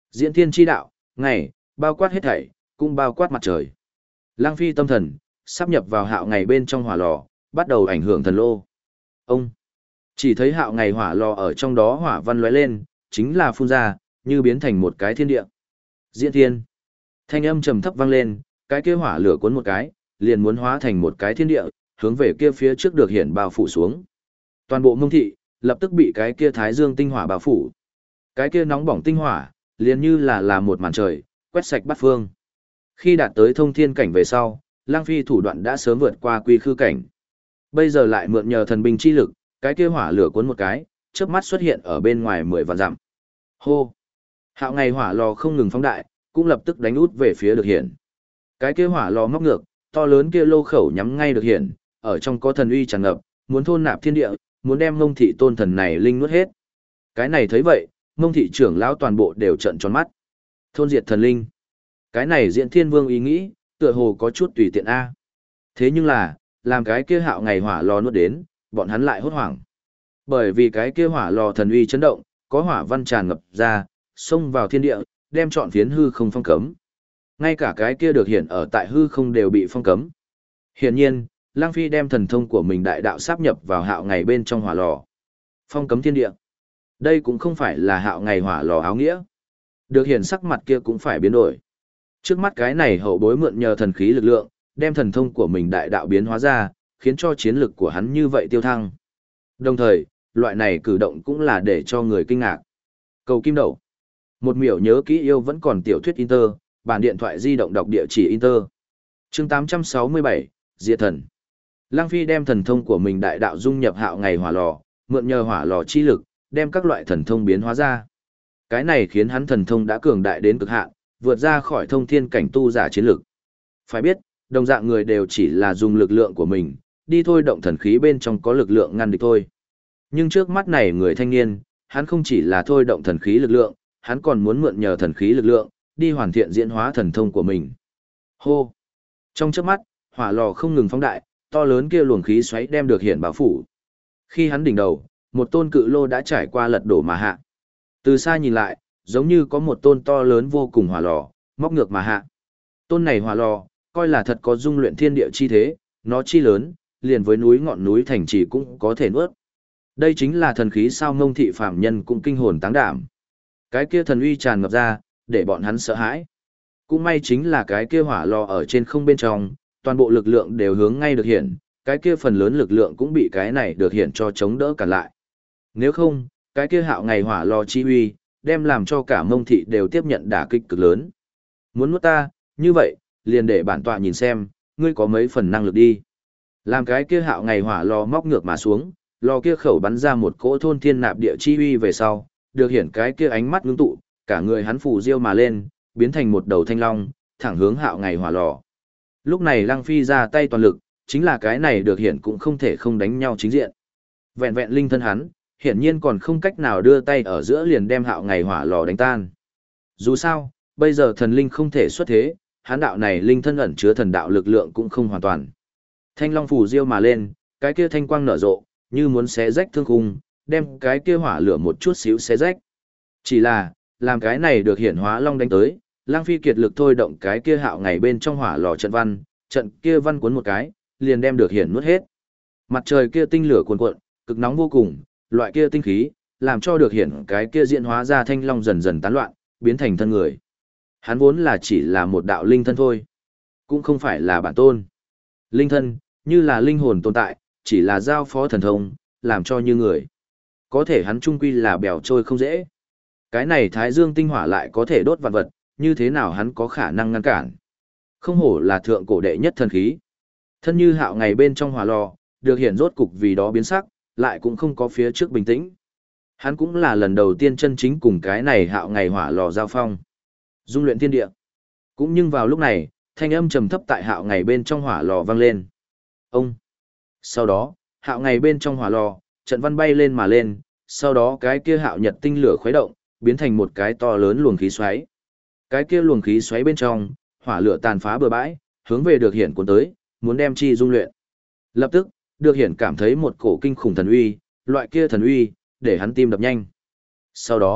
Diễn thiên chi đạo, ngày, bao quát hết thảy, cũng bao quát mặt trời. Lăng Phi tâm thần, sắp nhập vào hạo ngày bên trong hỏa lò, bắt đầu ảnh hưởng thần lô. Ông chỉ thấy hạo ngày hỏa lò ở trong đó hỏa văn lóe lên, chính là phun ra, như biến thành một cái thiên địa. Diễn thiên. Thanh âm trầm thấp vang lên, cái kia hỏa lửa cuốn một cái, liền muốn hóa thành một cái thiên địa, hướng về kia phía trước được hiển bao phủ xuống. Toàn bộ Mông thị lập tức bị cái kia thái dương tinh hỏa bao phủ. Cái kia nóng bỏng tinh hỏa, liền như là một màn trời, quét sạch bát phương. Khi đạt tới thông thiên cảnh về sau, Lăng Phi thủ đoạn đã sớm vượt qua quy khư cảnh. Bây giờ lại mượn nhờ thần binh chi lực, cái kia hỏa lửa cuốn một cái, chớp mắt xuất hiện ở bên ngoài 10 vạn dặm. Hô! Hạo ngày hỏa lò không ngừng phóng đại, cũng lập tức đánh út về phía được hiển. Cái kia hỏa lò móc ngược, to lớn kia lô khẩu nhắm ngay được hiển, ở trong có thần uy tràn ngập, muốn thôn nạp thiên địa, muốn đem Mông thị tôn thần này linh nuốt hết. Cái này thấy vậy, Mông thị trưởng lão toàn bộ đều trợn tròn mắt. Thôn diệt thần linh. Cái này Diễn Thiên Vương ý nghĩ, tựa hồ có chút tùy tiện a. Thế nhưng là, làm cái kia hạo ngày hỏa lò nuốt đến, bọn hắn lại hốt hoảng. Bởi vì cái kia hỏa lò thần uy chấn động, có hỏa văn tràn ngập ra, xông vào thiên địa, đem trọn phiến hư không phong cấm. Ngay cả cái kia được hiển ở tại hư không đều bị phong cấm. Hiển nhiên, Lăng Phi đem thần thông của mình đại đạo sáp nhập vào hạo ngày bên trong hỏa lò. Phong cấm thiên địa. Đây cũng không phải là hạo ngày hỏa lò áo nghĩa. Được hiển sắc mặt kia cũng phải biến đổi. Trước mắt cái này hậu bối mượn nhờ thần khí lực lượng, đem thần thông của mình đại đạo biến hóa ra, khiến cho chiến lực của hắn như vậy tiêu thăng. Đồng thời, loại này cử động cũng là để cho người kinh ngạc. Cầu kim đậu. Một miểu nhớ kỹ yêu vẫn còn tiểu thuyết Inter, bản điện thoại di động đọc địa chỉ Inter. Chương 867, Diệt thần. Lăng Phi đem thần thông của mình đại đạo dung nhập hạo ngày hỏa lò, mượn nhờ hỏa lò chi lực, đem các loại thần thông biến hóa ra. Cái này khiến hắn thần thông đã cường đại đến cực hạn, vượt ra khỏi thông thiên cảnh tu giả chiến lực. Phải biết, đồng dạng người đều chỉ là dùng lực lượng của mình, đi thôi động thần khí bên trong có lực lượng ngăn địch thôi. Nhưng trước mắt này người thanh niên, hắn không chỉ là thôi động thần khí lực lượng, hắn còn muốn mượn nhờ thần khí lực lượng, đi hoàn thiện diễn hóa thần thông của mình. Hô! Trong chớp mắt, hỏa lò không ngừng phóng đại, to lớn kia luồng khí xoáy đem được hiển bao phủ. Khi hắn đỉnh đầu, một tôn cự lô đã trải qua lật đổ mà hạ. Từ xa nhìn lại, giống như có một tôn to lớn vô cùng hỏa lò, móc ngược mà hạ. Tôn này hỏa lò, coi là thật có dung luyện thiên địa chi thế, nó chi lớn, liền với núi ngọn núi thành trì cũng có thể nuốt. Đây chính là thần khí sao Mông thị phàm nhân cũng kinh hồn táng đảm. Cái kia thần uy tràn ngập ra, để bọn hắn sợ hãi. Cũng may chính là cái kia hỏa lò ở trên không bên trong, toàn bộ lực lượng đều hướng ngay được hiển, cái kia phần lớn lực lượng cũng bị cái này được hiển cho chống đỡ cản lại. Nếu không, cái kia hạo ngày hỏa lò chi uy, đem làm cho cả Mông thị đều tiếp nhận đả kích cực lớn. Muốn nuốt ta, như vậy, liền để bản tọa nhìn xem, ngươi có mấy phần năng lực đi. Làm cái kia hạo ngày hỏa lò móc ngược mà xuống, lò kia khẩu bắn ra một cỗ thôn thiên nạp địa chi uy về sau, được hiển cái kia ánh mắt ngưng tụ, cả người hắn phủ diêu mà lên, biến thành một đầu thanh long, thẳng hướng hạo ngày hỏa lò. Lúc này Lăng Phi ra tay toàn lực, chính là cái này được hiển cũng không thể không đánh nhau chính diện. Vẹn vẹn linh thân hắn, hiển nhiên còn không cách nào đưa tay ở giữa liền đem hạo ngày hỏa lò đánh tan. Dù sao, bây giờ thần linh không thể xuất thế, hắn đạo này linh thân ẩn chứa thần đạo lực lượng cũng không hoàn toàn. Thanh long phủ diêu mà lên, cái kia thanh quang nở rộ, như muốn xé rách thương khung, đem cái kia hỏa lửa một chút xíu xé rách. Chỉ là, làm cái này được hiển hóa long đánh tới, Lăng Phi kiệt lực thôi động cái kia hạo ngày bên trong hỏa lò trận kia văn cuốn một cái, liền đem được hiển nuốt hết. Mặt trời kia tinh lửa cuồn cuộn, cực nóng vô cùng, loại kia tinh khí, làm cho được hiển cái kia diễn hóa ra thanh long dần dần tán loạn, biến thành thân người. Hắn vốn là chỉ là một đạo linh thân thôi, cũng không phải là bản tôn. Linh thân, như là linh hồn tồn tại, chỉ là giao phó thần thông, làm cho như người. Có thể hắn trung quy là bèo trôi không dễ. Cái này thái dương tinh hỏa lại có thể đốt vạn vật, như thế nào hắn có khả năng ngăn cản. Không hổ là thượng cổ đệ nhất thần khí. Thân như hạo ngày bên trong hỏa lò, được hiển rốt cục vì đó biến sắc, lại cũng không có phía trước bình tĩnh. Hắn cũng là lần đầu tiên chân chính cùng cái này hạo ngày hỏa lò giao phong. Dung luyện thiên địa. Cũng nhưng vào lúc này, thanh âm trầm thấp tại hạo ngày bên trong hỏa lò vang lên. Ông. Sau đó, hạo ngày bên trong hỏa lò, trận văn bay lên mà lên, sau đó cái kia hạo nhật tinh lửa khuấy động, biến thành một cái to lớn luồng khí xoáy. Cái kia luồng khí xoáy bên trong, hỏa lửa tàn phá bừa bãi, hướng về được hiển cuốn tới, muốn đem chi dung luyện. Lập tức, được hiển cảm thấy một cổ kinh khủng thần uy, loại kia thần uy, để hắn tim đập nhanh. Sau đó,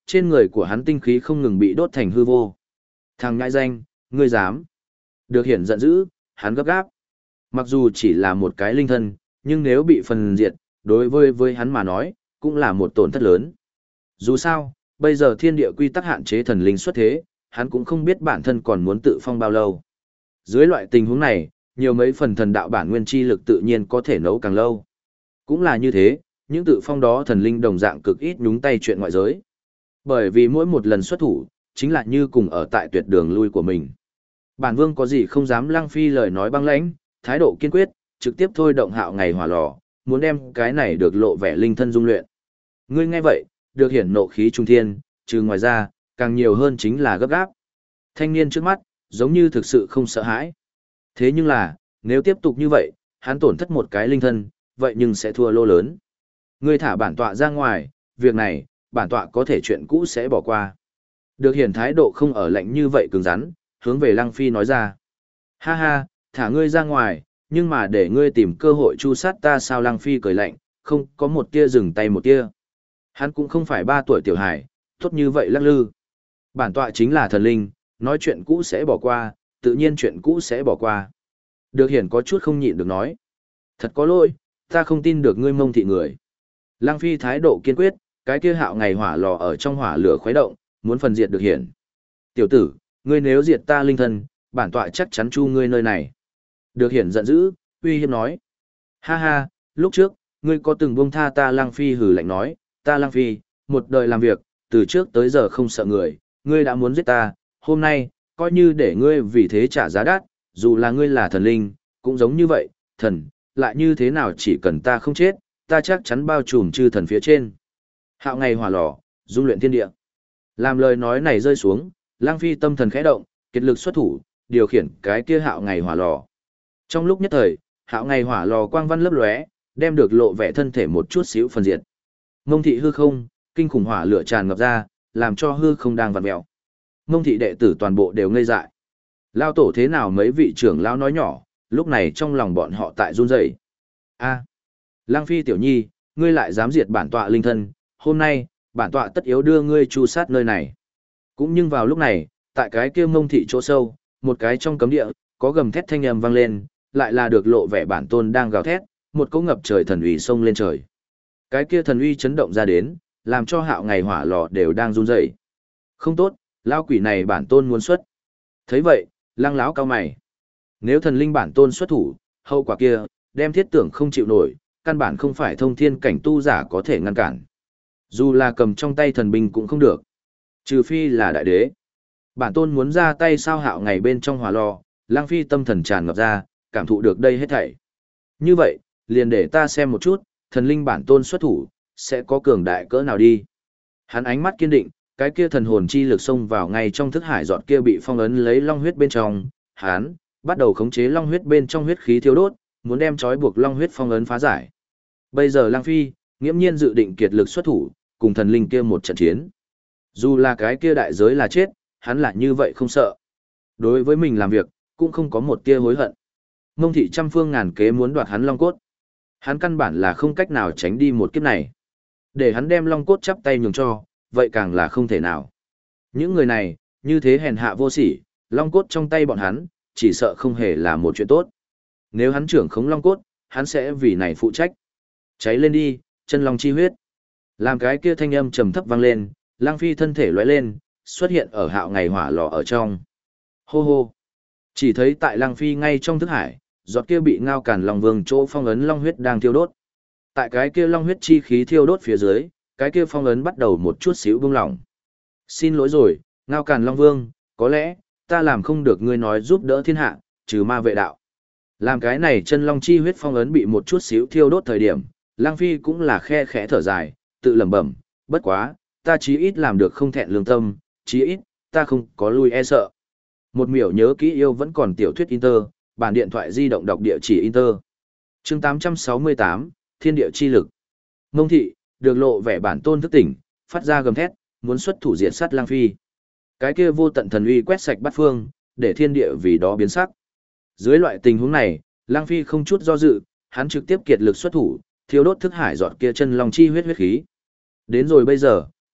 trên người của hắn tinh khí không ngừng bị đốt thành hư vô. Thằng ngại danh, ngươi dám. Được hiển giận dữ, hắn gấp gáp. Mặc dù chỉ là một cái linh thân, nhưng nếu bị phần diệt, đối với hắn mà nói, cũng là một tổn thất lớn. Dù sao, bây giờ thiên địa quy tắc hạn chế thần linh xuất thế, hắn cũng không biết bản thân còn muốn tự phong bao lâu. Dưới loại tình huống này, nhiều mấy phần thần đạo bản nguyên chi lực tự nhiên có thể nấu càng lâu. Cũng là như thế, những tự phong đó thần linh đồng dạng cực ít nhúng tay chuyện ngoại giới. Bởi vì mỗi một lần xuất thủ, chính là như cùng ở tại tuyệt đường lui của mình. Bản vương có gì không dám Lăng Phi lời nói băng lãnh, thái độ kiên quyết, trực tiếp thôi động hạo ngày hỏa lò, muốn đem cái này được lộ vẻ linh thân dung luyện. Ngươi nghe vậy, được hiển nộ khí trung thiên, trừ ngoài ra, càng nhiều hơn chính là gấp gáp. Thanh niên trước mắt, giống như thực sự không sợ hãi. Thế nhưng là, nếu tiếp tục như vậy, hắn tổn thất một cái linh thân, vậy nhưng sẽ thua lô lớn. Ngươi thả bản tọa ra ngoài, việc này, bản tọa có thể chuyện cũ sẽ bỏ qua. Được hiển thái độ không ở lạnh như vậy cứng rắn, hướng về Lăng Phi nói ra. Ha ha, thả ngươi ra ngoài, nhưng mà để ngươi tìm cơ hội chu sát ta sao? Lăng Phi cười lạnh, không có một tia dừng tay một tia. Hắn cũng không phải 3 tuổi tiểu hải, tốt như vậy lắc lư. Bản tọa chính là thần linh, nói chuyện cũ sẽ bỏ qua, tự nhiên chuyện cũ sẽ bỏ qua. Được hiển có chút không nhịn được nói. Thật có lỗi, ta không tin được ngươi Mông thị người. Lăng Phi thái độ kiên quyết, cái kia hạo ngày hỏa lò ở trong hỏa lửa khuấy động, muốn phần diệt được hiển. Tiểu tử, ngươi nếu diệt ta linh thân, bản tọa chắc chắn chu ngươi nơi này. Được hiển giận dữ, uy hiếp nói. Ha ha, lúc trước, ngươi có từng buông tha ta? Lăng Phi hừ lạnh nói, ta Lăng Phi, một đời làm việc, từ trước tới giờ không sợ người, ngươi đã muốn giết ta, hôm nay, coi như để ngươi vì thế trả giá đắt, dù là ngươi là thần linh, cũng giống như vậy, thần, lại như thế nào chỉ cần ta không chết, ta chắc chắn bao trùm chư thần phía trên. Hạo ngày hỏa lò, dung luyện thiên địa. Làm lời nói này rơi xuống, Lăng Phi tâm thần khẽ động, kết lực xuất thủ, điều khiển cái kia hạo ngày hỏa lò. Trong lúc nhất thời, hạo ngày hỏa lò quang văn lấp lóe, đem được lộ vẻ thân thể một chút xíu phần diệt. Mông thị hư không, kinh khủng hỏa lửa tràn ngập ra, làm cho hư không đang vặn mèo. Mông thị đệ tử toàn bộ đều ngây dại. Lao tổ thế nào? Mấy vị trưởng lão nói nhỏ, lúc này trong lòng bọn họ tại run rẩy. A, Lăng Phi tiểu nhi, ngươi lại dám diệt bản tọa linh thân, hôm nay, bản tọa tất yếu đưa ngươi chu sát nơi này. Cũng nhưng vào lúc này, tại cái kia Mông thị chỗ sâu, một cái trong cấm địa, có gầm thét thanh âm vang lên, lại là được lộ vẻ bản tôn đang gào thét, một cỗ ngập trời thần uy xông lên trời. Cái kia thần uy chấn động ra đến, làm cho hạo ngày hỏa lò đều đang run rẩy. Không tốt, lao quỷ này bản tôn muốn xuất. Thấy vậy, Lăng lão cao mày. Nếu thần linh bản tôn xuất thủ, hậu quả kia, đem thiết tưởng không chịu nổi, căn bản không phải thông thiên cảnh tu giả có thể ngăn cản. Dù là cầm trong tay thần binh cũng không được. Trừ phi là đại đế. Bản tôn muốn ra tay sao? Hạo ngày bên trong hỏa lò, Lăng Phi tâm thần tràn ngập ra, cảm thụ được đây hết thảy. Như vậy, liền để ta xem một chút, thần linh bản tôn xuất thủ, sẽ có cường đại cỡ nào đi. Hắn ánh mắt kiên định, cái kia thần hồn chi lực xông vào ngay trong thức hải giọt kia bị phong ấn lấy long huyết bên trong, hắn bắt đầu khống chế long huyết bên trong huyết khí thiêu đốt, muốn đem trói buộc long huyết phong ấn phá giải. Bây giờ Lăng Phi, nghiễm nhiên dự định kiệt lực xuất thủ, cùng thần linh kia một trận chiến. Dù là cái kia đại giới là chết, hắn là như vậy không sợ. Đối với mình làm việc, cũng không có một tia hối hận. Mông thị trăm phương ngàn kế muốn đoạt hắn long cốt. Hắn căn bản là không cách nào tránh đi một kiếp này. Để hắn đem long cốt chắp tay nhường cho, vậy càng là không thể nào. Những người này, như thế hèn hạ vô sỉ, long cốt trong tay bọn hắn, chỉ sợ không hề là một chuyện tốt. Nếu hắn trưởng khống long cốt, hắn sẽ vì này phụ trách. Cháy lên đi, chân long chi huyết. Làm cái kia thanh âm trầm thấp vang lên, Lăng Phi thân thể lóe lên, xuất hiện ở hạo ngày hỏa lò ở trong. Hô hô. Chỉ thấy tại Lăng Phi ngay trong thức hải, giọt kia bị ngao càn long vương chỗ phong ấn long huyết đang thiêu đốt. Tại cái kia long huyết chi khí thiêu đốt phía dưới, cái kia phong ấn bắt đầu một chút xíu buông lỏng. Xin lỗi rồi, ngao càn long vương, có lẽ, ta làm không được ngươi nói giúp đỡ thiên hạ, trừ ma vệ đạo. Làm cái này chân long chi huyết phong ấn bị một chút xíu thiêu đốt thời điểm, Lăng Phi cũng là khe khẽ thở dài, tự lẩm bẩm, bất quá, ta chí ít làm được không thẹn lương tâm, chí ít, ta không có lui e sợ. Một miểu nhớ kỹ yêu vẫn còn tiểu thuyết Inter, bản điện thoại di động đọc địa chỉ Inter. Chương 868, Thiên địa chi lực. Mông thị, được lộ vẻ bản tôn thức tỉnh, phát ra gầm thét, muốn xuất thủ diệt sát Lăng Phi. Cái kia vô tận thần uy quét sạch bát phương, để thiên địa vì đó biến sắc. Dưới loại tình huống này, Lăng Phi không chút do dự, hắn trực tiếp kiệt lực xuất thủ, thiêu đốt thức hải giọt kia chân long chi huyết huyết khí. Đến rồi bây giờ,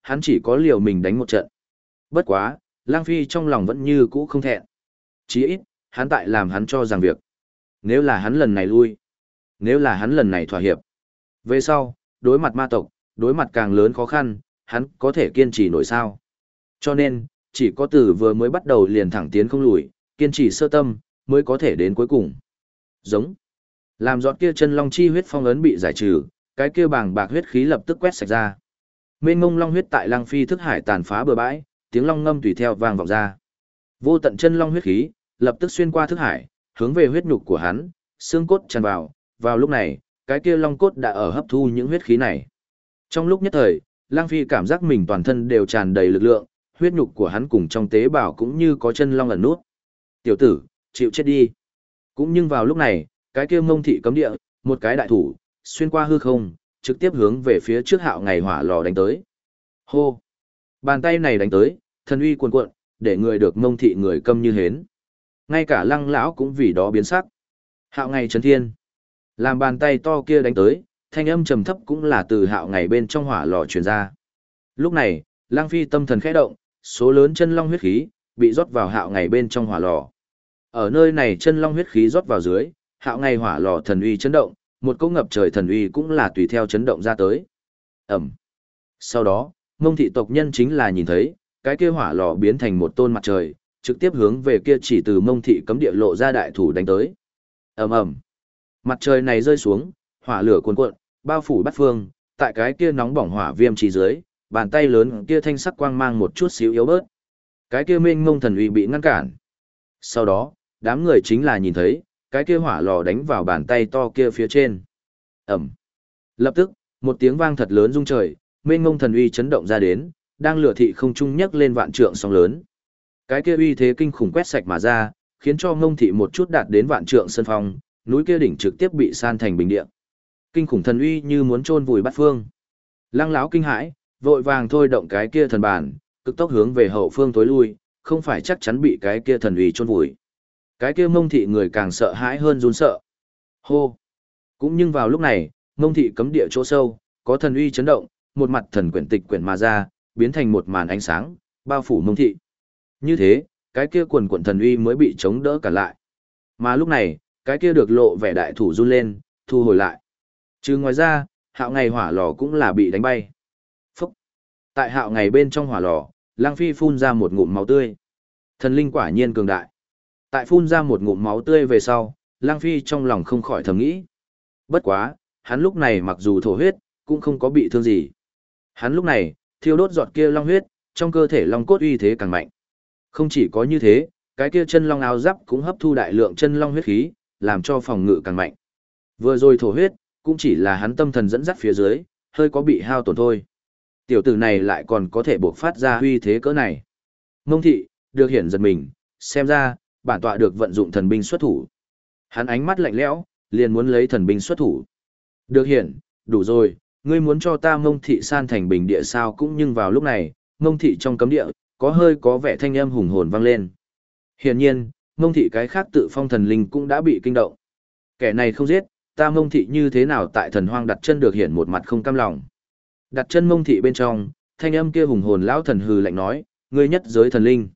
hắn chỉ có liều mình đánh một trận. Bất quá, Lang Phi trong lòng vẫn như cũ không thẹn. Chí ít, hắn tại làm hắn cho rằng việc. Nếu là hắn lần này lui, nếu là hắn lần này thỏa hiệp. Về sau, đối mặt ma tộc, đối mặt càng lớn khó khăn, hắn có thể kiên trì nổi sao. Cho nên, chỉ có từ vừa mới bắt đầu liền thẳng tiến không lùi, kiên trì sơ tâm, mới có thể đến cuối cùng. Giống. Làm giọt kia chân long chi huyết phong ấn bị giải trừ, cái kia bàng bạc huyết khí lập tức quét sạch ra. Mênh mông long huyết tại Lăng Phi thức hải tàn phá bừa bãi, tiếng long ngâm tùy theo vang vọng ra. Vô tận chân long huyết khí, lập tức xuyên qua thức hải, hướng về huyết nhục của hắn, xương cốt tràn vào lúc này, cái kia long cốt đã ở hấp thu những huyết khí này. Trong lúc nhất thời, Lăng Phi cảm giác mình toàn thân đều tràn đầy lực lượng, huyết nhục của hắn cùng trong tế bào cũng như có chân long ẩn nút. Tiểu tử, chịu chết đi. Cũng nhưng vào lúc này, cái kia Mông Thị cấm địa, một cái đại thủ, xuyên qua hư không, trực tiếp hướng về phía trước Hạo Ngày hỏa lò đánh tới. Hô! Bàn tay này đánh tới, thần uy cuồn cuộn, để người được Mông Thị người câm như hến. Ngay cả Lăng lão cũng vì đó biến sắc. Hạo Ngày chấn thiên. Làm bàn tay to kia đánh tới, thanh âm trầm thấp cũng là từ Hạo Ngày bên trong hỏa lò truyền ra. Lúc này, Lăng Phi tâm thần khẽ động, số lớn chân long huyết khí bị rót vào Hạo Ngày bên trong hỏa lò. Ở nơi này chân long huyết khí rót vào dưới, Hạo Ngày hỏa lò thần uy chấn động, một cỗ ngập trời thần uy cũng là tùy theo chấn động ra tới. Ầm. Sau đó, Mông Thị tộc nhân chính là nhìn thấy, cái kia hỏa lò biến thành một tôn mặt trời, trực tiếp hướng về kia chỉ từ Mông Thị cấm địa lộ ra đại thủ đánh tới. Ầm ầm. Mặt trời này rơi xuống, hỏa lửa cuồn cuộn, bao phủ bát phương, tại cái kia nóng bỏng hỏa viêm chỉ dưới, bàn tay lớn kia thanh sắc quang mang một chút xíu yếu bớt. Cái kia mênh mông thần uy bị ngăn cản. Sau đó, đám người chính là nhìn thấy, cái kia hỏa lò đánh vào bàn tay to kia phía trên. Ẩm. Lập tức, một tiếng vang thật lớn rung trời, mênh mông thần uy chấn động ra đến, đang lửa thị không trung nhấc lên vạn trượng sóng lớn. Cái kia uy thế kinh khủng quét sạch mà ra, khiến cho Mông Thị một chút đạt đến vạn trượng sơn phong, núi kia đỉnh trực tiếp bị san thành bình địa. Kinh khủng thần uy như muốn chôn vùi bát phương. Lăng lão kinh hãi, vội vàng thôi động cái kia thần bản, cực tốc hướng về hậu phương tối lui, không phải chắc chắn bị cái kia thần uy chôn vùi. Cái kia Mông Thị người càng sợ hãi hơn run sợ. Hô! Cũng nhưng vào lúc này, Mông Thị cấm địa chỗ sâu, có thần uy chấn động, một mặt thần quyển tịch quyển mà ra, biến thành một màn ánh sáng, bao phủ Mông Thị. Như thế, cái kia quần quần thần uy mới bị chống đỡ cả lại. Mà lúc này, cái kia được lộ vẻ đại thủ run lên, thu hồi lại. Chứ ngoài ra, Hạo Ngày hỏa lò cũng là bị đánh bay. Phúc! Tại Hạo Ngày bên trong hỏa lò, Lăng Phi phun ra một ngụm máu tươi. Thần linh quả nhiên cường đại. Tại phun ra một ngụm máu tươi về sau, Lăng Phi trong lòng không khỏi thầm nghĩ. Bất quá, hắn lúc này mặc dù thổ huyết, cũng không có bị thương gì. Hắn lúc này, thiêu đốt giọt kia long huyết, trong cơ thể long cốt uy thế càng mạnh. Không chỉ có như thế, cái kia chân long áo giáp cũng hấp thu đại lượng chân long huyết khí, làm cho phòng ngự càng mạnh. Vừa rồi thổ huyết, cũng chỉ là hắn tâm thần dẫn dắt phía dưới, hơi có bị hao tổn thôi. Tiểu tử này lại còn có thể bộc phát ra uy thế cỡ này. Mông Thị, được hiển giật mình, xem ra, bản tọa được vận dụng thần binh xuất thủ. Hắn ánh mắt lạnh lẽo, liền muốn lấy thần binh xuất thủ. Được hiển, đủ rồi, ngươi muốn cho ta Mông Thị san thành bình địa sao? Cũng nhưng vào lúc này, Mông Thị trong cấm địa, có vẻ thanh âm hùng hồn vang lên. Hiển nhiên, Mông Thị cái khác tự phong thần linh cũng đã bị kinh động. Kẻ này không giết, ta Mông Thị như thế nào tại thần hoang đặt chân được hiển một mặt không cam lòng. Đặt chân Mông Thị bên trong, thanh âm kia hùng hồn lão thần hừ lạnh nói, ngươi nhất giới thần linh.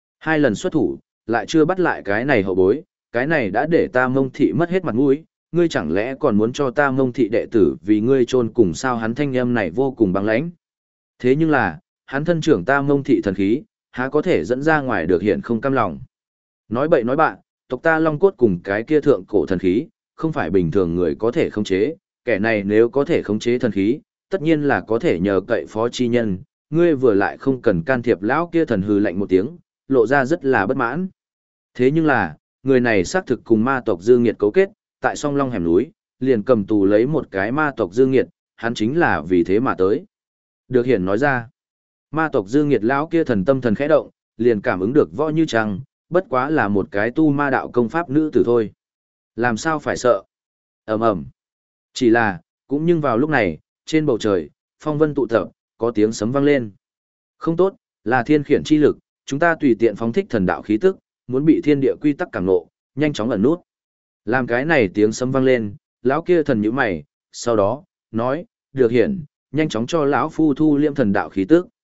2 lần xuất thủ, lại chưa bắt lại cái này hậu bối, cái này đã để ta Mông Thị mất hết mặt mũi, ngươi chẳng lẽ còn muốn cho ta Mông Thị đệ tử vì ngươi chôn cùng sao? Hắn thanh âm này vô cùng băng lãnh. Thế nhưng là, hắn thân trưởng ta Mông Thị thần khí, há có thể dẫn ra ngoài được hiện không cam lòng. Nói bậy nói bạn, tộc ta long cốt cùng cái kia thượng cổ thần khí, không phải bình thường người có thể khống chế, kẻ này nếu có thể khống chế thần khí, tất nhiên là có thể nhờ cậy phó chi nhân, ngươi vừa lại không cần can thiệp. Lão kia thần hừ lạnh một tiếng, lộ ra rất là bất mãn. Thế nhưng là, người này xác thực cùng ma tộc Dương Nghiệt cấu kết, tại song long hẻm núi, liền cầm tù lấy một cái ma tộc Dương Nghiệt, hắn chính là vì thế mà tới. Được hiển nói ra, ma tộc Dương Nghiệt lão kia thần tâm thần khẽ động, liền cảm ứng được Võ Như Trăng, bất quá là một cái tu ma đạo công pháp nữ tử thôi. Làm sao phải sợ? Ầm ầm. Chỉ là, cũng nhưng vào lúc này, trên bầu trời, phong vân tụ tập, có tiếng sấm vang lên. Không tốt, là thiên khiển chi lực, chúng ta tùy tiện phóng thích thần đạo khí tức, muốn bị thiên địa quy tắc cảm nộ, nhanh chóng ẩn nút. Làm cái này tiếng sấm vang lên, lão kia thần nhíu mày, sau đó, nói, được hiển, nhanh chóng cho lão phu thu liêm thần đạo khí tức.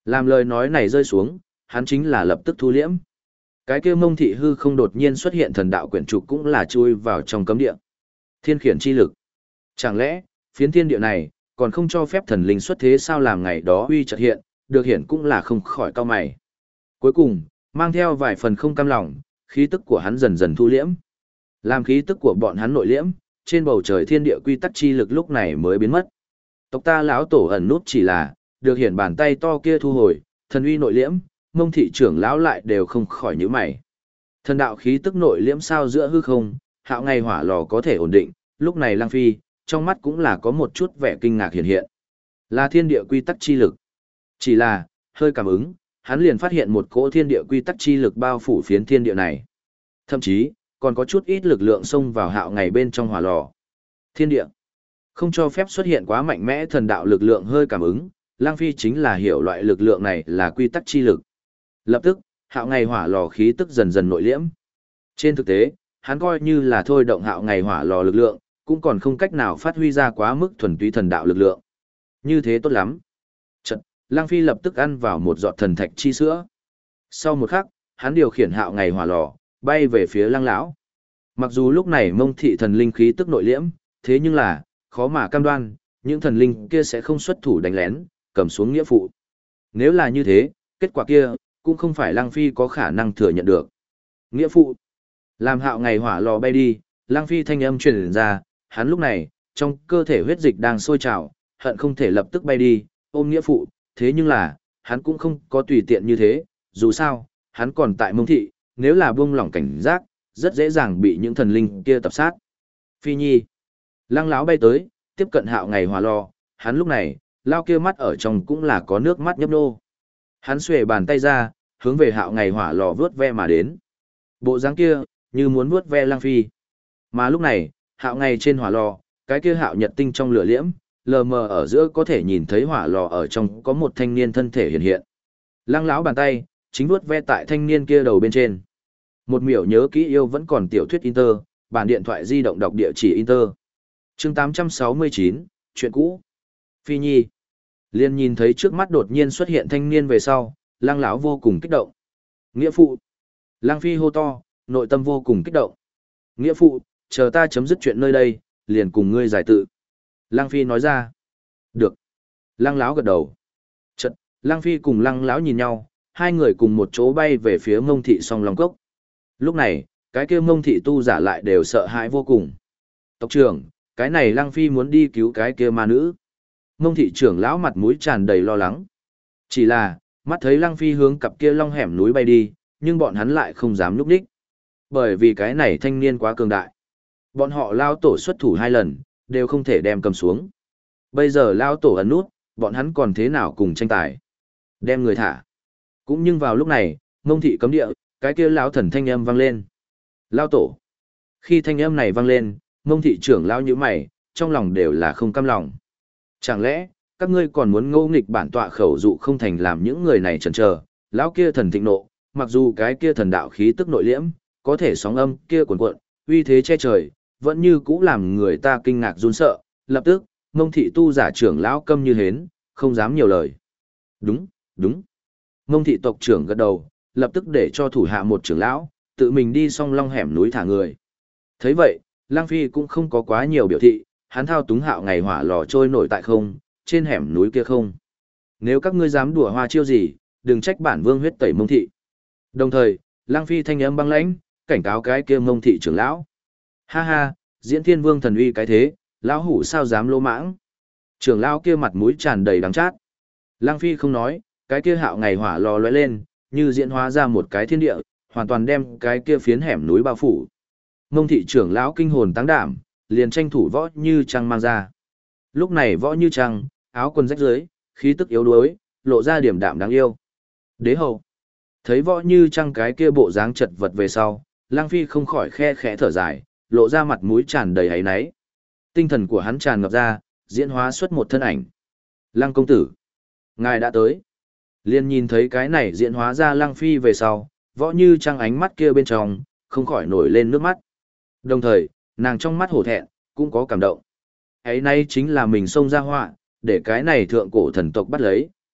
Làm lời nói này rơi xuống, hắn chính là lập tức thu liễm. Cái kia Mông Thị hư không đột nhiên xuất hiện thần đạo quyển trục cũng là chui vào trong cấm địa. Thiên khiển chi lực. Chẳng lẽ, phiến thiên địa này, còn không cho phép thần linh xuất thế sao làm ngày đó uy chợt hiện, được hiện cũng là không khỏi cao mày. Cuối cùng, mang theo vài phần không cam lòng, khí tức của hắn dần dần thu liễm. Làm khí tức của bọn hắn nội liễm, trên bầu trời thiên địa quy tắc chi lực lúc này mới biến mất. Tộc ta lão tổ ẩn nút chỉ là, được hiển bàn tay to kia thu hồi, thần uy nội liễm, Mông Thị trưởng lão lại đều không khỏi nhíu mày. Thần đạo khí tức nội liễm sao giữa hư không, hạo ngày hỏa lò có thể ổn định, lúc này Lăng Phi, trong mắt cũng là có một chút vẻ kinh ngạc hiện hiện. Là thiên địa quy tắc chi lực. Chỉ là, hơi cảm ứng, hắn liền phát hiện một cỗ thiên địa quy tắc chi lực bao phủ phiến thiên địa này. Thậm chí, còn có chút ít lực lượng xông vào hạo ngày bên trong hỏa lò. Thiên địa không cho phép xuất hiện quá mạnh mẽ thần đạo lực lượng hơi cảm ứng, Lang Phi chính là hiểu loại lực lượng này là quy tắc chi lực. Lập tức, hạo ngày hỏa lò khí tức dần dần nội liễm. Trên thực tế, hắn coi như là thôi động hạo ngày hỏa lò lực lượng, cũng còn không cách nào phát huy ra quá mức thuần túy thần đạo lực lượng. Như thế tốt lắm. Chật, Lang Phi lập tức ăn vào một giọt thần thạch chi sữa. Sau một khắc, hắn điều khiển hạo ngày hỏa lò, bay về phía Lăng lão. Mặc dù lúc này Mông Thị thần linh khí tức nội liễm, thế nhưng là, khó mà cam đoan, những thần linh kia sẽ không xuất thủ đánh lén, cầm xuống nghĩa phụ. Nếu là như thế, kết quả kia, cũng không phải Lăng Phi có khả năng thừa nhận được. Nghĩa phụ. Làm hạo ngày hỏa lò bay đi, Lăng Phi thanh âm truyền ra, hắn lúc này, trong cơ thể huyết dịch đang sôi trào, hận không thể lập tức bay đi, ôm nghĩa phụ, thế nhưng là, hắn cũng không có tùy tiện như thế, dù sao, hắn còn tại Mông Thị, nếu là buông lỏng cảnh giác, rất dễ dàng bị những thần linh kia tập sát. Phi Nhi. Lăng lão bay tới, tiếp cận hạo ngày hỏa lò, hắn lúc này, lao kia mắt ở trong cũng là có nước mắt nhấp nô. Hắn xuề bàn tay ra, hướng về hạo ngày hỏa lò vướt ve mà đến. Bộ dáng kia, như muốn vướt ve Lăng Phi. Mà lúc này, hạo ngày trên hỏa lò, cái kia hạo nhật tinh trong lửa liễm, lờ mờ ở giữa có thể nhìn thấy hỏa lò ở trong có một thanh niên thân thể hiện hiện. Lăng lão bàn tay, chính vuốt ve tại thanh niên kia đầu bên trên. Một miểu nhớ kỹ yêu vẫn còn tiểu thuyết Inter, bản điện thoại di động đọc địa chỉ Inter. Chương 869, chuyện cũ. Phi Nhi. Liên nhìn thấy trước mắt đột nhiên xuất hiện thanh niên về sau, Lăng lão vô cùng kích động. Nghĩa phụ. Lăng Phi hô to, nội tâm vô cùng kích động. Nghĩa phụ, chờ ta chấm dứt chuyện nơi đây, liền cùng ngươi giải tự. Lăng Phi nói ra. Được. Lăng lão gật đầu. Chợt, Lăng Phi cùng Lăng lão nhìn nhau, hai người cùng một chỗ bay về phía Mông Thị Song Long Cốc. Lúc này, cái kia Mông Thị tu giả lại đều sợ hãi vô cùng. Tộc trưởng, cái này Lăng Phi muốn đi cứu cái kia ma nữ. Mông Thị trưởng lão mặt mũi tràn đầy lo lắng. Chỉ là, mắt thấy Lăng Phi hướng cặp kia long hẻm núi bay đi, nhưng bọn hắn lại không dám núp đích. Bởi vì cái này thanh niên quá cường đại. Bọn họ lao tổ xuất thủ 2 lần, đều không thể đem cầm xuống. Bây giờ lao tổ ẩn nút, bọn hắn còn thế nào cùng tranh tài. Đem người thả. Cũng nhưng vào lúc này, Mông Thị cấm địa, cái kia lão thần thanh âm vang lên. Lao tổ. Khi thanh âm này vang lên, Mông Thị trưởng lão như mày, trong lòng đều là không cam lòng. Chẳng lẽ, các ngươi còn muốn ngô nghịch bản tọa khẩu dụ không thành làm những người này chần chờ? Lão kia thần thịnh nộ, mặc dù cái kia thần đạo khí tức nội liễm, có thể sóng âm kia cuồn cuộn, uy thế che trời, vẫn như cũ làm người ta kinh ngạc run sợ. Lập tức, Mông Thị tu giả trưởng lão câm như hến, không dám nhiều lời. Đúng, đúng. Mông Thị tộc trưởng gật đầu, lập tức để cho thủ hạ một trưởng lão, tự mình đi song long hẻm núi thả người. Thấy vậy, Lang Phi cũng không có quá nhiều biểu thị, hắn thao túng hạo ngày hỏa lò trôi nổi tại không, trên hẻm núi kia không. Nếu các ngươi dám đùa hoa chiêu gì, đừng trách bản vương huyết tẩy Mông Thị. Đồng thời, Lang Phi thanh âm băng lãnh, cảnh cáo cái kia Mông Thị trưởng lão. Ha ha, diễn thiên vương thần uy cái thế, lão hủ sao dám lô mãng. Trưởng lão kia mặt mũi tràn đầy đắng chát. Lang Phi không nói, cái kia hạo ngày hỏa lò lóe lên, như diễn hóa ra một cái thiên địa, hoàn toàn đem cái kia phiến hẻm núi bao phủ. Mông Thị trưởng lão kinh hồn táng đảm, liền tranh thủ Võ Như Trăng mang ra. Lúc này Võ Như Trăng, áo quần rách rưới, khí tức yếu đuối, lộ ra điểm đạm đáng yêu. Đế hậu. Thấy Võ Như Trăng cái kia bộ dáng chật vật về sau, Lang Phi không khỏi khe khẽ thở dài, lộ ra mặt mũi tràn đầy áy náy. Tinh thần của hắn tràn ngập ra, diễn hóa xuất một thân ảnh. Lăng công tử, ngài đã tới. Liên nhìn thấy cái này diễn hóa ra Lăng Phi về sau, Võ Như Trăng ánh mắt kia bên trong, không khỏi nổi lên nước mắt. Đồng thời, nàng trong mắt hổ thẹn, cũng có cảm động. Ấy nay chính là mình xông ra họa, để cái này thượng cổ thần tộc bắt lấy,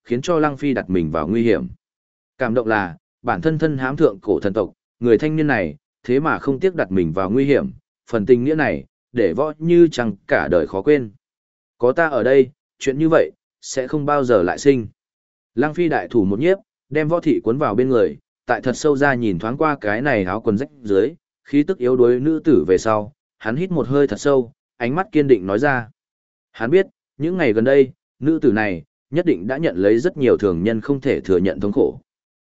khiến cho Lăng Phi đặt mình vào nguy hiểm. Cảm động là, bản thân thân hám thượng cổ thần tộc, người thanh niên này, thế mà không tiếc đặt mình vào nguy hiểm, phần tình nghĩa này, để Võ Như Trăng cả đời khó quên. Có ta ở đây, chuyện như vậy, sẽ không bao giờ lại sinh. Lăng Phi đại thủ một nhiếp, đem Võ Thị cuốn vào bên người, tại thật sâu ra nhìn thoáng qua cái này áo quần rách dưới, khí tức yếu đuối nữ tử về sau, hắn hít một hơi thật sâu, ánh mắt kiên định nói ra. Hắn biết, những ngày gần đây, nữ tử này, nhất định đã nhận lấy rất nhiều thường nhân không thể thừa nhận thống khổ.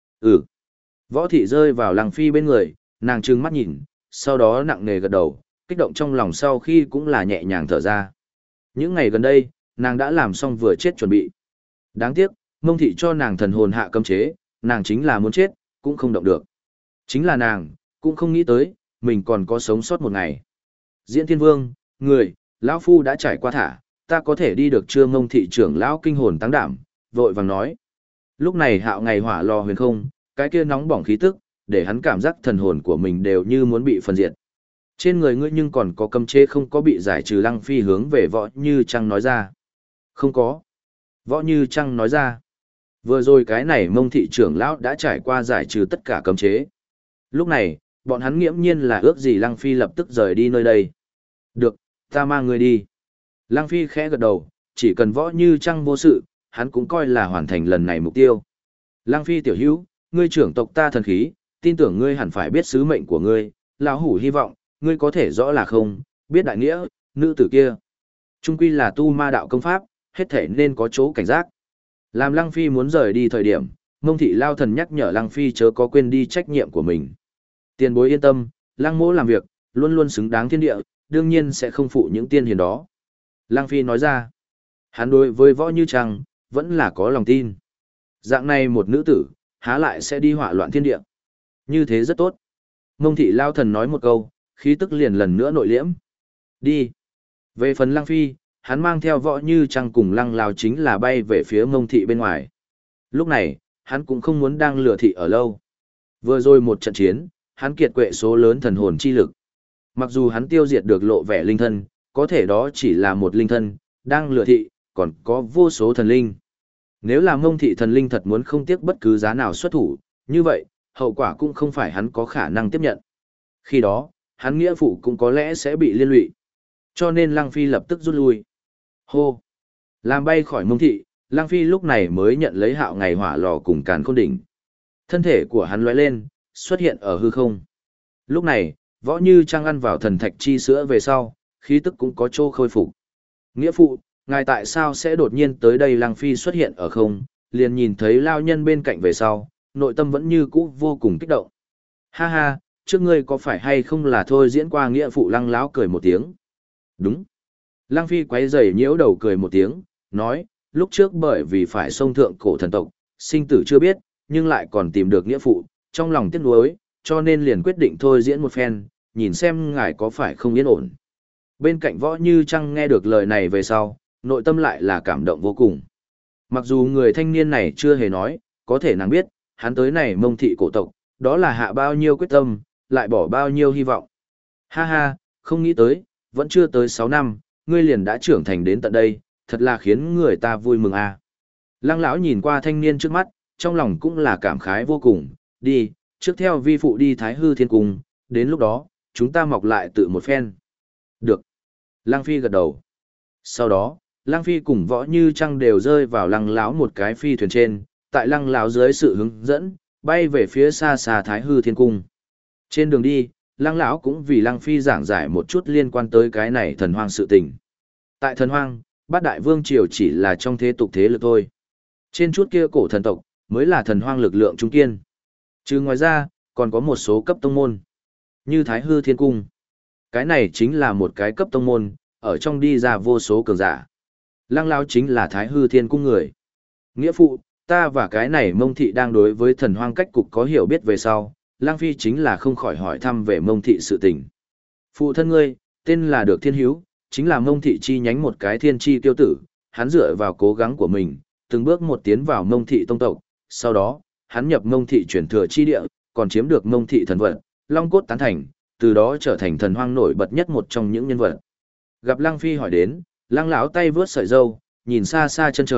Võ Thị rơi vào Lăng Phi bên người, nàng trừng mắt nhìn, sau đó nặng nề gật đầu, kích động trong lòng sau khi cũng là nhẹ nhàng thở ra. Những ngày gần đây, nàng đã làm xong vừa chết chuẩn bị. Đáng tiếc, Mông Thị cho nàng thần hồn hạ cấm chế, nàng chính là muốn chết, cũng không động được. Chính là nàng, cũng không nghĩ tới, mình còn có sống sót một ngày. Diễn Thiên Vương, người, lão phu đã trải qua thả, ta có thể đi được chưa? Mông Thị trưởng lão kinh hồn tăng đảm, vội vàng nói. Lúc này Hạo ngày hỏa lò huyền không, cái kia nóng bỏng khí tức, để hắn cảm giác thần hồn của mình đều như muốn bị phân diệt. Trên người ngươi nhưng còn có cấm chế không có bị giải trừ? Lăng Phi hướng về Võ Như Trăng nói ra. Không có. Võ Như Trăng nói ra. Vừa rồi cái này Mông Thị trưởng lão đã trải qua giải trừ tất cả cấm chế. Lúc này, bọn hắn nghiễm nhiên là ước gì Lăng Phi lập tức rời đi nơi đây. Được, ta mang ngươi đi. Lăng Phi khẽ gật đầu, chỉ cần Võ Như Trăng vô sự, hắn cũng coi là hoàn thành lần này mục tiêu. Lăng Phi tiểu hữu, ngươi trưởng tộc ta thần khí, tin tưởng ngươi hẳn phải biết sứ mệnh của ngươi, lão hủ hy vọng, ngươi có thể rõ là không, biết đại nghĩa, nữ tử kia. Trung quy là tu ma đạo công pháp, hết thể nên có chỗ cảnh giác. Làm Lăng Phi muốn rời đi thời điểm, Mông Thị Lao Thần nhắc nhở Lăng Phi chớ có quên đi trách nhiệm của mình. Tiền bối yên tâm, Lăng mỗ làm việc, luôn luôn xứng đáng thiên địa, đương nhiên sẽ không phụ những tiên hiền đó. Lăng Phi nói ra, hắn đối với Võ Như Trăng, vẫn là có lòng tin. Dạng này một nữ tử, há lại sẽ đi họa loạn thiên địa. Như thế rất tốt. Mông Thị Lao Thần nói một câu, khí tức liền lần nữa nội liễm. Đi. Về phần Lăng Phi, hắn mang theo Võ Như Trăng cùng Lăng Lao chính là bay về phía Mông Thị bên ngoài. Lúc này, hắn cũng không muốn đang lừa thị ở lâu. Vừa rồi một trận chiến, hắn kiệt quệ số lớn thần hồn chi lực. Mặc dù hắn tiêu diệt được lộ vẻ linh thân, có thể đó chỉ là một linh thân, đang lừa thị, còn có vô số thần linh. Nếu là Mông Thị thần linh thật muốn không tiếc bất cứ giá nào xuất thủ, như vậy, hậu quả cũng không phải hắn có khả năng tiếp nhận. Khi đó, hắn nghĩa phụ cũng có lẽ sẽ bị liên lụy. Cho nên Lăng Phi lập tức rút lui. Hô! Làm bay khỏi Mông Thị, Lăng Phi lúc này mới nhận lấy Hạo ngày hỏa lò cùng Càn Khôn đỉnh. Thân thể của hắn lóe lên, xuất hiện ở hư không. Lúc này, Võ Như Trăng ăn vào thần thạch chi sữa về sau, khí tức cũng có chỗ khôi phục. Nghĩa phụ, ngài tại sao sẽ đột nhiên tới đây? Lăng Phi xuất hiện ở không, liền nhìn thấy lao nhân bên cạnh về sau, nội tâm vẫn như cũ vô cùng kích động. Ha ha, trước ngươi có phải hay không là thôi diễn qua? Nghĩa phụ Lăng lão cười một tiếng. Đúng. Lăng Phi quấy rầy nhiễu đầu cười một tiếng, nói, lúc trước bởi vì phải xông thượng cổ thần tộc, sinh tử chưa biết, nhưng lại còn tìm được nghĩa phụ, trong lòng tiếc nuối, cho nên liền quyết định thôi diễn một phen, nhìn xem ngài có phải không yên ổn. Bên cạnh Võ Như Trăng nghe được lời này về sau, nội tâm lại là cảm động vô cùng. Mặc dù người thanh niên này chưa hề nói, có thể nàng biết, hắn tới này Mông Thị cổ tộc, đó là hạ bao nhiêu quyết tâm, lại bỏ bao nhiêu hy vọng. Ha ha, không nghĩ tới, vẫn chưa tới 6 năm, ngươi liền đã trưởng thành đến tận đây, thật là khiến người ta vui mừng à. Lăng lão nhìn qua thanh niên trước mắt, trong lòng cũng là cảm khái vô cùng, đi, trước theo vi phụ đi Thái Hư Thiên Cung, đến lúc đó, chúng ta mọc lại tự một phen. Được. Lăng Phi gật đầu. Sau đó, Lăng Phi cùng Võ Như Trăng đều rơi vào Lăng lão một cái phi thuyền trên, tại Lăng lão dưới sự hướng dẫn, bay về phía xa xa Thái Hư Thiên Cung. Trên đường đi, Lăng lão cũng vì Lăng Phi giảng giải một chút liên quan tới cái này thần hoang sự tình. Tại thần hoang, bát đại vương triều chỉ là trong thế tục thế lực thôi. Trên chút kia cổ thần tộc, mới là thần hoang lực lượng trung kiên. Chứ ngoài ra, còn có một số cấp tông môn, như Thái Hư Thiên Cung. Cái này chính là một cái cấp tông môn, ở trong đi ra vô số cường giả. Lăng lão chính là Thái Hư Thiên Cung người. Nghĩa phụ, ta và cái này Mông Thị đang đối với thần hoang cách cục có hiểu biết về sau, Lăng Phi chính là không khỏi hỏi thăm về Mông Thị sự tình. Phụ thân ngươi, tên là Được Thiên Hiếu, chính là Mông Thị chi nhánh một cái thiên chi tiêu tử, hắn dựa vào cố gắng của mình, từng bước một tiến vào Mông Thị tông tộc, sau đó, hắn nhập Mông Thị chuyển thừa chi địa, còn chiếm được Mông Thị thần vật, Long cốt tán thành, từ đó trở thành thần hoang nổi bật nhất một trong những nhân vật. Gặp Lăng Phi hỏi đến, Lăng lão tay vướt sợi râu, nhìn xa xa chân trời,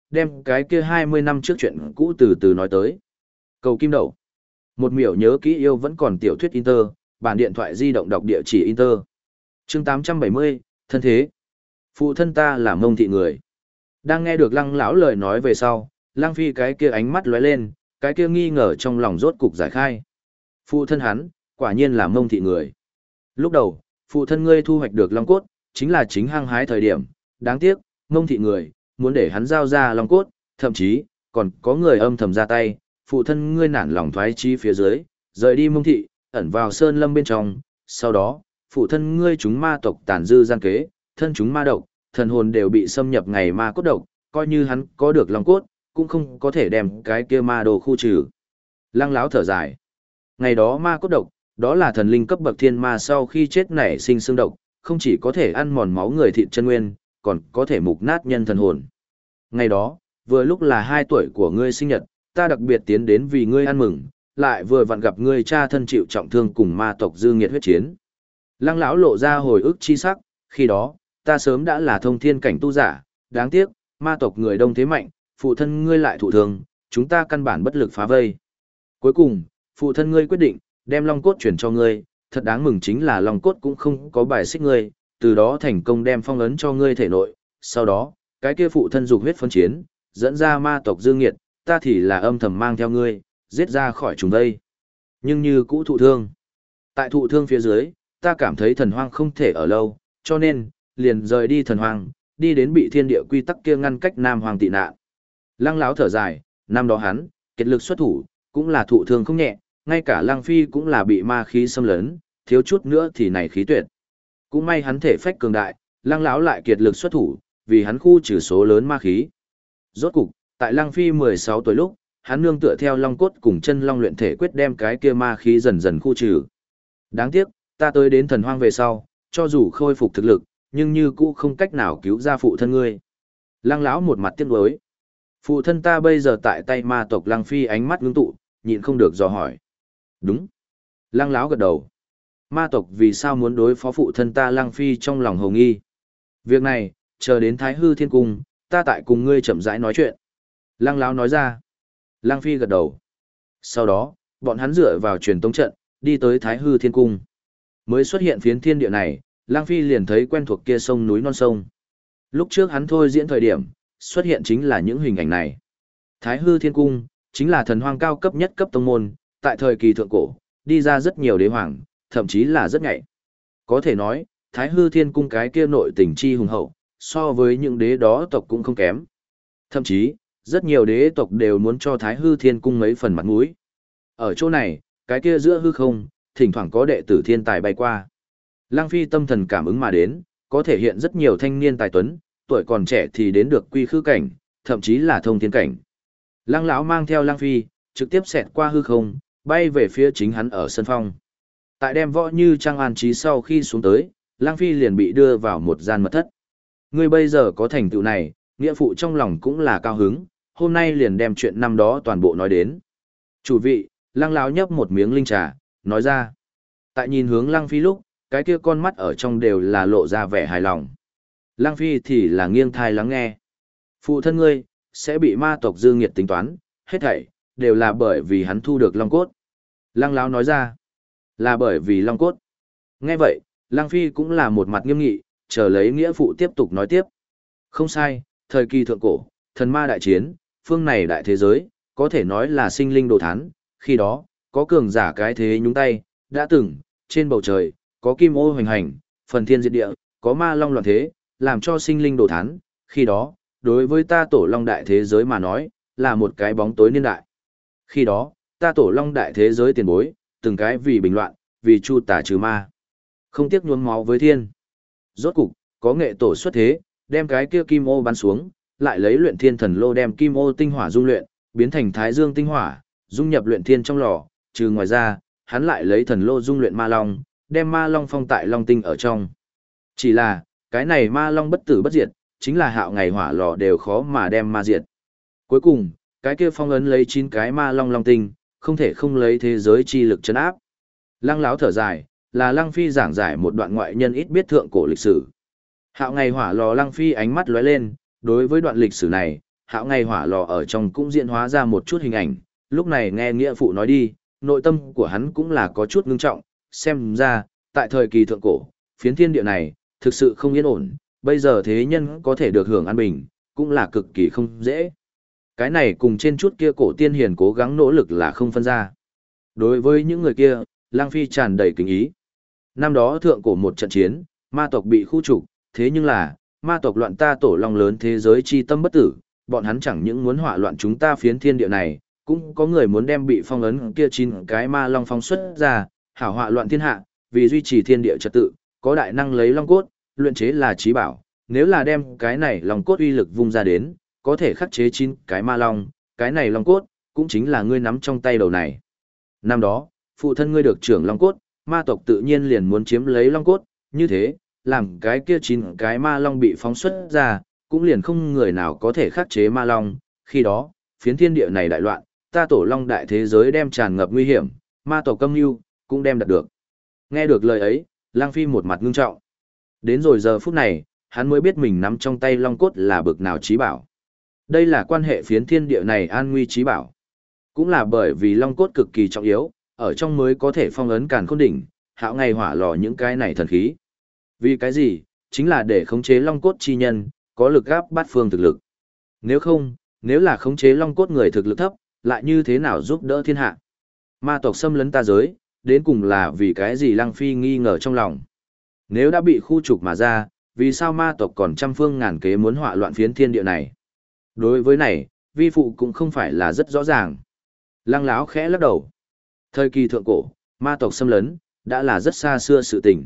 đem cái kia 20 năm trước chuyện cũ từ từ nói tới. Cầu kim đậu. Một miểu nhớ kỹ yêu vẫn còn tiểu thuyết Inter, bản điện thoại di động đọc địa chỉ Inter. Chương 870, thân thế. Phụ thân ta là Mông thị người. Đang nghe được Lăng lão lời nói về sau, Lăng Phi cái kia ánh mắt lóe lên, cái kia nghi ngờ trong lòng rốt cục giải khai. Phụ thân hắn, quả nhiên là Mông thị người. Lúc đầu, phụ thân ngươi thu hoạch được long cốt, chính là chính hăng hái thời điểm, đáng tiếc, Mông thị người, muốn để hắn giao ra long cốt, thậm chí, còn có người âm thầm ra tay, phụ thân ngươi nản lòng thoái chí phía dưới, rời đi Mông thị, ẩn vào sơn lâm bên trong, sau đó, phụ thân ngươi chúng ma tộc tàn dư gian kế, thân chúng ma độc, thần hồn đều bị xâm nhập ngày ma cốt độc, coi như hắn có được long cốt, cũng không có thể đem cái kia ma đồ khu trừ. Lăng Láo thở dài. Ngày đó ma cốt độc, đó là thần linh cấp bậc thiên ma sau khi chết nảy sinh xương độc, không chỉ có thể ăn mòn máu người thịt chân nguyên, còn có thể mục nát nhân thần hồn. Ngày đó, vừa lúc là 2 tuổi của ngươi sinh nhật, ta đặc biệt tiến đến vì ngươi ăn mừng, lại vừa vặn gặp ngươi cha thân chịu trọng thương cùng ma tộc dư nghiệt huyết chiến. Lăng Lão lộ ra hồi ức chi sắc, khi đó, ta sớm đã là thông thiên cảnh tu giả, đáng tiếc, ma tộc người đông thế mạnh, phụ thân ngươi lại thụ thương, chúng ta căn bản bất lực phá vây. Cuối cùng, phụ thân ngươi quyết định, đem long cốt chuyển cho ngươi, thật đáng mừng chính là long cốt cũng không có bài xích ngươi, từ đó thành công đem phong ấn cho ngươi thể nội, sau đó, cái kia phụ thân dục huyết phân chiến, dẫn ra ma tộc dương nghiệt, ta thì là âm thầm mang theo ngươi, giết ra khỏi chúng đây. Nhưng như cũ thụ thương. Tại thụ thương phía dưới, ta cảm thấy thần hoang không thể ở lâu, cho nên, liền rời đi thần hoang, đi đến bị thiên địa quy tắc kia ngăn cách Nam Hoàng tị nạn. Lăng Láo thở dài, năm đó hắn, kiệt lực xuất thủ, cũng là thụ thương không nhẹ, ngay cả Lăng Phi cũng là bị ma khí xâm lấn, thiếu chút nữa thì này khí tuyệt. Cũng may hắn thể phách cường đại, Lăng Láo lại kiệt lực xuất thủ, vì hắn khu trừ số lớn ma khí. Rốt cục, tại Lăng Phi 16 tuổi lúc, hắn nương tựa theo long cốt cùng chân long luyện thể quyết đem cái kia ma khí dần dần khu trừ. Đáng tiếc, ta tới đến thần hoang về sau, cho dù khôi phục thực lực, nhưng như cũ không cách nào cứu ra phụ thân ngươi. Lăng Lão một mặt tiếc nuối. Phụ thân ta bây giờ tại tay ma tộc Lăng Phi ánh mắt ngưng tụ, nhịn không được dò hỏi. Đúng. Lăng Lão gật đầu. Ma tộc vì sao muốn đối phó phụ thân ta Lăng Phi trong lòng hồ nghi. Việc này, chờ đến Thái Hư Thiên Cung, ta tại cùng ngươi chậm rãi nói chuyện. Lăng Lão nói ra. Lăng Phi gật đầu. Sau đó, bọn hắn dựa vào truyền tống trận, đi tới Thái Hư Thiên Cung. Mới xuất hiện phiến thiên địa này, Lăng Phi liền thấy quen thuộc kia sông núi non sông. Lúc trước hắn thôi diễn thời điểm, xuất hiện chính là những hình ảnh này. Thái Hư Thiên Cung, chính là thần hoang cao cấp nhất cấp tông môn, tại thời kỳ thượng cổ, đi ra rất nhiều đế hoàng, thậm chí là rất nhạy. Có thể nói, Thái Hư Thiên Cung cái kia nội tình chi hùng hậu, so với những đế đó tộc cũng không kém. Thậm chí, rất nhiều đế tộc đều muốn cho Thái Hư Thiên Cung mấy phần mặt mũi. Ở chỗ này, cái kia giữa hư không, thỉnh thoảng có đệ tử thiên tài bay qua. Lăng Phi tâm thần cảm ứng mà đến, có thể hiện rất nhiều thanh niên tài tuấn, tuổi còn trẻ thì đến được quy khư cảnh, thậm chí là thông thiên cảnh. Lăng Lão mang theo Lăng Phi, trực tiếp xẹt qua hư không, bay về phía chính hắn ở sân phong. Tại đem Võ Như Trang an trí sau khi xuống tới, Lăng Phi liền bị đưa vào một gian mật thất. Ngươi bây giờ có thành tựu này, nghĩa phụ trong lòng cũng là cao hứng, hôm nay liền đem chuyện năm đó toàn bộ nói đến. Chủ vị, Lăng Lão nhấp một miếng linh trà, nói ra. Tại nhìn hướng Lăng Phi lúc, cái kia con mắt ở trong đều là lộ ra vẻ hài lòng. Lăng Phi thì là nghiêng thai lắng nghe. Phụ thân ngươi, sẽ bị ma tộc dư nghiệt tính toán, hết thảy, đều là bởi vì hắn thu được long cốt. Lăng Lão nói ra, là bởi vì long cốt. Nghe vậy, Lăng Phi cũng là một mặt nghiêm nghị, chờ lấy nghĩa phụ tiếp tục nói tiếp. Không sai, thời kỳ thượng cổ, thần ma đại chiến, phương này đại thế giới, có thể nói là sinh linh đồ thán, khi đó, có cường giả cái thế nhúng tay, đã từng, trên bầu trời, có kim ô hoành hành, phần thiên diệt địa, có ma long loạn thế, làm cho sinh linh đồ thán, khi đó, đối với ta tổ long đại thế giới mà nói, là một cái bóng tối niên đại. Khi đó, ta tổ long đại thế giới tiền bối, từng cái vì bình loạn, vì chu tà trừ ma. Không tiếc nhuốm máu với thiên. Rốt cục, có nghệ tổ xuất thế, đem cái kia kim ô bắn xuống, lại lấy luyện thiên thần lô đem kim ô tinh hỏa dung luyện, biến thành thái dương tinh hỏa, dung nhập luyện thiên trong lò, trừ ngoài ra, hắn lại lấy thần lô dung luyện ma long, đem ma long phong tại long tinh ở trong. Chỉ là, cái này ma long bất tử bất diệt, chính là hạo ngày hỏa lò đều khó mà đem ma diệt. Cuối cùng, cái kia phong ấn lấy 9 cái ma long long tinh, không thể không lấy thế giới chi lực chấn áp. Lăng Lão thở dài, là Lăng Phi giảng giải một đoạn ngoại nhân ít biết thượng cổ lịch sử. Hạo ngày hỏa lò Lăng Phi ánh mắt lóe lên, đối với đoạn lịch sử này, hạo ngày hỏa lò ở trong cũng diễn hóa ra một chút hình ảnh, lúc này nghe nghĩa phụ nói đi, nội tâm của hắn cũng là có chút ngưng trọng, xem ra, tại thời kỳ thượng cổ, phiến thiên địa này, thực sự không yên ổn, bây giờ thế nhân có thể được hưởng an bình, cũng là cực kỳ không dễ. Cái này cùng trên chút kia cổ tiên hiền cố gắng nỗ lực là không phân ra. Đối với những người kia, Lang Phi tràn đầy kính ý. Năm đó thượng cổ một trận chiến, ma tộc bị khu trục, thế nhưng là, ma tộc loạn ta tổ long lớn thế giới chi tâm bất tử, bọn hắn chẳng những muốn hỏa loạn chúng ta phiến thiên địa này, cũng có người muốn đem bị phong ấn kia 9 cái ma long phong xuất ra, hảo hỏa loạn thiên hạ, vì duy trì thiên địa trật tự, có đại năng lấy long cốt, luyện chế là chí bảo, nếu là đem cái này long cốt uy lực vung ra đến, có thể khắc chế 9 cái ma long, cái này long cốt, cũng chính là ngươi nắm trong tay đầu này. Năm đó, phụ thân ngươi được trưởng long cốt, ma tộc tự nhiên liền muốn chiếm lấy long cốt, như thế, làm cái kia 9 cái ma long bị phóng xuất ra, cũng liền không người nào có thể khắc chế ma long, khi đó, phiến thiên địa này đại loạn, ta tổ long đại thế giới đem tràn ngập nguy hiểm, ma tộc câm nhu, cũng đem đạt được. Nghe được lời ấy, Lang Phi một mặt ngưng trọng. Đến rồi giờ phút này, hắn mới biết mình nắm trong tay long cốt là bực nào chí bảo. Đây là quan hệ phiến thiên địa này an nguy chí bảo. Cũng là bởi vì long cốt cực kỳ trọng yếu, ở trong mới có thể phong ấn càn khôn đỉnh, hạo ngày hỏa lò những cái này thần khí. Vì cái gì? Chính là để khống chế long cốt chi nhân, có lực gáp bát phương thực lực. Nếu không, nếu là khống chế long cốt người thực lực thấp, lại như thế nào giúp đỡ thiên hạ? Ma tộc xâm lấn ta giới, đến cùng là vì cái gì Lăng Phi nghi ngờ trong lòng. Nếu đã bị khu trục mà ra, vì sao ma tộc còn trăm phương ngàn kế muốn họa loạn phiến thiên địa này? Đối với này, vi phụ cũng không phải là rất rõ ràng. Lăng Láo khẽ lắc đầu. Thời kỳ thượng cổ, ma tộc xâm lấn, đã là rất xa xưa sự tình.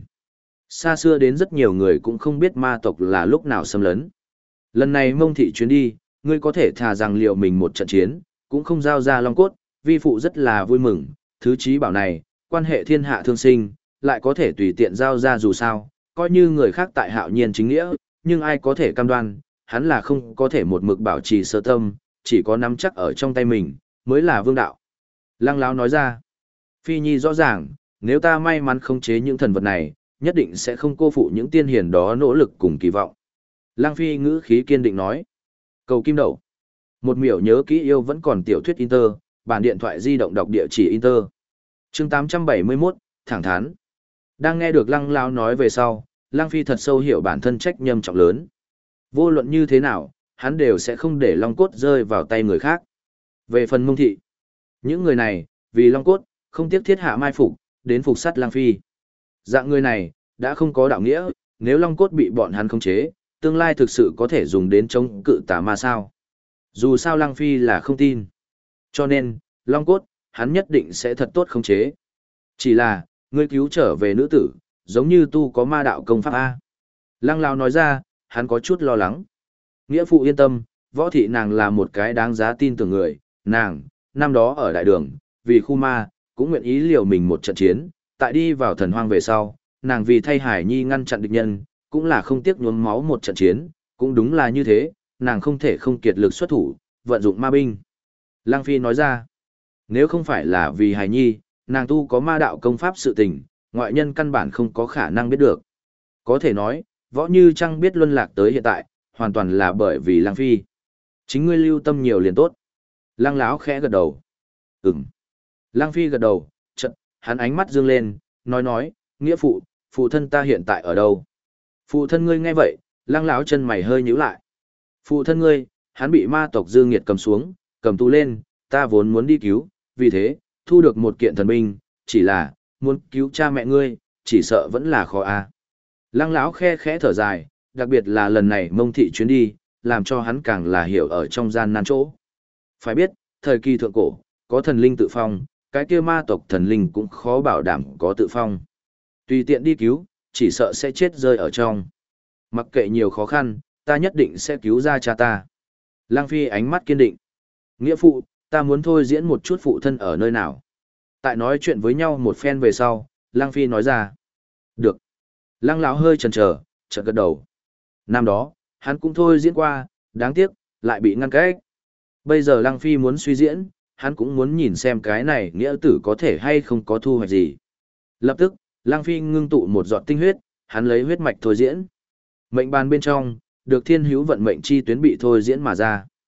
Xa xưa đến rất nhiều người cũng không biết ma tộc là lúc nào xâm lấn. Lần này mông thị chuyến đi, ngươi có thể thà rằng liệu mình một trận chiến, cũng không giao ra long cốt, vi phụ rất là vui mừng. Thứ chí bảo này, quan hệ thiên hạ thương sinh, lại có thể tùy tiện giao ra dù sao, coi như người khác tại hạo nhiên chính nghĩa, nhưng ai có thể cam đoan, hắn là không có thể một mực bảo trì sơ tâm, chỉ có nắm chắc ở trong tay mình, mới là vương đạo. Lăng Láo nói ra, Phi Nhi rõ ràng, nếu ta may mắn khống chế những thần vật này, nhất định sẽ không cô phụ những tiên hiền đó nỗ lực cùng kỳ vọng. Lăng Phi ngữ khí kiên định nói, cầu kim đậu. Một miểu nhớ kỹ yêu vẫn còn tiểu thuyết Inter, bản điện thoại di động đọc địa chỉ Inter. Chương 871, thẳng thắn. Đang nghe được Lăng Láo nói về sau, Lăng Phi thật sâu hiểu bản thân trách nhầm trọng lớn. Vô luận như thế nào, hắn đều sẽ không để long cốt rơi vào tay người khác. Về phần mông thị, những người này, vì long cốt, không tiếc thiết hạ mai phục, đến phục sát Lăng Phi. Dạng người này, đã không có đạo nghĩa, nếu long cốt bị bọn hắn khống chế, tương lai thực sự có thể dùng đến chống cự tà ma sao. Dù sao Lăng Phi là không tin. Cho nên, long cốt, hắn nhất định sẽ thật tốt khống chế. Chỉ là, ngươi cứu trở về nữ tử, giống như tu có ma đạo công pháp A. Lăng Lao nói ra, hắn có chút lo lắng. Nghĩa phụ yên tâm, võ thị nàng là một cái đáng giá tin tưởng người, nàng, năm đó ở đại đường, vì khu ma, cũng nguyện ý liều mình một trận chiến, tại đi vào thần hoang về sau, nàng vì thay Hải Nhi ngăn chặn địch nhân, cũng là không tiếc nhuốm máu một trận chiến, cũng đúng là như thế, nàng không thể không kiệt lực xuất thủ, vận dụng ma binh. Lăng Phi nói ra, nếu không phải là vì Hải Nhi, nàng tu có ma đạo công pháp sự tình, ngoại nhân căn bản không có khả năng biết được. Có thể nói, võ như trăng biết luân lạc tới hiện tại, hoàn toàn là bởi vì Lăng Phi. Chính ngươi lưu tâm nhiều liền tốt. Lăng Láo khẽ gật đầu. Ừm. Lăng Phi gật đầu, chợt hắn ánh mắt dương lên, nói, nghĩa phụ, phụ thân ta hiện tại ở đâu? Phụ thân ngươi nghe vậy, Lăng Láo chân mày hơi nhíu lại. Phụ thân ngươi, hắn bị ma tộc Dương Nghiệt cầm xuống, cầm tù lên, ta vốn muốn đi cứu, vì thế, thu được một kiện thần binh, chỉ là, muốn cứu cha mẹ ngươi, chỉ sợ vẫn là khó a. Lăng Láo khẽ thở dài, đặc biệt là lần này mông thị chuyến đi, làm cho hắn càng là hiểu ở trong gian nan chỗ. Phải biết, thời kỳ thượng cổ, có thần linh tự phong, cái kia ma tộc thần linh cũng khó bảo đảm có tự phong. Tùy tiện đi cứu, chỉ sợ sẽ chết rơi ở trong. Mặc kệ nhiều khó khăn, ta nhất định sẽ cứu ra cha ta. Lăng Phi ánh mắt kiên định. Nghĩa phụ, ta muốn thôi diễn một chút phụ thân ở nơi nào. Tại nói chuyện với nhau một phen về sau, Lăng Phi nói ra. Được. Lăng Lão hơi chần chờ, chợt gật đầu. Năm đó, hắn cũng thôi diễn qua, đáng tiếc, lại bị ngăn cách. Bây giờ Lăng Phi muốn suy diễn, hắn cũng muốn nhìn xem cái này nghĩa tử có thể hay không có thu hoạch gì. Lập tức, Lăng Phi ngưng tụ một giọt tinh huyết, hắn lấy huyết mạch thôi diễn. Mệnh bàn bên trong, được thiên hữu vận mệnh chi tuyến bị thôi diễn mà ra.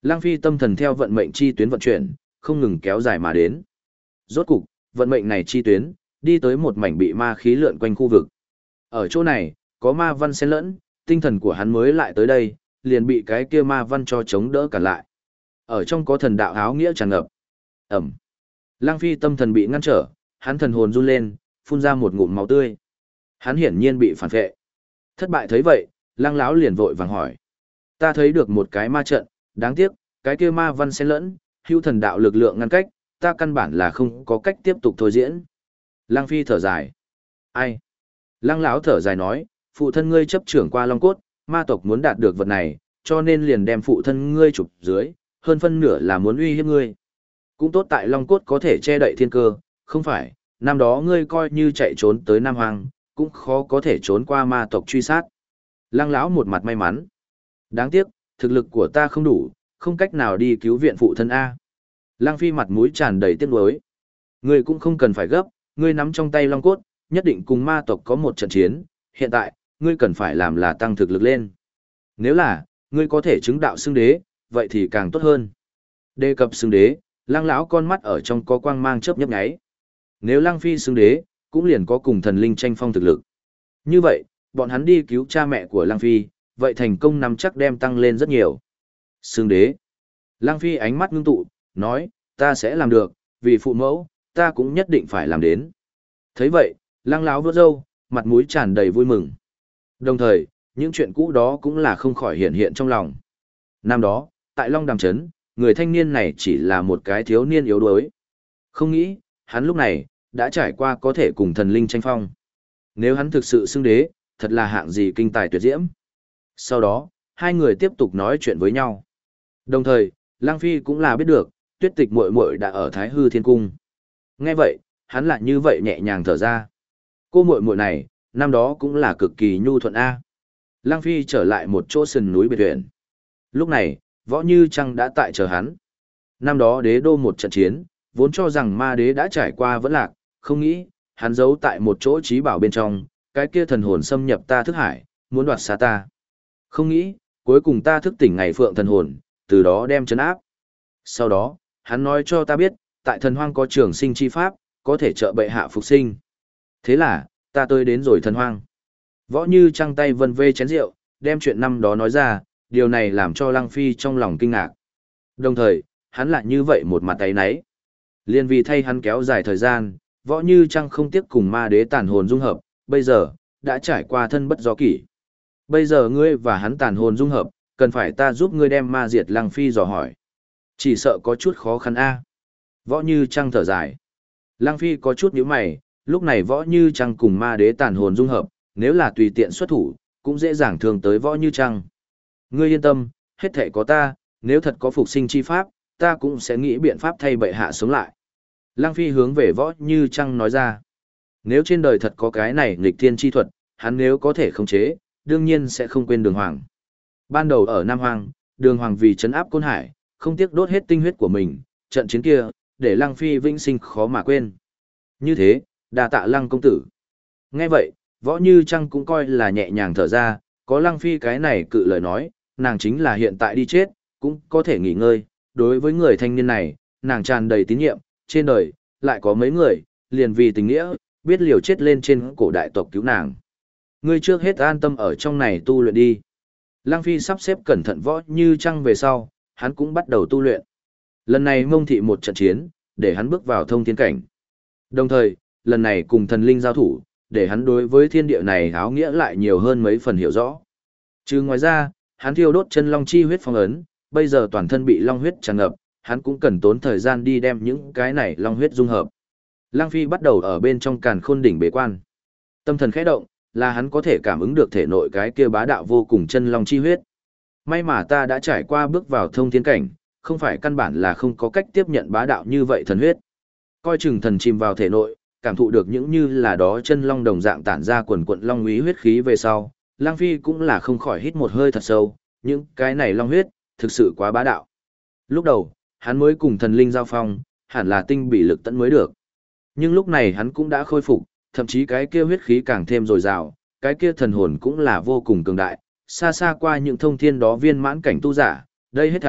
Lang Phi tâm thần theo vận mệnh chi tuyến vận chuyển, không ngừng kéo dài mà đến. Rốt cục, vận mệnh này chi tuyến, đi tới một mảnh bị ma khí lượn quanh khu vực. Ở chỗ này, có ma văn xen lẫn, tinh thần của hắn mới lại tới đây, liền bị cái kia ma văn cho chống đỡ cản lại. Ở trong có thần đạo áo nghĩa tràn ngập. Ẩm. Lang Phi tâm thần bị ngăn trở, hắn thần hồn run lên, phun ra một ngụm máu tươi. Hắn hiển nhiên bị phản vệ. Thất bại thấy vậy, Lang lão liền vội vàng hỏi: "Ta thấy được một cái ma trận, đáng tiếc, cái kia ma văn xen lẫn, hữu thần đạo lực lượng ngăn cách, ta căn bản là không có cách tiếp tục thôi diễn." Lang Phi thở dài: "Ai?" Lang lão thở dài nói: "Phụ thân ngươi chấp trưởng qua Long Cốt, ma tộc muốn đạt được vật này, cho nên liền đem phụ thân ngươi chụp dưới, hơn phân nửa là muốn uy hiếp ngươi. Cũng tốt tại Long Cốt có thể che đậy thiên cơ, không phải, năm đó ngươi coi như chạy trốn tới Nam Hoang, cũng khó có thể trốn qua ma tộc truy sát." Lang lão một mặt may mắn: "Đáng tiếc, thực lực của ta không đủ, không cách nào đi cứu viện phụ thân A." Lang Phi mặt mũi tràn đầy tiếc nuối: "Ngươi cũng không cần phải gấp, ngươi nắm trong tay Long Cốt, nhất định cùng ma tộc có một trận chiến, hiện tại, ngươi cần phải làm là tăng thực lực lên. Nếu là, ngươi có thể chứng đạo xưng đế, vậy thì càng tốt hơn." Đề cập xưng đế, Lang lão con mắt ở trong có quang mang chớp nhấp nháy. Nếu Lang Phi xưng đế, cũng liền có cùng thần linh tranh phong thực lực. Như vậy, bọn hắn đi cứu cha mẹ của Lang Phi, vậy thành công nắm chắc đem tăng lên rất nhiều. Xưng đế. Lang Phi ánh mắt ngưng tụ, nói: "Ta sẽ làm được, vì phụ mẫu, ta cũng nhất định phải làm đến." Thấy vậy, Lang lão vuốt râu, mặt mũi tràn đầy vui mừng. Đồng thời, những chuyện cũ đó cũng là không khỏi hiện hiện trong lòng. Năm đó, tại Long Đàm Trấn, người thanh niên này chỉ là một cái thiếu niên yếu đuối. Không nghĩ, hắn lúc này, đã trải qua có thể cùng thần linh tranh phong. Nếu hắn thực sự xưng đế, thật là hạng gì kinh tài tuyệt diễm. Sau đó, hai người tiếp tục nói chuyện với nhau. Đồng thời, Lang Phi cũng là biết được, Tuyết Tịch muội muội đã ở Thái Hư Thiên Cung. Nghe vậy, hắn lại như vậy nhẹ nhàng thở ra. Cô muội muội này, năm đó cũng là cực kỳ nhu thuận A. Lang Phi trở lại một chỗ sườn núi biệt viện. Lúc này, Võ Như Trăng đã tại chờ hắn. Năm đó đế đô một trận chiến, vốn cho rằng ma đế đã trải qua vẫn lạc, không nghĩ, hắn giấu tại một chỗ trí bảo bên trong, cái kia thần hồn xâm nhập ta thức hải, muốn đoạt xá ta. Không nghĩ, cuối cùng ta thức tỉnh ngày phượng thần hồn, từ đó đem trấn áp. Sau đó, hắn nói cho ta biết, tại thần hoang có trường sinh chi pháp, có thể trợ bệ hạ phục sinh. Thế là, ta tới đến rồi thần hoang. Võ Như Trăng tay vân vê chén rượu, đem chuyện năm đó nói ra, điều này làm cho Lăng Phi trong lòng kinh ngạc. Đồng thời, hắn lại như vậy một mặt áy náy. Liên vì thay hắn kéo dài thời gian, Võ Như Trăng không tiếc cùng ma đế tàn hồn dung hợp, bây giờ, đã trải qua thân bất do kỷ. Bây giờ ngươi và hắn tàn hồn dung hợp, cần phải ta giúp ngươi đem ma diệt Lăng Phi dò hỏi. Chỉ sợ có chút khó khăn a. Võ Như Trăng thở dài. Lăng Phi có chút nhíu mày, lúc này Võ Như Trăng cùng ma đế tàn hồn dung hợp, nếu là tùy tiện xuất thủ, cũng dễ dàng thương tới Võ Như Trăng. Ngươi yên tâm, hết thảy có ta, nếu thật có phục sinh chi pháp, ta cũng sẽ nghĩ biện pháp thay bệ hạ sống lại. Lăng Phi hướng về Võ Như Trăng nói ra. Nếu trên đời thật có cái này nghịch thiên chi thuật, hắn nếu có thể khống chế, đương nhiên sẽ không quên Đường Hoàng. Ban đầu ở Nam Hoang, Đường Hoàng vì trấn áp Côn Hải, không tiếc đốt hết tinh huyết của mình, trận chiến kia, để Lăng Phi vĩnh sinh khó mà quên. Như thế, đa tạ Lăng công tử. Nghe vậy, Võ Như Trăng cũng coi là nhẹ nhàng thở ra, có Lăng Phi cái này cự lời nói, nàng chính là hiện tại đi chết, cũng có thể nghỉ ngơi. Đối với người thanh niên này, nàng tràn đầy tín nhiệm, trên đời, lại có mấy người, liền vì tình nghĩa, biết liều chết lên trên cổ đại tộc cứu nàng. Ngươi trước hết an tâm ở trong này tu luyện đi. Lăng Phi sắp xếp cẩn thận Võ Như Trăng về sau, hắn cũng bắt đầu tu luyện. Lần này Mông Thị một trận chiến, để hắn bước vào thông thiên cảnh. Đồng thời, lần này cùng thần linh giao thủ, để hắn đối với thiên địa này áo nghĩa lại nhiều hơn mấy phần hiểu rõ. Chứ ngoài ra, hắn thiêu đốt chân long chi huyết phong ấn, bây giờ toàn thân bị long huyết tràn ngập, hắn cũng cần tốn thời gian đi đem những cái này long huyết dung hợp. Lăng Phi bắt đầu ở bên trong càn khôn đỉnh bế quan. Tâm thần khẽ động, là hắn có thể cảm ứng được thể nội cái kia bá đạo vô cùng chân long chi huyết. May mà ta đã trải qua bước vào thông thiên cảnh, không phải căn bản là không có cách tiếp nhận bá đạo như vậy thần huyết. Coi chừng thần chìm vào thể nội, cảm thụ được những như là đó chân long đồng dạng tản ra quần quận long úy huyết khí về sau, Lang Phi cũng là không khỏi hít một hơi thật sâu, những cái này long huyết, thực sự quá bá đạo. Lúc đầu, hắn mới cùng thần linh giao phong, hẳn là tinh bị lực tận mới được. Nhưng lúc này hắn cũng đã khôi phục, thậm chí cái kia huyết khí càng thêm dồi dào, cái kia thần hồn cũng là vô cùng cường đại, xa xa qua những thông thiên đó viên mãn cảnh tu giả, đây hết thảy,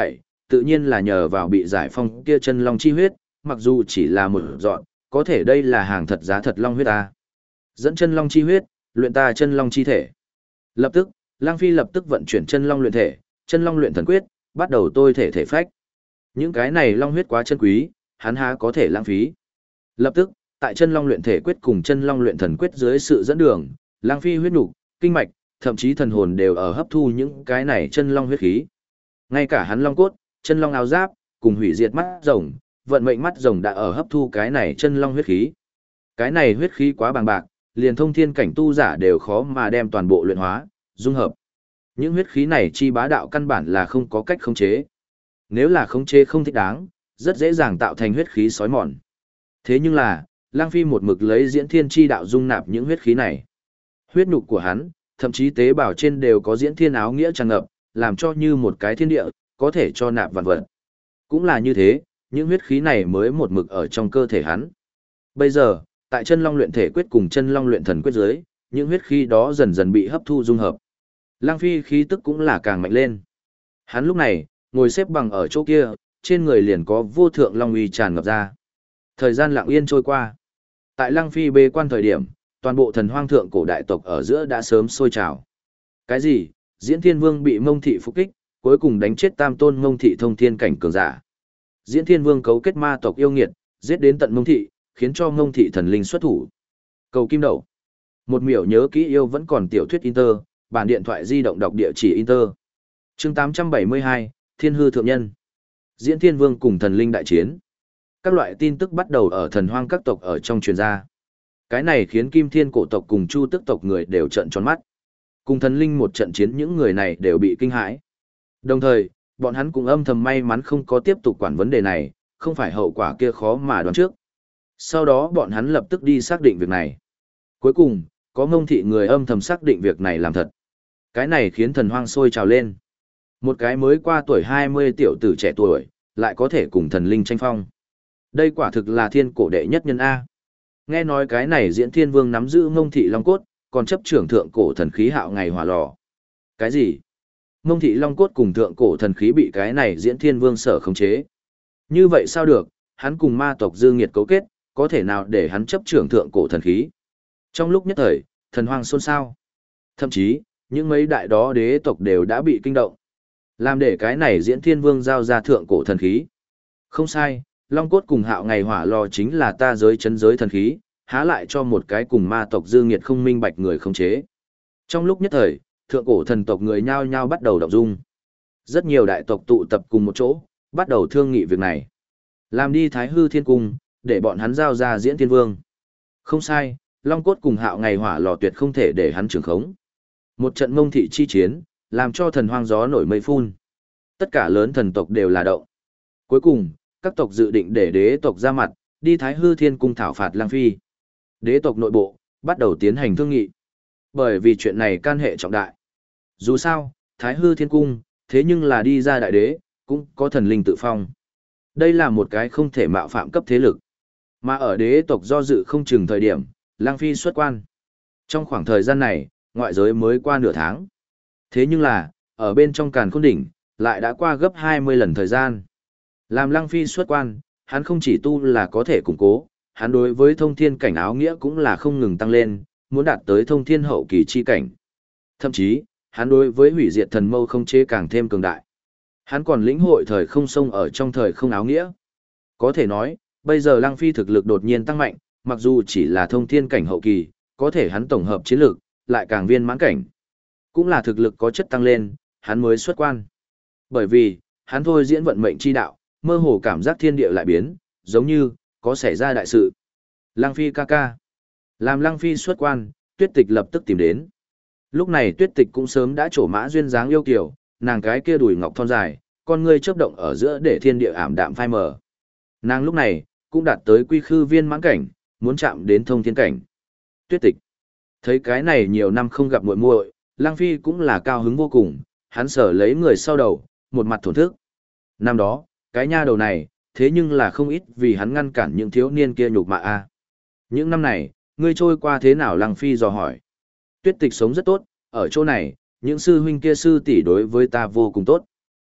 tự nhiên là nhờ vào bị giải phong kia chân long chi huyết, mặc dù chỉ là một dọn, có thể đây là hàng thật giá thật long huyết ta. Dẫn chân long chi huyết, luyện ta chân long chi thể. Lập tức, Lang Phi lập tức vận chuyển chân long luyện thể, chân long luyện thần quyết, bắt đầu tôi thể thể phách. Những cái này long huyết quá chân quý, hắn há có thể lãng phí. Lập tức, tại chân long luyện thể quyết cùng chân long luyện thần quyết dưới sự dẫn đường, Lang Phi huyết nục, kinh mạch, thậm chí thần hồn đều ở hấp thu những cái này chân long huyết khí. Ngay cả hắn long cốt, chân long áo giáp, cùng hủy diệt mắt rồng, vận mệnh mắt rồng đã ở hấp thu cái này chân long huyết khí. Cái này huyết khí quá bằng bạc, liền thông thiên cảnh tu giả đều khó mà đem toàn bộ luyện hóa, dung hợp. Những huyết khí này chi bá đạo căn bản là không có cách khống chế. Nếu là khống chế không thích đáng, rất dễ dàng tạo thành huyết khí sói mòn. Thế nhưng là, Lang Phi một mực lấy diễn thiên chi đạo dung nạp những huyết khí này. Huyết nhục của hắn, thậm chí tế bào trên đều có diễn thiên áo nghĩa tràn ngập, làm cho như một cái thiên địa, có thể cho nạp vạn vật. Cũng là như thế, những huyết khí này mới một mực ở trong cơ thể hắn. Bây giờ, tại chân long luyện thể quyết cùng chân long luyện thần quyết dưới, những huyết khí đó dần dần bị hấp thu dung hợp. Lang Phi khí tức cũng là càng mạnh lên. Hắn lúc này, ngồi xếp bằng ở chỗ kia, trên người liền có vô thượng long uy tràn ngập ra. Thời gian lặng yên trôi qua. Tại Lang Phi bế quan thời điểm, toàn bộ thần hoang thượng cổ đại tộc ở giữa đã sớm sôi trào. Cái gì? Diễn Thiên Vương bị Mông Thị phục kích, cuối cùng đánh chết tam tôn Mông Thị thông thiên cảnh cường giả. Diễn Thiên Vương cấu kết ma tộc yêu nghiệt, giết đến tận Mông Thị, khiến cho Mông Thị thần linh xuất thủ. Cầu kim đậu. Một miểu nhớ kỹ yêu vẫn còn tiểu thuyết Inter, bản điện thoại di động đọc địa chỉ Inter. Chương 872, Thiên hư thượng nhân. Diễn Thiên Vương cùng thần linh đại chiến. Các loại tin tức bắt đầu ở thần hoang các tộc ở trong truyền ra. Cái này khiến Kim Thiên cổ tộc cùng Chu Tức tộc người đều trợn tròn mắt. Cùng thần linh một trận chiến những người này đều bị kinh hãi. Đồng thời, bọn hắn cũng âm thầm may mắn không có tiếp tục quản vấn đề này, không phải hậu quả kia khó mà đoán trước. Sau đó bọn hắn lập tức đi xác định việc này. Cuối cùng, có Mông Thị người âm thầm xác định việc này làm thật. Cái này khiến thần hoang sôi trào lên. Một cái mới qua tuổi 20 tiểu tử trẻ tuổi, lại có thể cùng thần linh tranh phong. Đây quả thực là thiên cổ đệ nhất nhân A. Nghe nói cái này Diễn Thiên Vương nắm giữ Mông Thị Long Cốt, còn chấp trưởng thượng cổ thần khí hạo ngày hỏa lò. Cái gì? Mông Thị Long Cốt cùng thượng cổ thần khí bị cái này Diễn Thiên Vương sở khống chế. Như vậy sao được, hắn cùng ma tộc dư nghiệt cấu kết, có thể nào để hắn chấp trưởng thượng cổ thần khí? Trong lúc nhất thời, thần hoang xôn xao. Thậm chí, những mấy đại đó đế tộc đều đã bị kinh động. Làm để cái này Diễn Thiên Vương giao ra thượng cổ thần khí. Không sai, Long Cốt cùng hạo ngày hỏa lò chính là ta giới chấn giới thần khí, há lại cho một cái cùng ma tộc dư nghiệt không minh bạch người khống chế. Trong lúc nhất thời, thượng cổ thần tộc người nhao nhao bắt đầu động dung. Rất nhiều đại tộc tụ tập cùng một chỗ, bắt đầu thương nghị việc này. Làm đi Thái Hư Thiên Cung, để bọn hắn giao ra Diễn Thiên Vương. Không sai, Long Cốt cùng hạo ngày hỏa lò tuyệt không thể để hắn trưởng khống. Một trận Mông Thị chi chiến, làm cho thần hoang gió nổi mây phun. Tất cả lớn thần tộc đều là động. Cuối cùng, các tộc dự định để đế tộc ra mặt, đi Thái Hư Thiên Cung thảo phạt Lang Phi. Đế tộc nội bộ, bắt đầu tiến hành thương nghị. Bởi vì chuyện này can hệ trọng đại. Dù sao, Thái Hư Thiên Cung, thế nhưng là đi ra đại đế, cũng có thần linh tự phong. Đây là một cái không thể mạo phạm cấp thế lực. Mà ở đế tộc do dự không chừng thời điểm, Lang Phi xuất quan. Trong khoảng thời gian này, ngoại giới mới qua nửa tháng. Thế nhưng là, ở bên trong Càn Khôn Đỉnh, lại đã qua gấp 20 lần thời gian. Làm Lang Phi xuất quan, hắn không chỉ tu là có thể củng cố, hắn đối với thông thiên cảnh áo nghĩa cũng là không ngừng tăng lên, muốn đạt tới thông thiên hậu kỳ chi cảnh. Thậm chí, hắn đối với hủy diệt thần mâu không chế càng thêm cường đại. Hắn còn lĩnh hội thời không sông ở trong thời không áo nghĩa. Có thể nói, bây giờ Lang Phi thực lực đột nhiên tăng mạnh, mặc dù chỉ là thông thiên cảnh hậu kỳ, có thể hắn tổng hợp chiến lực, lại càng viên mãn cảnh. Cũng là thực lực có chất tăng lên, hắn mới xuất quan. Bởi vì, hắn thôi diễn vận mệnh chi đạo, mơ hồ cảm giác thiên địa lại biến, giống như, có xảy ra đại sự. Lang Phi ca ca. Làm Lang Phi xuất quan, Tuyết Tịch lập tức tìm đến. Lúc này Tuyết Tịch cũng sớm đã trổ mã duyên dáng yêu kiều, nàng cái kia đùi ngọc thon dài, con ngươi chớp động ở giữa để thiên địa ảm đạm phai mờ. Nàng lúc này, cũng đạt tới quy khư viên mãn cảnh, muốn chạm đến thông thiên cảnh. Tuyết Tịch. Thấy cái này nhiều năm không gặp muội muội, Lang Phi cũng là cao hứng vô cùng, hắn sở lấy người sau đầu, một mặt thổn thức. Năm đó, cái nha đầu này, thế nhưng là không ít vì hắn ngăn cản những thiếu niên kia nhục mạ a. Những năm này, ngươi trôi qua thế nào? Lang Phi dò hỏi. Tuyết Tịch sống rất tốt, ở chỗ này, những sư huynh kia sư tỷ đối với ta vô cùng tốt.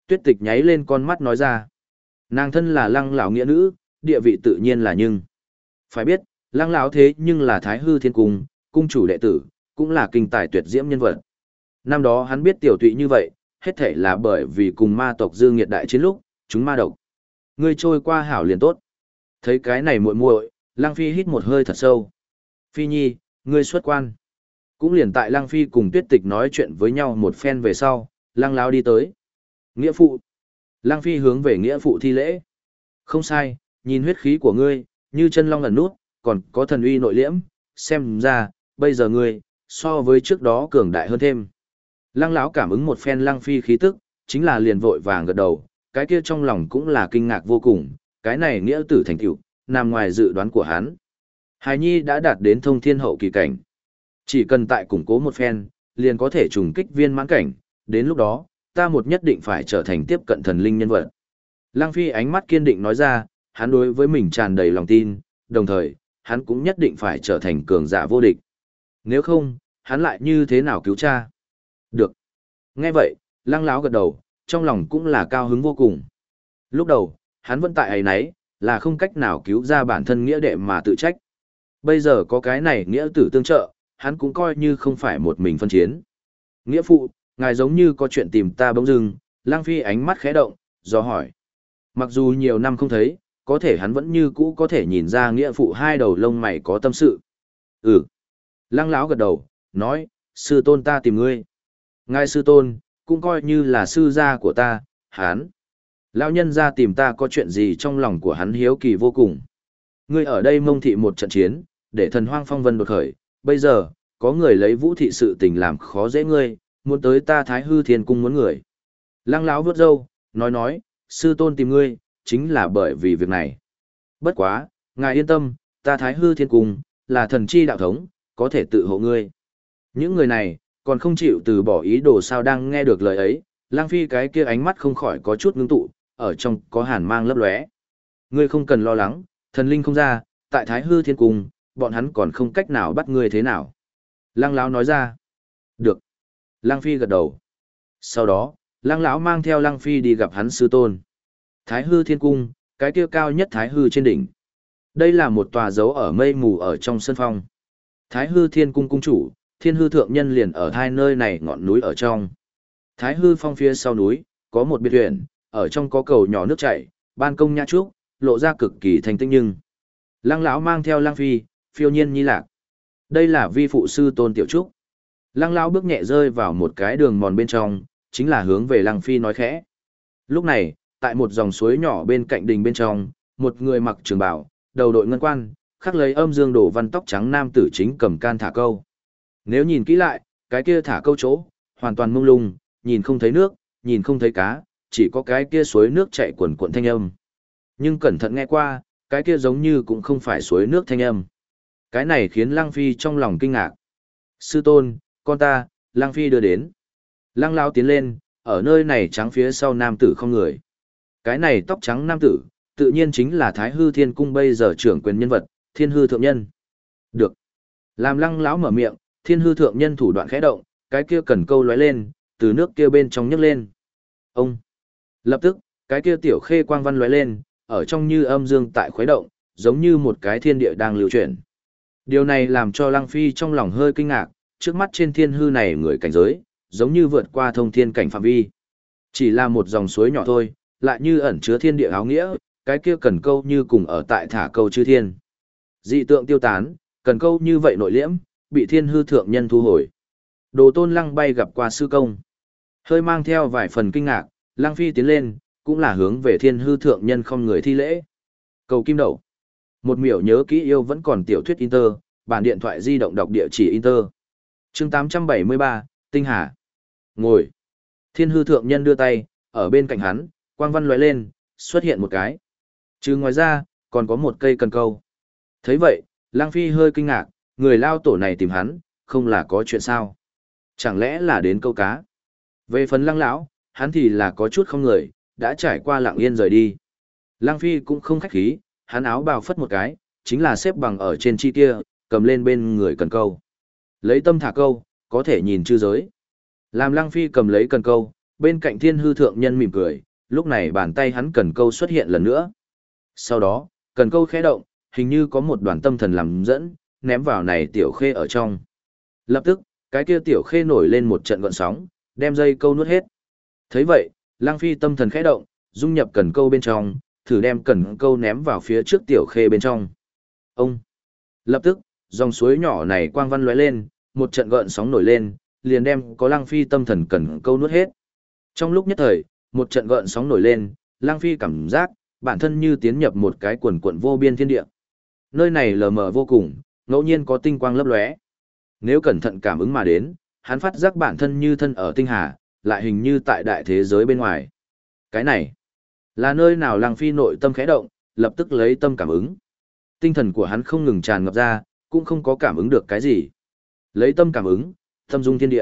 Tuyết Tịch nháy lên con mắt nói ra. Nàng thân là Lăng lão nghĩa nữ, địa vị tự nhiên là nhưng. Phải biết, Lăng lão thế nhưng là Thái Hư Thiên Cung, cung chủ đệ tử, cũng là kinh tài tuyệt diễm nhân vật. Năm đó hắn biết tiểu tụy như vậy, hết thể là bởi vì cùng ma tộc dư nghiệt đại chiến lúc, chúng ma độc. Ngươi trôi qua hảo liền tốt. Thấy cái này muội muội, Lăng Phi hít một hơi thật sâu. Phi nhi, ngươi xuất quan. Cũng liền tại Lăng Phi cùng Tuyết Tịch nói chuyện với nhau một phen về sau, Lăng lão đi tới. Nghĩa phụ. Lăng Phi hướng về nghĩa phụ thi lễ. Không sai, nhìn huyết khí của ngươi, như chân long ẩn nút, còn có thần uy nội liễm, xem ra, bây giờ ngươi, so với trước đó cường đại hơn thêm. Lăng lão cảm ứng một phen Lăng Phi khí tức, chính là liền vội vàng gật đầu, cái kia trong lòng cũng là kinh ngạc vô cùng, cái này nghĩa tử thành tựu, nằm ngoài dự đoán của hắn. Hài nhi đã đạt đến thông thiên hậu kỳ cảnh. Chỉ cần tại củng cố một phen, liền có thể trùng kích viên mãn cảnh, đến lúc đó, ta một nhất định phải trở thành tiếp cận thần linh nhân vật. Lăng Phi ánh mắt kiên định nói ra, hắn đối với mình tràn đầy lòng tin, đồng thời, hắn cũng nhất định phải trở thành cường giả vô địch. Nếu không, hắn lại như thế nào cứu cha? Được. Nghe vậy, Lăng lão gật đầu, trong lòng cũng là cao hứng vô cùng. Lúc đầu, hắn vẫn tại ấy nấy, là không cách nào cứu ra bản thân nghĩa đệ mà tự trách. Bây giờ có cái này nghĩa tử tương trợ, hắn cũng coi như không phải một mình phân chiến. Nghĩa phụ, ngài giống như có chuyện tìm ta bỗng dưng, Lăng Phi ánh mắt khẽ động, do hỏi. Mặc dù nhiều năm không thấy, có thể hắn vẫn như cũ có thể nhìn ra nghĩa phụ hai đầu lông mày có tâm sự. Ừ. Lăng lão gật đầu, nói, sư tôn ta tìm ngươi. Ngài sư tôn, cũng coi như là sư gia của ta, hắn. Lão nhân ra tìm ta có chuyện gì trong lòng của hắn hiếu kỳ vô cùng. Ngươi ở đây mông thị một trận chiến, để thần hoang phong vân đột khởi, bây giờ, có người lấy vũ thị sự tình làm khó dễ ngươi, muốn tới ta Thái Hư Thiên Cung muốn người. Lăng lão vuốt râu, nói, sư tôn tìm ngươi, chính là bởi vì việc này. Bất quá, ngài yên tâm, ta Thái Hư Thiên Cung, là thần chi đạo thống, có thể tự hộ ngươi. Những người này, còn không chịu từ bỏ ý đồ sao đang nghe được lời ấy, Lang Phi cái kia ánh mắt không khỏi có chút ngưng tụ, ở trong có hàn mang lấp lóe. Ngươi không cần lo lắng, thần linh không ra, tại Thái Hư Thiên Cung, bọn hắn còn không cách nào bắt ngươi thế nào. Lăng lão nói ra. Được. Lăng Phi gật đầu. Sau đó, Lăng lão mang theo Lăng Phi đi gặp hắn sư tôn. Thái Hư Thiên Cung, cái kia cao nhất Thái Hư trên đỉnh. Đây là một tòa dấu ở mây mù ở trong sân phong. Thái Hư Thiên Cung cung chủ, Thiên Hư thượng nhân liền ở hai nơi này ngọn núi ở trong. Thái Hư phong phía sau núi, có một biệt huyện, ở trong có cầu nhỏ nước chảy, ban công nhã trúc, lộ ra cực kỳ thanh tĩnh nhưng. Lăng lão mang theo Lăng Phi, phiêu nhiên nhi lạc. Đây là vi phụ sư tôn tiểu trúc. Lăng lão bước nhẹ rơi vào một cái đường mòn bên trong, chính là hướng về Lăng Phi nói khẽ. Lúc này, tại một dòng suối nhỏ bên cạnh đình bên trong, một người mặc trường bào, đầu đội ngân quan, khắc lấy âm dương đổ văn tóc trắng nam tử chính cầm can thả câu. Nếu nhìn kỹ lại, cái kia thả câu chỗ, hoàn toàn mông lung, nhìn không thấy nước, nhìn không thấy cá, chỉ có cái kia suối nước chảy cuồn cuộn thanh âm. Nhưng cẩn thận nghe qua, cái kia giống như cũng không phải suối nước thanh âm. Cái này khiến Lăng Phi trong lòng kinh ngạc. Sư tôn, con ta, Lăng Phi đưa đến. Lăng lão tiến lên, ở nơi này trắng phía sau nam tử không người. Cái này tóc trắng nam tử, tự nhiên chính là Thái Hư Thiên Cung bây giờ trưởng quyền nhân vật, Thiên Hư thượng nhân. Được. Làm Lăng lão mở miệng, Thiên Hư thượng nhân thủ đoạn khẽ động, cái kia cần câu lóe lên, từ nước kia bên trong nhấc lên. Ông. Lập tức, cái kia tiểu khê quang văn lóe lên, ở trong như âm dương tại khuấy động, giống như một cái thiên địa đang lưu chuyển. Điều này làm cho Lăng Phi trong lòng hơi kinh ngạc, trước mắt trên thiên hư này người cảnh giới, giống như vượt qua thông thiên cảnh phạm vi. Chỉ là một dòng suối nhỏ thôi, lại như ẩn chứa thiên địa áo nghĩa, cái kia cần câu như cùng ở tại thả câu chư thiên. Dị tượng tiêu tán, cần câu như vậy nội liễm, bị thiên hư thượng nhân thu hồi. Đồ tôn Lăng bay gặp qua sư công. Hơi mang theo vài phần kinh ngạc, Lăng Phi tiến lên, cũng là hướng về thiên hư thượng nhân không người thi lễ. Cầu kim đậu. Một miểu nhớ kỹ yêu vẫn còn tiểu thuyết Inter, bản điện thoại di động đọc địa chỉ Inter. Chương 873, Tinh Hà. Ngồi. Thiên hư thượng nhân đưa tay, ở bên cạnh hắn, quang văn lóe lên, xuất hiện một cái. Chứ ngoài ra, còn có một cây cần câu. Thấy vậy, Lăng Phi hơi kinh ngạc, người lao tổ này tìm hắn, không là có chuyện sao? Chẳng lẽ là đến câu cá? Về phần Lăng lão, hắn thì là có chút không người, đã trải qua lặng yên rời đi. Lăng Phi cũng không khách khí, hắn áo bào phất một cái, chính là xếp bằng ở trên chi kia, cầm lên bên người cần câu. Lấy tâm thả câu, có thể nhìn chư giới. Làm Lăng Phi cầm lấy cần câu, bên cạnh thiên hư thượng nhân mỉm cười, lúc này bàn tay hắn cần câu xuất hiện lần nữa. Sau đó, cần câu khẽ động, hình như có một đoàn tâm thần làm dẫn, ném vào này tiểu khê ở trong. Lập tức, cái kia tiểu khê nổi lên một trận gợn sóng, đem dây câu nuốt hết. Thấy vậy, Lang Phi tâm thần khẽ động, dung nhập cần câu bên trong, thử đem cần câu ném vào phía trước tiểu khê bên trong. Ông! Lập tức, dòng suối nhỏ này quang văn lóe lên, một trận gợn sóng nổi lên, liền đem có Lang Phi tâm thần cần câu nuốt hết. Trong lúc nhất thời, một trận gợn sóng nổi lên, Lang Phi cảm giác, bản thân như tiến nhập một cái quần quần vô biên thiên địa. Nơi này lờ mờ vô cùng, ngẫu nhiên có tinh quang lấp lóe. Nếu cẩn thận cảm ứng mà đến, hắn phát giác bản thân như thân ở tinh hà, lại hình như tại đại thế giới bên ngoài. Cái này, là nơi nào? Lăng Phi nội tâm khẽ động, lập tức lấy tâm cảm ứng. Tinh thần của hắn không ngừng tràn ngập ra, cũng không có cảm ứng được cái gì. Lấy tâm cảm ứng, tâm dung thiên địa.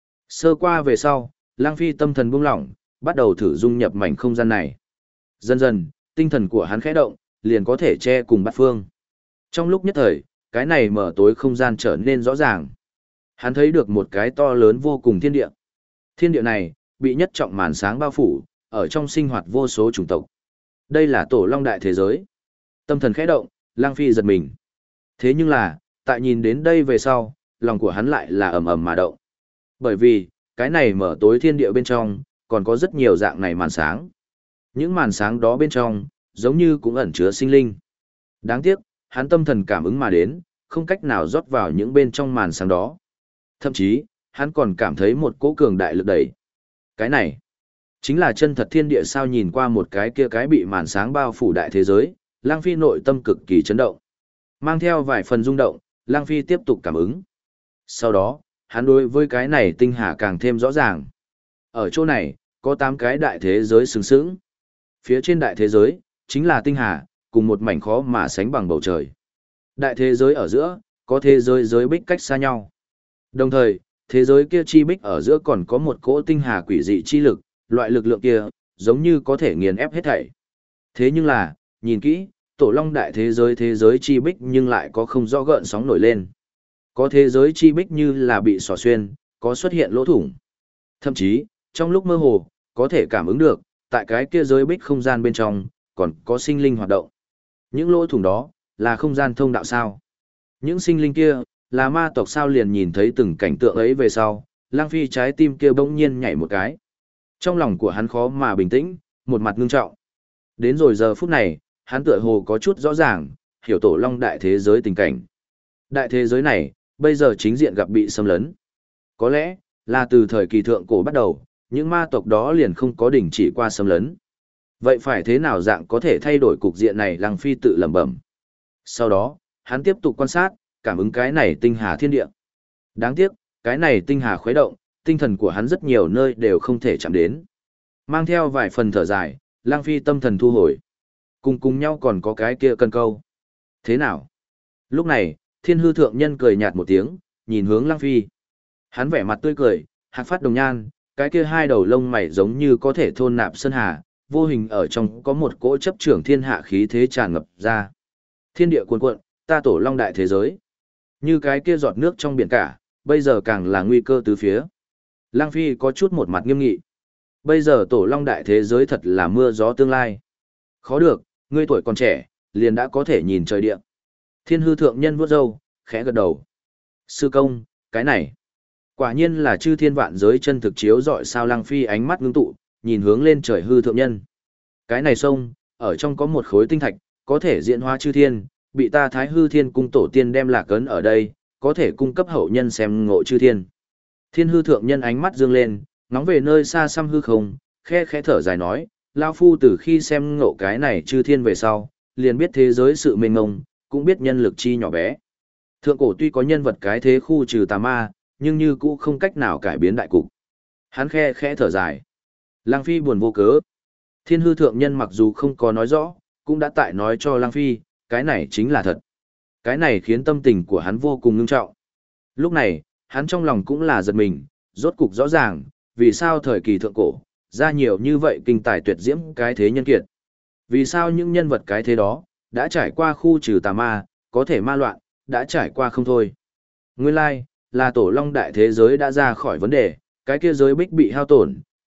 Sơ qua về sau, Lăng Phi tâm thần buông lỏng, bắt đầu thử dung nhập mảnh không gian này. Dần dần, tinh thần của hắn khẽ động, liền có thể che cùng bát phương. Trong lúc nhất thời, cái này mở tối không gian trở nên rõ ràng. Hắn thấy được một cái to lớn vô cùng thiên địa. Thiên địa này, bị nhất trọng màn sáng bao phủ, ở trong sinh hoạt vô số chủng tộc. Đây là tổ long đại thế giới. Tâm thần khẽ động, Lang Phi giật mình. Thế nhưng là, tại nhìn đến đây về sau, lòng của hắn lại là ầm ầm mà động. Bởi vì, cái này mở tối thiên địa bên trong, còn có rất nhiều dạng này màn sáng. Những màn sáng đó bên trong, giống như cũng ẩn chứa sinh linh. Đáng tiếc, hắn tâm thần cảm ứng mà đến, không cách nào rót vào những bên trong màn sáng đó. Thậm chí, hắn còn cảm thấy một cỗ cường đại lực đẩy. Cái này, chính là chân thật thiên địa sao? Nhìn qua một cái kia cái bị màn sáng bao phủ đại thế giới, Lang Phi nội tâm cực kỳ chấn động. Mang theo vài phần rung động, Lang Phi tiếp tục cảm ứng. Sau đó, hắn đối với cái này tinh hà càng thêm rõ ràng. Ở chỗ này, có 8 cái đại thế giới sừng sững. Phía trên đại thế giới, chính là tinh hà, cùng một mảnh khó mà sánh bằng bầu trời. Đại thế giới ở giữa, có thế giới giới bích cách xa nhau. Đồng thời, thế giới kia chi bích ở giữa còn có một cỗ tinh hà quỷ dị chi lực, loại lực lượng kia, giống như có thể nghiền ép hết thảy. Thế nhưng là, nhìn kỹ, tổ long đại thế giới chi bích nhưng lại có không rõ gợn sóng nổi lên. Có thế giới chi bích như là bị xỏ xuyên, có xuất hiện lỗ thủng. Thậm chí, trong lúc mơ hồ, có thể cảm ứng được, tại cái kia giới bích không gian bên trong, còn có sinh linh hoạt động. Những lỗ thủng đó, là không gian thông đạo sao? Những sinh linh kia, là ma tộc sao? Liền nhìn thấy từng cảnh tượng ấy về sau, Lang Phi trái tim kia bỗng nhiên nhảy một cái. Trong lòng của hắn khó mà bình tĩnh, một mặt ngưng trọng. Đến rồi giờ phút này, hắn tựa hồ có chút rõ ràng, hiểu tổ long đại thế giới tình cảnh. Đại thế giới này, bây giờ chính diện gặp bị xâm lấn. Có lẽ, là từ thời kỳ thượng cổ bắt đầu, những ma tộc đó liền không có đỉnh chỉ qua xâm lấn. Vậy phải thế nào dạng có thể thay đổi cục diện này? Lăng Phi tự lẩm bẩm. Sau đó, hắn tiếp tục quan sát, cảm ứng cái này tinh hà thiên địa. Đáng tiếc, cái này tinh hà khuấy động, tinh thần của hắn rất nhiều nơi đều không thể chạm đến. Mang theo vài phần thở dài, Lăng Phi tâm thần thu hồi. Cùng nhau còn có cái kia cần câu. Thế nào? Lúc này, Thiên Hư Thượng Nhân cười nhạt một tiếng, nhìn hướng Lăng Phi. Hắn vẻ mặt tươi cười, hạc phát đồng nhan, cái kia hai đầu lông mày giống như có thể thôn nạp sơn hà, vô hình ở trong có một cỗ chấp trưởng thiên hạ khí thế tràn ngập ra. Thiên địa cuồn cuộn, ta tổ long đại thế giới. Như cái kia giọt nước trong biển cả, bây giờ càng là nguy cơ tứ phía. Lang Phi có chút một mặt nghiêm nghị. Bây giờ tổ long đại thế giới thật là mưa gió tương lai. Khó được, ngươi tuổi còn trẻ, liền đã có thể nhìn trời địa. Thiên Hư Thượng Nhân vuốt râu, khẽ gật đầu. Sư công, cái này, quả nhiên là chư thiên vạn giới chân thực chiếu rọi sao? Lang Phi ánh mắt ngưng tụ, nhìn hướng lên trời Hư Thượng Nhân. Cái này sông, ở trong có một khối tinh thạch, có thể diễn hóa chư thiên, bị ta Thái Hư Thiên Cung tổ tiên đem lạc ấn ở đây, có thể cung cấp hậu nhân xem ngộ chư thiên. Thiên Hư Thượng Nhân ánh mắt dương lên, ngóng về nơi xa xăm hư không, khẽ khẽ thở dài nói, lao phu từ khi xem ngộ cái này chư thiên về sau, liền biết thế giới sự mênh mông, cũng biết nhân lực chi nhỏ bé. Thượng cổ tuy có nhân vật cái thế khu trừ tà ma, nhưng như cũ không cách nào cải biến đại cục. Hắn khẽ khẽ thở dài. Lang Phi buồn vô cớ. Thiên Hư Thượng Nhân mặc dù không có nói rõ, cũng đã tại nói cho Lang Phi, cái này chính là thật. Cái này khiến tâm tình của hắn vô cùng ngưng trọng. Lúc này, hắn trong lòng cũng là giật mình, rốt cục rõ ràng, vì sao thời kỳ thượng cổ, ra nhiều như vậy kinh tài tuyệt diễm cái thế nhân kiệt. Vì sao những nhân vật cái thế đó, đã trải qua khu trừ tà ma, có thể ma loạn, đã trải qua không thôi. Nguyên lai, là tổ long đại thế giới đã ra khỏi vấn đề, cái kia giới bích bị hao tổn,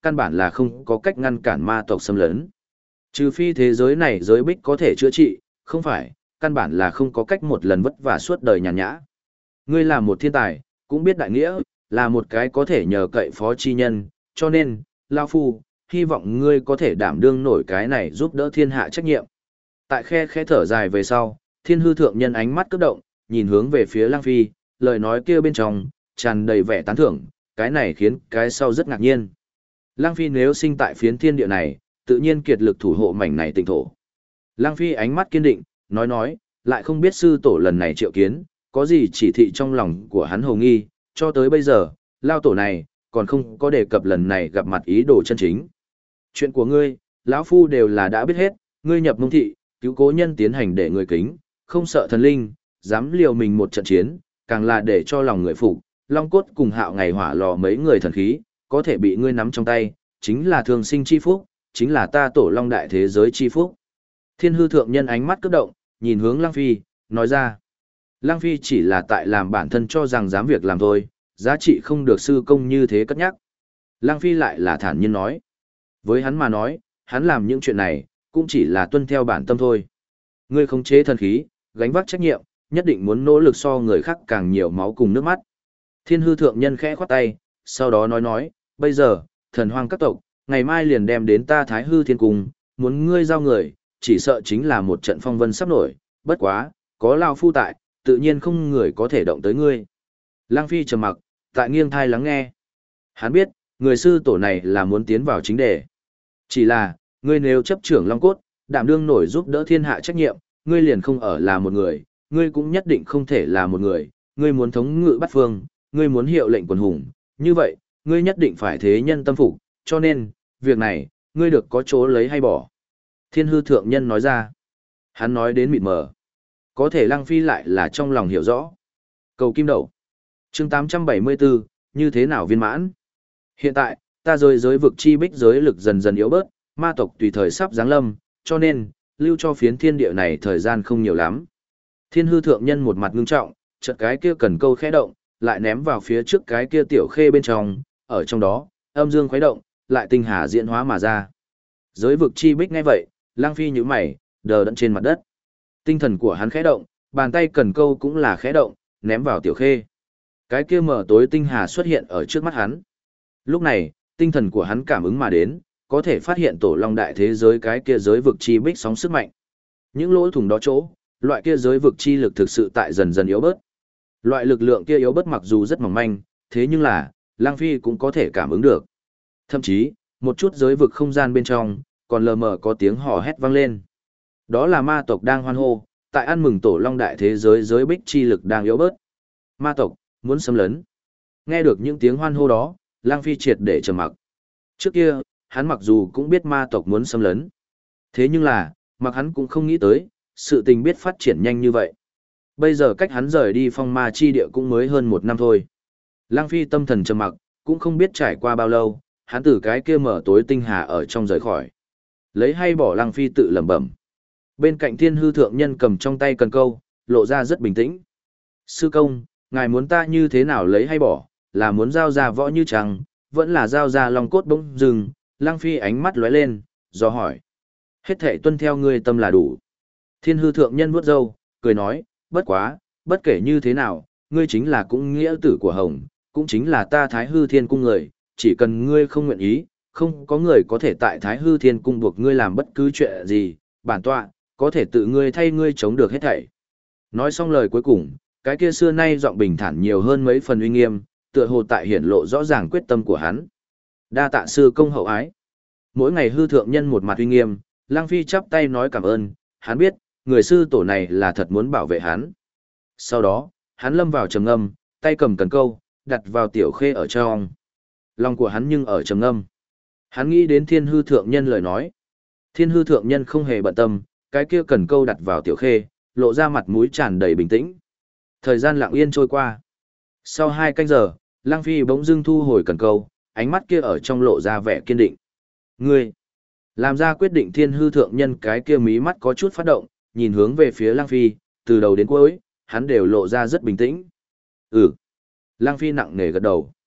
căn bản là không có cách ngăn cản ma tộc xâm lấn. Trừ phi thế giới này giới bích có thể chữa trị, không phải, căn bản là không có cách một lần vất vả suốt đời nhàn nhã. Ngươi là một thiên tài, cũng biết đại nghĩa, là một cái có thể nhờ cậy phó chi nhân, cho nên, Lao Phu, hy vọng ngươi có thể đảm đương nổi cái này giúp đỡ thiên hạ trách nhiệm. Tại khe thở dài về sau, thiên hư thượng nhân ánh mắt cấp động, nhìn hướng về phía Lăng Phi, lời nói kia bên trong, tràn đầy vẻ tán thưởng, cái này khiến cái sau rất ngạc nhiên. Lăng Phi nếu sinh tại phiến thiên địa này, tự nhiên kiệt lực thủ hộ mảnh này tịnh thổ. Lăng Phi ánh mắt kiên định, nói, lại không biết sư tổ lần này triệu kiến, có gì chỉ thị trong lòng của hắn hồ nghi, cho tới bây giờ, lao tổ này, còn không có đề cập lần này gặp mặt ý đồ chân chính. Chuyện của ngươi, lão phu đều là đã biết hết, ngươi nhập mông thị, cứu cố nhân tiến hành để người kính, không sợ thần linh, dám liều mình một trận chiến, càng là để cho lòng người phục, long cốt cùng hạo ngày hỏa lò mấy người thần khí, có thể bị ngươi nắm trong tay, chính là thường sinh chi phúc, chính là ta tổ long đại thế giới chi phúc. Thiên hư thượng nhân ánh mắt cấp động, nhìn hướng Lăng Phi, nói ra. Lăng Phi chỉ là tại làm bản thân cho rằng dám việc làm thôi, giá trị không được sư công như thế cất nhắc. Lăng Phi lại là thản nhiên nói. Với hắn mà nói, hắn làm những chuyện này, cũng chỉ là tuân theo bản tâm thôi. Ngươi khống chế thần khí, gánh vác trách nhiệm, nhất định muốn nỗ lực so người khác càng nhiều máu cùng nước mắt. Thiên hư thượng nhân khẽ khoát tay, sau đó nói, bây giờ, thần hoang các tộc, ngày mai liền đem đến ta Thái Hư Thiên Cung, muốn ngươi giao người, chỉ sợ chính là một trận phong vân sắp nổi, bất quá, có Lao Phu tại, tự nhiên không người có thể động tới ngươi. Lăng Phi trầm mặc, tại nghiêng thai lắng nghe. Hắn biết, người sư tổ này là muốn tiến vào chính đề. Chỉ là, ngươi nếu chấp trưởng Long Cốt, đảm đương nổi giúp đỡ thiên hạ trách nhiệm, ngươi liền không ở là một người, ngươi cũng nhất định không thể là một người, ngươi muốn thống ngự bát phương, ngươi muốn hiệu lệnh quần hùng, như vậy, ngươi nhất định phải thế nhân tâm phục, cho nên, việc này, ngươi được có chỗ lấy hay bỏ. Thiên hư thượng nhân nói ra. Hắn nói đến mịt mờ. Có thể Lăng Phi lại là trong lòng hiểu rõ. Cầu kim đậu. Chương 874, như thế nào viên mãn? Hiện tại, ta giới vực chi bích giới lực dần dần yếu bớt, ma tộc tùy thời sắp giáng lâm, cho nên, lưu cho phiến thiên địa này thời gian không nhiều lắm. Thiên hư thượng nhân một mặt ngưng trọng, chợt cái kia cần câu khẽ động, lại ném vào phía trước cái kia tiểu khê bên trong, ở trong đó, âm dương khuấy động, lại tinh hà diễn hóa mà ra. Giới vực chi bích ngay vậy, Lăng Phi nhíu mày, đờ đẫn trên mặt đất. Tinh thần của hắn khẽ động, bàn tay cần câu cũng là khẽ động, ném vào tiểu khê. Cái kia mở tối tinh hà xuất hiện ở trước mắt hắn. Lúc này, tinh thần của hắn cảm ứng mà đến, có thể phát hiện tổ long đại thế giới cái kia giới vực chi bích sóng sức mạnh. Những lỗ thủng đó chỗ, loại kia giới vực chi lực thực sự tại dần dần yếu bớt. Loại lực lượng kia yếu bớt mặc dù rất mỏng manh, thế nhưng là, Lăng Phi cũng có thể cảm ứng được. Thậm chí, một chút giới vực không gian bên trong, còn lờ mờ có tiếng hò hét vang lên. Đó là ma tộc đang hoan hô, tại ăn mừng tổ long đại thế giới giới bích chi lực đang yếu bớt. Ma tộc, muốn xâm lấn. Nghe được những tiếng hoan hô đó, Lăng Phi triệt để trầm mặc. Trước kia, hắn mặc dù cũng biết ma tộc muốn xâm lấn. Thế nhưng là, mặc hắn cũng không nghĩ tới, sự tình biết phát triển nhanh như vậy. Bây giờ cách hắn rời đi phong ma chi địa cũng mới hơn 1 năm thôi. Lăng Phi tâm thần trầm mặc, cũng không biết trải qua bao lâu, hắn từ cái kia mở tối tinh hà ở trong rời khỏi. Lấy hay bỏ Lăng Phi tự lẩm bẩm. Bên cạnh thiên hư thượng nhân cầm trong tay cần câu, lộ ra rất bình tĩnh. Sư công, ngài muốn ta như thế nào lấy hay bỏ, là muốn giao ra võ như trăng, vẫn là giao ra long cốt bỗng dừng. Lăng Phi ánh mắt lóe lên, do hỏi. Hết thảy tuân theo ngươi tâm là đủ. Thiên hư thượng nhân vuốt râu, cười nói, bất quá, bất kể như thế nào, ngươi chính là cũng nghĩa tử của Hồng, cũng chính là ta Thái Hư Thiên Cung người, chỉ cần ngươi không nguyện ý, không có người có thể tại Thái Hư Thiên Cung buộc ngươi làm bất cứ chuyện gì, bản tọa, có thể tự ngươi thay ngươi chống được hết thảy. Nói xong lời cuối cùng, cái kia xưa nay giọng bình thản nhiều hơn mấy phần uy nghiêm, tựa hồ tại hiển lộ rõ ràng quyết tâm của hắn. Đa tạ sư công hậu ái. Mỗi ngày hư thượng nhân một mặt uy nghiêm, Lăng Phi chắp tay nói cảm ơn, hắn biết, người sư tổ này là thật muốn bảo vệ hắn. Sau đó, hắn lâm vào trầm ngâm, tay cầm cần câu, đặt vào tiểu khê ở trong. Lòng của hắn nhưng ở trầm ngâm. Hắn nghĩ đến thiên hư thượng nhân lời nói. Thiên hư thượng nhân không hề bận tâm, cái kia cần câu đặt vào tiểu khê, lộ ra mặt mũi tràn đầy bình tĩnh. Thời gian lặng yên trôi qua. Sau 2 canh giờ, Lăng Phi bỗng dưng thu hồi cần câu, ánh mắt kia ở trong lộ ra vẻ kiên định. Ngươi, làm ra quyết định thiên hư thượng nhân cái kia mí mắt có chút phát động, nhìn hướng về phía Lăng Phi, từ đầu đến cuối, hắn đều lộ ra rất bình tĩnh. Ừ. Lăng Phi nặng nề gật đầu.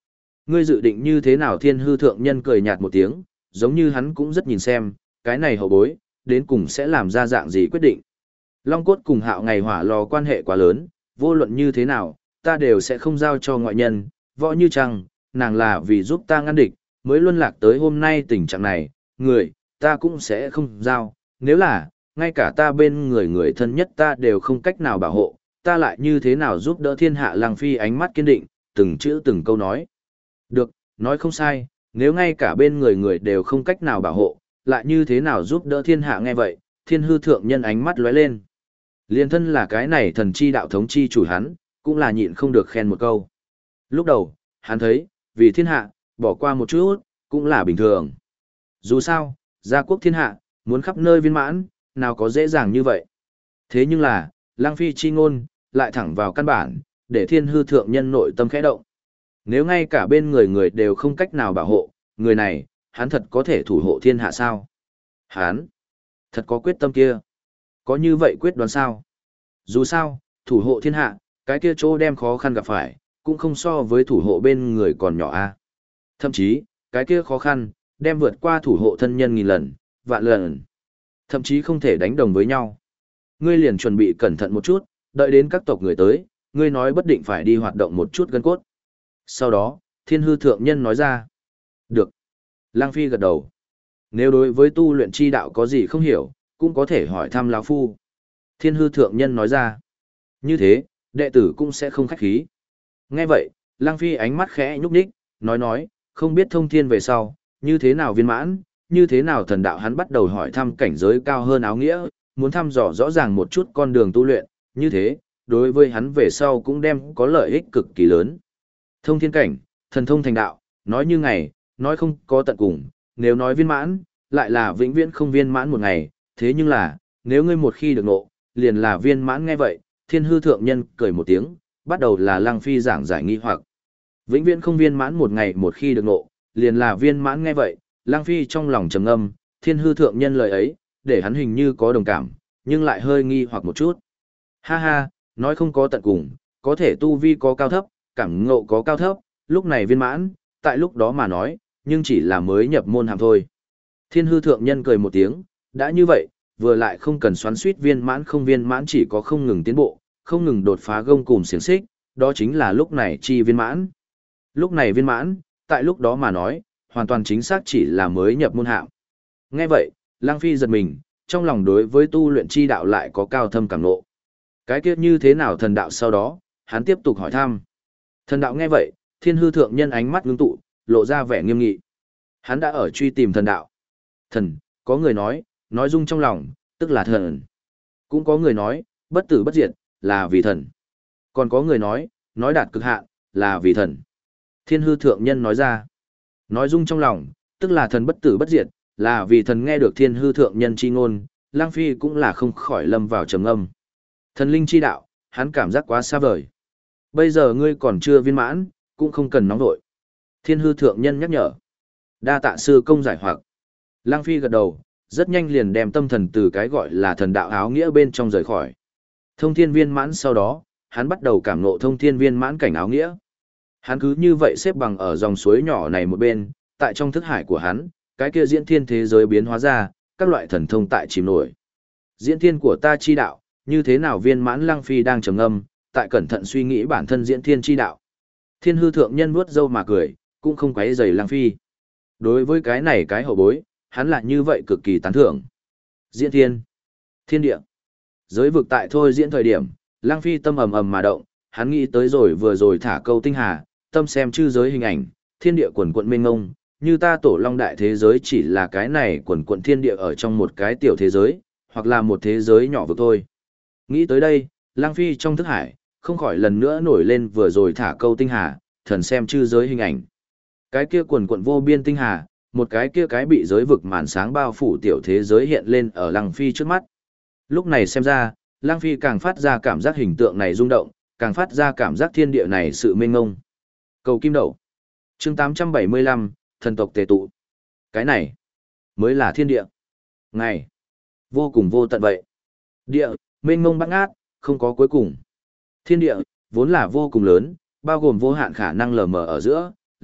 Ngươi dự định như thế nào? Thiên hư thượng nhân cười nhạt một tiếng, giống như hắn cũng rất nhìn xem, cái này hậu bối, đến cùng sẽ làm ra dạng gì quyết định. Long cốt cùng hạo ngày hỏa lò quan hệ quá lớn, vô luận như thế nào, ta đều sẽ không giao cho ngoại nhân, võ như trăng, nàng là vì giúp ta ngăn địch, mới luân lạc tới hôm nay tình trạng này, người, ta cũng sẽ không giao, nếu là, ngay cả ta bên người thân nhất ta đều không cách nào bảo hộ, ta lại như thế nào giúp đỡ thiên hạ? Lăng Phi ánh mắt kiên định, từng chữ từng câu nói. Được, nói không sai, nếu ngay cả bên người đều không cách nào bảo hộ, lại như thế nào giúp đỡ thiên hạ? Nghe vậy, thiên hư thượng nhân ánh mắt lóe lên. Liên thân là cái này thần chi đạo thống chi chủ hắn, cũng là nhịn không được khen một câu. Lúc đầu, hắn thấy, vì thiên hạ, bỏ qua một chút, cũng là bình thường. Dù sao, gia quốc thiên hạ, muốn khắp nơi viên mãn, nào có dễ dàng như vậy. Thế nhưng là, Lăng Phi chi ngôn, lại thẳng vào căn bản, để thiên hư thượng nhân nội tâm khẽ động. Nếu ngay cả bên người đều không cách nào bảo hộ, người này, hắn thật có thể thủ hộ thiên hạ sao? Hắn, thật có quyết tâm kia. Có như vậy quyết đoán sao? Dù sao, thủ hộ thiên hạ, cái kia chỗ đem khó khăn gặp phải, cũng không so với thủ hộ bên người còn nhỏ a. Thậm chí, cái kia khó khăn, đem vượt qua thủ hộ thân nhân nghìn lần, vạn lần. Thậm chí không thể đánh đồng với nhau. Ngươi liền chuẩn bị cẩn thận một chút, đợi đến các tộc người tới, ngươi nói bất định phải đi hoạt động một chút gân cốt. Sau đó, thiên hư thượng nhân nói ra. Được. Lang Phi gật đầu. Nếu đối với tu luyện chi đạo có gì không hiểu, cũng có thể hỏi thăm lão phu. Thiên hư thượng nhân nói ra. Như thế, đệ tử cũng sẽ không khách khí. Nghe vậy, Lang Phi ánh mắt khẽ nhúc nhích, nói, không biết thông thiên về sau, như thế nào viên mãn, như thế nào thần đạo? Hắn bắt đầu hỏi thăm cảnh giới cao hơn áo nghĩa, muốn thăm dò rõ ràng một chút con đường tu luyện, như thế, đối với hắn về sau cũng đem có lợi ích cực kỳ lớn. Thông thiên cảnh, thần thông thành đạo, nói như ngày, nói không có tận cùng, nếu nói viên mãn, lại là vĩnh viễn không viên mãn một ngày, thế nhưng là, nếu ngươi một khi được ngộ, liền là viên mãn. Nghe vậy, thiên hư thượng nhân cười một tiếng, bắt đầu là Lăng Phi giảng giải nghi hoặc. Vĩnh viễn không viên mãn một ngày, một khi được ngộ, liền là viên mãn. Nghe vậy, Lăng Phi trong lòng trầm ngâm, thiên hư thượng nhân lời ấy, để hắn hình như có đồng cảm, nhưng lại hơi nghi hoặc một chút. Ha ha, nói không có tận cùng, có thể tu vi có cao thấp, cảm ngộ có cao thấp, lúc này viên mãn, tại lúc đó mà nói, nhưng chỉ là mới nhập môn hàm thôi. Thiên hư thượng nhân cười một tiếng, đã như vậy, vừa lại không cần xoắn suýt viên mãn không viên mãn, chỉ có không ngừng tiến bộ, không ngừng đột phá gông cùm xiềng xích, đó chính là lúc này chi viên mãn. Lúc này viên mãn, tại lúc đó mà nói, hoàn toàn chính xác chỉ là mới nhập môn hạng. Nghe vậy, Lăng Phi giật mình, trong lòng đối với tu luyện chi đạo lại có cao thâm cảm ngộ. Cái kiếp như thế nào thần đạo? Sau đó, hắn tiếp tục hỏi thăm. Thần đạo. Nghe vậy, thiên hư thượng nhân ánh mắt ngưng tụ, lộ ra vẻ nghiêm nghị. Hắn đã ở truy tìm thần đạo. Thần, có người nói dung trong lòng, tức là thần. Cũng có người nói, bất tử bất diệt, là vì thần. Còn có người nói đạt cực hạn, là vì thần. Thiên hư thượng nhân nói ra. Nói dung trong lòng, tức là thần bất tử bất diệt, là vì thần. Nghe được thiên hư thượng nhân chi ngôn, Lang Phi cũng là không khỏi lâm vào trầm ngâm. Thần linh chi đạo, hắn cảm giác quá xa vời. Bây giờ ngươi còn chưa viên mãn, cũng không cần nóng vội. Thiên hư thượng nhân nhắc nhở. Đa tạ sư công giải hoặc. Lang Phi gật đầu, rất nhanh liền đem tâm thần từ cái gọi là thần đạo áo nghĩa bên trong rời khỏi. Thông thiên viên mãn sau đó, hắn bắt đầu cảm ngộ thông thiên viên mãn cảnh áo nghĩa. Hắn cứ như vậy xếp bằng ở dòng suối nhỏ này một bên, tại trong thức hải của hắn, cái kia diễn thiên thế giới biến hóa ra, các loại thần thông tại chìm nổi. Diễn thiên của ta chi đạo, như thế nào viên mãn? Lăng Phi đang trầm ngâm, tại cẩn thận suy nghĩ bản thân diễn thiên chi đạo. Thiên hư thượng nhân vuốt râu mà cười, cũng không quấy rầy Lăng Phi. Đối với cái này cái hậu bối, hắn lại như vậy cực kỳ tán thưởng. Diễn thiên, thiên địa, giới vực tại thôi diễn thời điểm, Lăng Phi tâm ầm ầm mà động, hắn nghĩ tới rồi vừa rồi thả câu tinh hà, tâm xem chư giới hình ảnh, thiên địa quần quận mênh ngông, như ta tổ long đại thế giới chỉ là cái này quần quận thiên địa ở trong một cái tiểu thế giới, hoặc là một thế giới nhỏ vực thôi. Nghĩ tới đây, Lăng Phi trong thức hải, không khỏi lần nữa nổi lên vừa rồi thả câu tinh hà, thần xem chư giới hình ảnh. Cái kia quần quận vô biên tinh hà, một cái kia cái bị giới vực màn sáng bao phủ tiểu thế giới hiện lên ở Lăng Phi trước mắt. Lúc này xem ra, Lăng Phi càng phát ra cảm giác hình tượng này rung động, càng phát ra cảm giác thiên địa này sự mênh ngông. Cầu kim đậu. Chương 875, thần tộc tề tụ. Cái này mới là thiên địa. Ngày vô cùng vô tận vậy. Địa, mênh mông bát ngát, không có cuối cùng. Thiên địa vốn là vô cùng lớn, bao gồm vô hạn khả năng lờ mờ ở giữa,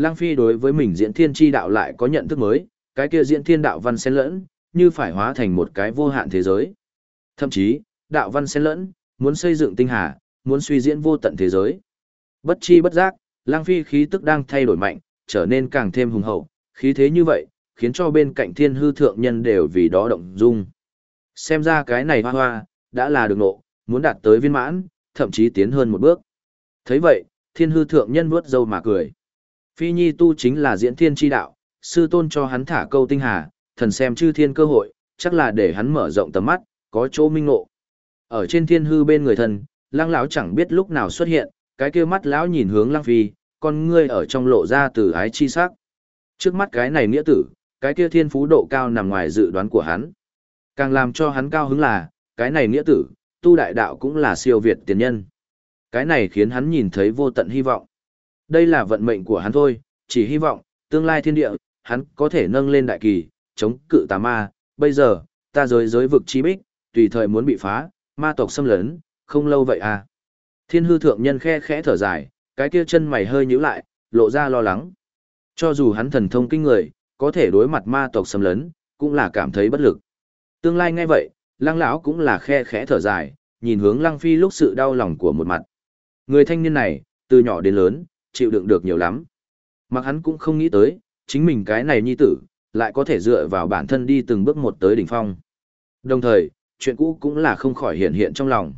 Lăng Phi đối với mình diễn thiên chi đạo lại có nhận thức mới, cái kia diễn thiên đạo văn xen lẫn, như phải hóa thành một cái vô hạn thế giới. Thậm chí, đạo văn xen lẫn, muốn xây dựng tinh hà, muốn suy diễn vô tận thế giới. Bất chi bất giác, Lăng Phi khí tức đang thay đổi mạnh, trở nên càng thêm hùng hậu, khí thế như vậy, khiến cho bên cạnh thiên hư thượng nhân đều vì đó động dung. Xem ra cái này hoa hoa, đã là được nộ, muốn đạt tới viên mãn, thậm chí tiến hơn một bước. Thấy vậy, thiên hư thượng nhân vuốt râu mà cười. Phi Nhi tu chính là diễn thiên chi đạo, sư tôn cho hắn thả câu tinh hà, thần xem chư thiên cơ hội, chắc là để hắn mở rộng tầm mắt, có chỗ minh ngộ. Ở trên thiên hư bên người thần, Lăng lão chẳng biết lúc nào xuất hiện, cái kia mắt lão nhìn hướng Lăng Phi, con ngươi ở trong lộ ra từ ái chi sắc. Trước mắt cái này nghĩa tử, cái kia thiên phú độ cao nằm ngoài dự đoán của hắn. Càng làm cho hắn cao hứng là, cái này nghĩa tử, tu đại đạo cũng là siêu việt tiền nhân. Cái này khiến hắn nhìn thấy vô tận hy vọng. Đây là vận mệnh của hắn thôi, chỉ hy vọng, tương lai thiên địa, hắn có thể nâng lên đại kỳ, chống cự tà ma. Bây giờ, ta giới vực chi bích, tùy thời muốn bị phá, ma tộc xâm lấn, không lâu vậy à. Thiên hư thượng nhân khe khẽ thở dài, cái kia chân mày hơi nhíu lại, lộ ra lo lắng. Cho dù hắn thần thông kinh người, có thể đối mặt ma tộc xâm lấn, cũng là cảm thấy bất lực. Tương lai ngay vậy, Lăng lão cũng là khe khẽ thở dài, nhìn hướng Lăng Phi lúc sự đau lòng của một mặt. Người thanh niên này, từ nhỏ đến lớn, chịu đựng được nhiều lắm. Mặc hắn cũng không nghĩ tới, chính mình cái này nhi tử, lại có thể dựa vào bản thân đi từng bước một tới đỉnh phong. Đồng thời, chuyện cũ cũng là không khỏi hiện hiện trong lòng.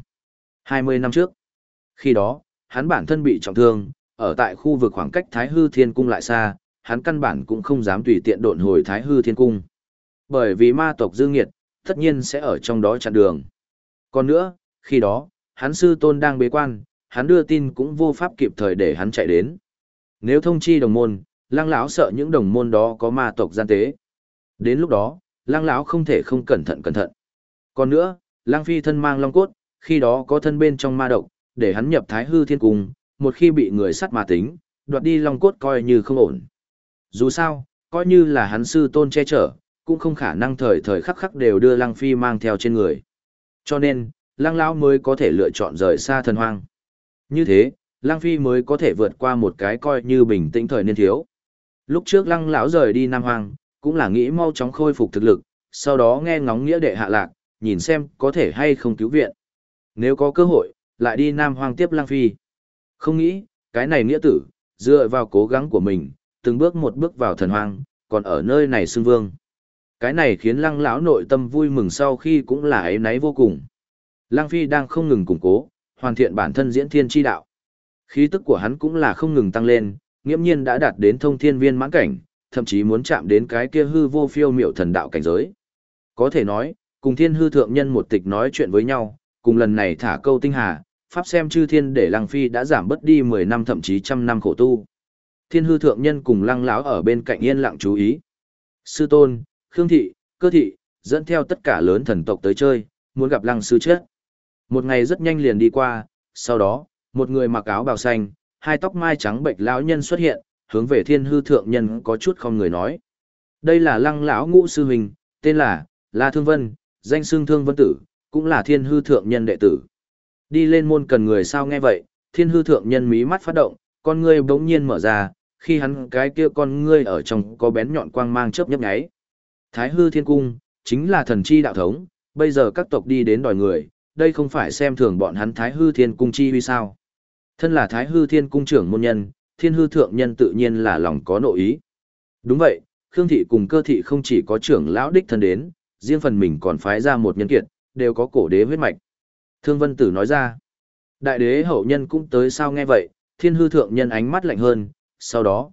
20 năm trước, khi đó, hắn bản thân bị trọng thương, ở tại khu vực khoảng cách Thái Hư Thiên Cung lại xa, hắn căn bản cũng không dám tùy tiện độn hồi Thái Hư Thiên Cung. Bởi vì ma tộc dư nghiệt, tất nhiên sẽ ở trong đó chặn đường. Còn nữa, khi đó, hắn sư tôn đang bế quan, hắn đưa tin cũng vô pháp kịp thời để hắn chạy đến. Nếu thông chi đồng môn, Lăng lão sợ những đồng môn đó có ma tộc gian tế. Đến lúc đó, Lăng lão không thể không cẩn thận cẩn thận. Còn nữa, Lăng Phi thân mang long cốt, khi đó có thân bên trong ma độc, để hắn nhập Thái Hư Thiên Cung, một khi bị người sát ma tính, đoạt đi long cốt coi như không ổn. Dù sao, coi như là hắn sư tôn che chở, cũng không khả năng thời thời khắc khắc đều đưa Lăng Phi mang theo trên người. Cho nên, Lăng lão mới có thể lựa chọn rời xa thần hoang. Như thế, Lăng Phi mới có thể vượt qua một cái coi như bình tĩnh thời niên thiếu. Lúc trước Lăng lão rời đi Nam Hoang, cũng là nghĩ mau chóng khôi phục thực lực, sau đó nghe ngóng nghĩa đệ hạ lạc, nhìn xem có thể hay không cứu viện. Nếu có cơ hội, lại đi Nam Hoang tiếp Lăng Phi. Không nghĩ, cái này nghĩa tử, dựa vào cố gắng của mình, từng bước một bước vào thần hoang, còn ở nơi này xưng vương. Cái này khiến Lăng lão nội tâm vui mừng sau khi cũng là áy náy vô cùng. Lăng Phi đang không ngừng củng cố, hoàn thiện bản thân diễn thiên chi đạo. Khí tức của hắn cũng là không ngừng tăng lên, nghiễm nhiên đã đạt đến thông thiên viên mãn cảnh, thậm chí muốn chạm đến cái kia hư vô phiêu miệu thần đạo cảnh giới. Có thể nói, cùng thiên hư thượng nhân một tịch nói chuyện với nhau, cùng lần này thả câu tinh hà, pháp xem chư thiên để Lăng Phi đã giảm bớt đi 10 năm thậm chí trăm năm khổ tu. Thiên hư thượng nhân cùng Lăng lão ở bên cạnh yên lặng chú ý. Sư tôn, Khương thị, Cơ thị, dẫn theo tất cả lớn thần tộc tới chơi, muốn gặp Lăng sư chết. Một ngày rất nhanh liền đi qua, sau đó, một người mặc áo bào xanh, hai tóc mai trắng bệch lão nhân xuất hiện, hướng về thiên hư thượng nhân có chút không người nói. Đây là Lăng lão ngũ sư huynh, tên là La Thương Vân, danh xưng Thương Vân Tử, cũng là thiên hư thượng nhân đệ tử. Đi lên môn cần người sao nghe vậy, thiên hư thượng nhân mí mắt phát động, con ngươi bỗng nhiên mở ra, khi hắn cái kia con ngươi ở trong có bén nhọn quang mang chớp nhấp nháy. Thái Hư Thiên Cung, chính là thần chi đạo thống, bây giờ các tộc đi đến đòi người, đây không phải xem thường bọn hắn Thái Hư Thiên Cung chi vì sao. Thân là Thái Hư Thiên Cung trưởng môn nhân, thiên hư thượng nhân tự nhiên là lòng có nội ý. Đúng vậy, Khương thị cùng Cơ thị không chỉ có trưởng lão đích thân đến, riêng phần mình còn phái ra một nhân kiệt, đều có cổ đế huyết mạch. Thương Vân Tử nói ra, đại đế hậu nhân cũng tới sao nghe vậy, thiên hư thượng nhân ánh mắt lạnh hơn, sau đó,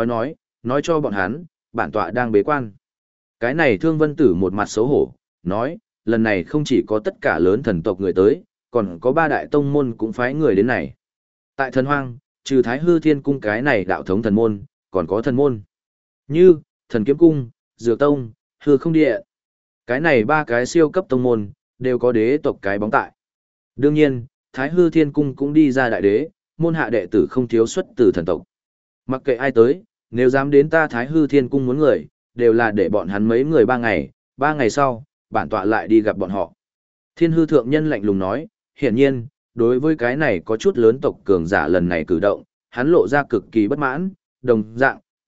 nói cho bọn hắn, bản tọa đang bế quan. Cái này Thương Vân Tử một mặt xấu hổ, nói, lần này không chỉ có tất cả lớn thần tộc người tới, còn có 3 đại tông môn cũng phái người đến này. Tại thần hoang, trừ Thái Hư Thiên Cung cái này đạo thống thần môn, còn có thần môn. Như, Thần Kiếm Cung, Dược Tông, Hư Không Địa. Cái này 3 cái siêu cấp tông môn, đều có đế tộc cái bóng tại. Đương nhiên, Thái Hư Thiên Cung cũng đi ra đại đế, môn hạ đệ tử không thiếu xuất từ thần tộc. Mặc kệ ai tới, nếu dám đến ta Thái Hư Thiên Cung muốn người, đều là để bọn hắn mấy người 3 ngày sau, bản tọa lại đi gặp bọn họ. Thiên hư thượng nhân lạnh lùng nói, hiển nhiên, đối với cái này có chút lớn tộc cường giả lần này cử động, hắn lộ ra cực kỳ bất mãn, đồng dạng,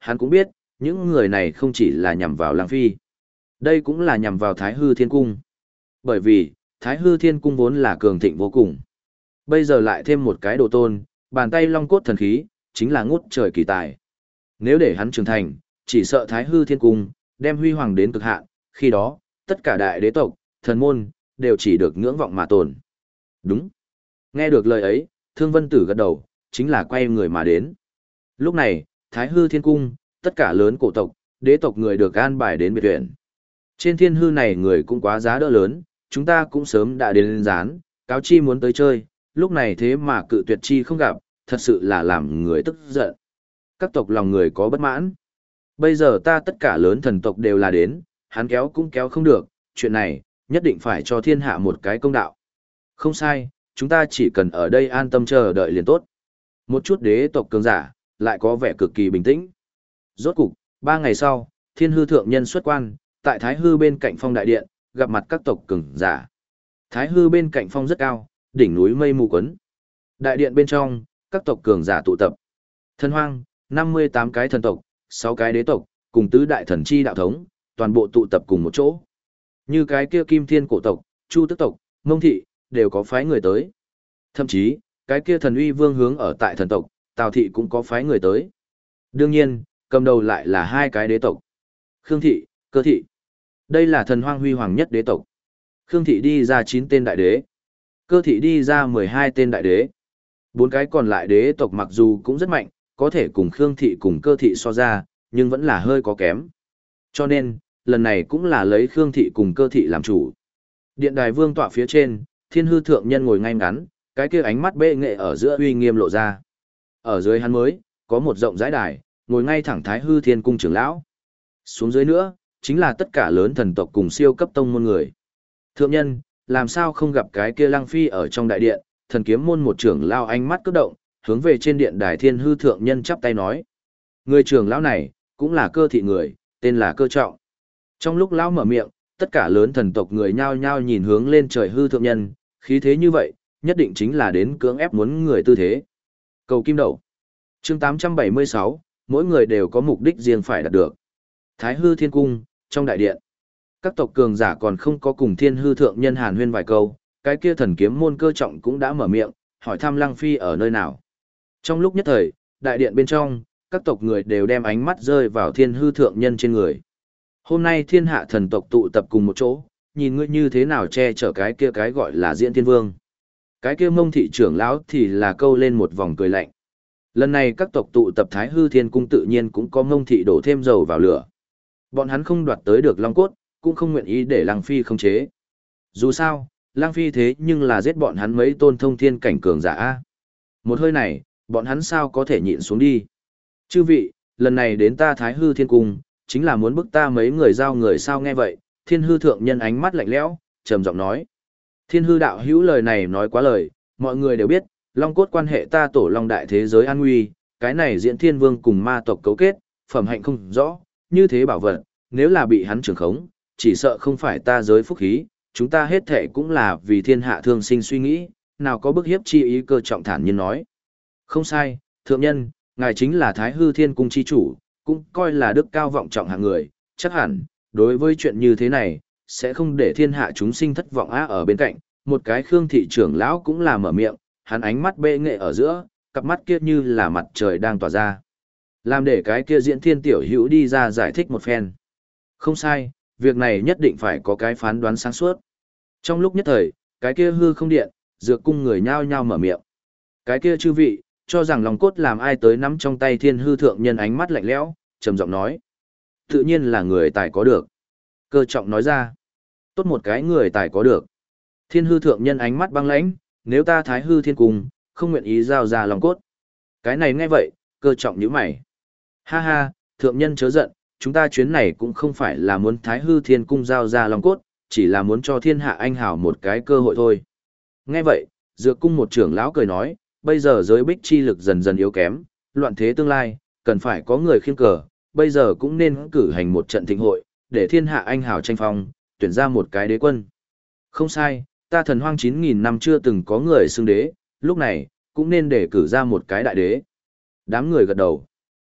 hắn cũng biết, những người này không chỉ là nhằm vào Lăng Phi. Đây cũng là nhằm vào Thái Hư Thiên Cung. Bởi vì, Thái Hư Thiên Cung vốn là cường thịnh vô cùng. Bây giờ lại thêm một cái đồ tôn, bàn tay long cốt thần khí, chính là ngút trời kỳ tài. Nếu để hắn trưởng thành, chỉ sợ Thái Hư Thiên Cung, đem huy hoàng đến cực hạn, khi đó, tất cả đại đế tộc, thần môn, đều chỉ được ngưỡng vọng mà tồn. Đúng. Nghe được lời ấy, Thương Vân Tử gật đầu, chính là quay người mà đến. Lúc này, Thái Hư Thiên Cung, tất cả lớn cổ tộc, đế tộc người được an bài đến biệt viện. Trên thiên hư này người cũng quá giá đỡ lớn, chúng ta cũng sớm đã đến gián, cáo chi muốn tới chơi, lúc này thế mà cự tuyệt chi không gặp, thật sự là làm người tức giận. Các tộc lòng người có bất mãn. Bây giờ ta tất cả lớn thần tộc đều là đến, hắn kéo cũng kéo không được, chuyện này, nhất định phải cho thiên hạ một cái công đạo. Không sai, chúng ta chỉ cần ở đây an tâm chờ đợi liền tốt. Một chút đế tộc cường giả, lại có vẻ cực kỳ bình tĩnh. Rốt cục, 3 ngày sau, thiên hư thượng nhân xuất quan, tại Thái Hư bên cạnh phong đại điện, gặp mặt các tộc cường giả. Thái Hư bên cạnh phong rất cao, đỉnh núi mây mù quấn. Đại điện bên trong, các tộc cường giả tụ tập. Thần hoang, 58 cái thần tộc, 6 cái đế tộc, cùng tứ đại thần chi đạo thống, toàn bộ tụ tập cùng một chỗ. Như cái kia Kim Thiên cổ tộc, Chu Tức tộc, Mông thị, đều có phái người tới. Thậm chí, cái kia thần uy vương hướng ở tại thần tộc, Tào thị cũng có phái người tới. Đương nhiên, cầm đầu lại là 2 cái đế tộc. Khương thị, Cơ thị. Đây là thần hoang huy hoàng nhất đế tộc. Khương thị đi ra 9 tên đại đế. Cơ thị đi ra 12 tên đại đế. 4 cái còn lại đế tộc mặc dù cũng rất mạnh, có thể cùng Khương thị cùng Cơ thị so ra, nhưng vẫn là hơi có kém. Cho nên, lần này cũng là lấy Khương thị cùng Cơ thị làm chủ. Điện đài vương tọa phía trên, thiên hư thượng nhân ngồi ngay ngắn, cái kia ánh mắt bệ nghệ ở giữa uy nghiêm lộ ra. Ở dưới hắn mới, có một rộng rãi đài, ngồi ngay thẳng Thái Hư Thiên Cung trưởng lão. Xuống dưới nữa, chính là tất cả lớn thần tộc cùng siêu cấp tông môn người. Thượng nhân, làm sao không gặp cái kia Lăng Phi ở trong đại điện, thần kiếm môn một trưởng lão ánh mắt cất động, hướng về trên điện đài thiên hư thượng nhân chắp tay nói. Người trưởng lão này, cũng là Cơ thị người, tên là Cơ Trọng. Trong lúc lão mở miệng, tất cả lớn thần tộc người nhao nhao nhìn hướng lên trời hư thượng nhân, khí thế như vậy, nhất định chính là đến cưỡng ép muốn người tư thế. Cầu kim đậu. Chương 876, mỗi người đều có mục đích riêng phải đạt được. Thái Hư Thiên Cung, trong đại điện. Các tộc cường giả còn không có cùng thiên hư thượng nhân hàn huyên vài câu, cái kia thần kiếm môn Cơ Trọng cũng đã mở miệng, hỏi thăm Lăng Phi ở nơi nào. Trong lúc nhất thời, đại điện bên trong, các tộc người đều đem ánh mắt rơi vào thiên hư thượng nhân trên người. Hôm nay thiên hạ thần tộc tụ tập cùng một chỗ, nhìn ngươi như thế nào che chở cái kia cái gọi là Diễn Thiên Vương. Cái kia Mông thị trưởng lão thì là câu lên một vòng cười lạnh. Lần này các tộc tụ tập Thái Hư Thiên Cung tự nhiên cũng có Mông thị đổ thêm dầu vào lửa. Bọn hắn không đoạt tới được Long Cốt, cũng không nguyện ý để Lăng Phi khống chế. Dù sao, Lăng Phi thế nhưng là giết bọn hắn mấy tôn thông thiên cảnh cường giả. Một hơi này, bọn hắn sao có thể nhịn xuống đi. Chư vị, lần này đến ta Thái Hư Thiên Cung, chính là muốn bức ta mấy người giao người sao nghe vậy, thiên hư thượng nhân ánh mắt lạnh lẽo, trầm giọng nói. Thiên hư đạo hữu lời này nói quá lời, mọi người đều biết, Long Cốt quan hệ ta tổ Long đại thế giới an nguy, cái này Diễn Thiên Vương cùng ma tộc cấu kết, phẩm hạnh không rõ, như thế bảo vật, nếu là bị hắn trưởng khống, chỉ sợ không phải ta giới phúc khí, chúng ta hết thệ cũng là vì thiên hạ thương sinh suy nghĩ, nào có bức hiếp chi ý. Cơ Trọng thản nhiên nói. Không sai, thượng nhân, ngài chính là Thái Hư Thiên Cung chi chủ, cũng coi là đức cao vọng trọng hạng người, chắc hẳn, đối với chuyện như thế này, sẽ không để thiên hạ chúng sinh thất vọng ở bên cạnh, một cái Khương thị trưởng lão cũng là mở miệng, hắn ánh mắt bệ nghệ ở giữa, cặp mắt kia như là mặt trời đang tỏa ra. Làm để cái kia Diễn Thiên tiểu hữu đi ra giải thích một phen. Không sai, việc này nhất định phải có cái phán đoán sáng suốt. Trong lúc nhất thời, cái kia hư không điện, dược cung người nhao nhao mở miệng. Cái kia chư vị, cho rằng Long Cốt làm ai tới nắm trong tay thiên hư thượng nhân ánh mắt lạnh lẽo, trầm giọng nói. Tự nhiên là người tài có được. Cơ Trọng nói ra. Tốt một cái người tài có được. Thiên hư thượng nhân ánh mắt băng lãnh, nếu ta Thái Hư Thiên Cung, không nguyện ý giao ra Long Cốt. Cái này nghe vậy, Cơ Trọng nhíu mày. Ha ha, thượng nhân chớ giận, chúng ta chuyến này cũng không phải là muốn Thái Hư Thiên Cung giao ra Long Cốt, chỉ là muốn cho thiên hạ anh hảo một cái cơ hội thôi. Nghe vậy, Dược Cung một trưởng lão cười nói, bây giờ giới bích chi lực dần dần yếu kém, loạn thế tương lai, cần phải có người khiêng cờ, bây giờ cũng nên cử hành một trận thịnh hội, để thiên hạ anh hào tranh phong, tuyển ra một cái đế quân. Không sai, ta thần hoang 9.000 năm chưa từng có người xưng đế, lúc này, cũng nên để cử ra một cái đại đế. Đám người gật đầu.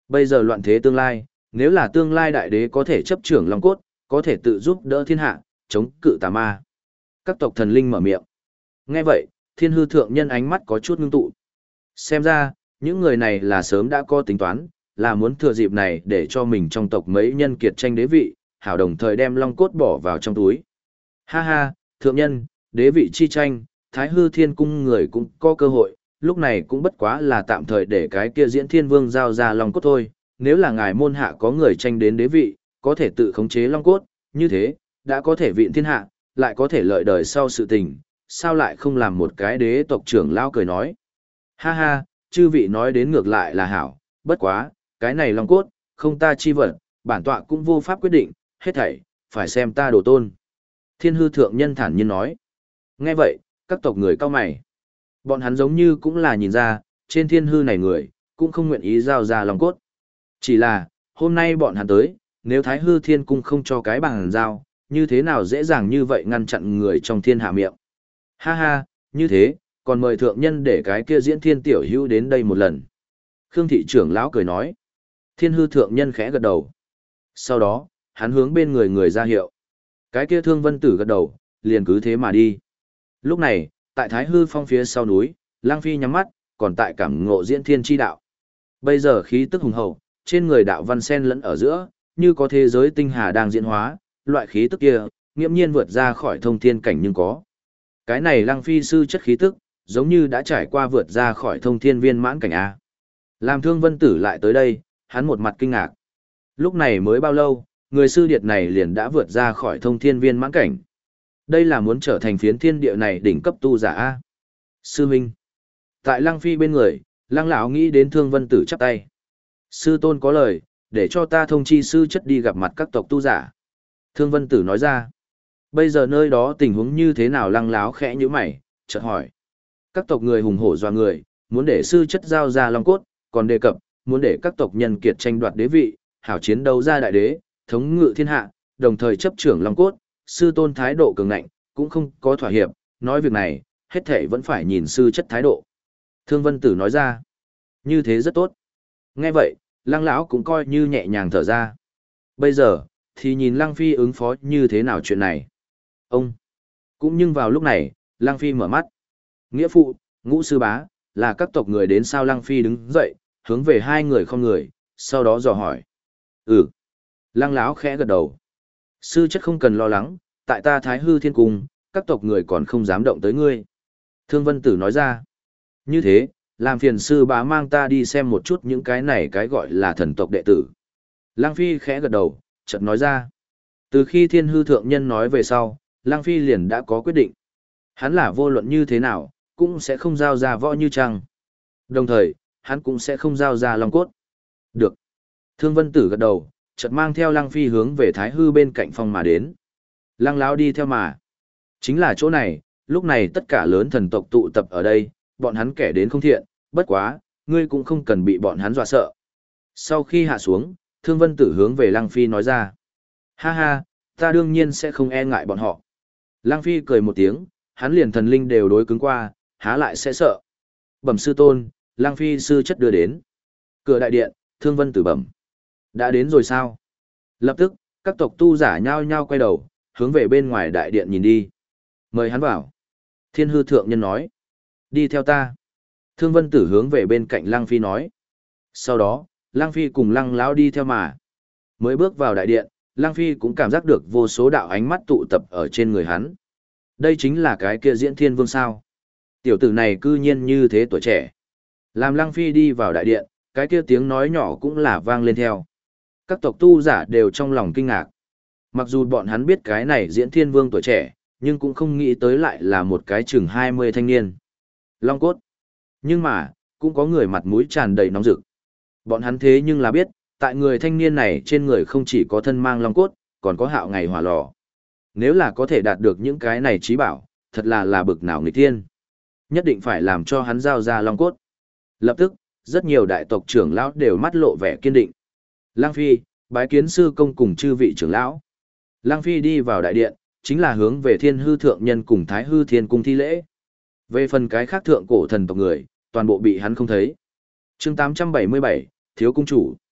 Bây giờ loạn thế tương lai, nếu là tương lai đại đế có thể chấp trưởng Long cốt, có thể tự giúp đỡ thiên hạ, chống cự tà ma. Các tộc thần linh mở miệng. Nghe vậy, Thiên Hư thượng nhân ánh mắt có chút ngưng tụ. Xem ra, những người này là sớm đã có tính toán, là muốn thừa dịp này để cho mình trong tộc mấy nhân kiệt tranh đế vị, hảo đồng thời đem Long cốt bỏ vào trong túi. Ha ha, thượng nhân, đế vị chi tranh, Thái Hư Thiên cung người cũng có cơ hội, lúc này cũng bất quá là tạm thời để cái kia Diễn Thiên Vương giao ra Long cốt thôi, nếu là ngài môn hạ có người tranh đến đế vị, có thể tự khống chế Long cốt, như thế, đã có thể vịn thiên hạ, lại có thể lợi đời sau sự tình, sao lại không làm một cái đế tộc trưởng lao cười nói. Ha ha, chư vị nói đến ngược lại là hảo, bất quá, cái này Long cốt, không ta chi vật, bản tọa cũng vô pháp quyết định, hết thảy, phải xem ta đồ tôn. Thiên Hư thượng nhân thản nhiên nói. Nghe vậy, các tộc người cao mày. Bọn hắn giống như cũng là nhìn ra, trên Thiên Hư này người, cũng không nguyện ý giao ra Long cốt. Chỉ là, hôm nay bọn hắn tới, nếu Thái Hư Thiên cung không cho cái bằng giao, như thế nào dễ dàng như vậy ngăn chặn người trong thiên hạ miệng. Ha ha, như thế, còn mời thượng nhân để cái kia Diễn Thiên tiểu hữu đến đây một lần. Khương thị trưởng lão cười nói. Thiên Hư thượng nhân khẽ gật đầu. Sau đó, hắn hướng bên người ra hiệu. Cái kia Thương Vân Tử gật đầu, liền cứ thế mà đi. Lúc này, tại Thái Hư Phong phía sau núi, Lang Phi nhắm mắt, còn tại cảm ngộ Diễn Thiên chi đạo. Bây giờ khí tức hùng hậu, trên người đạo văn sen lẫn ở giữa, như có thế giới tinh hà đang diễn hóa, loại khí tức kia, nghiễm nhiên vượt ra khỏi thông thiên cảnh nhưng có. Cái này Lăng Phi sư chất khí tức, giống như đã trải qua vượt ra khỏi thông thiên viên mãn cảnh A. Làm Thương Vân Tử lại tới đây, hắn một mặt kinh ngạc. Lúc này mới bao lâu, người sư điệt này liền đã vượt ra khỏi thông thiên viên mãn cảnh. Đây là muốn trở thành phiến thiên địa này đỉnh cấp tu giả A. Sư Minh. Tại Lăng Phi bên người, Lăng lão nghĩ đến Thương Vân Tử chắp tay. Sư tôn có lời, để cho ta thông chi sư chất đi gặp mặt các tộc tu giả. Thương Vân Tử nói ra. Bây giờ nơi đó tình huống như thế nào? Lăng láo khẽ như mày, chợt hỏi. Các tộc người hùng hổ doa người, muốn để sư chất giao ra Long cốt, còn đề cập, muốn để các tộc nhân kiệt tranh đoạt đế vị, hảo chiến đấu ra đại đế, thống ngự thiên hạ, đồng thời chấp trưởng Long cốt, sư tôn thái độ cường ngạnh, cũng không có thỏa hiệp, nói việc này, hết thể vẫn phải nhìn sư chất thái độ. Thương Vân Tử nói ra. Như thế rất tốt. Nghe vậy, Lăng lão cũng coi như nhẹ nhàng thở ra. Bây giờ, thì nhìn Lăng Phi ứng phó như thế nào chuyện này. Ông. Cũng nhưng vào lúc này, Lăng Phi mở mắt. Nghĩa phụ, Ngũ sư bá, là các tộc người đến sao? Lăng Phi đứng dậy, hướng về hai người không người, sau đó dò hỏi. Ừ. Lăng lão khẽ gật đầu. Sư chất không cần lo lắng, tại ta Thái Hư Thiên Cung, các tộc người còn không dám động tới ngươi. Thương Vân Tử nói ra. Như thế, làm phiền sư bá mang ta đi xem một chút những cái này cái gọi là thần tộc đệ tử. Lăng Phi khẽ gật đầu, chợt nói ra. Từ khi Thiên Hư thượng nhân nói về sau, Lăng Phi liền đã có quyết định. Hắn là vô luận như thế nào, cũng sẽ không giao ra Võ Như Trăng. Đồng thời, hắn cũng sẽ không giao ra Long cốt. Được. Thương Vân Tử gật đầu, chợt mang theo Lăng Phi hướng về Thái Hư bên cạnh phong mà đến. Lăng lão đi theo mà. Chính là chỗ này, lúc này tất cả lớn thần tộc tụ tập ở đây, bọn hắn kẻ đến không thiện, bất quá, ngươi cũng không cần bị bọn hắn dọa sợ. Sau khi hạ xuống, Thương Vân Tử hướng về Lăng Phi nói ra. Ha ha, ta đương nhiên sẽ không e ngại bọn họ. Lăng Phi cười một tiếng, hắn liền thần linh đều đối cứng qua, há lại sẽ sợ. Bẩm sư tôn, Lăng Phi sư chất đưa đến. Cửa đại điện, Thương Vân Tử bẩm. Đã đến rồi sao? Lập tức, các tộc tu giả nhao nhao quay đầu, hướng về bên ngoài đại điện nhìn đi. Mời hắn vào. Thiên Hư thượng nhân nói. Đi theo ta. Thương Vân Tử hướng về bên cạnh Lăng Phi nói. Sau đó, Lăng Phi cùng Lăng lão đi theo mà. Mới bước vào đại điện, Lăng Phi cũng cảm giác được vô số đạo ánh mắt tụ tập ở trên người hắn. Đây chính là cái kia Diễn Thiên Vương sao. Tiểu tử này cư nhiên như thế tuổi trẻ. Làm Lăng Phi đi vào đại điện, cái kia tiếng nói nhỏ cũng là vang lên theo. Các tộc tu giả đều trong lòng kinh ngạc. Mặc dù bọn hắn biết cái này Diễn Thiên Vương tuổi trẻ, nhưng cũng không nghĩ tới lại là một cái chừng 20 thanh niên. Long cốt. Nhưng mà, cũng có người mặt mũi tràn đầy nóng rực. Bọn hắn thế nhưng là biết, tại người thanh niên này trên người không chỉ có thân mang long cốt, còn có hạo ngày hỏa lò. Nếu là có thể đạt được những cái này trí bảo, thật là bực nào nghịch thiên. Nhất định phải làm cho hắn giao ra long cốt. Lập tức, rất nhiều đại tộc trưởng lão đều mắt lộ vẻ kiên định. Lăng Phi, bái kiến sư công cùng chư vị trưởng lão. Lăng Phi đi vào đại điện, chính là hướng về Thiên Hư thượng nhân cùng Thái Hư Thiên cung thi lễ. Về phần cái khác thượng cổ thần tộc người, toàn bộ bị hắn không thấy. Chương 877, Thiếu cung chủ.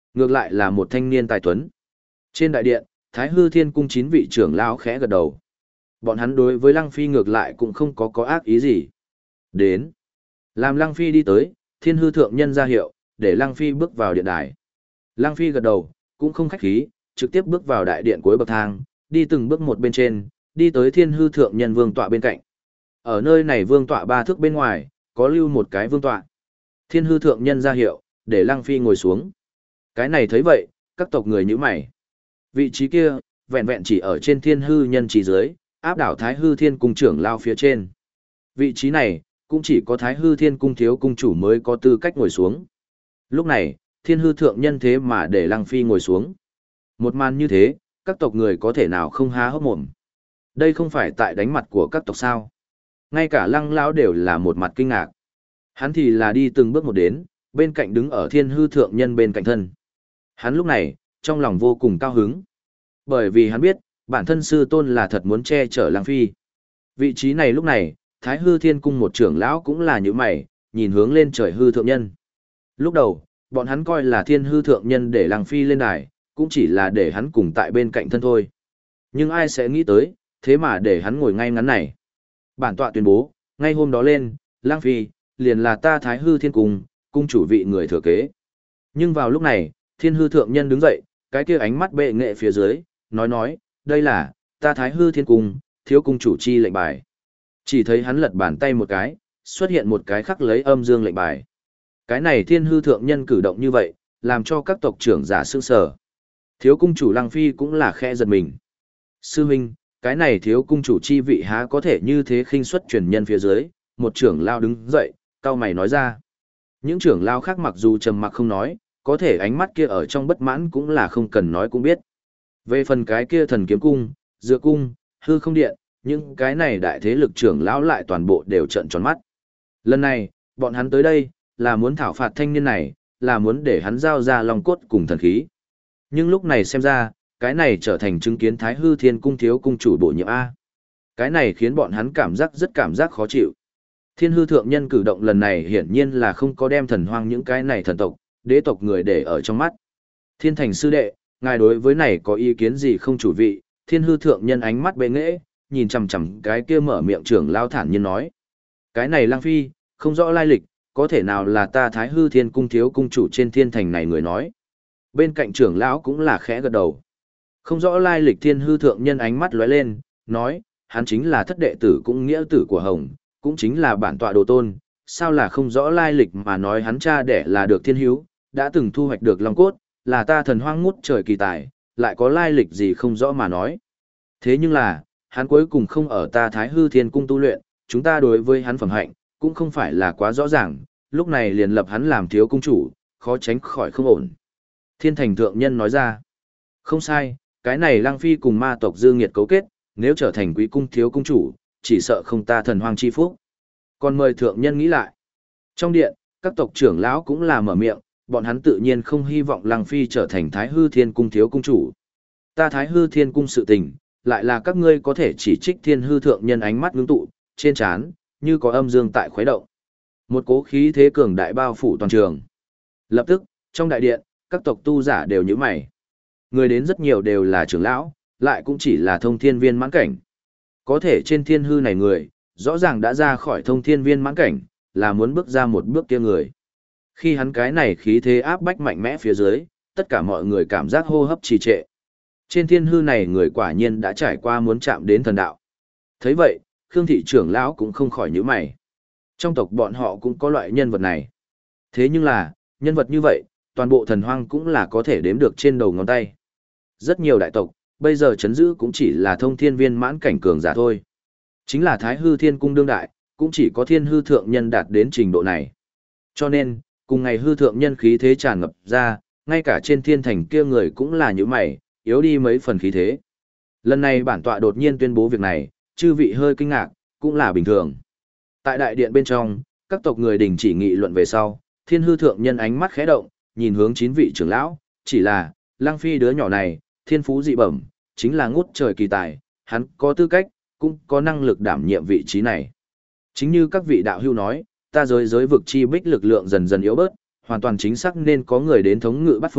Ngược lại là một thanh niên tài tuấn. Trên đại điện, Thái Hư Thiên Cung 9 vị trưởng lão khẽ gật đầu. Bọn hắn đối với Lăng Phi ngược lại cũng không có ác ý gì. Đến. Làm Lăng Phi đi tới, Thiên Hư Thượng Nhân ra hiệu, để Lăng Phi bước vào điện đài. Lăng Phi gật đầu, cũng không khách khí, trực tiếp bước vào đại điện cuối bậc thang, đi từng bước một bên trên, đi tới Thiên Hư Thượng Nhân vương tọa bên cạnh. Ở nơi này vương tọa 3 thước bên ngoài, có lưu một cái vương tọa. Thiên Hư Thượng Nhân ra hiệu, để Lăng Phi ngồi xuống. Cái này thấy vậy, các tộc người nhíu mày. Vị trí kia, vẹn vẹn chỉ ở trên Thiên Hư Nhân chỉ dưới, áp đảo Thái Hư Thiên Cung trưởng lao phía trên. Vị trí này, cũng chỉ có Thái Hư Thiên Cung thiếu cung chủ mới có tư cách ngồi xuống. Lúc này, Thiên Hư Thượng Nhân thế mà để Lăng Phi ngồi xuống. Một màn như thế, các tộc người có thể nào không há hốc mồm. Đây không phải tại đánh mặt của các tộc sao. Ngay cả Lăng lão đều là một mặt kinh ngạc. Hắn thì là đi từng bước một đến, bên cạnh đứng ở Thiên Hư Thượng Nhân bên cạnh thân. Hắn lúc này, trong lòng vô cùng cao hứng. Bởi vì hắn biết, bản thân sư tôn là thật muốn che chở Lăng Phi. Vị trí này lúc này, Thái Hư Thiên Cung một trưởng lão cũng là như mày, nhìn hướng lên trời Hư Thượng Nhân. Lúc đầu, bọn hắn coi là Thiên Hư Thượng Nhân để Lăng Phi lên đài, cũng chỉ là để hắn cùng tại bên cạnh thân thôi. Nhưng ai sẽ nghĩ tới, thế mà để hắn ngồi ngay ngắn này. Bản tọa tuyên bố, ngay hôm đó lên, Lăng Phi, liền là ta Thái Hư Thiên Cung, cung chủ vị người thừa kế. Nhưng vào lúc này, Thiên Hư Thượng Nhân đứng dậy, cái kia ánh mắt bệ nghệ phía dưới, nói, đây là, ta Thái Hư Thiên Cung, thiếu cung chủ chi lệnh bài. Chỉ thấy hắn lật bàn tay một cái, xuất hiện một cái khắc lấy âm dương lệnh bài. Cái này Thiên Hư Thượng Nhân cử động như vậy, làm cho các tộc trưởng giả sững sờ. Thiếu cung chủ Lăng Phi cũng là khẽ giật mình. Sư huynh, cái này thiếu cung chủ chi vị há có thể như thế khinh suất truyền nhân phía dưới, một trưởng lao đứng dậy, cao mày nói ra. Những trưởng lao khác mặc dù trầm mặc không nói, có thể ánh mắt kia ở trong bất mãn cũng là không cần nói cũng biết. Về phần cái kia thần kiếm cung, dựa cung, hư không điện, những cái này đại thế lực trưởng lão lại toàn bộ đều trợn tròn mắt. Lần này, bọn hắn tới đây, là muốn thảo phạt thanh niên này, là muốn để hắn giao ra long cốt cùng thần khí. Nhưng lúc này xem ra, cái này trở thành chứng kiến Thái Hư Thiên Cung thiếu cung chủ bổ nhiệm A. Cái này khiến bọn hắn rất cảm giác khó chịu. Thiên Hư Thượng Nhân cử động lần này hiển nhiên là không có đem thần hoang những cái này thần tộc, đế tộc người để ở trong mắt. Thiên Thành sư đệ, ngài đối với này có ý kiến gì không chủ vị? Thiên Hư Thượng Nhân ánh mắt bệ nghệ, nhìn chằm chằm cái kia mở miệng trưởng lao thản nhiên nói. Cái này Lăng Phi, không rõ lai lịch, có thể nào là ta Thái Hư Thiên Cung thiếu cung chủ trên thiên thành này người nói. Bên cạnh trưởng lão cũng là khẽ gật đầu. Không rõ lai lịch Thiên Hư Thượng Nhân ánh mắt lóe lên, nói, hắn chính là thất đệ tử cũng nghĩa tử của Hồng, cũng chính là bản tọa đồ tôn, sao là không rõ lai lịch mà nói hắn cha đẻ là được thiên hữu, đã từng thu hoạch được long cốt, là ta thần hoang ngút trời kỳ tài, lại có lai lịch gì không rõ mà nói. Thế nhưng là, hắn cuối cùng không ở ta Thái Hư Thiên Cung tu luyện, chúng ta đối với hắn phẩm hạnh, cũng không phải là quá rõ ràng, lúc này liền lập hắn làm thiếu cung chủ, khó tránh khỏi không ổn. Thiên Thành Thượng Nhân nói ra, không sai, cái này Lăng Phi cùng ma tộc dư nghiệt cấu kết, nếu trở thành quý cung thiếu cung chủ, chỉ sợ không ta thần hoang chi phúc. Còn mời Thượng Nhân nghĩ lại. Trong điện, các tộc trưởng lão cũng là mở miệng, bọn hắn tự nhiên không hy vọng Lăng Phi trở thành Thái Hư Thiên Cung thiếu cung chủ. Ta Thái Hư Thiên Cung sự tình, lại là các ngươi có thể chỉ trích Thiên Hư Thượng Nhân ánh mắt ngưng tụ, trên trán như có âm dương tại khuấy động. Một cố khí thế cường đại bao phủ toàn trường. Lập tức, trong đại điện, các tộc tu giả đều nhíu mày. Người đến rất nhiều đều là trưởng lão, lại cũng chỉ là thông thiên viên mãn cảnh. Có thể trên thiên hư này người, rõ ràng đã ra khỏi thông thiên viên mãn cảnh, là muốn bước ra một bước kia người. Khi hắn cái này khí thế áp bách mạnh mẽ phía dưới, tất cả mọi người cảm giác hô hấp trì trệ. Trên thiên hư này người quả nhiên đã trải qua muốn chạm đến thần đạo. Thấy vậy, Khương thị trưởng lão cũng không khỏi nhíu mày. Trong tộc bọn họ cũng có loại nhân vật này. Thế nhưng là, nhân vật như vậy, toàn bộ thần hoang cũng là có thể đếm được trên đầu ngón tay. Rất nhiều đại tộc, bây giờ chấn giữ cũng chỉ là thông thiên viên mãn cảnh cường giả thôi. Chính là Thái Hư Thiên Cung đương đại, cũng chỉ có Thiên Hư Thượng Nhân đạt đến trình độ này. Cho nên, cùng ngày Hư Thượng Nhân khí thế tràn ngập ra, ngay cả trên thiên thành kia người cũng là như mày, yếu đi mấy phần khí thế. Lần này bản tọa đột nhiên tuyên bố việc này, chư vị hơi kinh ngạc, cũng là bình thường. Tại đại điện bên trong, các tộc người đình chỉ nghị luận về sau, Thiên Hư Thượng Nhân ánh mắt khẽ động, nhìn hướng 9 vị trưởng lão, chỉ là, Lăng Phi đứa nhỏ này, thiên phú dị bẩm, chính là ngút trời kỳ tài, hắn có tư cách, cũng có năng lực đảm nhiệm vị trí này. Chính như các vị đạo hữu nói, ta giới vực chi bích lực lượng dần dần yếu bớt, hoàn toàn chính xác nên có người đến thống ngự bát phương,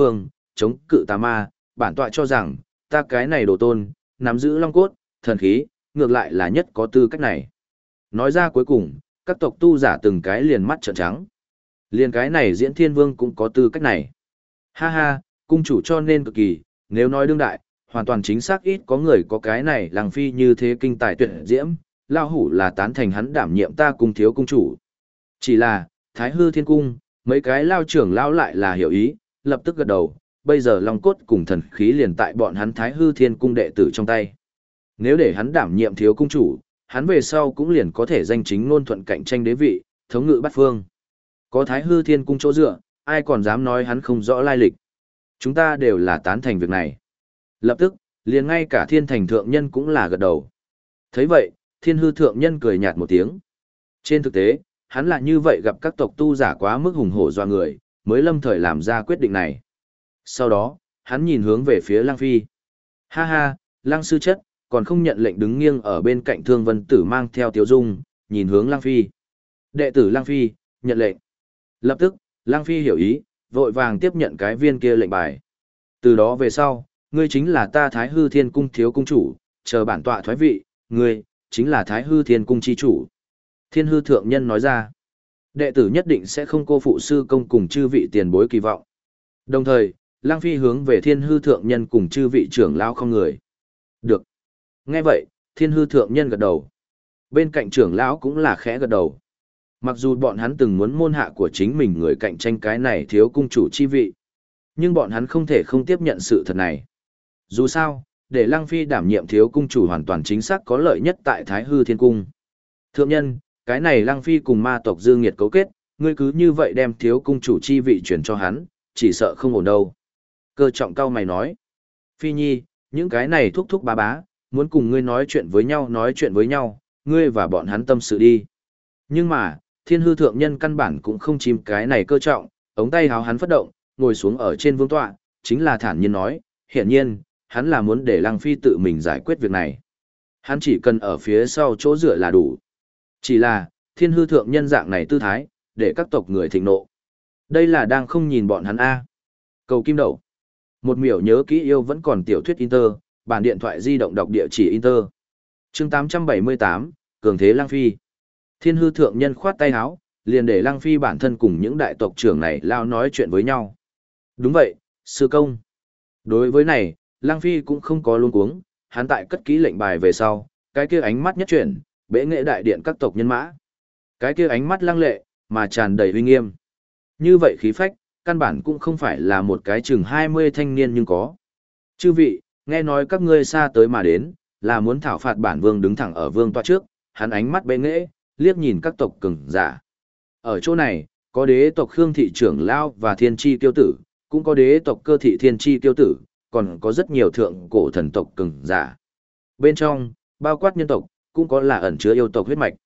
chống cự tà ma, bản tọa cho rằng, ta cái này đồ tôn, nắm giữ long cốt, thần khí, ngược lại là nhất có tư cách này. Nói ra cuối cùng, các tộc tu giả từng cái liền mắt trợn trắng. Liền cái này Diễn Thiên Vương cũng có tư cách này. Ha ha, cung chủ cho nên cực kỳ, nếu nói đương đại, hoàn toàn chính xác ít có người có cái này Lăng Phi như thế kinh tài tuyệt diễm, lao hủ là tán thành hắn đảm nhiệm ta cung thiếu cung chủ. Chỉ là, Thái Hư Thiên Cung, mấy cái lao trưởng lao lại là hiểu ý, lập tức gật đầu, bây giờ long cốt cùng thần khí liền tại bọn hắn Thái Hư Thiên Cung đệ tử trong tay. Nếu để hắn đảm nhiệm thiếu cung chủ, hắn về sau cũng liền có thể danh chính ngôn thuận cạnh tranh đế vị, thống ngự bát phương. Có Thái Hư Thiên Cung chỗ dựa, ai còn dám nói hắn không rõ lai lịch. Chúng ta đều là tán thành việc này. Lập tức, liền ngay cả Thiên Thành Thượng Nhân cũng là gật đầu. Thấy vậy, Thiên Hư Thượng Nhân cười nhạt một tiếng. Trên thực tế, hắn là như vậy gặp các tộc tu giả quá mức hùng hổ doa người, mới lâm thời làm ra quyết định này. Sau đó, hắn nhìn hướng về phía Lăng Phi. Ha ha, Lăng sư chất, còn không nhận lệnh đứng nghiêng ở bên cạnh Thương Vân Tử mang theo Tiếu Dung, nhìn hướng Lăng Phi. Đệ tử Lăng Phi, nhận lệnh. Lập tức, Lăng Phi hiểu ý, vội vàng tiếp nhận cái viên kia lệnh bài. Từ đó về sau, ngươi chính là ta Thái Hư Thiên Cung thiếu cung chủ, chờ bản tọa thoái vị, ngươi chính là Thái Hư Thiên Cung chi chủ. Thiên Hư Thượng Nhân nói ra, đệ tử nhất định sẽ không cô phụ sư công cùng chư vị tiền bối kỳ vọng. Đồng thời, Lăng Phi hướng về Thiên Hư Thượng Nhân cùng chư vị trưởng lão không người. Được. Nghe vậy, Thiên Hư Thượng Nhân gật đầu. Bên cạnh trưởng lão cũng là khẽ gật đầu. Mặc dù bọn hắn từng muốn môn hạ của chính mình người cạnh tranh cái này thiếu cung chủ chi vị, nhưng bọn hắn không thể không tiếp nhận sự thật này. Dù sao, để Lăng Phi đảm nhiệm thiếu cung chủ hoàn toàn chính xác có lợi nhất tại Thái Hư Thiên Cung. Thượng nhân, cái này Lăng Phi cùng ma tộc Dương Nghiệt cấu kết, ngươi cứ như vậy đem thiếu cung chủ chi vị chuyển cho hắn, chỉ sợ không ổn đâu. Cơ trọng cao mày nói. Phi Nhi, những cái này thúc thúc bá bá, muốn cùng ngươi nói chuyện với nhau, ngươi và bọn hắn tâm sự đi. Nhưng mà, Thiên Hư Thượng Nhân căn bản cũng không chìm cái này cơ trọng, ống tay háo hắn phất động, ngồi xuống ở trên vương tọa, chính là thản nhiên nói, hiển nhiên, hắn là muốn để Lăng Phi tự mình giải quyết việc này. Hắn chỉ cần ở phía sau chỗ dựa là đủ. Chỉ là, Thiên Hư Thượng Nhân dạng này tư thái, để các tộc người thịnh nộ. Đây là đang không nhìn bọn hắn A. Cầu kim đậu. Một miểu nhớ kỹ yêu vẫn còn tiểu thuyết Inter, bản điện thoại di động đọc địa chỉ Inter. Chương 878, Cường Thế Lăng Phi. Thiên Hư Thượng Nhân khoát tay áo, liền để Lăng Phi bản thân cùng những đại tộc trưởng này lao nói chuyện với nhau. Đúng vậy, sư công. Đối với này, Lăng Phi cũng không có luống cuống, hắn tại cất kỹ lệnh bài về sau, cái kia ánh mắt nhất chuyển, bệ nghệ đại điện các tộc nhân mã. Cái kia ánh mắt lăng lệ, mà tràn đầy uy nghiêm. Như vậy khí phách, căn bản cũng không phải là một cái chừng 20 thanh niên nhưng có. Chư vị, nghe nói các ngươi xa tới mà đến, là muốn thảo phạt bản vương đứng thẳng ở vương tọa trước, hắn ánh mắt bệ nghệ, liếc nhìn các tộc cường giả. Ở chỗ này, có đế tộc Khương thị trưởng lão và Thiên Chi Tiêu tử, cũng có đế tộc Cơ thị Thiên Chi Tiêu tử, còn có rất nhiều thượng cổ thần tộc cường giả. Bên trong, bao quát nhân tộc, cũng có là ẩn chứa yêu tộc huyết mạch.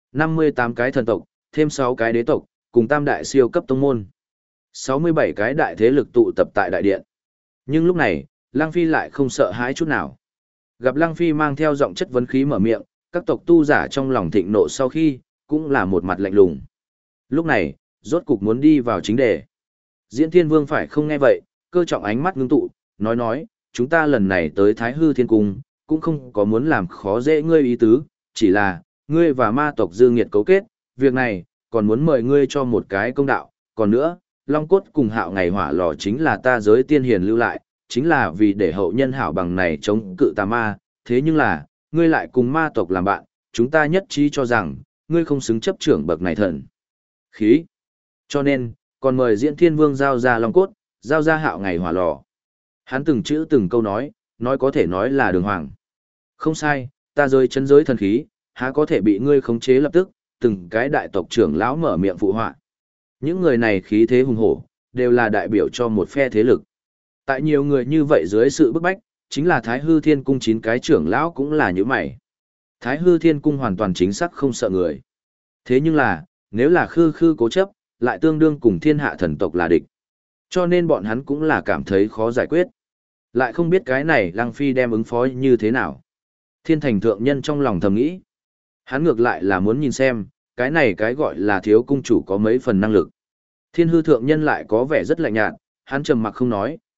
58 cái thần tộc, thêm 6 cái đế tộc, cùng tam đại siêu cấp tông môn. 67 cái đại thế lực tụ tập tại đại điện. Nhưng lúc này, Lăng Phi lại không sợ hãi chút nào. Gặp Lăng Phi mang theo giọng chất vấn khí mở miệng, các tộc tu giả trong lòng thịnh nộ sau khi, cũng là một mặt lạnh lùng. Lúc này, rốt cục muốn đi vào chính đề. Diễn Thiên Vương phải không nghe vậy, cơ trọng ánh mắt ngưng tụ, nói, chúng ta lần này tới Thái Hư Thiên Cung, cũng không có muốn làm khó dễ ngươi ý tứ, chỉ là, ngươi và ma tộc Dương Nghiệt cấu kết, việc này, còn muốn mời ngươi cho một cái công đạo, còn nữa, Long Cốt cùng Hạo Ngày Hỏa Lò chính là ta giới tiên hiền lưu lại, chính là vì để hậu nhân hảo bằng này chống cự tà ma, thế nhưng là, ngươi lại cùng ma tộc làm bạn, chúng ta nhất trí cho rằng, ngươi không xứng chấp trưởng bậc này thần khí. Cho nên, còn mời Diễn Thiên Vương giao ra Long Cốt, giao ra Hạo Ngày Hỏa Lò. Hắn từng chữ từng câu nói có thể nói là đường hoàng. Không sai, ta giới chấn giới thần khí, há có thể bị ngươi khống chế lập tức, từng cái đại tộc trưởng lão mở miệng phụ họa. Những người này khí thế hùng hổ, đều là đại biểu cho một phe thế lực. Tại nhiều người như vậy dưới sự bức bách, chính là Thái Hư Thiên Cung 9 cái trưởng lão cũng là như mày. Thái Hư Thiên Cung hoàn toàn chính xác không sợ người. Thế nhưng là, nếu là khư cố chấp, lại tương đương cùng thiên hạ thần tộc là địch. Cho nên bọn hắn cũng là cảm thấy khó giải quyết. Lại không biết cái này Lăng Phi đem ứng phó như thế nào. Thiên Thành Thượng Nhân trong lòng thầm nghĩ. Hắn ngược lại là muốn nhìn xem, cái này cái gọi là thiếu cung chủ có mấy phần năng lực. Thiên Hư Thượng Nhân lại có vẻ rất lạnh nhạt, hắn trầm mặc không nói,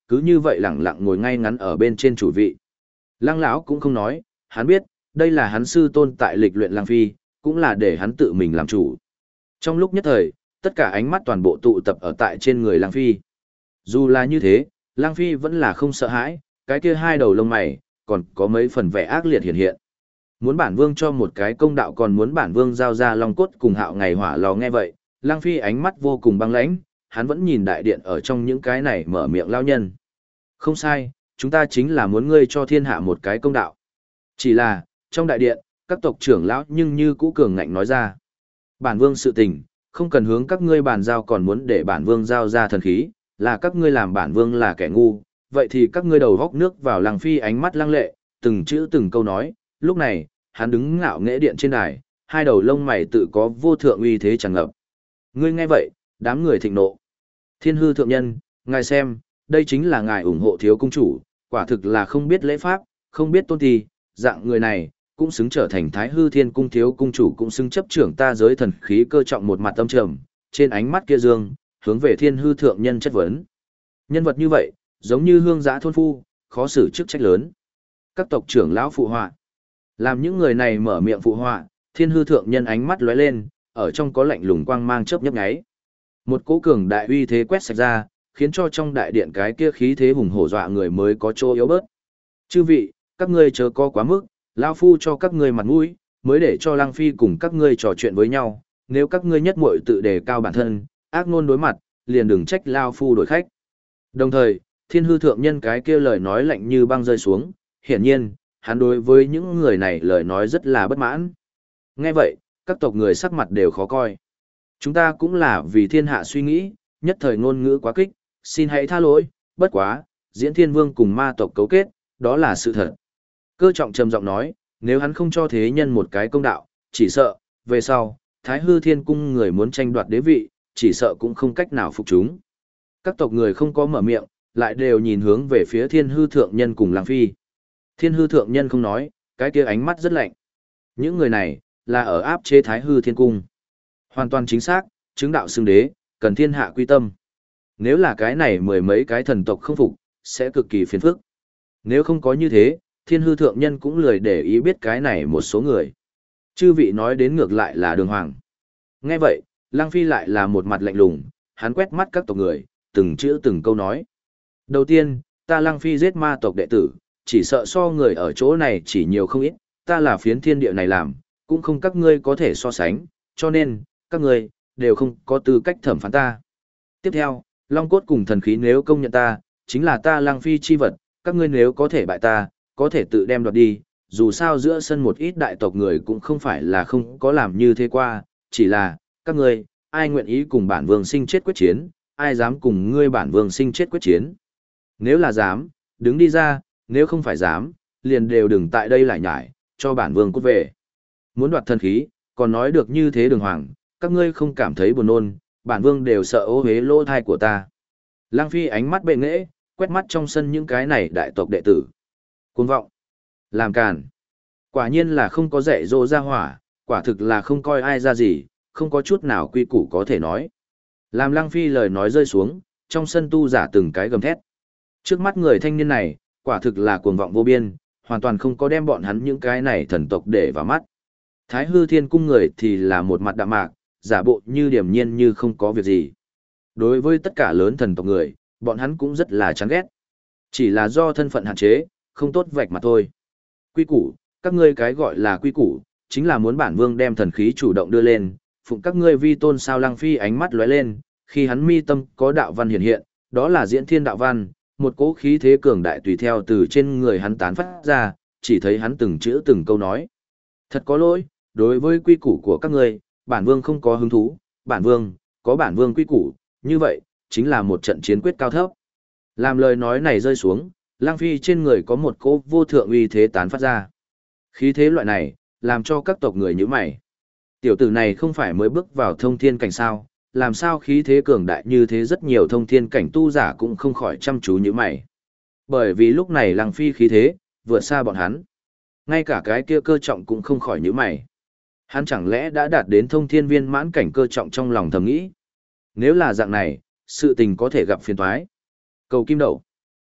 cứ như vậy lẳng lặng ngồi ngay ngắn ở bên trên chủ vị. Lăng lão cũng không nói, hắn biết, đây là hắn sư tôn tại lịch luyện Lăng Phi, cũng là để hắn tự mình làm chủ. Trong lúc nhất thời, tất cả ánh mắt toàn bộ tụ tập ở tại trên người Lăng Phi. Dù là như thế, Lăng Phi vẫn là không sợ hãi, cái kia hai đầu lông mày, còn có mấy phần vẻ ác liệt hiện hiện. Muốn bản vương cho một cái công đạo, còn muốn bản vương giao ra long cốt cùng hạo ngày hỏa lò. Nghe vậy, Lăng Phi ánh mắt vô cùng băng lãnh, hắn vẫn nhìn đại điện ở trong những cái này mở miệng lao nhân. Không sai, chúng ta chính là muốn ngươi cho thiên hạ một cái công đạo. Chỉ là, trong đại điện, các tộc trưởng lão nhưng như cũ cường ngạnh nói ra. Bản vương sự tình, không cần hướng các ngươi bàn giao, còn muốn để bản vương giao ra thần khí, là các ngươi làm bản vương là kẻ ngu, vậy thì các ngươi đầu góc nước vào. Lăng Phi ánh mắt lăng lệ, từng chữ từng câu nói, lúc này, hắn đứng ngạo nghễ điện trên đài, hai đầu lông mày tự có vô thượng uy thế tràn ngập. Ngươi nghe vậy, đám người thịnh nộ. Thiên hư thượng nhân, ngài xem, đây chính là ngài ủng hộ thiếu cung chủ, quả thực là không biết lễ pháp, không biết tôn ti, dạng người này, cũng xứng trở thành Thái Hư Thiên Cung thiếu cung chủ, cũng xứng chấp trưởng ta giới thần khí. Cơ trọng một mặt âm trầm, trên ánh mắt kia dương, hướng về thiên hư thượng nhân chất vấn. Nhân vật như vậy, giống như hương giã thôn phu, khó xử chức trách lớn. Các tộc trưởng lão phụ họa. Làm những người này mở miệng phụ họa, thiên hư thượng nhân ánh mắt lóe lên, ở trong có lạnh lùng quang mang chớp nhấp nháy. Một cỗ cường đại uy thế quét sạch ra, khiến cho trong đại điện cái kia khí thế hùng hổ dọa người mới có chỗ yếu bớt. Chư vị, các ngươi chớ có quá mức, lão phu cho các ngươi mặt mũi, mới để cho Lăng Phi cùng các ngươi trò chuyện với nhau, nếu các ngươi nhất muội tự đề cao bản thân, ác ngôn đối mặt, liền đừng trách lão phu đổi khách. Đồng thời, thiên hư thượng nhân cái kia lời nói lạnh như băng rơi xuống, hiển nhiên, hắn đối với những người này lời nói rất là bất mãn. Nghe vậy, các tộc người sắc mặt đều khó coi. Chúng ta cũng là vì thiên hạ suy nghĩ, nhất thời ngôn ngữ quá kích, xin hãy tha lỗi, bất quá, Diễn Thiên Vương cùng ma tộc cấu kết, đó là sự thật. Cơ trọng trầm giọng nói, nếu hắn không cho thế nhân một cái công đạo, chỉ sợ, về sau, Thái Hư Thiên Cung người muốn tranh đoạt đế vị, chỉ sợ cũng không cách nào phục chúng. Các tộc người không có mở miệng, lại đều nhìn hướng về phía Thiên Hư Thượng Nhân cùng Lăng Phi. Thiên Hư Thượng Nhân không nói, cái kia ánh mắt rất lạnh. Những người này, là ở áp chế Thái Hư Thiên Cung. Hoàn toàn chính xác, chứng đạo xưng đế, cần thiên hạ quy tâm. Nếu là cái này mười mấy cái thần tộc không phục, sẽ cực kỳ phiền phức. Nếu không có như thế, Thiên Hư Thượng Nhân cũng lười để ý biết cái này một số người. Chư vị nói đến ngược lại là Đường Hoàng. Nghe vậy, Lăng Phi lại là một mặt lạnh lùng, hắn quét mắt các tộc người, từng chữ từng câu nói. Đầu tiên, ta Lăng Phi giết ma tộc đệ tử, chỉ sợ so người ở chỗ này chỉ nhiều không ít, ta là phiến thiên địa này làm, cũng không các ngươi có thể so sánh, cho nên, các ngươi, đều không có tư cách thẩm phán ta. Tiếp theo, Long cốt cùng thần khí nếu công nhận ta, chính là ta Lăng Phi chi vật, các ngươi nếu có thể bại ta, có thể tự đem đoạt đi, dù sao giữa sân một ít đại tộc người cũng không phải là không có làm như thế qua, chỉ là, các ngươi, ai nguyện ý cùng bản vương sinh chết quyết chiến, ai dám cùng ngươi bản vương sinh chết quyết chiến. Nếu là dám, đứng đi ra, nếu không phải dám, liền đều đừng tại đây lại nhải, cho bản vương cút về. Muốn đoạt thần khí, còn nói được như thế Đường Hoàng, các ngươi không cảm thấy buồn nôn, bản vương đều sợ ô hế lỗ thai của ta. Lăng Phi ánh mắt bệ nghễ, quét mắt trong sân những cái này đại tộc đệ tử. Cuồng vọng, làm càn. Quả nhiên là không có dạy dỗ ra hỏa, quả thực là không coi ai ra gì, không có chút nào quy củ có thể nói. Làm Lăng Phi lời nói rơi xuống, trong sân tu giả từng cái gầm thét. Trước mắt người thanh niên này, quả thực là cuồng vọng vô biên, hoàn toàn không có đem bọn hắn những cái này thần tộc để vào mắt. Thái Hư Thiên Cung người thì là một mặt đạm mạc, giả bộ như điềm nhiên như không có việc gì. Đối với tất cả lớn thần tộc người, bọn hắn cũng rất là chán ghét. Chỉ là do thân phận hạn chế, không tốt vạch mặt thôi. Quy củ, các ngươi cái gọi là quy củ, chính là muốn bản vương đem thần khí chủ động đưa lên, phụng các ngươi vi tôn. Sao? Lăng Phi ánh mắt lóe lên, khi hắn mi tâm có đạo văn hiện hiện, đó là diễn thiên đạo văn, một cỗ khí thế cường đại tùy theo từ trên người hắn tán phát ra, chỉ thấy hắn từng chữ từng câu nói. Thật có lỗi, đối với quy củ của các ngươi, bản vương không có hứng thú, bản vương, có bản vương quy củ, như vậy, chính là một trận chiến quyết cao thấp. Làm lời nói này rơi xuống, Lăng Phi trên người có một cỗ vô thượng uy thế tán phát ra. Khí thế loại này, làm cho các tộc người nhíu mày. Tiểu tử này không phải mới bước vào thông thiên cảnh sao, làm sao khí thế cường đại như thế, rất nhiều thông thiên cảnh tu giả cũng không khỏi chăm chú nhíu mày. Bởi vì lúc này Lăng Phi khí thế, vượt xa bọn hắn. Ngay cả cái kia Cơ Trọng cũng không khỏi nhíu mày. Hắn chẳng lẽ đã đạt đến thông thiên viên mãn cảnh? Cơ Trọng trong lòng thầm nghĩ. Nếu là dạng này, sự tình có thể gặp phiền toái. Cầu kim đậu.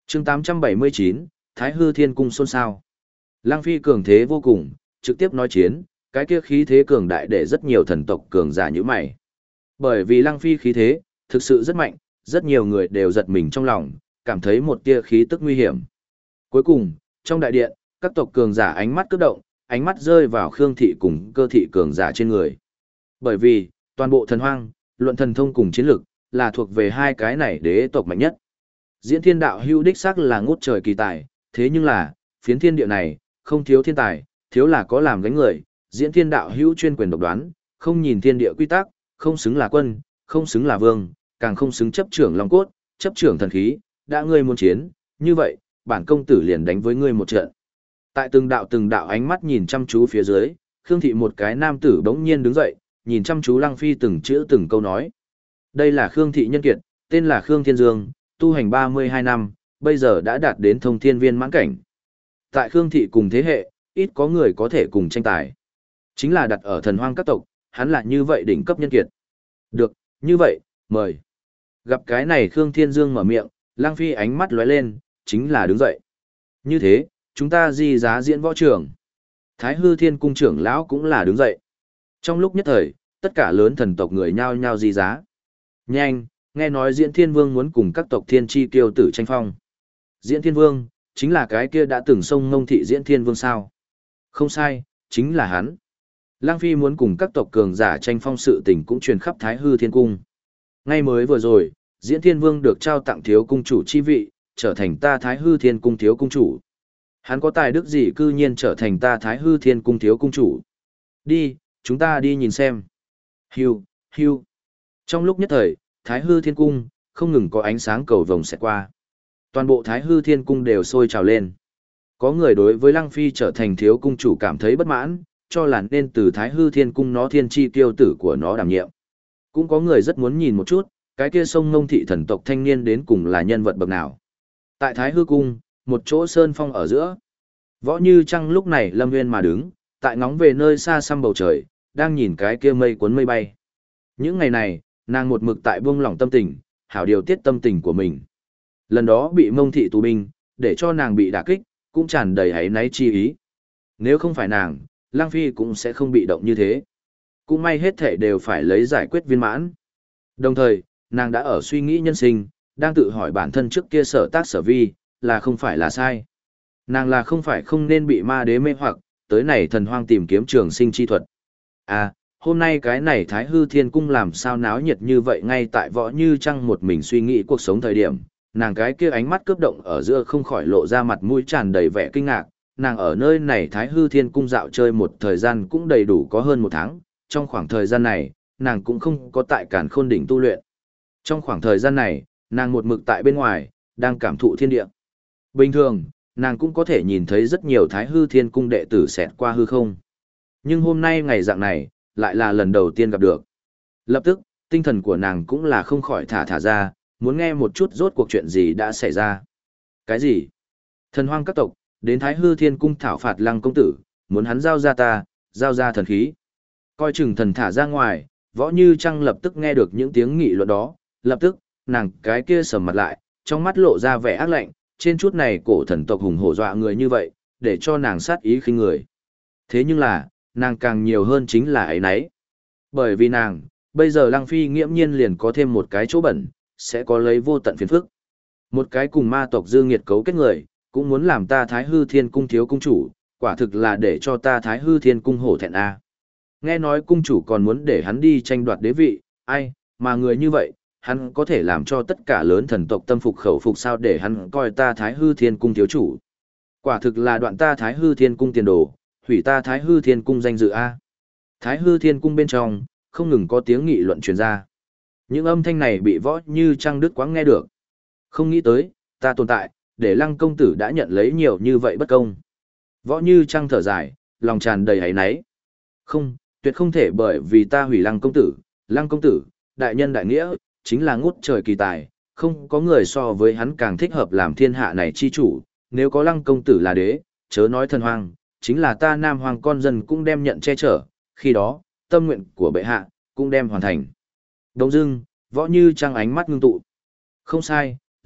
chương 879, Thái Hư Thiên Cung xôn xao. Lăng Phi cường thế vô cùng, trực tiếp nói chiến, cái kia khí thế cường đại để rất nhiều thần tộc cường giả như mày. Bởi vì Lăng Phi khí thế, thực sự rất mạnh, rất nhiều người đều giật mình trong lòng, cảm thấy một tia khí tức nguy hiểm. Cuối cùng, trong đại điện, các tộc cường giả ánh mắt cướp động, ánh mắt rơi vào Khương Thị cùng Cơ Thị cường giả trên người. Bởi vì, toàn bộ thần hoang, luận thần thông cùng chiến lực, là thuộc về hai cái này đế tộc mạnh nhất. Diễn Thiên Đạo Hữu đích xác là ngút trời kỳ tài, thế nhưng là, phiến thiên địa này, không thiếu thiên tài, thiếu là có làm gánh người. Diễn Thiên Đạo Hữu chuyên quyền độc đoán, không nhìn thiên địa quy tắc, không xứng là quân, không xứng là vương, càng không xứng chấp trưởng long cốt, chấp trưởng thần khí, đã ngươi muốn chiến, như vậy, bản công tử liền đánh với ngươi một trận. Tại từng đạo ánh mắt nhìn chăm chú phía dưới, Khương Thị một cái nam tử bỗng nhiên đứng dậy, nhìn chăm chú Lăng Phi từng chữ từng câu nói. Đây là Khương Thị nhân kiệt, tên là Khương Thiên Dương, tu hành 32 năm, bây giờ đã đạt đến thông thiên viên mãn cảnh. Tại Khương Thị cùng thế hệ, ít có người có thể cùng tranh tài. Chính là đặt ở thần hoang các tộc, hắn là như vậy đỉnh cấp nhân kiệt. Được, như vậy, mời. Gặp cái này Khương Thiên Dương mở miệng, Lăng Phi ánh mắt lóe lên, chính là đứng dậy. Như thế, chúng ta di giá diễn võ trường. Thái Hư Thiên Cung trưởng lão cũng là đứng dậy. Trong lúc nhất thời, tất cả lớn thần tộc người nhao nhao di giá. Nhanh, nghe nói Diễn Thiên Vương muốn cùng các tộc thiên chi kiêu tử tranh phong. Diễn Thiên Vương, chính là cái kia đã từng xông Ngông Thị Diễn Thiên Vương sao? Không sai, chính là hắn. Lăng Phi muốn cùng các tộc cường giả tranh phong sự tình cũng truyền khắp Thái Hư Thiên Cung. Ngay mới vừa rồi, Diễn Thiên Vương được trao tặng thiếu cung chủ chi vị, trở thành ta Thái Hư Thiên Cung thiếu cung chủ. Hắn có tài đức gì cư nhiên trở thành ta Thái Hư Thiên Cung thiếu cung chủ? Đi, chúng ta đi nhìn xem. Hiu, hiu. Trong lúc nhất thời, Thái Hư Thiên Cung không ngừng có ánh sáng cầu vồng xẹt qua. Toàn bộ Thái Hư Thiên Cung đều sôi trào lên. Có người đối với Lăng Phi trở thành thiếu cung chủ cảm thấy bất mãn, cho là nên từ Thái Hư Thiên Cung nó thiên chi kiêu tử của nó đảm nhiệm. Cũng có người rất muốn nhìn một chút, cái kia sông Ngông Thị thần tộc thanh niên đến cùng là nhân vật bậc nào. Tại Thái Hư Cung, một chỗ sơn phong ở giữa. Võ Như Trăng lúc này lâm nguyên mà đứng, tại ngóng về nơi xa xăm bầu trời, đang nhìn cái kia mây cuốn mây bay. Những ngày này, nàng một mực tại buông lỏng tâm tình, hảo điều tiết tâm tình của mình. Lần đó bị Mông Thị tù binh, để cho nàng bị đả kích, cũng tràn đầy áy náy chi ý. Nếu không phải nàng, Lăng Phi cũng sẽ không bị động như thế. Cũng may hết thể đều phải lấy giải quyết viên mãn. Đồng thời, nàng đã ở suy nghĩ nhân sinh, đang tự hỏi bản thân trước kia sở tác sở vi, là không phải là sai. Nàng là không phải không nên bị ma đế mê hoặc, tới này thần hoang tìm kiếm trường sinh chi thuật. À, hôm nay cái này Thái Hư Thiên Cung làm sao náo nhiệt như vậy ngay tại Võ Như Trăng một mình suy nghĩ cuộc sống thời điểm, nàng cái kia ánh mắt cướp động ở giữa không khỏi lộ ra mặt mũi tràn đầy vẻ kinh ngạc, nàng ở nơi này Thái Hư Thiên Cung dạo chơi một thời gian cũng đầy đủ có hơn một tháng, trong khoảng thời gian này, nàng cũng không có tại Càn Khôn đỉnh tu luyện. Trong khoảng thời gian này, nàng một mực tại bên ngoài, đang cảm thụ thiên địa. Bình thường, nàng cũng có thể nhìn thấy rất nhiều Thái Hư Thiên Cung đệ tử xẹt qua hư không. Nhưng hôm nay ngày dạng này, lại là lần đầu tiên gặp được. Lập tức, tinh thần của nàng cũng là không khỏi thả ra, muốn nghe một chút rốt cuộc chuyện gì đã xảy ra. Cái gì? Thần hoang các tộc, đến Thái Hư Thiên Cung thảo phạt Lăng công tử, muốn hắn giao ra ta, giao ra thần khí. Coi chừng thần thả ra ngoài, Võ Như Trăng lập tức nghe được những tiếng nghị luận đó, lập tức, nàng cái kia sầm mặt lại, trong mắt lộ ra vẻ ác lạnh, trên chút này cổ thần tộc hùng hổ dọa người như vậy, để cho nàng sát ý khinh người. Thế nhưng là, nàng càng nhiều hơn chính là ấy nấy. Bởi vì nàng, bây giờ Lăng Phi nghiễm nhiên liền có thêm một cái chỗ bẩn, sẽ có lấy vô tận phiền phức. Một cái cùng ma tộc dư nghiệt cấu kết người, cũng muốn làm ta Thái Hư Thiên Cung thiếu cung chủ, quả thực là để cho ta Thái Hư Thiên Cung hổ thẹn a. Nghe nói cung chủ còn muốn để hắn đi tranh đoạt đế vị, ai, mà người như vậy, hắn có thể làm cho tất cả lớn thần tộc tâm phục khẩu phục sao để hắn coi ta Thái Hư Thiên Cung thiếu chủ. Quả thực là đoạn ta Thái Hư Thiên Cung tiền đồ, hủy ta Thái Hư Thiên Cung danh dự a. Thái Hư Thiên Cung bên trong, không ngừng có tiếng nghị luận truyền ra. Những âm thanh này bị Võ Như Trăng đứt quãng nghe được. Không nghĩ tới, ta tồn tại, để Lăng công tử đã nhận lấy nhiều như vậy bất công. Võ Như Trăng thở dài, lòng tràn đầy áy náy. Không, tuyệt không thể bởi vì ta hủy Lăng công tử, đại nhân đại nghĩa, chính là ngút trời kỳ tài, không có người so với hắn càng thích hợp làm thiên hạ này chi chủ, nếu có Lăng công tử là đế, chớ nói thần hoang, chính là ta Nam Hoàng con dân cũng đem nhận che chở, khi đó, tâm nguyện của bệ hạ, cũng đem hoàn thành. Đông dưng, Võ Như Trăng ánh mắt ngưng tụ. Không sai,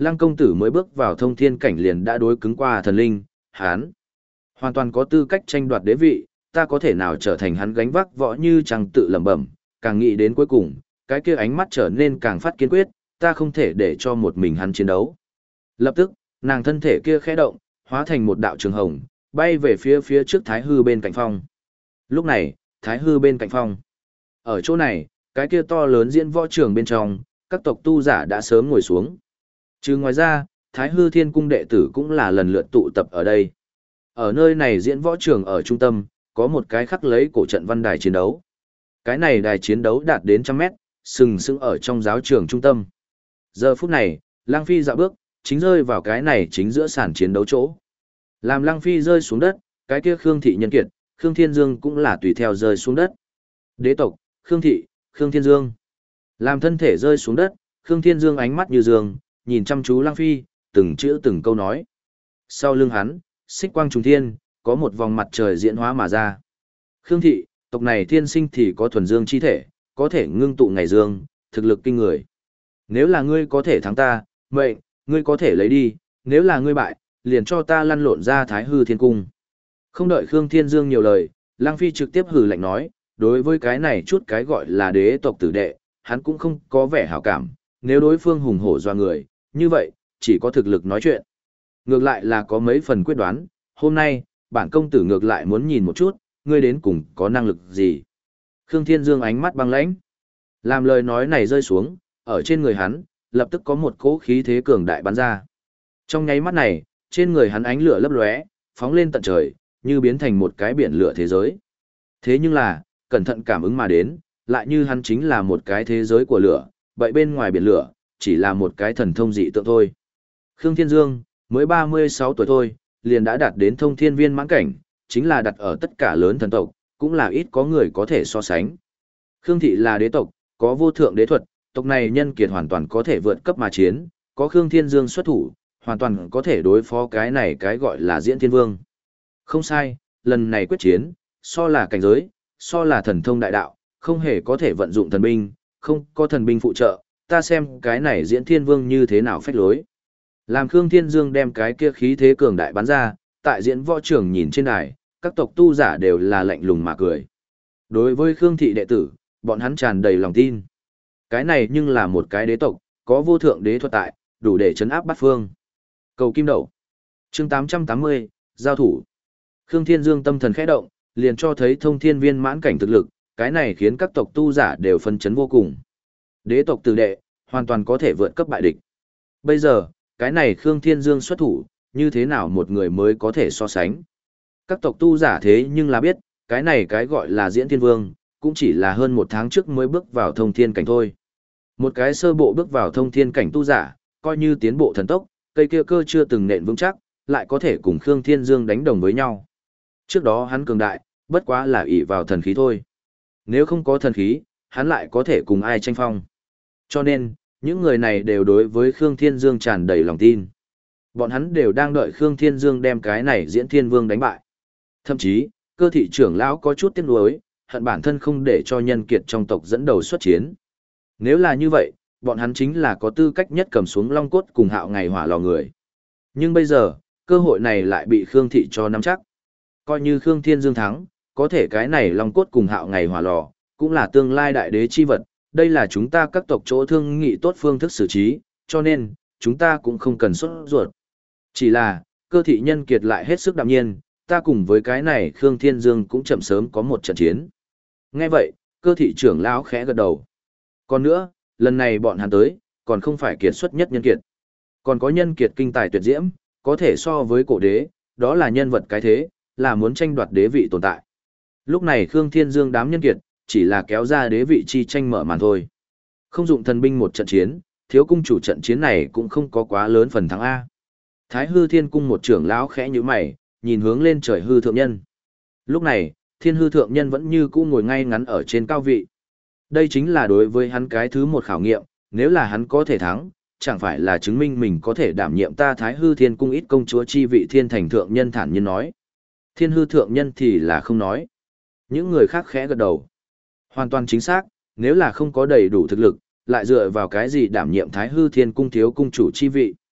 Lăng công tử mới bước vào thông thiên cảnh liền đã đối cứng qua thần linh, hắn hoàn toàn có tư cách tranh đoạt đế vị, ta có thể nào trở thành hắn gánh vác võ như chẳng tự lẩm bẩm, càng nghĩ đến cuối cùng, cái kia ánh mắt trở nên càng phát kiên quyết, ta không thể để cho một mình hắn chiến đấu. Lập tức, nàng thân thể kia khẽ động, hóa thành một đạo trường hồng, bay về phía trước Thái Hư bên cạnh phong. Lúc này, Thái Hư bên cạnh phong. Ở chỗ này, cái kia to lớn diễn võ trường bên trong, các tộc tu giả đã sớm ngồi xuống. Chứ ngoài ra, Thái Hư Thiên Cung đệ tử cũng là lần lượt tụ tập ở đây. Ở nơi này diễn võ trường ở trung tâm, có một cái khắc lấy cổ trận văn đài chiến đấu. Cái này đài chiến đấu đạt đến 100 mét, sừng sững ở trong giáo trường trung tâm. Giờ phút này, Lăng Phi dạo bước, chính rơi vào cái này chính giữa sàn chiến đấu chỗ. Làm Lăng Phi rơi xuống đất, cái kia Khương Thị Nhân Kiệt, Khương Thiên Dương cũng là tùy theo rơi xuống đất. Đế tộc, Khương Thị, Khương Thiên Dương. Làm thân thể rơi xuống đất, Khương Thiên Dương ánh mắt như dương, nhìn chăm chú Lăng Phi, từng chữ từng câu nói. Sau lưng hắn, xích quang trùng thiên, có một vòng mặt trời diễn hóa mà ra. Khương Thị, tộc này thiên sinh thì có thuần dương chi thể, có thể ngưng tụ ngày dương, thực lực kinh người. Nếu là ngươi có thể thắng ta, mệnh, ngươi có thể lấy đi, nếu là ngươi bại, liền cho ta lăn lộn ra Thái Hư Thiên Cung. Không đợi Khương Thiên Dương nhiều lời, Lăng Phi trực tiếp hừ lạnh nói, đối với cái này chút cái gọi là đế tộc tử đệ, hắn cũng không có vẻ hảo cảm, nếu đối phương hùng hổ doa người, như vậy, chỉ có thực lực nói chuyện. Ngược lại là có mấy phần quyết đoán, hôm nay, bản công tử ngược lại muốn nhìn một chút, ngươi đến cùng có năng lực gì. Khương Thiên Dương ánh mắt băng lãnh. Làm lời nói này rơi xuống, ở trên người hắn, lập tức có một cỗ khí thế cường đại bắn ra. Trong nháy mắt này, trên người hắn ánh lửa lấp lóe, phóng lên tận trời, như biến thành một cái biển lửa thế giới. Thế nhưng là, cẩn thận cảm ứng mà đến, lại như hắn chính là một cái thế giới của lửa, vậy bên ngoài biển lửa, chỉ là một cái thần thông dị tượng thôi. Khương Thiên Dương, mới 36 tuổi thôi, liền đã đạt đến thông thiên viên mãn cảnh, chính là đặt ở tất cả lớn thần tộc, cũng là ít có người có thể so sánh. Khương Thị là đế tộc, có vô thượng đế thuật, tộc này nhân kiệt hoàn toàn có thể vượt cấp mà chiến, có Khương Thiên Dương xuất thủ, hoàn toàn có thể đối phó cái này cái gọi là Diễn Thiên Vương. Không sai, lần này quyết chiến, so là cảnh giới, so là thần thông đại đạo, không hề có thể vận dụng thần binh, không có thần binh phụ trợ, ta xem cái này Diễn Thiên Vương như thế nào phách lối. Làm Khương Thiên Dương đem cái kia khí thế cường đại bắn ra, tại diễn võ trường nhìn trên đài, các tộc tu giả đều là lạnh lùng mà cười. Đối với Khương Thị đệ tử, bọn hắn tràn đầy lòng tin. Cái này nhưng là một cái đế tộc, có vô thượng đế thuật tại, đủ để chấn áp bát phương. Cầu kim đậu. Chương 880, giao thủ. Khương Thiên Dương tâm thần khẽ động, liền cho thấy thông thiên viên mãn cảnh thực lực, cái này khiến các tộc tu giả đều phân chấn vô cùng. Đế tộc tử đệ, hoàn toàn có thể vượt cấp bại địch. Bây giờ, cái này Khương Thiên Dương xuất thủ, như thế nào một người mới có thể so sánh. Các tộc tu giả thế nhưng là biết, cái này cái gọi là Diễn Thiên Vương, cũng chỉ là hơn một tháng trước mới bước vào thông thiên cảnh thôi. Một cái sơ bộ bước vào thông thiên cảnh tu giả, coi như tiến bộ thần tốc, cây kia cơ chưa từng nện vững chắc, lại có thể cùng Khương Thiên Dương đánh đồng với nhau. Trước đó hắn cường đại, bất quá là ỷ vào thần khí thôi. Nếu không có thần khí, hắn lại có thể cùng ai tranh phong. Cho nên, những người này đều đối với Khương Thiên Dương tràn đầy lòng tin. Bọn hắn đều đang đợi Khương Thiên Dương đem cái này Diễn Thiên Vương đánh bại. Thậm chí, Cơ Thị trưởng lão có chút tiếc nuối, hận bản thân không để cho nhân kiệt trong tộc dẫn đầu xuất chiến. Nếu là như vậy, bọn hắn chính là có tư cách nhất cầm xuống Long Cốt cùng Hạo Ngày Hỏa Lò người. Nhưng bây giờ, cơ hội này lại bị Khương Thị cho nắm chắc. Coi như Khương Thiên Dương thắng, có thể cái này Long Cốt cùng Hạo Ngày Hỏa Lò, cũng là tương lai đại đế chi vật, đây là chúng ta các tộc chỗ thương nghị tốt phương thức xử trí, cho nên, chúng ta cũng không cần sốt ruột. Chỉ là, Cơ Thị nhân kiệt lại hết sức đạm nhiên, ta cùng với cái này Khương Thiên Dương cũng chậm sớm có một trận chiến. Nghe vậy, Cơ Thị trưởng lão khẽ gật đầu. Còn nữa, lần này bọn hắn tới, còn không phải kiệt xuất nhất nhân kiệt. Còn có nhân kiệt kinh tài tuyệt diễm, có thể so với cổ đế, đó là nhân vật cái thế, là muốn tranh đoạt đế vị tồn tại. Lúc này Khương Thiên Dương đám nhân kiệt, chỉ là kéo ra đế vị chi tranh mở màn thôi. Không dụng thần binh một trận chiến, thiếu cung chủ trận chiến này cũng không có quá lớn phần thắng A. Thái Hư Thiên Cung một trưởng lão khẽ như mày, nhìn hướng lên trời hư thượng nhân. Lúc này, Thiên Hư thượng nhân vẫn như cũ ngồi ngay ngắn ở trên cao vị. Đây chính là đối với hắn cái thứ một khảo nghiệm, nếu là hắn có thể thắng, chẳng phải là chứng minh mình có thể đảm nhiệm ta Thái Hư Thiên Cung ít công chúa chi vị Thiên Thành thượng nhân thản nhiên nói. Thiên Hư thượng nhân thì là không nói. Những người khác khẽ gật đầu. Hoàn toàn chính xác, nếu là không có đầy đủ thực lực, lại dựa vào cái gì đảm nhiệm Thái Hư Thiên Cung thiếu cung chủ chi vị.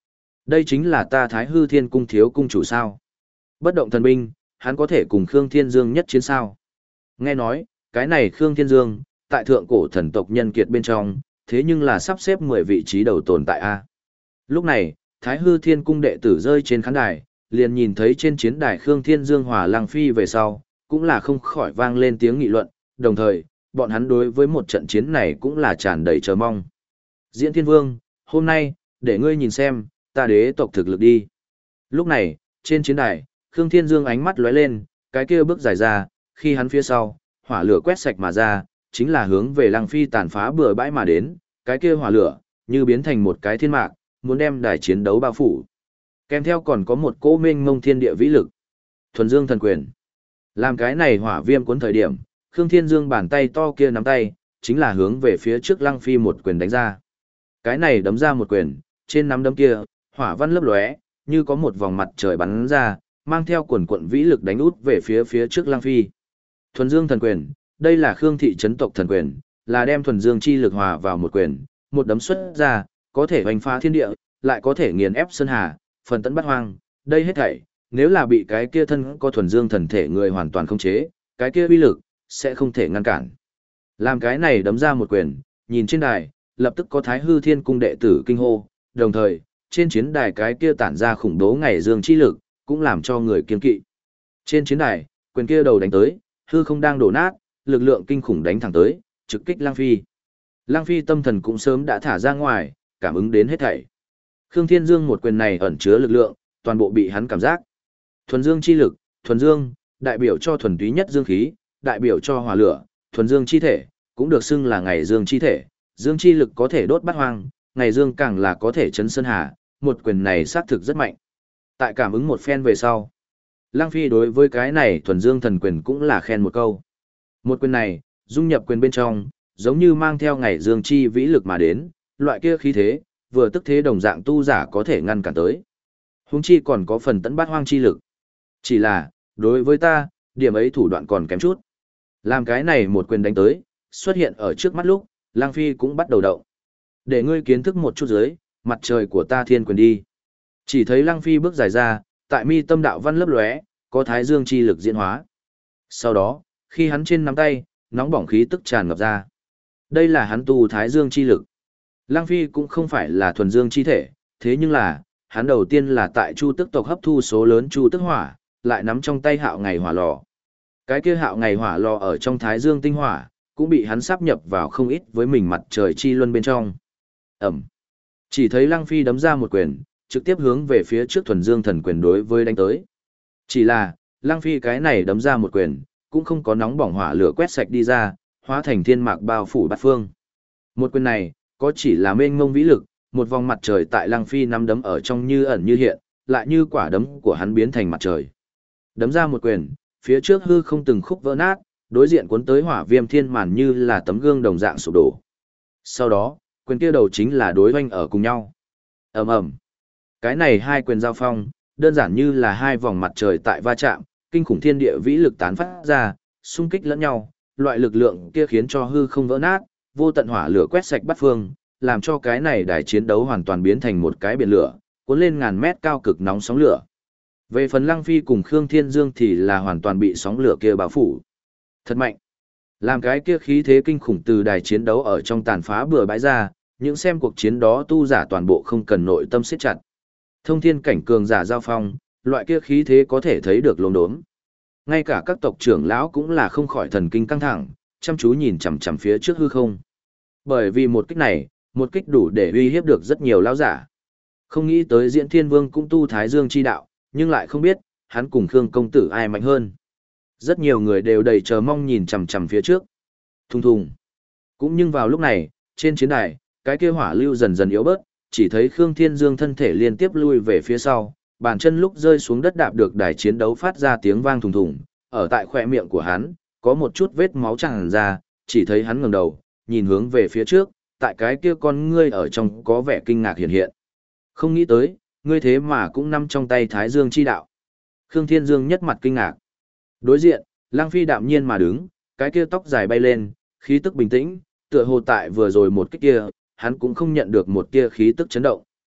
Đây chính là ta Thái Hư Thiên Cung thiếu cung chủ sao? Bất động thần binh, hắn có thể cùng Khương Thiên Dương nhất chiến sao? Nghe nói, cái này Khương Thiên Dương, tại thượng cổ thần tộc nhân kiệt bên trong, thế nhưng là sắp xếp 10 vị trí đầu tồn tại A. Lúc này, Thái Hư Thiên Cung đệ tử rơi trên khán đài, liền nhìn thấy trên chiến đài Khương Thiên Dương hòa Lăng Phi về sau, cũng là không khỏi vang lên tiếng nghị luận, đồng thời, bọn hắn đối với một trận chiến này cũng là tràn đầy chờ mong. Diễn Thiên Vương, hôm nay, để ngươi nhìn xem, ta đế tộc thực lực đi. Lúc này, trên chiến đài, Khương Thiên Dương ánh mắt lóe lên, cái kia bước dài ra, khi hắn phía sau, hỏa lửa quét sạch mà ra, chính là hướng về Lăng Phi tàn phá bừa bãi mà đến, cái kia hỏa lửa, như biến thành một cái thiên mạc, muốn đem đài chiến đấu bao phủ. Kèm theo còn có một cỗ mênh mông thiên địa vĩ lực. Thuần Dương thần quyền. Làm cái này hỏa viêm cuốn thời điểm, Khương Thiên Dương bàn tay to kia nắm tay, chính là hướng về phía trước Lăng Phi một quyền đánh ra. Cái này đấm ra một quyền, trên nắm đấm kia, hỏa văn lấp lóe, như có một vòng mặt trời bắn ra, mang theo quần quận vĩ lực đánh út về phía trước Lăng Phi. Thuần Dương thần quyền, đây là Khương thị trấn tộc thần quyền, là đem thuần dương chi lực hòa vào một quyền, một đấm xuất ra, có thể hoành phá thiên địa, lại có thể nghiền ép sơn hà, phần tấn bát hoang, đây hết thảy, nếu là bị cái kia thân có thuần dương thần thể người hoàn toàn khống chế, cái kia uy lực sẽ không thể ngăn cản. Làm cái này đấm ra một quyền, nhìn trên đài, lập tức có Thái Hư Thiên Cung đệ tử kinh hô, đồng thời, trên chiến đài cái kia tản ra khủng bố ngày dương chi lực, cũng làm cho người kiên kỵ. Trên chiến đài, quyền kia đầu đánh tới, hư không đang đổ nát, lực lượng kinh khủng đánh thẳng tới, trực kích Lăng Phi. Lăng Phi tâm thần cũng sớm đã thả ra ngoài, cảm ứng đến hết thảy. Khương Thiên Dương một quyền này ẩn chứa lực lượng, toàn bộ bị hắn cảm giác. Thuần dương chi lực, thuần dương, đại biểu cho thuần túy nhất dương khí, đại biểu cho hỏa lửa, thuần dương chi thể, cũng được xưng là ngày dương chi thể, dương chi lực có thể đốt bát hoang, ngày dương càng là có thể chấn sơn hà, một quyền này xác thực rất mạnh. Tại cảm ứng một phen về sau, Lăng Phi đối với cái này thuần dương thần quyền cũng là khen một câu. Một quyền này, dung nhập quyền bên trong, giống như mang theo ngày dương chi vĩ lực mà đến, loại kia khí thế, vừa tức thế đồng dạng tu giả có thể ngăn cản tới. Huống chi còn có phần tấn bát hoang chi lực. Chỉ là, đối với ta, điểm ấy thủ đoạn còn kém chút. Làm cái này một quyền đánh tới, xuất hiện ở trước mắt lúc, Lang Phi cũng bắt đầu động. Để ngươi kiến thức một chút dưới, mặt trời của ta thiên quyền đi. Chỉ thấy Lang Phi bước dài ra, tại mi tâm đạo văn lấp lóe, có thái dương chi lực diễn hóa. Sau đó, khi hắn trên nắm tay, nóng bỏng khí tức tràn ngập ra. Đây là hắn tu thái dương chi lực. Lang Phi cũng không phải là thuần dương chi thể, thế nhưng là, hắn đầu tiên là tại Chu Tức tộc hấp thu số lớn Chu Tức hỏa, lại nắm trong tay Hạo Ngày hỏa lò. Cái kia Hạo Ngày hỏa lò ở trong thái dương tinh hỏa, cũng bị hắn sáp nhập vào không ít với mình mặt trời chi luân bên trong. Ẩm. Chỉ thấy Lăng Phi đấm ra một quyền, trực tiếp hướng về phía trước thuần dương thần quyền đối với đánh tới. Chỉ là, Lăng Phi cái này đấm ra một quyền, cũng không có nóng bỏng hỏa lửa quét sạch đi ra, hóa thành thiên mạc bao phủ bát phương. Một quyền này, có chỉ là mênh mông vĩ lực, một vòng mặt trời tại Lăng Phi nắm đấm ở trong như ẩn như hiện, lại như quả đấm của hắn biến thành mặt trời. Đấm ra một quyền, phía trước hư không từng khúc vỡ nát, đối diện cuốn tới hỏa viêm thiên màn như là tấm gương đồng dạng sụp đổ. Sau đó, quyền kia đầu chính là đối hoanh ở cùng nhau. Ầm ầm. Cái này hai quyền giao phong, đơn giản như là hai vòng mặt trời tại va chạm, kinh khủng thiên địa vĩ lực tán phát ra, xung kích lẫn nhau, loại lực lượng kia khiến cho hư không vỡ nát, vô tận hỏa lửa quét sạch bát phương, làm cho cái này đài chiến đấu hoàn toàn biến thành một cái biển lửa, cuốn lên ngàn mét cao cực nóng sóng lửa. Về phần Lăng Phi cùng Khương Thiên Dương thì là hoàn toàn bị sóng lửa kia bao phủ. Thật mạnh. Làm cái kia khí thế kinh khủng từ đài chiến đấu ở trong tàn phá bừa bãi ra, những xem cuộc chiến đó tu giả toàn bộ không cần nội tâm siết chặt. Thông thiên cảnh cường giả giao phong, loại kia khí thế có thể thấy được lốm đốm. Ngay cả các tộc trưởng lão cũng là không khỏi thần kinh căng thẳng, chăm chú nhìn chằm chằm phía trước hư không. Bởi vì một kích này, một kích đủ để uy hiếp được rất nhiều lão giả. Không nghĩ tới Diễn Thiên Vương cũng tu Thái Dương chi đạo, nhưng lại không biết, hắn cùng Khương công tử ai mạnh hơn. Rất nhiều người đều đầy chờ mong nhìn chằm chằm phía trước. Thùng thùng. Cũng nhưng vào lúc này, trên chiến đài, cái kia hỏa lưu dần dần yếu bớt, chỉ thấy Khương Thiên Dương thân thể liên tiếp lui về phía sau, bàn chân lúc rơi xuống đất đạp được đài chiến đấu phát ra tiếng vang thùng thùng, ở tại khóe miệng của hắn, có một chút vết máu tràn ra, chỉ thấy hắn ngẩng đầu, nhìn hướng về phía trước, tại cái kia con ngươi ở trong có vẻ kinh ngạc hiện hiện. Không nghĩ tới, ngươi thế mà cũng nằm trong tay Thái Dương chi đạo. Khương Thiên Dương nhất mặt kinh ngạc. Đối diện, Lăng Phi đạm nhiên mà đứng, cái kia tóc dài bay lên, khí tức bình tĩnh, tựa hồ tại vừa rồi một cái kia, hắn cũng không nhận được một tia khí tức chấn động.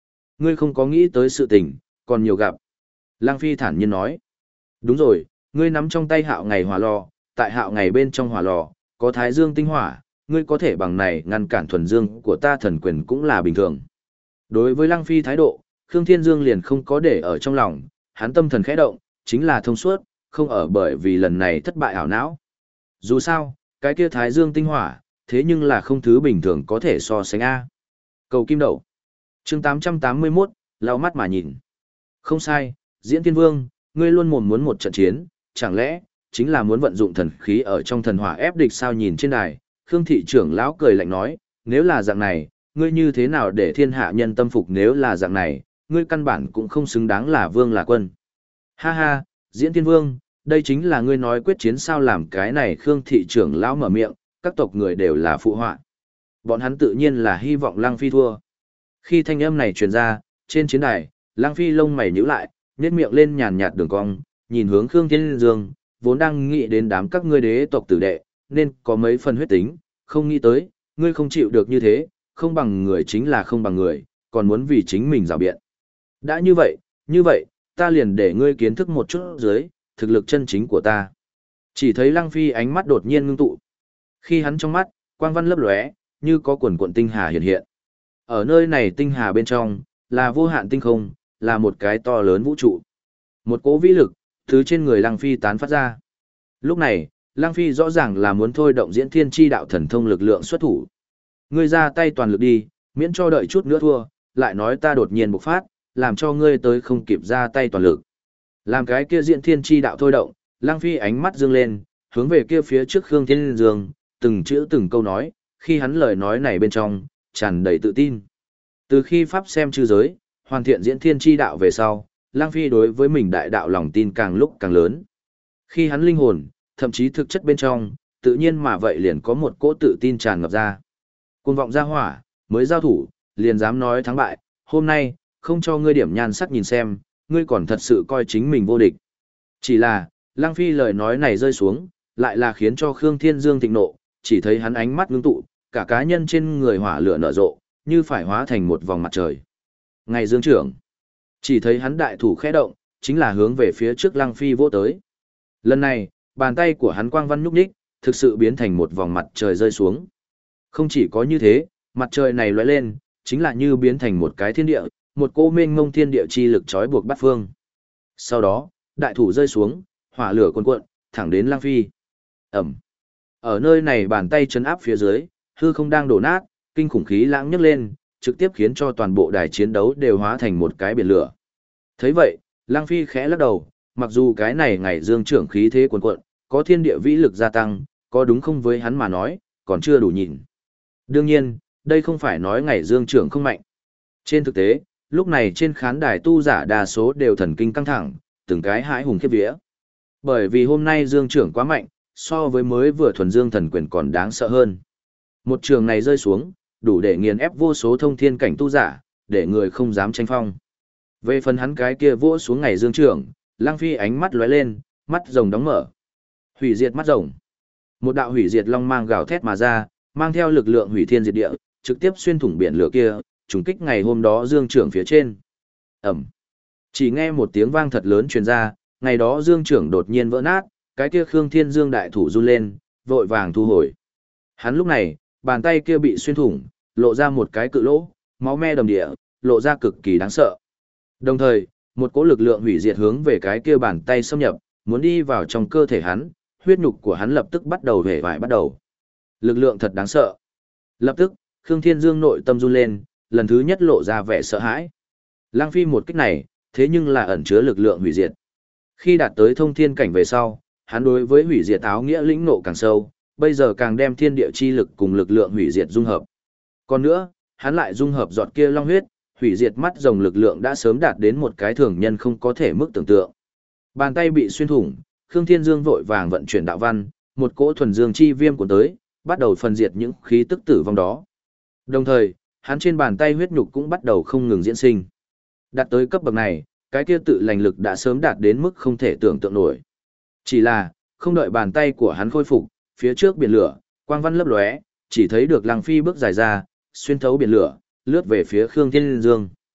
ngươi không có nghĩ tới sự tình, còn nhiều gặp. Lăng Phi thản nhiên nói. Đúng rồi, ngươi nắm trong tay hạo ngày hỏa lò, tại hạo ngày bên trong hỏa lò, có thái dương tinh hỏa, ngươi có thể bằng này ngăn cản thuần dương của ta thần quyền cũng là bình thường. Đối với Lăng Phi thái độ, Khương Thiên Dương liền không có để ở trong lòng, hắn tâm thần khẽ động, chính là thông suốt, không ở bởi vì lần này thất bại ảo não. Dù sao, cái kia thái dương tinh hỏa, thế nhưng là không thứ bình thường có thể so sánh A. Cầu kim đậu. Chương 881, lau mắt mà nhìn. Không sai, Diễn Thiên Vương, ngươi luôn mồm muốn một trận chiến, chẳng lẽ, chính là muốn vận dụng thần khí ở trong thần hỏa ép địch sao? Nhìn trên đài, Khương thị trưởng lão cười lạnh nói, nếu là dạng này, ngươi như thế nào để thiên hạ nhân tâm phục? Nếu là dạng này, ngươi căn bản cũng không xứng đáng là vương là quân. Ha ha, Diễn Thiên Vương, đây chính là ngươi nói quyết chiến sao? Làm cái này Khương thị trưởng lão mở miệng, các tộc người đều là phụ họa. Bọn hắn tự nhiên là hy vọng Lăng Phi thua. Khi thanh âm này truyền ra, trên chiến đài, Lăng Phi lông mày nhíu lại, nhếch miệng lên nhàn nhạt đường cong, nhìn hướng Khương Thiên Dương, vốn đang nghĩ đến đám các ngươi đế tộc tử đệ, nên có mấy phần huyết tính, không nghĩ tới, ngươi không chịu được như thế, không bằng người chính là không bằng người, còn muốn vì chính mình rào biện. Đã như vậy, ta liền để ngươi kiến thức một chút dưới, thực lực chân chính của ta. Chỉ thấy Lăng Phi ánh mắt đột nhiên ngưng tụ. Khi hắn trong mắt, quang văn lấp lóe, như có quần quần tinh hà hiện hiện. Ở nơi này tinh hà bên trong, là vô hạn tinh không, là một cái to lớn vũ trụ. Một cỗ vĩ lực, thứ trên người Lăng Phi tán phát ra. Lúc này, Lăng Phi rõ ràng là muốn thôi động diễn thiên chi đạo thần thông lực lượng xuất thủ. Ngươi ra tay toàn lực đi, miễn cho đợi chút nữa thua, lại nói ta đột nhiên bộc phát, làm cho ngươi tới không kịp ra tay toàn lực. Làm cái kia diễn thiên chi đạo thôi động, Lăng Phi ánh mắt dương lên, hướng về kia phía trước Khương Thiên Dương, từng chữ từng câu nói, khi hắn lời nói này bên trong, tràn đầy tự tin. Từ khi Pháp xem chư giới, hoàn thiện diễn thiên chi đạo về sau, Lăng Phi đối với mình đại đạo lòng tin càng lúc càng lớn. Khi hắn linh hồn, thậm chí thực chất bên trong, tự nhiên mà vậy liền có một cỗ tự tin tràn ngập ra. Cuồng vọng ra hỏa, mới giao thủ, liền dám nói thắng bại, hôm nay, không cho ngươi điểm nhan sắc nhìn xem, ngươi còn thật sự coi chính mình vô địch. Chỉ là, Lăng Phi lời nói này rơi xuống, lại là khiến cho Khương Thiên Dương thịnh nộ, chỉ thấy hắn ánh mắt ngưng tụ, cả cá nhân trên người hỏa lửa nở rộ, như phải hóa thành một vòng mặt trời. Ngày Dương trưởng, chỉ thấy hắn đại thủ khẽ động, chính là hướng về phía trước Lăng Phi vỗ tới. Lần này, bàn tay của hắn quang văn nhúc nhích, thực sự biến thành một vòng mặt trời rơi xuống. Không chỉ có như thế, mặt trời này lóe lên, chính là như biến thành một cái thiên địa, một cô mênh mông thiên địa chi lực trói buộc bát phương. Sau đó, đại thủ rơi xuống, hỏa lửa cuồn cuộn, thẳng đến Lăng Phi. Ẩm. Ở nơi này bàn tay chấn áp phía dưới, hư không đang đổ nát, kinh khủng khí lãng nhấc lên, trực tiếp khiến cho toàn bộ đài chiến đấu đều hóa thành một cái biển lửa. Thấy vậy, Lăng Phi khẽ lắc đầu, mặc dù cái này ngày dương trưởng khí thế cuồn cuộn, có thiên địa vĩ lực gia tăng, có đúng không với hắn mà nói, còn chưa đủ nhìn. Đương nhiên, đây không phải nói ngày dương trưởng không mạnh. Trên thực tế, lúc này trên khán đài tu giả đa số đều thần kinh căng thẳng, từng cái hãi hùng khiếp vía. Bởi vì hôm nay dương trưởng quá mạnh, so với mới vừa thuần dương thần quyền còn đáng sợ hơn. Một trường này rơi xuống, đủ để nghiền ép vô số thông thiên cảnh tu giả, để người không dám tranh phong. Về phần hắn cái kia vỗ xuống ngày dương trưởng, Lăng Phi ánh mắt lóe lên, mắt rồng đóng mở. Hủy diệt mắt rồng. Một đạo hủy diệt long mang gào thét mà ra, mang theo lực lượng hủy thiên diệt địa, trực tiếp xuyên thủng biển lửa kia, trùng kích ngày hôm đó dương trưởng phía trên. Ẩm. Chỉ nghe một tiếng vang thật lớn truyền ra, ngày đó dương trưởng đột nhiên vỡ nát, cái kia Khương Thiên Dương đại thủ run lên, vội vàng thu hồi. Hắn lúc này, bàn tay kia bị xuyên thủng, lộ ra một cái cự lỗ, máu me đầm địa, lộ ra cực kỳ đáng sợ. Đồng thời, một cỗ lực lượng hủy diệt hướng về cái kia bàn tay xâm nhập, muốn đi vào trong cơ thể hắn, huyết nhục của hắn lập tức bắt đầu hể vải bắt đầu. Lực lượng thật đáng sợ. Lập tức, Khương Thiên Dương nội tâm run lên, lần thứ nhất lộ ra vẻ sợ hãi. Lăng Phi một kích này, thế nhưng là ẩn chứa lực lượng hủy diệt. Khi đạt tới thông thiên cảnh về sau, hắn đối với hủy diệt áo nghĩa lĩnh nộ càng sâu, bây giờ càng đem thiên địa chi lực cùng lực lượng hủy diệt dung hợp. Còn nữa, hắn lại dung hợp giọt kia long huyết, hủy diệt mắt rồng lực lượng đã sớm đạt đến một cái thường nhân không có thể mức tưởng tượng. Bàn tay bị xuyên thủng, Khương Thiên Dương vội vàng vận chuyển đạo văn, một cỗ thuần dương chi viêm cuốn tới, bắt đầu phân diệt những khí tức tử vong đó. Đồng thời, hắn trên bàn tay huyết nhục cũng bắt đầu không ngừng diễn sinh. Đạt tới cấp bậc này, cái kia tự lành lực đã sớm đạt đến mức không thể tưởng tượng nổi. Chỉ là, không đợi bàn tay của hắn khôi phục, phía trước biển lửa, quang văn lấp lóe, chỉ thấy được Lăng Phi bước dài ra, xuyên thấu biển lửa, lướt về phía Khương Thiên Dương.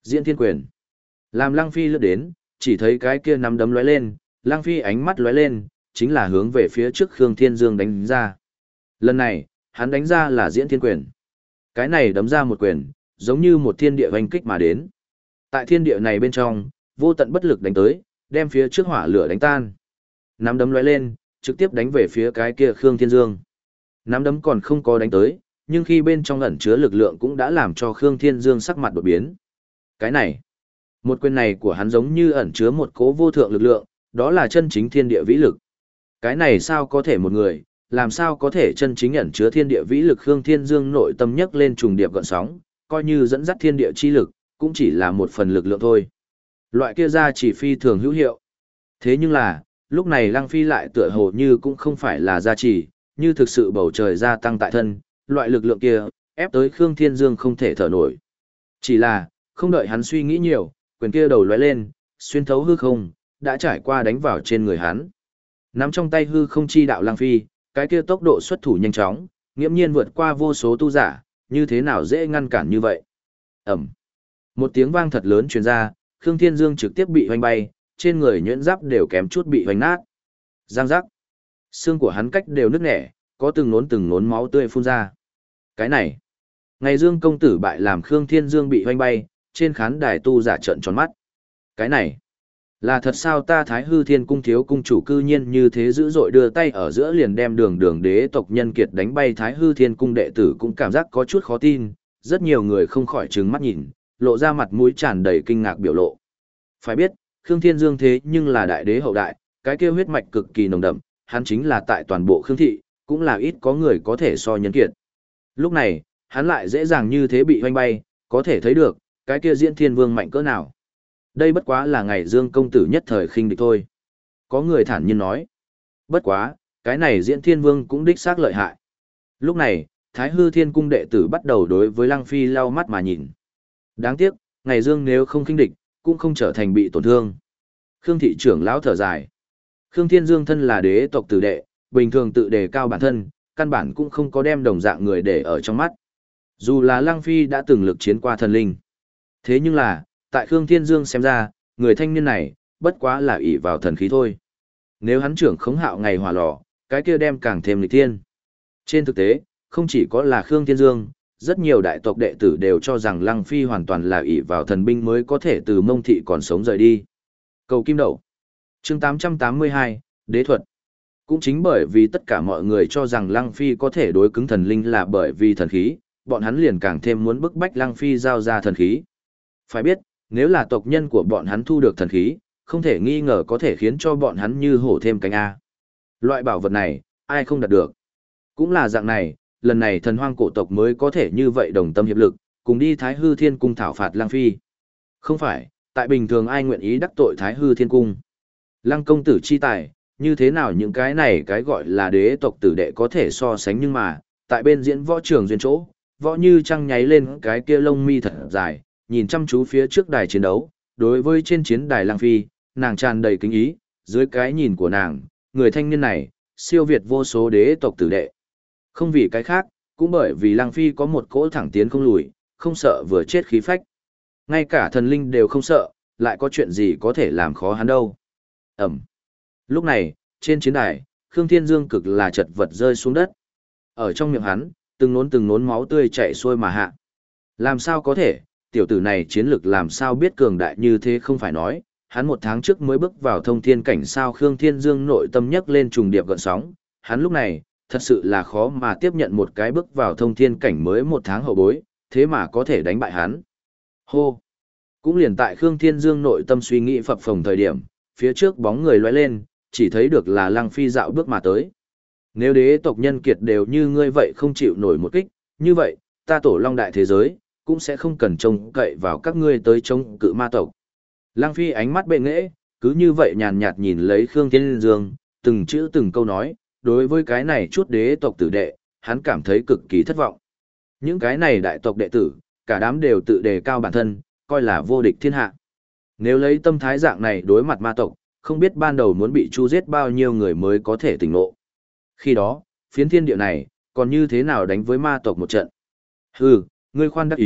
Diễn Thiên Quyền. Làm Lăng Phi lướt đến, chỉ thấy cái kia nắm đấm lóe lên, Lăng Phi ánh mắt lóe lên, chính là hướng về phía trước Khương Thiên Dương đánh ra. Lần này, hắn đánh ra là Diễn Thiên Quyền. Cái này đấm ra một quyền, giống như một thiên địa hoành kích mà đến. Tại thiên địa này bên trong, vô tận bất lực đánh tới, đem phía trước hỏa lửa đánh tan. Nắm đấm lóe lên, trực tiếp đánh về phía cái kia Khương Thiên Dương. Nắm đấm còn không có đánh tới, nhưng khi bên trong ẩn chứa lực lượng cũng đã làm cho Khương Thiên Dương sắc mặt đột biến. Cái này, một quyền này của hắn giống như ẩn chứa một cỗ vô thượng lực lượng, đó là chân chính thiên địa vĩ lực. Cái này sao có thể một người, làm sao có thể chân chính ẩn chứa thiên địa vĩ lực? Khương Thiên Dương nội tâm nhấc lên trùng điệp gợn sóng, coi như dẫn dắt thiên địa chi lực, cũng chỉ là một phần lực lượng thôi. Loại kia ra chỉ phi thường hữu hiệu. Thế nhưng là, lúc này Lăng Phi lại tựa hồ như cũng không phải là gia trì, như thực sự bầu trời gia tăng tại thân, loại lực lượng kia, ép tới Khương Thiên Dương không thể thở nổi. Chỉ là, không đợi hắn suy nghĩ nhiều, quyền kia đầu lóe lên, xuyên thấu hư không, đã trải qua đánh vào trên người hắn. Nắm trong tay hư không chi đạo Lăng Phi, cái kia tốc độ xuất thủ nhanh chóng, nghiễm nhiên vượt qua vô số tu giả, như thế nào dễ ngăn cản như vậy. Ẩm. Một tiếng vang thật lớn truyền ra, Khương Thiên Dương trực tiếp bị hoành bay, trên người nhuyễn giáp đều kém chút bị hoành nát. Giang giác. Xương của hắn cách đều nứt nẻ, có từng nốn máu tươi phun ra. Cái này. Ngày Dương công tử bại làm Khương Thiên Dương bị hoành bay, trên khán đài tu giả trợn tròn mắt. Cái này. Là thật sao? Ta Thái Hư Thiên Cung thiếu cung chủ cư nhiên như thế dữ dội, đưa tay ở giữa liền đem đường đế tộc nhân kiệt đánh bay. Thái Hư Thiên Cung đệ tử cũng cảm giác có chút khó tin, rất nhiều người không khỏi trừng mắt nhìn, lộ ra mặt mũi tràn đầy kinh ngạc biểu lộ. Phải biết, Khương Thiên Dương thế nhưng là đại đế hậu đại, cái kia huyết mạch cực kỳ nồng đậm, hắn chính là tại toàn bộ Khương thị, cũng là ít có người có thể so nhân kiệt. Lúc này, hắn lại dễ dàng như thế bị hoanh bay, có thể thấy được, cái kia Diễn Thiên Vương mạnh cỡ nào. Đây bất quá là Ngày Dương công tử nhất thời khinh địch thôi. Có người thản nhiên nói. Bất quá, cái này Diễn Thiên Vương cũng đích xác lợi hại. Lúc này, Thái Hư Thiên Cung đệ tử bắt đầu đối với Lăng Phi lau mắt mà nhìn. Đáng tiếc, Ngày Dương nếu không khinh địch, cũng không trở thành bị tổn thương. Khương thị trưởng lão thở dài. Khương Thiên Dương thân là đế tộc tử đệ, bình thường tự đề cao bản thân, căn bản cũng không có đem đồng dạng người để ở trong mắt. Dù là Lăng Phi đã từng lực chiến qua thần linh. Thế nhưng là, tại Khương Thiên Dương xem ra, người thanh niên này, bất quá là ỷ vào thần khí thôi. Nếu hắn trưởng khống hạo ngày hỏa lò, cái kia đem càng thêm nghịch thiên. Trên thực tế, không chỉ có là Khương Thiên Dương, rất nhiều đại tộc đệ tử đều cho rằng Lăng Phi hoàn toàn là ỷ vào thần binh mới có thể từ Mông Thị còn sống rời đi. Cầu kim đậu. Chương 882, Đế thuật. Cũng chính bởi vì tất cả mọi người cho rằng Lăng Phi có thể đối cứng thần linh là bởi vì thần khí, bọn hắn liền càng thêm muốn bức bách Lăng Phi giao ra thần khí. Phải biết, nếu là tộc nhân của bọn hắn thu được thần khí, không thể nghi ngờ có thể khiến cho bọn hắn như hổ thêm cánh A. Loại bảo vật này, ai không đạt được. Cũng là dạng này, lần này thần hoang cổ tộc mới có thể như vậy đồng tâm hiệp lực, cùng đi Thái Hư Thiên Cung thảo phạt Lăng Phi. Không phải, tại bình thường ai nguyện ý đắc tội Thái Hư Thiên Cung. Lăng công tử chi tài, như thế nào những cái này cái gọi là đế tộc tử đệ có thể so sánh, nhưng mà, tại bên diễn võ trường duyên chỗ, võ như trăng nháy lên cái kia lông mi thật dài, nhìn chăm chú phía trước đài chiến đấu, đối với trên chiến đài Lăng Phi, nàng tràn đầy kính ý, dưới cái nhìn của nàng, người thanh niên này, siêu việt vô số đế tộc tử đệ. Không vì cái khác, cũng bởi vì Lăng Phi có một cỗ thẳng tiến không lùi, không sợ vừa chết khí phách. Ngay cả thần linh đều không sợ, lại có chuyện gì có thể làm khó hắn đâu. Ẩm. Lúc này, trên chiến đài, Khương Thiên Dương cực là chật vật rơi xuống đất. Ở trong miệng hắn, từng nốn máu tươi chảy xuôi mà hạ. Làm sao có thể, tiểu tử này chiến lực làm sao biết cường đại như thế? Không phải nói, hắn một tháng trước mới bước vào thông thiên cảnh sao? Khương Thiên Dương nội tâm nhấc lên trùng điệp gợn sóng, hắn lúc này, thật sự là khó mà tiếp nhận một cái bước vào thông thiên cảnh mới một tháng hậu bối, thế mà có thể đánh bại hắn. Hô! Cũng liền tại Khương Thiên Dương nội tâm suy nghĩ phập phồng thời điểm, phía trước bóng người lóe lên, chỉ thấy được là Lăng Phi dạo bước mà tới. Nếu đế tộc nhân kiệt đều như ngươi vậy không chịu nổi một kích, như vậy, ta Tổ Long đại thế giới, cũng sẽ không cần trông cậy vào các ngươi tới chống cự ma tộc. Lăng Phi ánh mắt bệ nghễ, cứ như vậy nhàn nhạt nhìn lấy Khương Thiên Dương, từng chữ từng câu nói, đối với cái này chút đế tộc tử đệ, hắn cảm thấy cực kỳ thất vọng. Những cái này đại tộc đệ tử, cả đám đều tự đề cao bản thân, coi là vô địch thiên hạ. Nếu lấy tâm thái dạng này đối mặt ma tộc, không biết ban đầu muốn bị chu giết bao nhiêu người mới có thể tỉnh ngộ. Khi đó, phiến thiên địa này, còn như thế nào đánh với ma tộc một trận? Hừ, ngươi khoan đắc ý,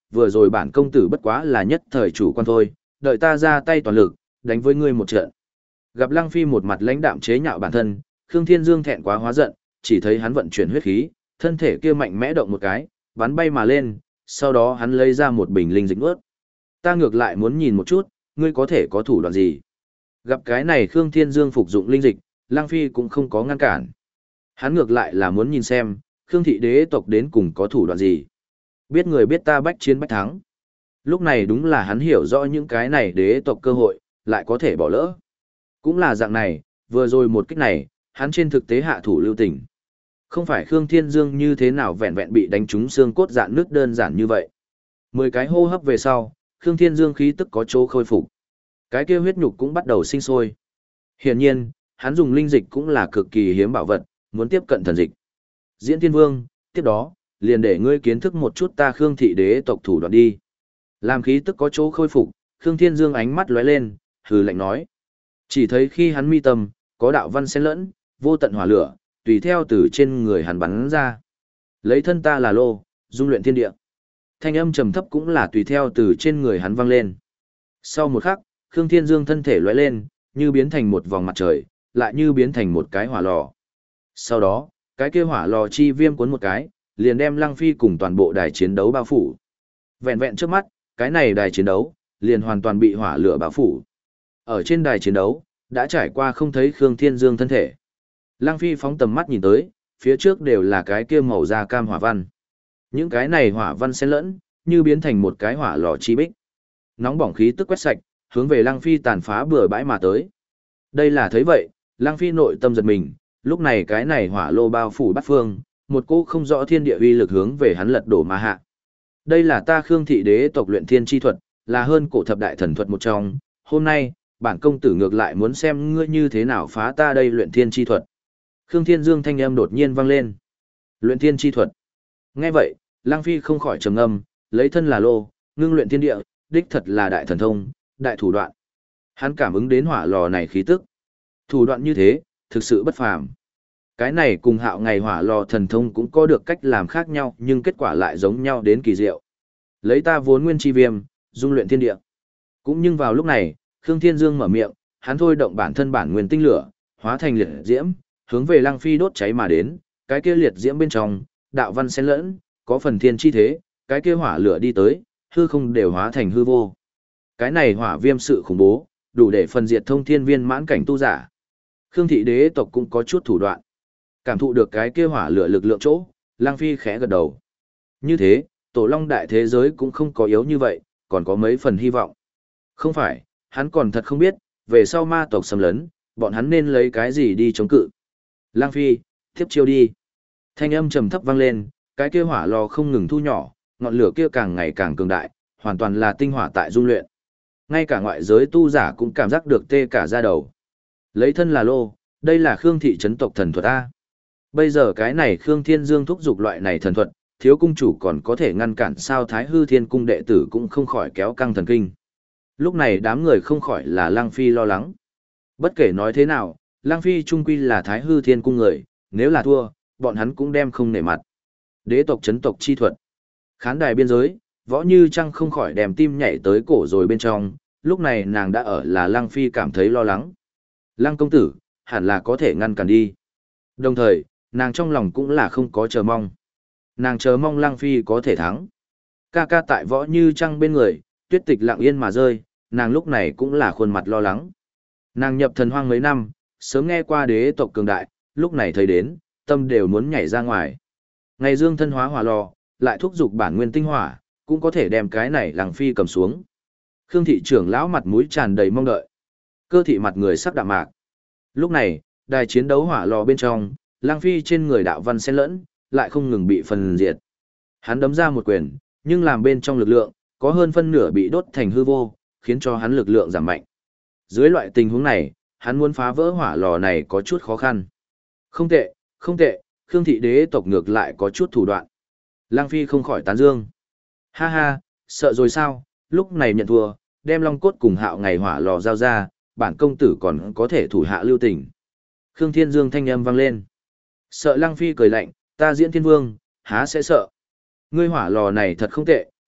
vừa rồi bản công tử bất quá là nhất thời chủ quan thôi, đợi ta ra tay toàn lực, đánh với ngươi một trận. Gặp Lăng Phi một mặt lãnh đạm chế nhạo bản thân, Khương Thiên Dương thẹn quá hóa giận, chỉ thấy hắn vận chuyển huyết khí, thân thể kia mạnh mẽ động một cái, bắn bay mà lên, sau đó hắn lấy ra một bình linh dịch nuốt. Ta ngược lại muốn nhìn một chút, ngươi có thể có thủ đoạn gì. Gặp cái này Khương Thiên Dương phục dụng linh dịch, Lăng Phi cũng không có ngăn cản. Hắn ngược lại là muốn nhìn xem, Khương thị đế tộc đến cùng có thủ đoạn gì. Biết người biết ta bách chiến bách thắng. Lúc này đúng là hắn hiểu rõ những cái này đế tộc cơ hội, lại có thể bỏ lỡ. Cũng là dạng này, vừa rồi một kích này, hắn trên thực tế hạ thủ lưu tình. Không phải Khương Thiên Dương như thế nào vẹn vẹn bị đánh trúng xương cốt dạn nước đơn giản như vậy. 10 cái hô hấp về sau, Khương Thiên Dương khí tức có chỗ khôi phục. Cái kia huyết nhục cũng bắt đầu sinh sôi. Hiển nhiên, hắn dùng linh dịch cũng là cực kỳ hiếm bảo vật, muốn tiếp cận thần dịch. Diễn Thiên Vương, tiếp đó, liền để ngươi kiến thức một chút ta Khương thị đế tộc thủ đoạn đi. Làm khí tức có chỗ khôi phục, Khương Thiên Dương ánh mắt lóe lên, hừ lạnh nói. Chỉ thấy khi hắn mi tâm, có đạo văn xen lẫn, vô tận hỏa lửa, tùy theo từ trên người hắn bắn ra. Lấy thân ta là lô, dung luyện thiên địa. Thanh âm trầm thấp cũng là tùy theo từ trên người hắn vang lên. Sau một khắc, Khương Thiên Dương thân thể lóe lên, như biến thành một vòng mặt trời, lại như biến thành một cái hỏa lò. Sau đó, cái kia hỏa lò chi viêm cuốn một cái, liền đem Lăng Phi cùng toàn bộ đài chiến đấu bao phủ. Vẹn vẹn trước mắt, cái này đài chiến đấu, liền hoàn toàn bị hỏa lửa bao phủ. Ở trên đài chiến đấu, đã trải qua không thấy Khương Thiên Dương thân thể. Lăng Phi phóng tầm mắt nhìn tới, phía trước đều là cái kia màu da cam hỏa văn. Những cái này hỏa văn xen lẫn, như biến thành một cái hỏa lò chi bích. Nóng bỏng khí tức quét sạch, hướng về Lăng Phi tàn phá bừa bãi mà tới. Đây là thấy vậy, Lăng Phi nội tâm giật mình, lúc này cái này hỏa lô bao phủ bát phương, một cô không rõ thiên địa uy lực hướng về hắn lật đổ mà hạ. Đây là ta Khương thị đế tộc luyện thiên chi thuật, là hơn cổ thập đại thần thuật một trong, hôm nay, bản công tử ngược lại muốn xem ngươi như thế nào phá ta đây luyện thiên chi thuật. Khương Thiên Dương thanh âm đột nhiên vang lên. Luyện thiên chi thuật. Nghe vậy, Lăng Phi không khỏi trầm ngâm, lấy thân là lô, ngưng luyện thiên địa, đích thật là đại thần thông, đại thủ đoạn. Hắn cảm ứng đến hỏa lò này khí tức. Thủ đoạn như thế, thực sự bất phàm. Cái này cùng Hạo Ngày hỏa lò thần thông cũng có được cách làm khác nhau, nhưng kết quả lại giống nhau đến kỳ diệu. Lấy ta vốn nguyên chi viêm, dung luyện thiên địa. Cũng nhưng vào lúc này, Khương Thiên Dương mở miệng, hắn thôi động bản thân bản nguyên tinh lửa, hóa thành liệt diễm, hướng về Lăng Phi đốt cháy mà đến, cái kia liệt diễm bên trong, đạo văn xen lẫn, có phần thiên chi thế, cái kia hỏa lửa đi tới, hư không đều hóa thành hư vô. Cái này hỏa viêm sự khủng bố, đủ để phân diệt thông thiên viên mãn cảnh tu giả. Khương thị đế tộc cũng có chút thủ đoạn. Cảm thụ được cái kia hỏa lửa lực lượng chỗ, Lăng Phi khẽ gật đầu. Như thế, Tổ Long đại thế giới cũng không có yếu như vậy, còn có mấy phần hy vọng. Không phải, hắn còn thật không biết, về sau ma tộc xâm lấn, bọn hắn nên lấy cái gì đi chống cự. Lăng Phi, tiếp chiêu đi. Thanh âm trầm thấp vang lên, cái kia hỏa lò không ngừng thu nhỏ, ngọn lửa kia càng ngày càng cường đại, hoàn toàn là tinh hỏa tại dung luyện. Ngay cả ngoại giới tu giả cũng cảm giác được tê cả da đầu. Lấy thân là lô, đây là Khương thị trấn tộc thần thuật A. Bây giờ cái này Khương Thiên Dương thúc giục loại này thần thuật, thiếu cung chủ còn có thể ngăn cản sao Thái Hư Thiên cung đệ tử cũng không khỏi kéo căng thần kinh. Lúc này đám người không khỏi là Lăng Phi lo lắng. Bất kể nói thế nào, Lăng Phi trung quy là Thái Hư Thiên cung người, nếu là thua, bọn hắn cũng đem không nể mặt. Đế tộc chấn tộc chi thuật. Khán đài biên giới, Võ Như Trăng không khỏi đem tim nhảy tới cổ rồi bên trong, lúc này nàng đã ở là Lăng Phi cảm thấy lo lắng. Lăng công tử, hẳn là có thể ngăn cản đi. Đồng thời, nàng trong lòng cũng là không có chờ mong. Nàng chờ mong Lăng Phi có thể thắng. Ca ca tại Võ Như Trăng bên người, Tuyết Tịch lặng yên mà rơi, nàng lúc này cũng là khuôn mặt lo lắng. Nàng nhập thần hoang mấy năm, sớm nghe qua đế tộc cường đại, lúc này thấy đến, tâm đều muốn nhảy ra ngoài. Ngày dương thân hóa hỏa lò, lại thúc giục bản nguyên tinh hỏa, cũng có thể đem cái này Lăng Phi cầm xuống. Khương thị trưởng lão mặt mũi tràn đầy mong đợi. Cơ thị mặt người sắc đạm mạc. Lúc này, đài chiến đấu hỏa lò bên trong, Lăng Phi trên người đạo văn xen lẫn, lại không ngừng bị phần diệt. Hắn đấm ra một quyền, nhưng làm bên trong lực lượng, có hơn phân nửa bị đốt thành hư vô, khiến cho hắn lực lượng giảm mạnh. Dưới loại tình huống này, hắn muốn phá vỡ hỏa lò này có chút khó khăn. Không tệ, không tệ, Khương thị đế tộc ngược lại có chút thủ đoạn. Lăng Phi không khỏi tán dương. Ha ha, sợ rồi sao, lúc này nhận thua, đem long cốt cùng Hạo Ngày hỏa lò giao ra, bản công tử còn có thể thủ hạ lưu tình. Khương Thiên Dương thanh âm vang lên. Sợ Lăng Phi cười lạnh, ta Diễn Thiên Vương, há sẽ sợ. Ngươi hỏa lò này thật không tệ,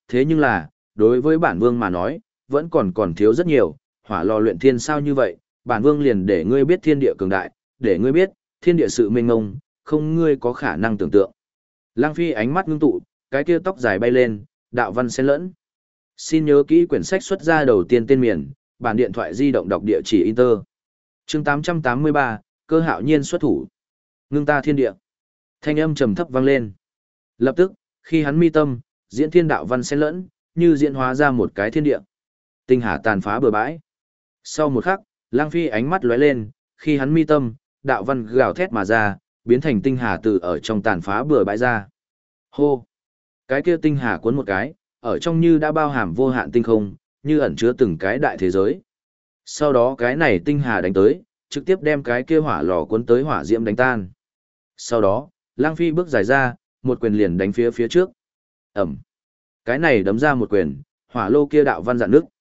thế nhưng là, đối với bản vương mà nói, vẫn còn thiếu rất nhiều, hỏa lò luyện thiên sao như vậy, bản vương liền để ngươi biết thiên địa cường đại, để ngươi biết, thiên địa sự mênh mông, không ngươi có khả năng tưởng tượng. Lăng Phi ánh mắt ngưng tụ, cái kia tóc dài bay lên, đạo văn xen lẫn. Xin nhớ kỹ quyển sách xuất ra đầu tiên tên miền, bản điện thoại di động đọc địa chỉ Inter. Chương 883, cơ hạo nhiên xuất thủ. Ngưng ta thiên địa. Thanh âm trầm thấp vang lên. Lập tức, khi hắn mi tâm, diễn thiên đạo văn xen lẫn, như diễn hóa ra một cái thiên địa. Tinh hà tàn phá bừa bãi. Sau một khắc, Lang Phi ánh mắt lóe lên, khi hắn mi tâm, đạo văn gào thét mà ra, biến thành tinh hà từ ở trong tàn phá bừa bãi ra. Hô! Cái kia tinh hà cuốn một cái, ở trong như đã bao hàm vô hạn tinh không, như ẩn chứa từng cái đại thế giới. Sau đó cái này tinh hà đánh tới, trực tiếp đem cái kia hỏa lò cuốn tới hỏa diễm đánh tan. Sau đó, Lang Phi bước dài ra, một quyền liền đánh phía trước. Ẩm. Cái này đấm ra một quyền, hỏa lô kia đạo văn dạn nước.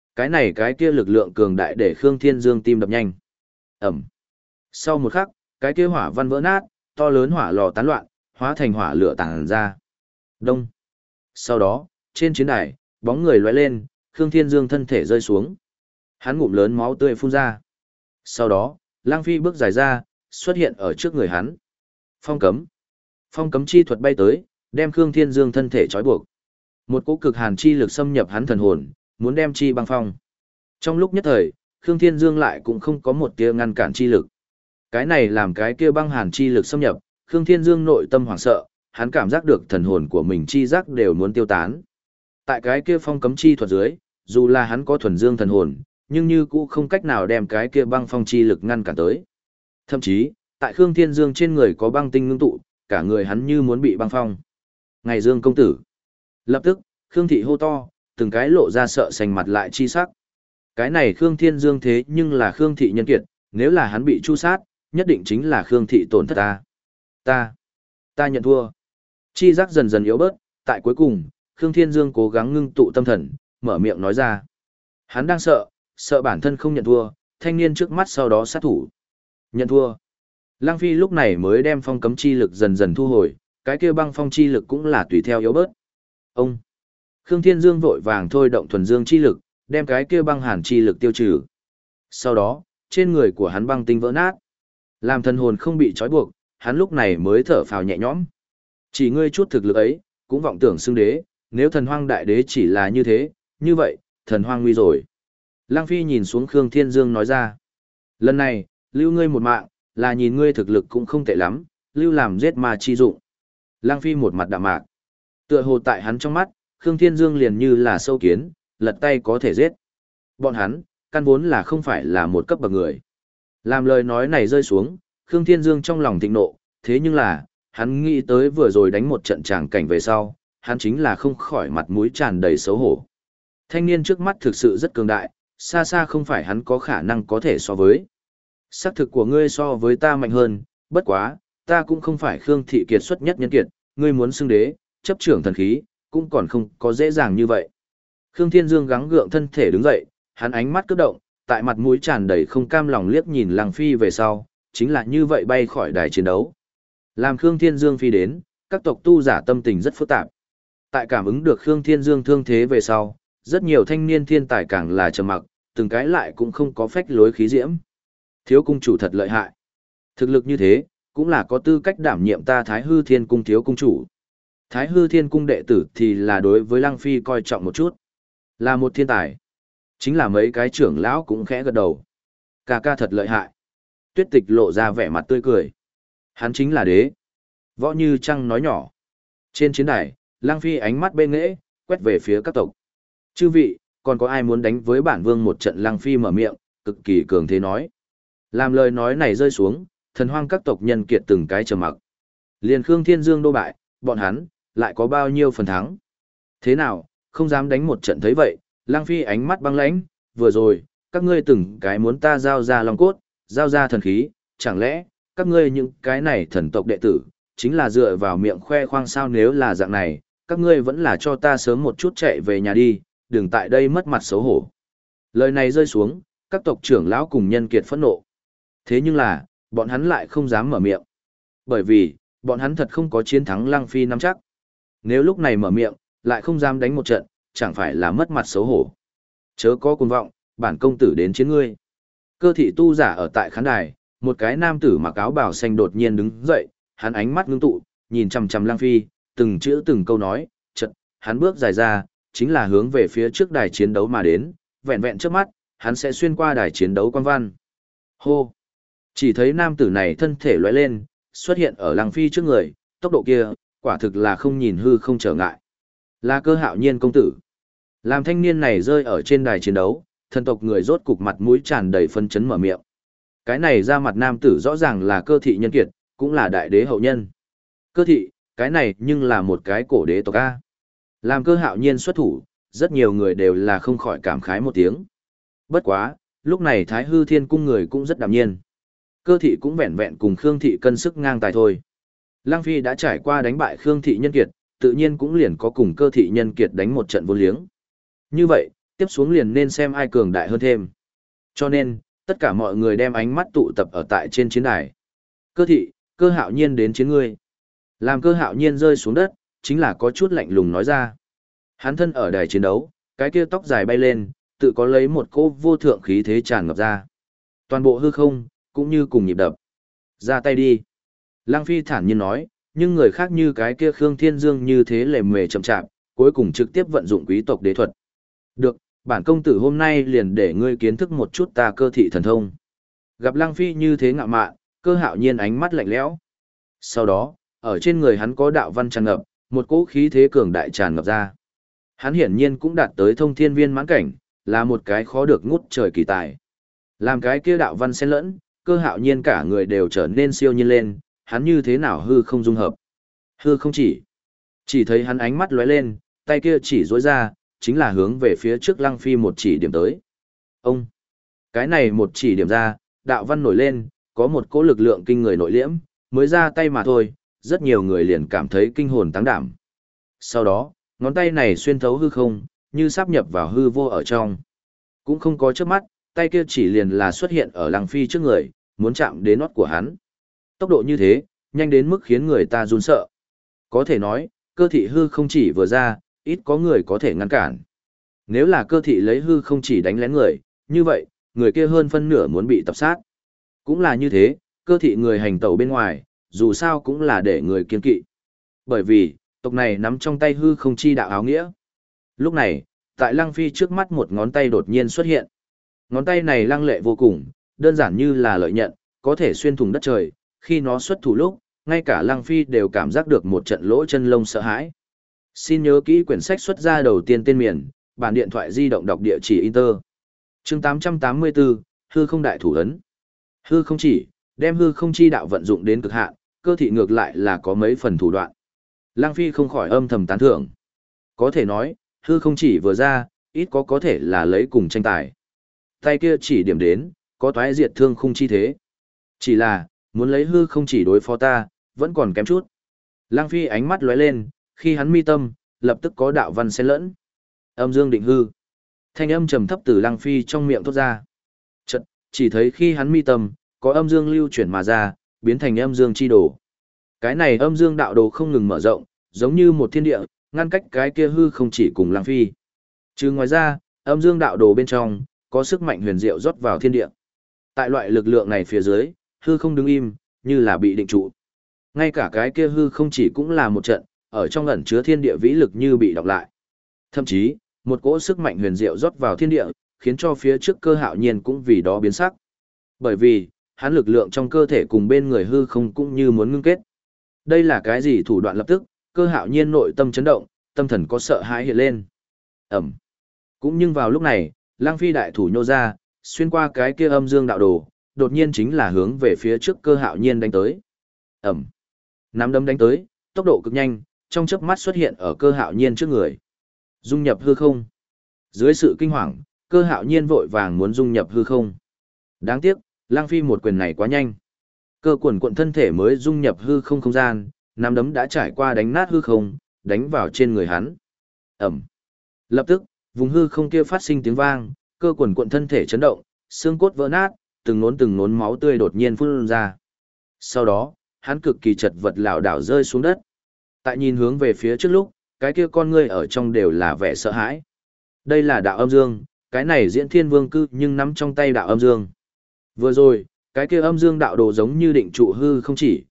Cái kia lực lượng cường đại để Khương Thiên Dương tim đập nhanh. Ẩm. Sau một khắc, cái kia hỏa văn vỡ nát, to lớn hỏa lò tán loạn, hóa thành hỏa lửa tàng ra. Đông. Sau đó, trên chiến đài, bóng người lóe lên, Khương Thiên Dương thân thể rơi xuống. Hắn ngụm lớn máu tươi phun ra. Sau đó, Lang Phi bước dài ra, xuất hiện ở trước người hắn. Phong cấm. Phong cấm chi thuật bay tới, đem Khương Thiên Dương thân thể trói buộc. Một cỗ cực hàn chi lực xâm nhập hắn thần hồn, muốn đem chi băng phong. Trong lúc nhất thời, Khương Thiên Dương lại cũng không có một tia ngăn cản chi lực. Cái này làm cái kia băng hàn chi lực xâm nhập, Khương Thiên Dương nội tâm hoảng sợ, hắn cảm giác được thần hồn của mình chi giác đều muốn tiêu tán. Tại cái kia phong cấm chi thuật dưới, dù là hắn có thuần dương thần hồn, nhưng như cũng không cách nào đem cái kia băng phong chi lực ngăn cản tới. Thậm chí, tại Khương Thiên Dương trên người có băng tinh ngưng tụ, cả người hắn như muốn bị băng phong. Ngày Dương công tử. Lập tức, Khương thị hô to, từng cái lộ ra sợ sành mặt lại chi sắc. Cái này Khương Thiên Dương thế nhưng là Khương thị nhân kiệt, nếu là hắn bị chu sát, nhất định chính là Khương thị tổn thất ta. Ta nhận thua. Chi giác dần dần yếu bớt, tại cuối cùng, Khương Thiên Dương cố gắng ngưng tụ tâm thần, mở miệng nói ra. Hắn đang sợ bản thân không nhận thua, thanh niên trước mắt sau đó sát thủ. Nhận thua. Lang Phi lúc này mới đem phong cấm chi lực dần dần thu hồi, cái kia băng phong chi lực cũng là tùy theo yếu bớt. Ông. Khương Thiên Dương vội vàng thôi động thuần dương chi lực, đem cái kia băng hàn chi lực tiêu trừ. Sau đó, trên người của hắn băng tinh vỡ nát. Làm thần hồn không bị trói buộc, hắn lúc này mới thở phào nhẹ nhõm. Chỉ ngươi chút thực lực ấy, cũng vọng tưởng xưng đế, nếu thần hoang đại đế chỉ là như thế, như vậy, thần hoang nguy rồi. Lang Phi nhìn xuống Khương Thiên Dương nói ra. Lần này, lưu ngươi một mạng, là nhìn ngươi thực lực cũng không tệ lắm, lưu làm giết mà chi dụng. Lang Phi một mặt đạm mạc. Tựa hồ tại hắn trong mắt, Khương Thiên Dương liền như là sâu kiến, lật tay có thể giết. Bọn hắn, căn vốn là không phải là một cấp bậc người. Làm lời nói này rơi xuống, Khương Thiên Dương trong lòng thịnh nộ, thế nhưng là, hắn nghĩ tới vừa rồi đánh một trận tràng cảnh về sau, hắn chính là không khỏi mặt mũi tràn đầy xấu hổ. Thanh niên trước mắt thực sự rất cường đại, xa xa không phải hắn có khả năng có thể so với. Sắc thực của ngươi so với ta mạnh hơn, bất quá, ta cũng không phải Khương thị kiệt xuất nhất nhân kiệt, ngươi muốn xưng đế, chấp trưởng thần khí, cũng còn không có dễ dàng như vậy. Khương Thiên Dương gắng gượng thân thể đứng dậy, hắn ánh mắt cướp động, tại mặt mũi tràn đầy không cam lòng liếc nhìn Lăng Phi về sau, chính là như vậy bay khỏi đài chiến đấu. Làm Khương Thiên Dương phi đến, các tộc tu giả tâm tình rất phức tạp. Tại cảm ứng được Khương Thiên Dương thương thế về sau, rất nhiều thanh niên thiên tài càng là trầm mặc, từng cái lại cũng không có phách lối khí diễm. Thiếu cung chủ thật lợi hại. Thực lực như thế, cũng là có tư cách đảm nhiệm ta Thái Hư Thiên Cung thiếu cung chủ. Thái Hư Thiên Cung đệ tử thì là đối với Lăng Phi coi trọng một chút. Là một thiên tài. Chính là mấy cái trưởng lão cũng khẽ gật đầu. Ca ca thật lợi hại. Tuyết Tịch lộ ra vẻ mặt tươi cười. Hắn chính là đế. Võ Như Trăng nói nhỏ. Trên chiến đài, Lăng Phi ánh mắt bên nghễ, quét về phía các tộc. Chư vị, còn có ai muốn đánh với bản vương một trận? Lăng Phi mở miệng, cực kỳ cường thế nói. Làm lời nói này rơi xuống, thần hoang các tộc nhân kiệt từng cái trầm mặc. Liền Khương Thiên Dương đô bại, bọn hắn, lại có bao nhiêu phần thắng? Thế nào, không dám đánh một trận thấy vậy, Lăng Phi ánh mắt băng lãnh, vừa rồi, các ngươi từng cái muốn ta giao ra long cốt, giao ra thần khí, chẳng lẽ, các ngươi những cái này thần tộc đệ tử, chính là dựa vào miệng khoe khoang sao? Nếu là dạng này, các ngươi vẫn là cho ta sớm một chút chạy về nhà đi, đừng tại đây mất mặt xấu hổ. Lời này rơi xuống, các tộc trưởng lão cùng nhân kiệt phẫn nộ. Thế nhưng là, bọn hắn lại không dám mở miệng. Bởi vì, bọn hắn thật không có chiến thắng Lăng Phi nắm chắc. Nếu lúc này mở miệng, Lại không dám đánh một trận, chẳng phải là mất mặt xấu hổ. Chớ có cuồng vọng, bản công tử đến chiến ngươi. Cơ thị tu giả ở tại khán đài, một cái nam tử mặc áo bào xanh đột nhiên đứng dậy, hắn ánh mắt ngưng tụ, nhìn chằm chằm Lăng Phi, từng chữ từng câu nói, chợt, hắn bước dài ra, chính là hướng về phía trước đài chiến đấu mà đến, vẹn vẹn trước mắt, hắn sẽ xuyên qua đài chiến đấu quan văn. Hô! Chỉ thấy nam tử này thân thể lóe lên, xuất hiện ở Lăng Phi trước người, tốc độ kia, quả thực là không nhìn hư không trở ngại. Là Cơ Hạo Nhiên công tử. Làm thanh niên này rơi ở trên đài chiến đấu, thần tộc người rốt cục mặt mũi tràn đầy phân chấn mở miệng. Cái này ra mặt nam tử rõ ràng là Cơ thị nhân kiệt, cũng là đại đế hậu nhân. Cơ thị, cái này nhưng là một cái cổ đế tộc A. Làm Cơ Hạo Nhiên xuất thủ, rất nhiều người đều là không khỏi cảm khái một tiếng. Bất quá, lúc này Thái Hư Thiên Cung người cũng rất đạm nhiên. Cơ thị cũng vẹn vẹn cùng Khương thị cân sức ngang tài thôi. Lăng Phi đã trải qua đánh bại Khương thị nhân kiệt, tự nhiên cũng liền có cùng Cơ thị nhân kiệt đánh một trận vô liếng. Như vậy, tiếp xuống liền nên xem ai cường đại hơn thêm. Cho nên, tất cả mọi người đem ánh mắt tụ tập ở tại trên chiến đài. Cơ thị, Cơ Hạo Nhiên đến chiến ngươi. Làm Cơ Hạo Nhiên rơi xuống đất, chính là có chút lạnh lùng nói ra. Hắn thân ở đài chiến đấu, cái kia tóc dài bay lên, tự có lấy một cỗ vô thượng khí thế tràn ngập ra. Toàn bộ hư không, cũng như cùng nhịp đập. Ra tay đi. Lăng Phi thản nhiên nói, nhưng người khác như cái kia Khương Thiên Dương như thế lề mề chậm chạp, cuối cùng trực tiếp vận dụng quý tộc đế thuật. Được, bản công tử hôm nay liền để ngươi kiến thức một chút ta Cơ thị thần thông. Gặp Lăng Phi như thế ngạo mạn, Cơ Hạo Nhiên ánh mắt lạnh lẽo. Sau đó, ở trên người hắn có đạo văn tràn ngập, một cỗ khí thế cường đại tràn ngập ra. Hắn hiển nhiên cũng đạt tới thông thiên viên mãn cảnh, là một cái khó được ngút trời kỳ tài. Làm cái kia đạo văn xen lẫn, Cơ Hạo Nhiên cả người đều trở nên siêu nhiên lên, hắn như thế nào hư không dung hợp. Hư không chỉ thấy hắn ánh mắt lóe lên, tay kia chỉ duỗi ra, chính là hướng về phía trước Lăng Phi một chỉ điểm tới. Ông! Cái này một chỉ điểm ra, đạo văn nổi lên, có một cỗ lực lượng kinh người nội liễm, mới ra tay mà thôi, rất nhiều người liền cảm thấy kinh hồn táng đảm. Sau đó, ngón tay này xuyên thấu hư không, như sáp nhập vào hư vô ở trong. Cũng không có chớp mắt, tay kia chỉ liền là xuất hiện ở Lăng Phi trước người, muốn chạm đến nót của hắn. Tốc độ như thế, nhanh đến mức khiến người ta run sợ. Có thể nói, Cơ thị hư không chỉ vừa ra, ít có người có thể ngăn cản. Nếu là Cơ thị lấy hư không chỉ đánh lén người, như vậy, người kia hơn phân nửa muốn bị tập sát. Cũng là như thế, Cơ thị người hành tẩu bên ngoài, dù sao cũng là để người kiên kỵ. Bởi vì, tộc này nắm trong tay hư không chi đạo áo nghĩa. Lúc này, tại Lăng Phi trước mắt một ngón tay đột nhiên xuất hiện. Ngón tay này lăng lệ vô cùng, đơn giản như là lợi nhận, có thể xuyên thủng đất trời, khi nó xuất thủ lúc, ngay cả Lăng Phi đều cảm giác được một trận lỗ chân lông sợ hãi. Xin nhớ kỹ quyển sách xuất ra đầu tiên tên miền, bản điện thoại di động đọc địa chỉ Inter. Chương 884, hư không đại thủ ấn. Hư không chỉ, đem hư không chi đạo vận dụng đến cực hạn, Cơ thị ngược lại là có mấy phần thủ đoạn. Lăng Phi không khỏi âm thầm tán thưởng. Có thể nói, hư không chỉ vừa ra, ít có thể là lấy cùng tranh tài. Tay kia chỉ điểm đến, có toái diệt thương khung chi thế. Chỉ là, muốn lấy hư không chỉ đối phó ta, vẫn còn kém chút. Lăng Phi ánh mắt lóe lên, khi hắn mi tâm, lập tức có đạo văn xen lẫn. Âm dương định hư. Thanh âm trầm thấp từ Lăng Phi trong miệng thốt ra. Chợt, chỉ thấy khi hắn mi tâm, có âm dương lưu chuyển mà ra, biến thành âm dương chi đồ. Cái này âm dương đạo đồ không ngừng mở rộng, giống như một thiên địa, ngăn cách cái kia hư không chỉ cùng Lăng Phi. Trừ ngoài ra, âm dương đạo đồ bên trong, có sức mạnh huyền diệu rót vào thiên địa. Tại loại lực lượng này phía dưới, hư không đứng im, như là bị định trụ. Ngay cả cái kia hư không chỉ cũng là một trận, ở trong ẩn chứa thiên địa vĩ lực như bị đọc lại. Thậm chí, một cỗ sức mạnh huyền diệu rót vào thiên địa, khiến cho phía trước Cơ Hạo Nhiên cũng vì đó biến sắc. Bởi vì, hắn lực lượng trong cơ thể cùng bên người hư không cũng như muốn ngưng kết. Đây là cái gì thủ đoạn lập tức, Cơ Hạo Nhiên nội tâm chấn động, tâm thần có sợ hãi hiện lên. Ẩm. Cũng nhưng vào lúc này, Lăng Phi đại thủ nhô ra, xuyên qua cái kia âm dương đạo đồ, đột nhiên chính là hướng về phía trước Cơ Hạo Nhiên đánh tới. Ẩm. Nắm đấm đánh tới, tốc độ cực nhanh, trong chớp mắt xuất hiện ở Cơ Hạo Nhiên trước người. Dung nhập hư không. Dưới sự kinh hoàng, Cơ Hạo Nhiên vội vàng muốn dung nhập hư không. Đáng tiếc, Lăng Phi một quyền này quá nhanh. Cơ quần quận thân thể mới dung nhập hư không không gian, nắm đấm đã trải qua đánh nát hư không, đánh vào trên người hắn. Ẩm. Lập tức, vùng hư không kia phát sinh tiếng vang, cơ quần quận thân thể chấn động, xương cốt vỡ nát, từng nốn máu tươi đột nhiên phun ra. Sau đó, hắn cực kỳ chật vật lảo đảo rơi xuống đất. Tại nhìn hướng về phía trước lúc, cái kia con ngươi ở trong đều là vẻ sợ hãi. Đây là đạo âm dương, cái này diễn thiên vương cư nhưng nắm trong tay đạo âm dương. Vừa rồi, cái kia âm dương đạo đồ giống như định trụ hư không chỉ,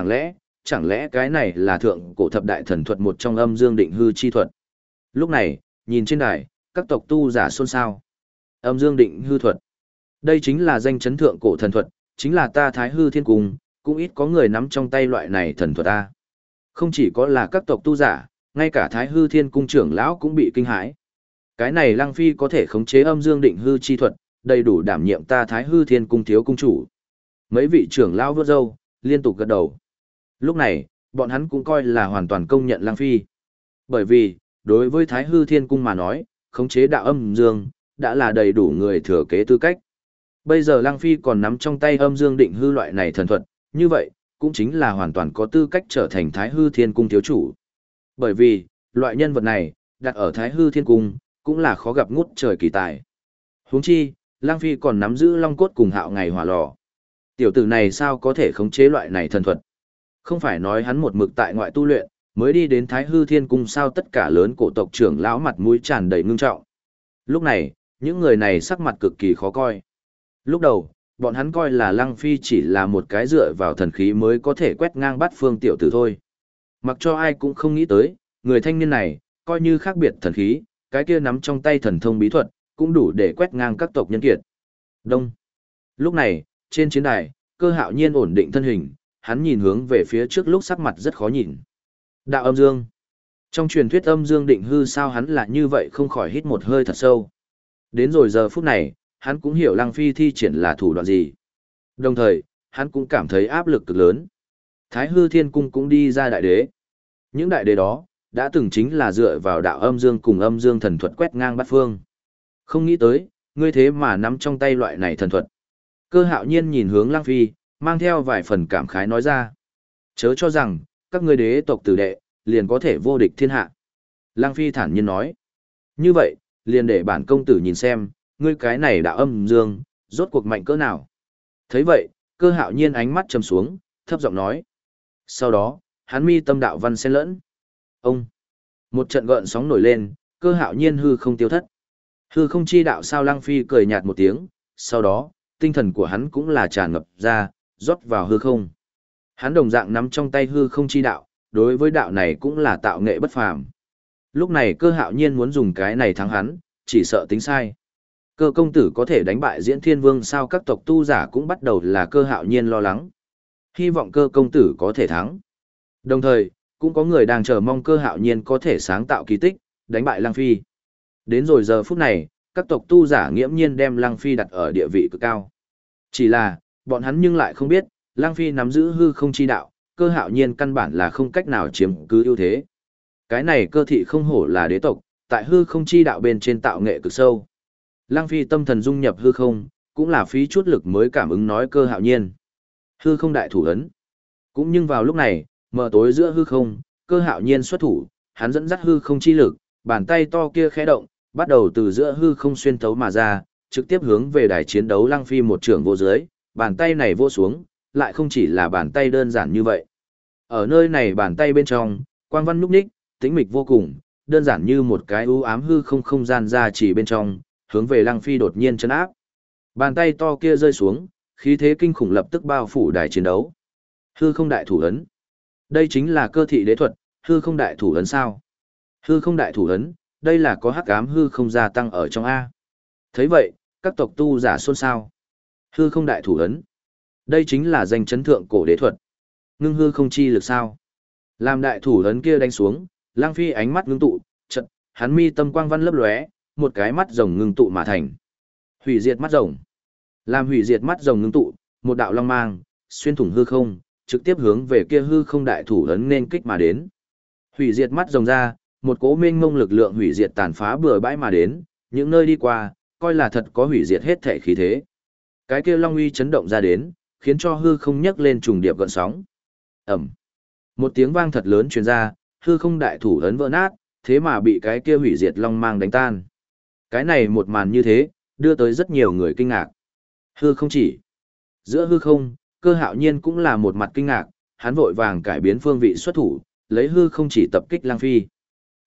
chẳng lẽ cái này là thượng cổ thập đại thần thuật một trong âm dương định hư chi thuật. Lúc này, nhìn trên đài, các tộc tu giả xôn xao. Âm dương định hư thuật. Đây chính là danh chấn thượng cổ thần thuật, chính là ta Thái Hư Thiên Cung, cũng ít có người nắm trong tay loại này thần thuật ta. Không chỉ có là các tộc tu giả, ngay cả Thái Hư Thiên Cung trưởng lão cũng bị kinh hãi. Cái này Lăng Phi có thể khống chế âm dương định hư chi thuật, đầy đủ đảm nhiệm ta Thái Hư Thiên Cung thiếu cung chủ. Mấy vị trưởng lão vớt râu, liên tục gật đầu. Lúc này, bọn hắn cũng coi là hoàn toàn công nhận Lăng Phi. Bởi vì, đối với Thái Hư Thiên Cung mà nói, khống chế đạo âm dương, đã là đầy đủ người thừa kế tư cách. Bây giờ Lăng Phi còn nắm trong tay âm dương định hư loại này thần thuật, như vậy, cũng chính là hoàn toàn có tư cách trở thành Thái Hư Thiên Cung thiếu chủ. Bởi vì, loại nhân vật này, đặt ở Thái Hư Thiên Cung, cũng là khó gặp ngút trời kỳ tài. Huống chi, Lăng Phi còn nắm giữ long cốt cùng hạo ngày hỏa lò. Tiểu tử này sao có thể khống chế loại này thần thuật? Không phải nói hắn một mực tại ngoại tu luyện, mới đi đến Thái Hư Thiên Cung sao tất cả lớn cổ tộc trưởng lão mặt mũi tràn đầy ngưng trọng. Lúc này, những người này sắc mặt cực kỳ khó coi. Lúc đầu, bọn hắn coi là Lăng Phi chỉ là một cái dựa vào thần khí mới có thể quét ngang bát phương tiểu tử thôi. Mặc cho ai cũng không nghĩ tới, người thanh niên này, coi như khác biệt thần khí, cái kia nắm trong tay thần thông bí thuật, cũng đủ để quét ngang các tộc nhân kiệt. Đông. Lúc này, trên chiến đài, Cơ Hạo Nhiên ổn định thân hình, hắn nhìn hướng về phía trước lúc sắc mặt rất khó nhìn. Đạo âm dương. Trong truyền thuyết âm dương định hư sao hắn là như vậy không khỏi hít một hơi thật sâu. Đến rồi giờ phút này, hắn cũng hiểu Lăng Phi thi triển là thủ đoạn gì. Đồng thời, hắn cũng cảm thấy áp lực cực lớn. Thái Hư Thiên Cung cũng đi ra đại đế. Những đại đế đó, đã từng chính là dựa vào đạo âm dương cùng âm dương thần thuật quét ngang bát phương. Không nghĩ tới, ngươi thế mà nắm trong tay loại này thần thuật. Cơ Hạo Nhiên nhìn hướng Lăng Phi, mang theo vài phần cảm khái nói ra. Chớ cho rằng, các ngươi đế tộc tử đệ, liền có thể vô địch thiên hạ. Lăng Phi thản nhiên nói. Như vậy, liền để bản công tử nhìn xem, ngươi cái này đạo âm dương, rốt cuộc mạnh cỡ nào. Thấy vậy, Cơ Hạo Nhiên ánh mắt trầm xuống, thấp giọng nói. Sau đó, hắn mi tâm đạo văn xen lẫn. Ông. Một trận gợn sóng nổi lên, Cơ Hạo Nhiên hư không tiêu thất. Hư không chi đạo sao? Lăng Phi cười nhạt một tiếng, sau đó, tinh thần của hắn cũng là tràn ngập ra, rót vào hư không. Hắn đồng dạng nắm trong tay hư không chi đạo, đối với đạo này cũng là tạo nghệ bất phàm. Lúc này Cơ Hạo Nhiên muốn dùng cái này thắng hắn, chỉ sợ tính sai. Cơ công tử có thể đánh bại Diễn Thiên Vương sao? Các tộc tu giả cũng bắt đầu là Cơ Hạo Nhiên lo lắng. Hy vọng Cơ công tử có thể thắng. Đồng thời, cũng có người đang chờ mong Cơ Hạo Nhiên có thể sáng tạo kỳ tích, đánh bại Lăng Phi. Đến rồi giờ phút này, các tộc tu giả nghiễm nhiên đem Lăng Phi đặt ở địa vị cực cao. Chỉ là, bọn hắn nhưng lại không biết, Lăng Phi nắm giữ hư không chi đạo, Cơ Hạo Nhiên căn bản là không cách nào chiếm cứ ưu thế. Cái này Cơ thị không hổ là đế tộc, tại hư không chi đạo bên trên tạo nghệ cực sâu. Lăng Phi tâm thần dung nhập hư không, cũng là phí chút lực mới cảm ứng nói Cơ Hạo Nhiên. Hư không đại thủ ấn. Cũng nhưng vào lúc này, mờ tối giữa hư không, Cơ Hạo Nhiên xuất thủ, hắn dẫn dắt hư không chi lực, bàn tay to kia khẽ động, bắt đầu từ giữa hư không xuyên thấu mà ra, trực tiếp hướng về đài chiến đấu Lăng Phi một trường vô dưới, bàn tay này vô xuống, lại không chỉ là bàn tay đơn giản như vậy. Ở nơi này bàn tay bên trong, quang văn núp ních, tĩnh mịch vô cùng, đơn giản như một cái u ám hư không không gian ra chỉ bên trong, hướng về Lăng Phi đột nhiên chấn áp. Bàn tay to kia rơi xuống, khí thế kinh khủng lập tức bao phủ đài chiến đấu. Hư không đại thủ ấn. Đây chính là Cơ thị đế thuật, hư không đại thủ ấn sao? Hư không đại thủ ấn, đây là có hắc ám hư không gia tăng ở trong A. Thấy vậy, các tộc tu giả xôn xao. Hư không đại thủ ấn. Đây chính là danh chấn thượng cổ đế thuật. Ngưng hư không chi lực sao? Làm đại thủ ấn kia đánh xuống, Lăng Phi ánh mắt ngưng tụ, chợt, hắn mi tâm quang văn lấp lóe, một cái mắt rồng ngưng tụ mà thành. Hủy diệt mắt rồng. Làm hủy diệt mắt rồng ngưng tụ, một đạo long mang, xuyên thủng hư không, trực tiếp hướng về kia hư không đại thủ ấn nên kích mà đến. Hủy diệt mắt rồng ra, một cỗ mênh mông lực lượng hủy diệt tàn phá bừa bãi mà đến, những nơi đi qua, coi là thật có hủy diệt hết thể khí thế. Cái kia long uy chấn động ra đến, khiến cho hư không nhấc lên trùng điệp gợn sóng. Ầm. Một tiếng vang thật lớn truyền ra, hư không đại thủ ấn vỡ nát, thế mà bị cái kia hủy diệt long mang đánh tan. Cái này một màn như thế, đưa tới rất nhiều người kinh ngạc. Hư không chỉ. Giữa hư không, Cơ Hạo Nhiên cũng là một mặt kinh ngạc, hắn vội vàng cải biến phương vị xuất thủ, lấy hư không chỉ tập kích Lăng Phi.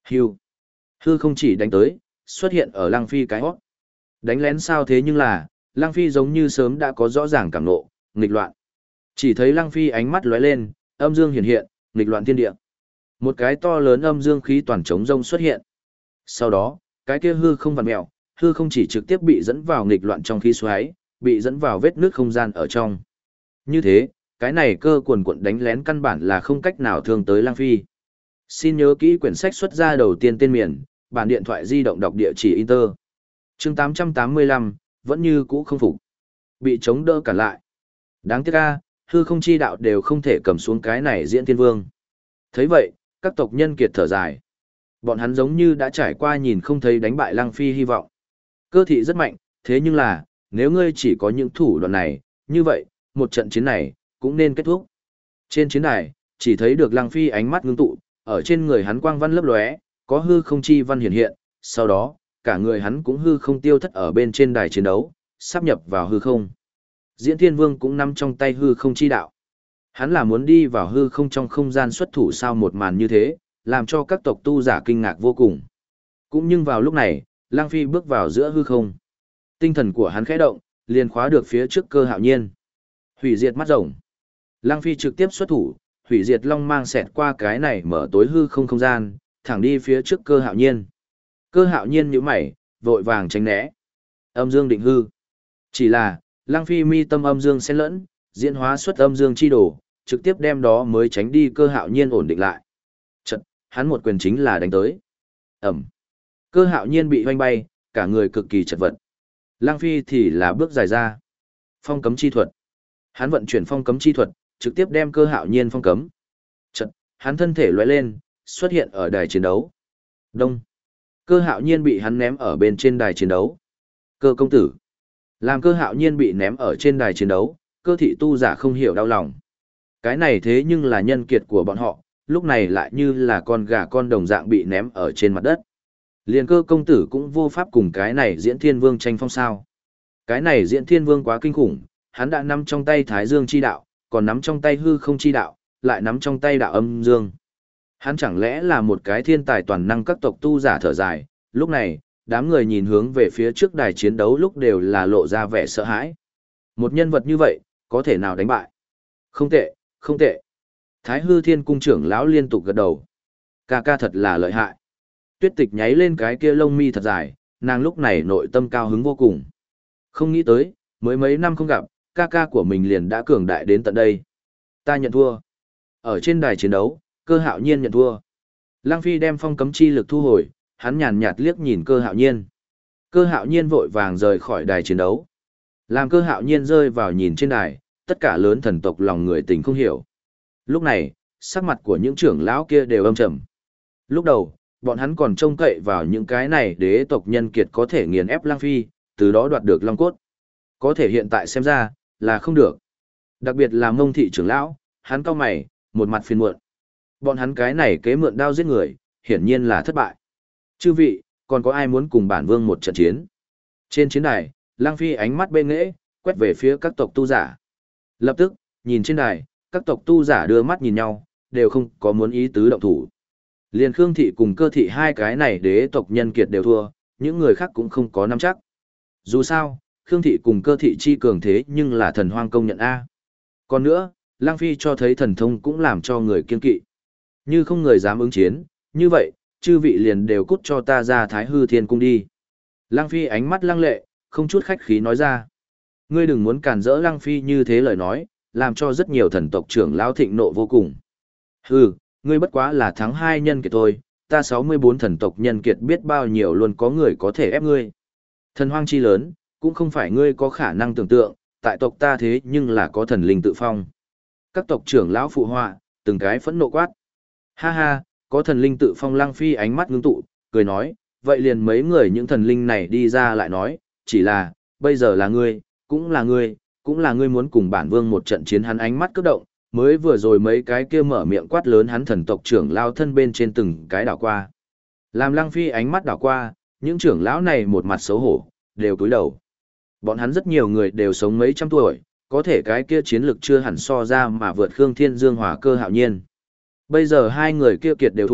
Hưu. Hư không chỉ đánh tới, xuất hiện ở Lăng Phi cái hót. Đánh lén sao thế nhưng là, Lăng Phi giống như sớm đã có rõ ràng cảm nộ, nghịch loạn. Chỉ thấy Lăng Phi ánh mắt lóe lên, âm dương hiện hiện, nghịch loạn thiên địa. Một cái to lớn âm dương khí toàn trống rông xuất hiện. Sau đó, cái kia hư không vặn mèo, hư không chỉ trực tiếp bị dẫn vào nghịch loạn trong khí xoáy, bị dẫn vào vết nước không gian ở trong. Như thế, cái này cơ quần quận đánh lén căn bản là không cách nào thương tới Lăng Phi. Xin nhớ kỹ quyển sách xuất ra đầu tiên tên miền, bản điện thoại di động đọc địa chỉ Inter. Chương 885, vẫn như cũ không phục. Bị chống đỡ cả lại. Đáng tiếc a, hư không chi đạo đều không thể cầm xuống cái này Diễn Thiên Vương. Thấy vậy, các tộc nhân kiệt thở dài. Bọn hắn giống như đã trải qua nhìn không thấy đánh bại Lăng Phi hy vọng. Cơ thị rất mạnh, thế nhưng là, nếu ngươi chỉ có những thủ đoạn này, như vậy, một trận chiến này, cũng nên kết thúc. Trên chiến đài, chỉ thấy được Lăng Phi ánh mắt ngưng tụ, ở trên người hắn quang văn lấp lóe, có hư không chi văn hiện hiện, sau đó, cả người hắn cũng hư không tiêu thất ở bên trên đài chiến đấu, sắp nhập vào hư không. Diễn Thiên Vương cũng nắm trong tay hư không chi đạo. Hắn là muốn đi vào hư không trong không gian xuất thủ sao một màn như thế, làm cho các tộc tu giả kinh ngạc vô cùng. Cũng nhưng vào lúc này, Lăng Phi bước vào giữa hư không. Tinh thần của hắn khẽ động, liền khóa được phía trước Cơ Hạo Nhiên. Hủy diệt mắt rồng. Lăng Phi trực tiếp xuất thủ, hủy diệt long mang xẹt qua cái này mở tối hư không không gian, thẳng đi phía trước Cơ Hạo Nhiên. Cơ Hạo Nhiên nhíu mày, vội vàng tránh né. Âm dương định hư. Chỉ là, Lăng Phi mi tâm âm dương xen lẫn, diễn hóa xuất âm dương chi đồ, trực tiếp đem đó mới tránh đi Cơ Hạo Nhiên ổn định lại. Chật, hắn một quyền chính là đánh tới. Ẩm. Cơ Hạo Nhiên bị hoanh bay, cả người cực kỳ chật vật. Lăng Phi thì là bước dài ra. Phong cấm chi thuật. Hắn vận chuyển phong cấm chi thuật, trực tiếp đem Cơ Hạo Nhiên phong cấm. Chật, hắn thân thể lóe lên, xuất hiện ở đài chiến đấu. Đông. Cơ Hạo Nhiên bị hắn ném ở bên trên đài chiến đấu. Cơ công tử. Làm Cơ Hạo Nhiên bị ném ở trên đài chiến đấu, Cơ thị tu giả không hiểu đau lòng. Cái này thế nhưng là nhân kiệt của bọn họ, lúc này lại như là con gà con đồng dạng bị ném ở trên mặt đất. Liền Cơ công tử cũng vô pháp cùng cái này Diễn Thiên Vương tranh phong sao. Cái này Diễn Thiên Vương quá kinh khủng, hắn đã nắm trong tay Thái Dương chi đạo, còn nắm trong tay hư không chi đạo, lại nắm trong tay đạo âm dương. Hắn chẳng lẽ là một cái thiên tài toàn năng các tộc tu giả thở dài, lúc này, đám người nhìn hướng về phía trước đài chiến đấu lúc đều là lộ ra vẻ sợ hãi. Một nhân vật như vậy, có thể nào đánh bại? Không tệ, không tệ. Thái Hư Thiên Cung trưởng lão liên tục gật đầu. Ca ca thật là lợi hại. Tuyết Tịch nháy lên cái kia lông mi thật dài, nàng lúc này nội tâm cao hứng vô cùng. Không nghĩ tới, mới mấy năm không gặp, ca ca của mình liền đã cường đại đến tận đây. Ta nhận thua. Ở trên đài chiến đấu, Cơ Hạo Nhiên nhận thua. Lăng Phi đem phong cấm chi lực thu hồi, hắn nhàn nhạt liếc nhìn Cơ Hạo Nhiên. Cơ Hạo Nhiên vội vàng rời khỏi đài chiến đấu. Làm Cơ Hạo Nhiên rơi vào nhìn trên đài, tất cả lớn thần tộc lòng người tình không hiểu. Lúc này, sắc mặt của những trưởng lão kia đều âm trầm. Lúc đầu, bọn hắn còn trông cậy vào những cái này đế tộc nhân kiệt có thể nghiền ép Lăng Phi, từ đó đoạt được Long Cốt. Có thể hiện tại xem ra, là không được. Đặc biệt là Mông thị trưởng lão, hắn cau mày, một mặt phiền muộn. Bọn hắn cái này kế mượn đao giết người, hiển nhiên là thất bại. Chư vị, còn có ai muốn cùng bản vương một trận chiến? Trên chiến đài, Lăng Phi ánh mắt bên nghễ, quét về phía các tộc tu giả. Lập tức, nhìn trên đài, các tộc tu giả đưa mắt nhìn nhau, đều không có muốn ý tứ động thủ. Liền Khương thị cùng Cơ thị hai cái này đế tộc nhân kiệt đều thua, những người khác cũng không có nắm chắc. Dù sao, Khương thị cùng Cơ thị chi cường thế nhưng là thần hoang công nhận A. Còn nữa, Lăng Phi cho thấy thần thông cũng làm cho người kiên kỵ. Như không người dám ứng chiến, như vậy, chư vị liền đều cút cho ta ra Thái Hư Thiên Cung đi. Lăng Phi ánh mắt lăng lệ, không chút khách khí nói ra. Ngươi đừng muốn cản rỡ Lăng Phi như thế lời nói, làm cho rất nhiều thần tộc trưởng lão thịnh nộ vô cùng. Hừ, ngươi bất quá là thắng 2 nhân kiệt thôi, ta 64 thần tộc nhân kiệt biết bao nhiêu luôn có người có thể ép ngươi. Thần hoang chi lớn, cũng không phải ngươi có khả năng tưởng tượng, tại tộc ta thế nhưng là có thần linh tự phong. Các tộc trưởng lão phụ họa, từng cái phẫn nộ quát. Ha ha, có thần linh tự phong. Lăng Phi ánh mắt ngưng tụ, cười nói, vậy liền mấy người những thần linh này đi ra lại nói, chỉ là, bây giờ là ngươi, cũng là ngươi, cũng là ngươi muốn cùng bản vương một trận chiến. Hắn ánh mắt cướp động, mới vừa rồi mấy cái kia mở miệng quát lớn hắn thần tộc trưởng lao thân bên trên từng cái đảo qua. Làm Lăng Phi ánh mắt đảo qua, những trưởng lão này một mặt xấu hổ, đều cúi đầu. Bọn hắn rất nhiều người đều sống mấy trăm tuổi, có thể cái kia chiến lực chưa hẳn so ra mà vượt Khương Thiên Dương Hòa Cơ Hạo Nhiên. Bây giờ hai người kia kiệt đều thua,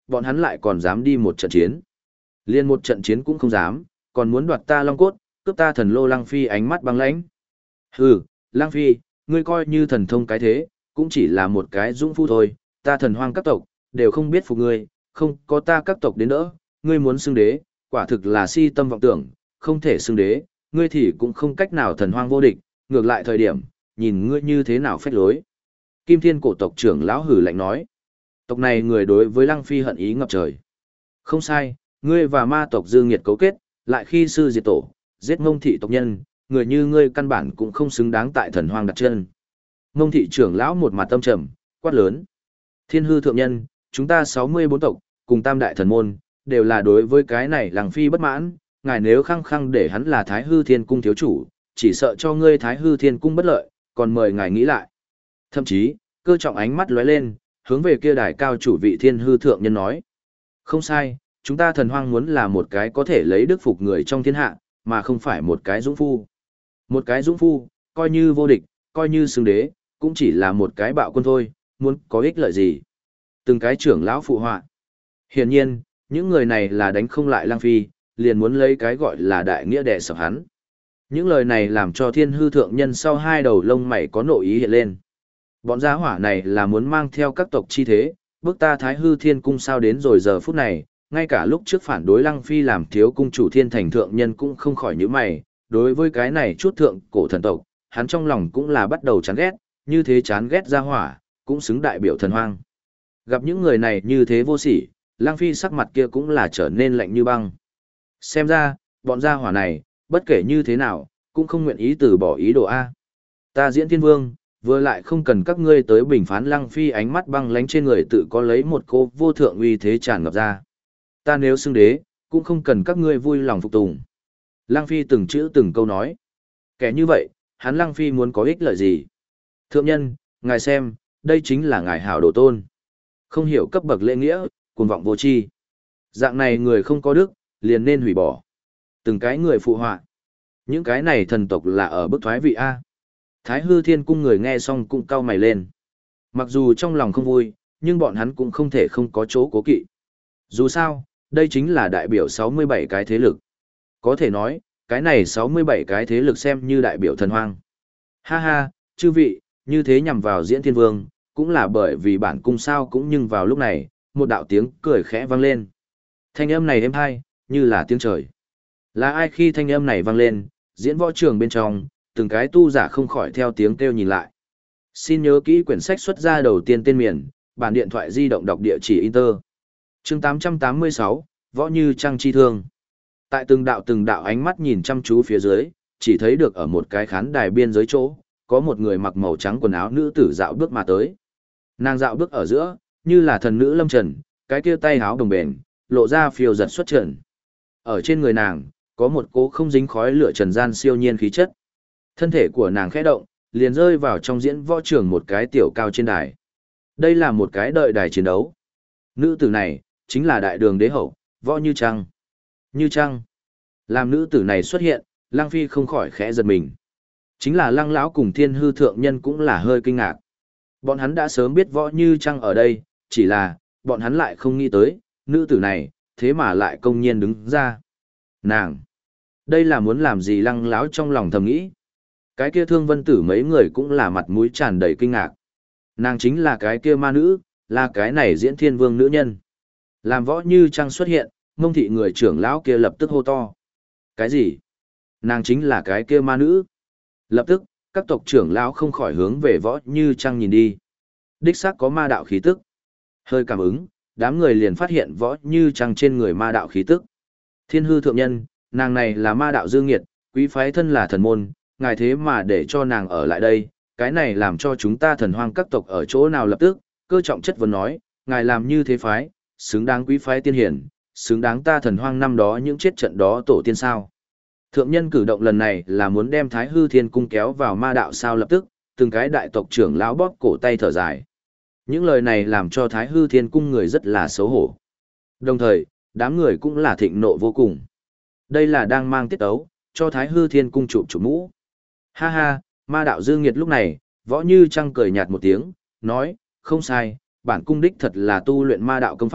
bọn hắn lại còn dám đi một trận chiến. Liên một trận chiến cũng không dám, còn muốn đoạt ta long cốt, cướp ta thần lô. Lăng Phi ánh mắt băng lãnh. Hừ, Lăng Phi, ngươi coi như thần thông cái thế, cũng chỉ là một cái dũng phu thôi, ta thần hoang các tộc, đều không biết phục ngươi, không có ta các tộc đến đỡ, ngươi muốn xưng đế, quả thực là si tâm vọng tưởng, không thể xưng đế, ngươi thì cũng không cách nào thần hoang vô địch, ngược lại thời điểm, nhìn ngươi như thế nào phách lối. Kim Thiên cổ tộc trưởng lão hử lạnh nói, tộc này người đối với Lăng Phi hận ý ngập trời. Không sai, ngươi và ma tộc Dương Nghiệt cấu kết, lại khi sư diệt tổ, giết Ngông thị tộc nhân, người như ngươi căn bản cũng không xứng đáng tại thần hoang đặt chân. Ngông thị trưởng lão một mặt tâm trầm, quát lớn. Thiên hư thượng nhân, chúng ta 64 tộc, cùng tam đại thần môn, đều là đối với cái này Lăng Phi bất mãn, ngài nếu khăng khăng để hắn là Thái Hư Thiên Cung thiếu chủ, chỉ sợ cho ngươi Thái Hư Thiên Cung bất lợi, còn mời ngài nghĩ lại. Thậm chí, cơ trọng ánh mắt lóe lên, hướng về kia đài cao chủ vị thiên hư thượng nhân nói. Không sai, chúng ta thần hoang muốn là một cái có thể lấy đức phục người trong thiên hạ, mà không phải một cái dũng phu. Một cái dũng phu, coi như vô địch, coi như xưng đế, cũng chỉ là một cái bạo quân thôi, muốn có ích lợi gì. Từng cái trưởng lão phụ họa. Hiển nhiên, những người này là đánh không lại Lăng Phi, liền muốn lấy cái gọi là đại nghĩa đè sập hắn. Những lời này làm cho thiên hư thượng nhân sau hai đầu lông mày có nội ý hiện lên. Bọn gia hỏa này là muốn mang theo các tộc chi thế, bước ta Thái Hư Thiên Cung sao đến rồi giờ phút này, ngay cả lúc trước phản đối Lăng Phi làm thiếu cung chủ thiên thành thượng nhân cũng không khỏi nhíu mày, đối với cái này chút thượng cổ thần tộc, hắn trong lòng cũng là bắt đầu chán ghét, như thế chán ghét gia hỏa, cũng xứng đại biểu thần hoang. Gặp những người này như thế vô sỉ, Lăng Phi sắc mặt kia cũng là trở nên lạnh như băng. Xem ra, bọn gia hỏa này, bất kể như thế nào, cũng không nguyện ý từ bỏ ý đồ A. Ta Diễn Thiên Vương, vừa lại không cần các ngươi tới bình phán. Lăng Phi ánh mắt băng lánh trên người tự có lấy một cô vô thượng uy thế tràn ngập ra. Ta nếu xưng đế, cũng không cần các ngươi vui lòng phục tùng. Lăng Phi từng chữ từng câu nói. Kẻ như vậy, hắn Lăng Phi muốn có ích lợi gì? Thượng nhân, ngài xem, đây chính là ngài hảo đồ tôn. Không hiểu cấp bậc lễ nghĩa, cuồng vọng vô tri. Dạng này người không có đức, liền nên hủy bỏ. Từng cái người phụ họa. Những cái này thần tộc là ở bức thoái vị A. Thái Hư Thiên Cung người nghe xong cũng cau mày lên. Mặc dù trong lòng không vui, nhưng bọn hắn cũng không thể không có chỗ cố kỵ. Dù sao, đây chính là đại biểu 67 cái thế lực. Có thể nói, cái này 67 cái thế lực xem như đại biểu thần hoang. Ha ha, chư vị, như thế nhằm vào Diễn Thiên Vương, cũng là bởi vì bản cung sao cũng nhưng vào lúc này, một đạo tiếng cười khẽ vang lên. Thanh âm này êm hai, như là tiếng trời. Là ai khi thanh âm này vang lên, diễn võ trường bên trong, từng cái tu giả không khỏi theo tiếng kêu nhìn lại. Xin nhớ kỹ quyển sách xuất ra đầu tiên tên miền, bản điện thoại di động đọc địa chỉ Inter. Chương 886, Võ Như Trăng Chi Thương. Tại từng đạo ánh mắt nhìn chăm chú phía dưới, chỉ thấy được ở một cái khán đài biên giới chỗ, có một người mặc màu trắng quần áo nữ tử dạo bước mà tới. Nàng dạo bước ở giữa, như là thần nữ lâm trần, cái kia tay háo đồng bền, lộ ra phiêu giật xuất trần. Ở trên người nàng, có một cỗ không dính khói lửa trần gian siêu nhiên khí chất. Thân thể của nàng khẽ động, liền rơi vào trong diễn võ trường một cái tiểu cao trên đài. Đây là một cái đợi đài chiến đấu. Nữ tử này, chính là đại đường đế hậu, Võ Như Trăng. Như Trăng. Làm nữ tử này xuất hiện, Lăng Phi không khỏi khẽ giật mình. Chính là Lăng lão cùng Thiên Hư thượng nhân cũng là hơi kinh ngạc. Bọn hắn đã sớm biết Võ Như Trăng ở đây, chỉ là, bọn hắn lại không nghĩ tới, nữ tử này, thế mà lại công nhiên đứng ra. Nàng! Đây là muốn làm gì? Lăng lão trong lòng thầm nghĩ. Cái kia Thương Vân Tử mấy người cũng là mặt mũi tràn đầy kinh ngạc. Nàng chính là cái kia ma nữ, là cái này Diễn Thiên Vương nữ nhân. Làm Võ Như Trăng xuất hiện, Mông thị người trưởng lão kia lập tức hô to. Cái gì? Nàng chính là cái kia ma nữ. Lập tức, các tộc trưởng lão không khỏi hướng về Võ Như Trăng nhìn đi. Đích xác có ma đạo khí tức. Hơi cảm ứng, đám người liền phát hiện Võ Như Trăng trên người ma đạo khí tức. Thiên Hư thượng nhân, nàng này là ma đạo dương nghiệt, quý phái thân là thần môn, ngài thế mà để cho nàng ở lại đây, cái này làm cho chúng ta thần hoang các tộc ở chỗ nào. Lập tức, cơ trọng chất vấn nói, ngài làm như thế phái, xứng đáng quý phái tiên hiển, xứng đáng ta thần hoang năm đó những chết trận đó tổ tiên sao. Thượng nhân cử động lần này là muốn đem Thái Hư Thiên Cung kéo vào ma đạo sao. Lập tức, từng cái đại tộc trưởng lão bóp cổ tay thở dài. Những lời này làm cho Thái Hư Thiên Cung người rất là xấu hổ. Đồng thời, đám người cũng là thịnh nộ vô cùng. Đây là đang mang tiết ấu, cho Thái Hư Thiên Cung chụp mũ. Ha ha, ma đạo dương nghiệt lúc này, Võ Như Trăng cười nhạt một tiếng, nói, không sai, bản cung đích thật là tu luyện ma đạo công pháp,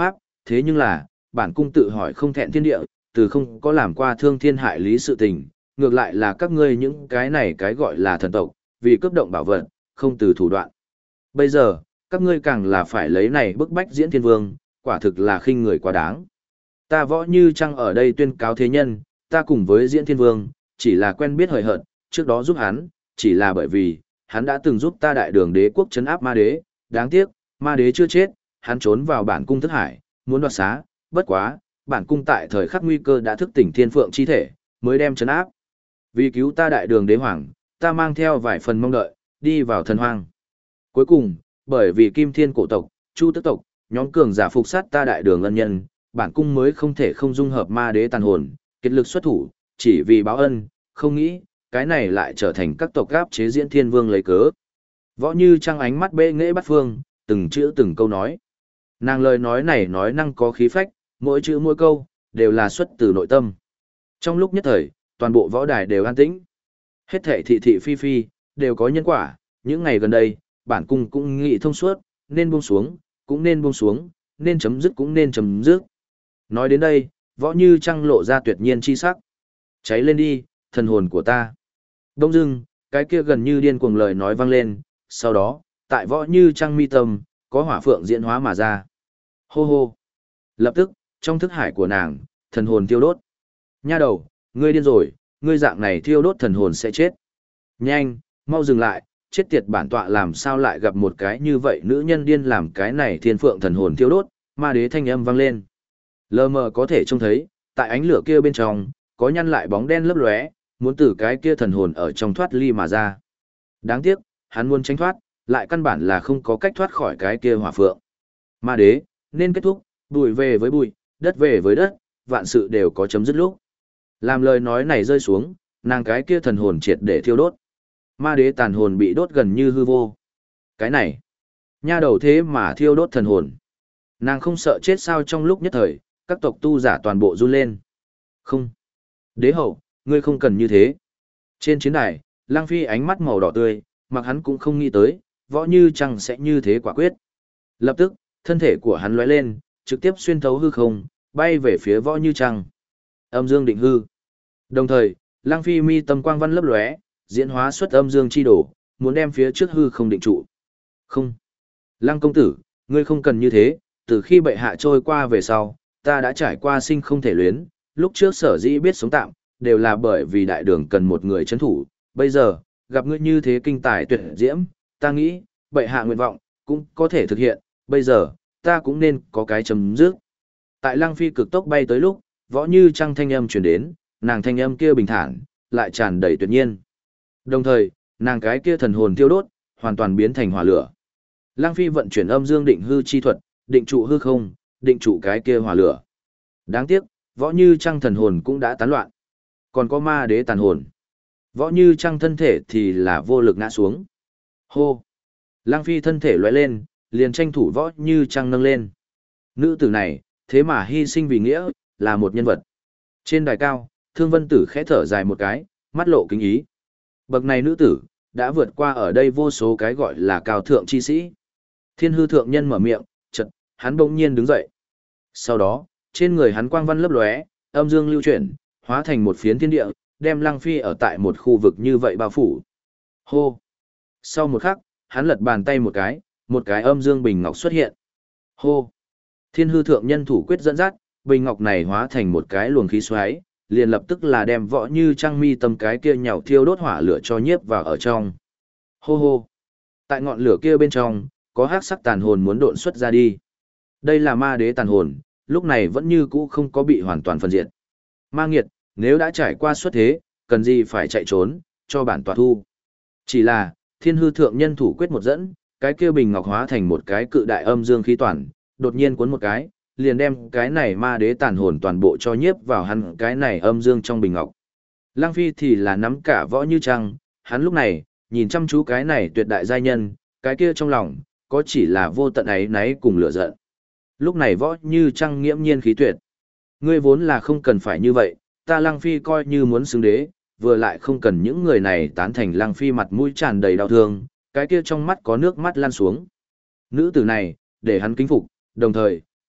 thế nhưng là, bản cung tự hỏi không thẹn thiên địa, từ không có làm qua thương thiên hại lý sự tình, ngược lại là các ngươi những cái này cái gọi là thần tộc, vì cướp động bảo vật, không từ thủ đoạn. Bây giờ, các ngươi càng là phải lấy này bức bách Diễn Thiên Vương, quả thực là khinh người quá đáng. Ta Võ Như Trăng ở đây tuyên cáo thế nhân, ta cùng với Diễn Thiên Vương, chỉ là quen biết hời hợt, trước đó giúp hắn, chỉ là bởi vì, hắn đã từng giúp ta đại đường đế quốc trấn áp ma đế, đáng tiếc, ma đế chưa chết, hắn trốn vào bản cung thức hải, muốn đoạt xá, bất quá, bản cung tại thời khắc nguy cơ đã thức tỉnh thiên phượng chi thể, mới đem trấn áp. Vì cứu ta đại đường đế hoàng, ta mang theo vài phần mong đợi, đi vào thần hoang. Cuối cùng, bởi vì Kim Thiên cổ tộc, Chu Tức tộc, nhóm cường giả phục sát ta đại đường ân nhân, bản cung mới không thể không dung hợp ma đế tàn hồn, kết lực xuất thủ, chỉ vì báo ân, không nghĩ, cái này lại trở thành các tộc gáp chế Diễn Thiên Vương lấy cớ. Võ Như Trăng ánh mắt bệ nghệ bắt phương, từng chữ từng câu nói. Nàng lời nói này nói năng có khí phách, mỗi chữ mỗi câu, đều là xuất từ nội tâm. Trong lúc nhất thời, toàn bộ võ đài đều an tĩnh. Hết thảy thị thị phi phi, đều có nhân quả, những ngày gần đây, bản cung cũng nghĩ thông suốt, nên buông xuống, cũng nên buông xuống, nên chấm dứt cũng nên chấm dứt. Nói đến đây, Võ Như Trăng lộ ra tuyệt nhiên chi sắc. Cháy lên đi, thần hồn của ta. Đông dưng, cái kia gần như điên cuồng lời nói vang lên, sau đó, tại Võ Như Trăng mi tâm, có hỏa phượng diễn hóa mà ra. Hô hô. Lập tức, trong thức hải của nàng, thần hồn thiêu đốt. Nha đầu, ngươi điên rồi, ngươi dạng này thiêu đốt thần hồn sẽ chết. Nhanh, mau dừng lại, chết tiệt bản tọa làm sao lại gặp một cái như vậy nữ nhân điên làm cái này thiên phượng thần hồn thiêu đốt, ma đế thanh âm vang lên. Lờ mờ có thể trông thấy, tại ánh lửa kia bên trong, có nhăn lại bóng đen lấp lóe, muốn từ cái kia thần hồn ở trong thoát ly mà ra. Đáng tiếc, hắn muốn tránh thoát, lại căn bản là không có cách thoát khỏi cái kia hỏa phượng. Ma đế, nên kết thúc, bụi về với bụi, đất về với đất, vạn sự đều có chấm dứt lúc. Làm lời nói này rơi xuống, nàng cái kia thần hồn triệt để thiêu đốt. Ma đế tàn hồn bị đốt gần như hư vô. Cái này, nha đầu thế mà thiêu đốt thần hồn. Nàng không sợ chết sao? Trong lúc nhất thời, các tộc tu giả toàn bộ run lên. Không. Đế hậu, ngươi không cần như thế. Trên chiến đài, Lăng Phi ánh mắt màu đỏ tươi, mặc hắn cũng không nghĩ tới, Võ Như Trăng sẽ như thế quả quyết. Lập tức, thân thể của hắn lóe lên, trực tiếp xuyên thấu hư không, bay về phía Võ Như Trăng. Âm dương định hư. Đồng thời, Lăng Phi mi tâm quang văn lấp lóe, diễn hóa xuất âm dương chi đổ, muốn đem phía trước hư không định trụ. Không. Lăng công tử, ngươi không cần như thế, từ khi bệ hạ trôi qua về sau, ta đã trải qua sinh không thể luyến, lúc trước sở dĩ biết sống tạm, đều là bởi vì đại đường cần một người chấn thủ, bây giờ, gặp ngươi như thế kinh tài tuyệt diễm, ta nghĩ, bệ hạ nguyện vọng, cũng có thể thực hiện, bây giờ, ta cũng nên có cái chấm dứt. Tại Lăng Phi cực tốc bay tới lúc, Võ Như Trăng thanh âm truyền đến, nàng thanh âm kia bình thản, lại tràn đầy tuyệt nhiên. Đồng thời, nàng cái kia thần hồn thiêu đốt, hoàn toàn biến thành hỏa lửa. Lăng Phi vận chuyển âm dương định hư chi thuật, định trụ hư không, định trụ cái kia hỏa lửa. Đáng tiếc, Võ Như Trăng thần hồn cũng đã tán loạn. Còn có ma đế tàn hồn. Võ Như Trăng thân thể thì là vô lực ngã xuống. Hô! Lăng Phi thân thể lóe lên, liền tranh thủ Võ Như Trăng nâng lên. Nữ tử này, thế mà hy sinh vì nghĩa, là một nhân vật. Trên đài cao, Thương Vân Tử khẽ thở dài một cái, mắt lộ kính ý. Bậc này nữ tử, đã vượt qua ở đây vô số cái gọi là cao thượng chi sĩ. Thiên hư thượng nhân mở miệng, chợt, hắn bỗng nhiên đứng dậy. Sau đó, trên người hắn quang văn lấp lóe, âm dương lưu chuyển, hóa thành một phiến thiên địa, đem Lăng Phi ở tại một khu vực như vậy bao phủ. Hô! Sau một khắc, hắn lật bàn tay một cái âm dương bình ngọc xuất hiện. Hô! Thiên hư thượng nhân thủ quyết dẫn dắt, bình ngọc này hóa thành một cái luồng khí xoáy, liền lập tức là đem Võ Như Trăng mi tâm cái kia nhào thiêu đốt hỏa lửa cho nhiếp vào ở trong. Hô hô! Tại ngọn lửa kia bên trong, có hắc sắc tàn hồn muốn độn xuất ra đi. Đây là ma đế tàn hồn, lúc này vẫn như cũ không có bị hoàn toàn phân diệt. Ma nghiệt, nếu đã trải qua xuất thế, cần gì phải chạy trốn, cho bản tọa thu. Chỉ là, thiên hư thượng nhân thủ quyết một dẫn, cái kia bình ngọc hóa thành một cái cự đại âm dương khí toàn, đột nhiên cuốn một cái, liền đem cái này ma đế tàn hồn toàn bộ cho nhiếp vào hắn cái này âm dương trong bình ngọc. Lăng Phi thì là nắm cả Võ Như Trăng, hắn lúc này, nhìn chăm chú cái này tuyệt đại giai nhân, cái kia trong lòng, có chỉ là vô tận ấy náy cùng lửa giận. Lúc này Võ Như Trăng nghiễm nhiên khí tuyệt. Ngươi vốn là không cần phải như vậy, ta Lăng Phi coi như muốn xứng đế, vừa lại không cần những người này tán thành Lăng Phi mặt mũi tràn đầy đau thương, cái kia trong mắt có nước mắt lan xuống. Nữ tử này, để hắn kính phục, đồng thời,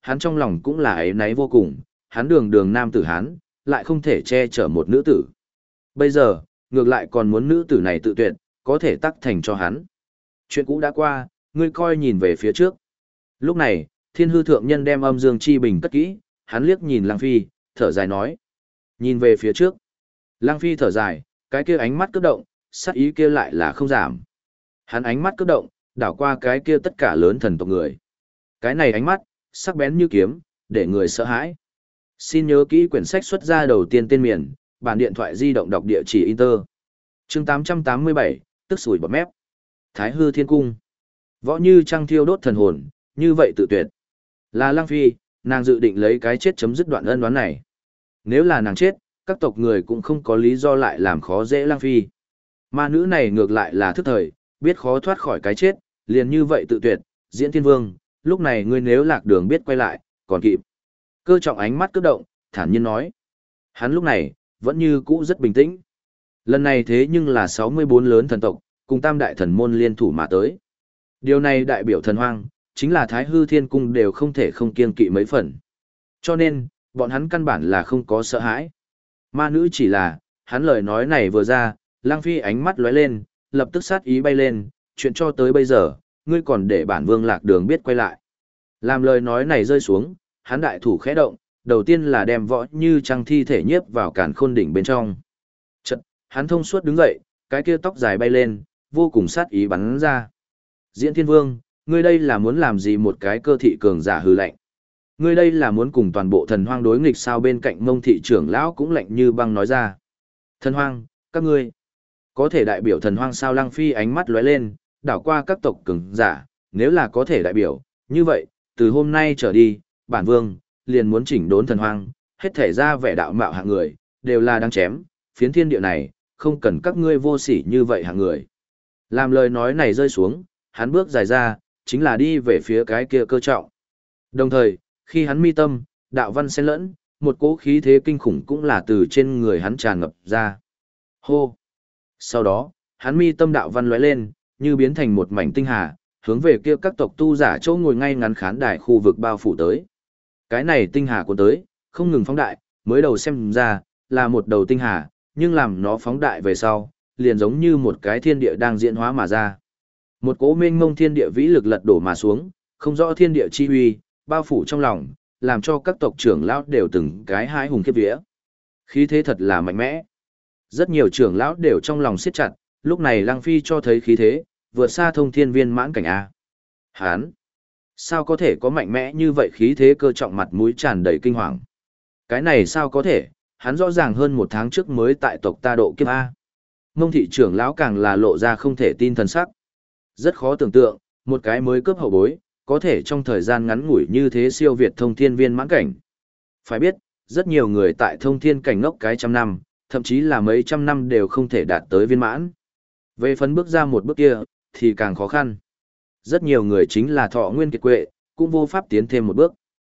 hắn trong lòng cũng là áy náy vô cùng, hắn đường đường nam tử hán, lại không thể che chở một nữ tử. Bây giờ, ngược lại còn muốn nữ tử này tự tuyệt, có thể tắc thành cho hắn. Chuyện cũ đã qua, ngươi coi nhìn về phía trước. Lúc này, Thiên Hư Thượng Nhân đem âm dương chi bình cất kỹ, hắn liếc nhìn Lăng Phi, thở dài nói. Nhìn về phía trước. Lăng Phi thở dài, cái kia ánh mắt cướp động, sắc ý kia lại là không giảm. Hắn ánh mắt cướp động, đảo qua cái kia tất cả lớn thần tộc người. Cái này ánh mắt, sắc bén như kiếm, để người sợ hãi. Xin nhớ kỹ quyển sách xuất ra đầu tiên tên miền, bản điện thoại di động đọc địa chỉ Inter. Chương 887, tức sủi bọt mép. Thái Hư Thiên Cung. Võ Như Trăng thiêu đốt thần hồn, như vậy tự tuyệt. Là Lăng Phi, nàng dự định lấy cái chết chấm dứt đoạn ân oán này. Nếu là nàng chết, các tộc người cũng không có lý do lại làm khó dễ Lăng Phi. Ma nữ này ngược lại là thức thời, biết khó thoát khỏi cái chết, liền như vậy tự tuyệt, Diễn Thiên Vương, lúc này ngươi nếu lạc đường biết quay lại, còn kịp. Cơ trọng ánh mắt cướp động, thản nhiên nói. Hắn lúc này, vẫn như cũ rất bình tĩnh. Lần này thế nhưng là 64 lớn thần tộc, cùng tam đại thần môn liên thủ mà tới. Điều này đại biểu thần hoang, chính là Thái Hư Thiên Cung đều không thể không kiêng kỵ mấy phần. Cho nên, bọn hắn căn bản là không có sợ hãi. Ma nữ chỉ là, hắn lời nói này vừa ra, Lăng Phi ánh mắt lóe lên, lập tức sát ý bay lên, chuyện cho tới bây giờ, ngươi còn để bản vương lạc đường biết quay lại. Làm lời nói này rơi xuống, hắn đại thủ khẽ động, đầu tiên là đem Võ Như Trăng thi thể nhiếp vào càn khôn đỉnh bên trong. Chật, hắn thông suốt đứng dậy, cái kia tóc dài bay lên, vô cùng sát ý bắn ra. Diễn Thiên Vương, ngươi đây là muốn làm gì một cái cơ thị cường giả hư lạnh? Ngươi đây là muốn cùng toàn bộ thần hoang đối nghịch sao? Bên cạnh Mông thị trưởng lão cũng lạnh như băng nói ra. Thần hoang, các ngươi có thể đại biểu thần hoang sao? Lăng Phi ánh mắt lóe lên, đảo qua các tộc cường giả, nếu là có thể đại biểu, như vậy, từ hôm nay trở đi, bản vương liền muốn chỉnh đốn thần hoang, hết thể ra vẻ đạo mạo hạng người, đều là đáng chém, phiến thiên địa này, không cần các ngươi vô sỉ như vậy hạng người. Làm lời nói này rơi xuống, hắn bước dài ra, chính là đi về phía cái kia cơ trọng. Đồng thời, khi hắn mi tâm, đạo văn xen lẫn, một cỗ khí thế kinh khủng cũng là từ trên người hắn tràn ngập ra. Hô! Sau đó, hắn mi tâm đạo văn lóe lên, như biến thành một mảnh tinh hà, hướng về kia các tộc tu giả chỗ ngồi ngay ngắn khán đài khu vực bao phủ tới. Cái này tinh hà cuốn tới, không ngừng phóng đại, mới đầu xem ra, là một đầu tinh hà, nhưng làm nó phóng đại về sau, liền giống như một cái thiên địa đang diễn hóa mà ra. Một cỗ mênh mông thiên địa vĩ lực lật đổ mà xuống, không rõ thiên địa chi uy, bao phủ trong lòng, làm cho các tộc trưởng lão đều từng cái hái hùng khiếp vía. Khí thế thật là mạnh mẽ. Rất nhiều trưởng lão đều trong lòng siết chặt, lúc này Lăng Phi cho thấy khí thế, vượt xa thông thiên viên mãn cảnh A. Hán! Sao có thể có mạnh mẽ như vậy? Khí thế cơ trọng mặt mũi tràn đầy kinh hoàng. Cái này sao có thể, hắn rõ ràng hơn một tháng trước mới tại tộc ta độ kiếp A. Mông thị trưởng lão càng là lộ ra không thể tin thần sắc. Rất khó tưởng tượng, một cái mới cướp hậu bối, có thể trong thời gian ngắn ngủi như thế siêu việt thông thiên viên mãn cảnh. Phải biết, rất nhiều người tại thông thiên cảnh ngốc cái trăm năm, thậm chí là mấy trăm năm đều không thể đạt tới viên mãn. Về phần bước ra một bước kia, thì càng khó khăn. Rất nhiều người chính là thọ nguyên kiệt quệ, cũng vô pháp tiến thêm một bước.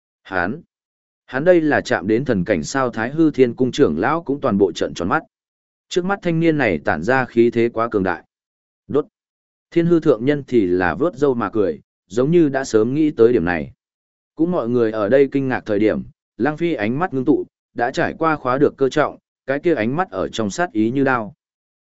Hắn đây là chạm đến thần cảnh sao? Thái Hư Thiên Cung trưởng lão cũng toàn bộ trợn tròn mắt. Trước mắt thanh niên này tản ra khí thế quá cường đại. Đốt. Thiên Hư Thượng Nhân thì là vớt râu mà cười, giống như đã sớm nghĩ tới điểm này. Cũng mọi người ở đây kinh ngạc thời điểm, Lăng Phi ánh mắt ngưng tụ, đã trải qua khóa được cơ trọng, cái kia ánh mắt ở trong sát ý như đao.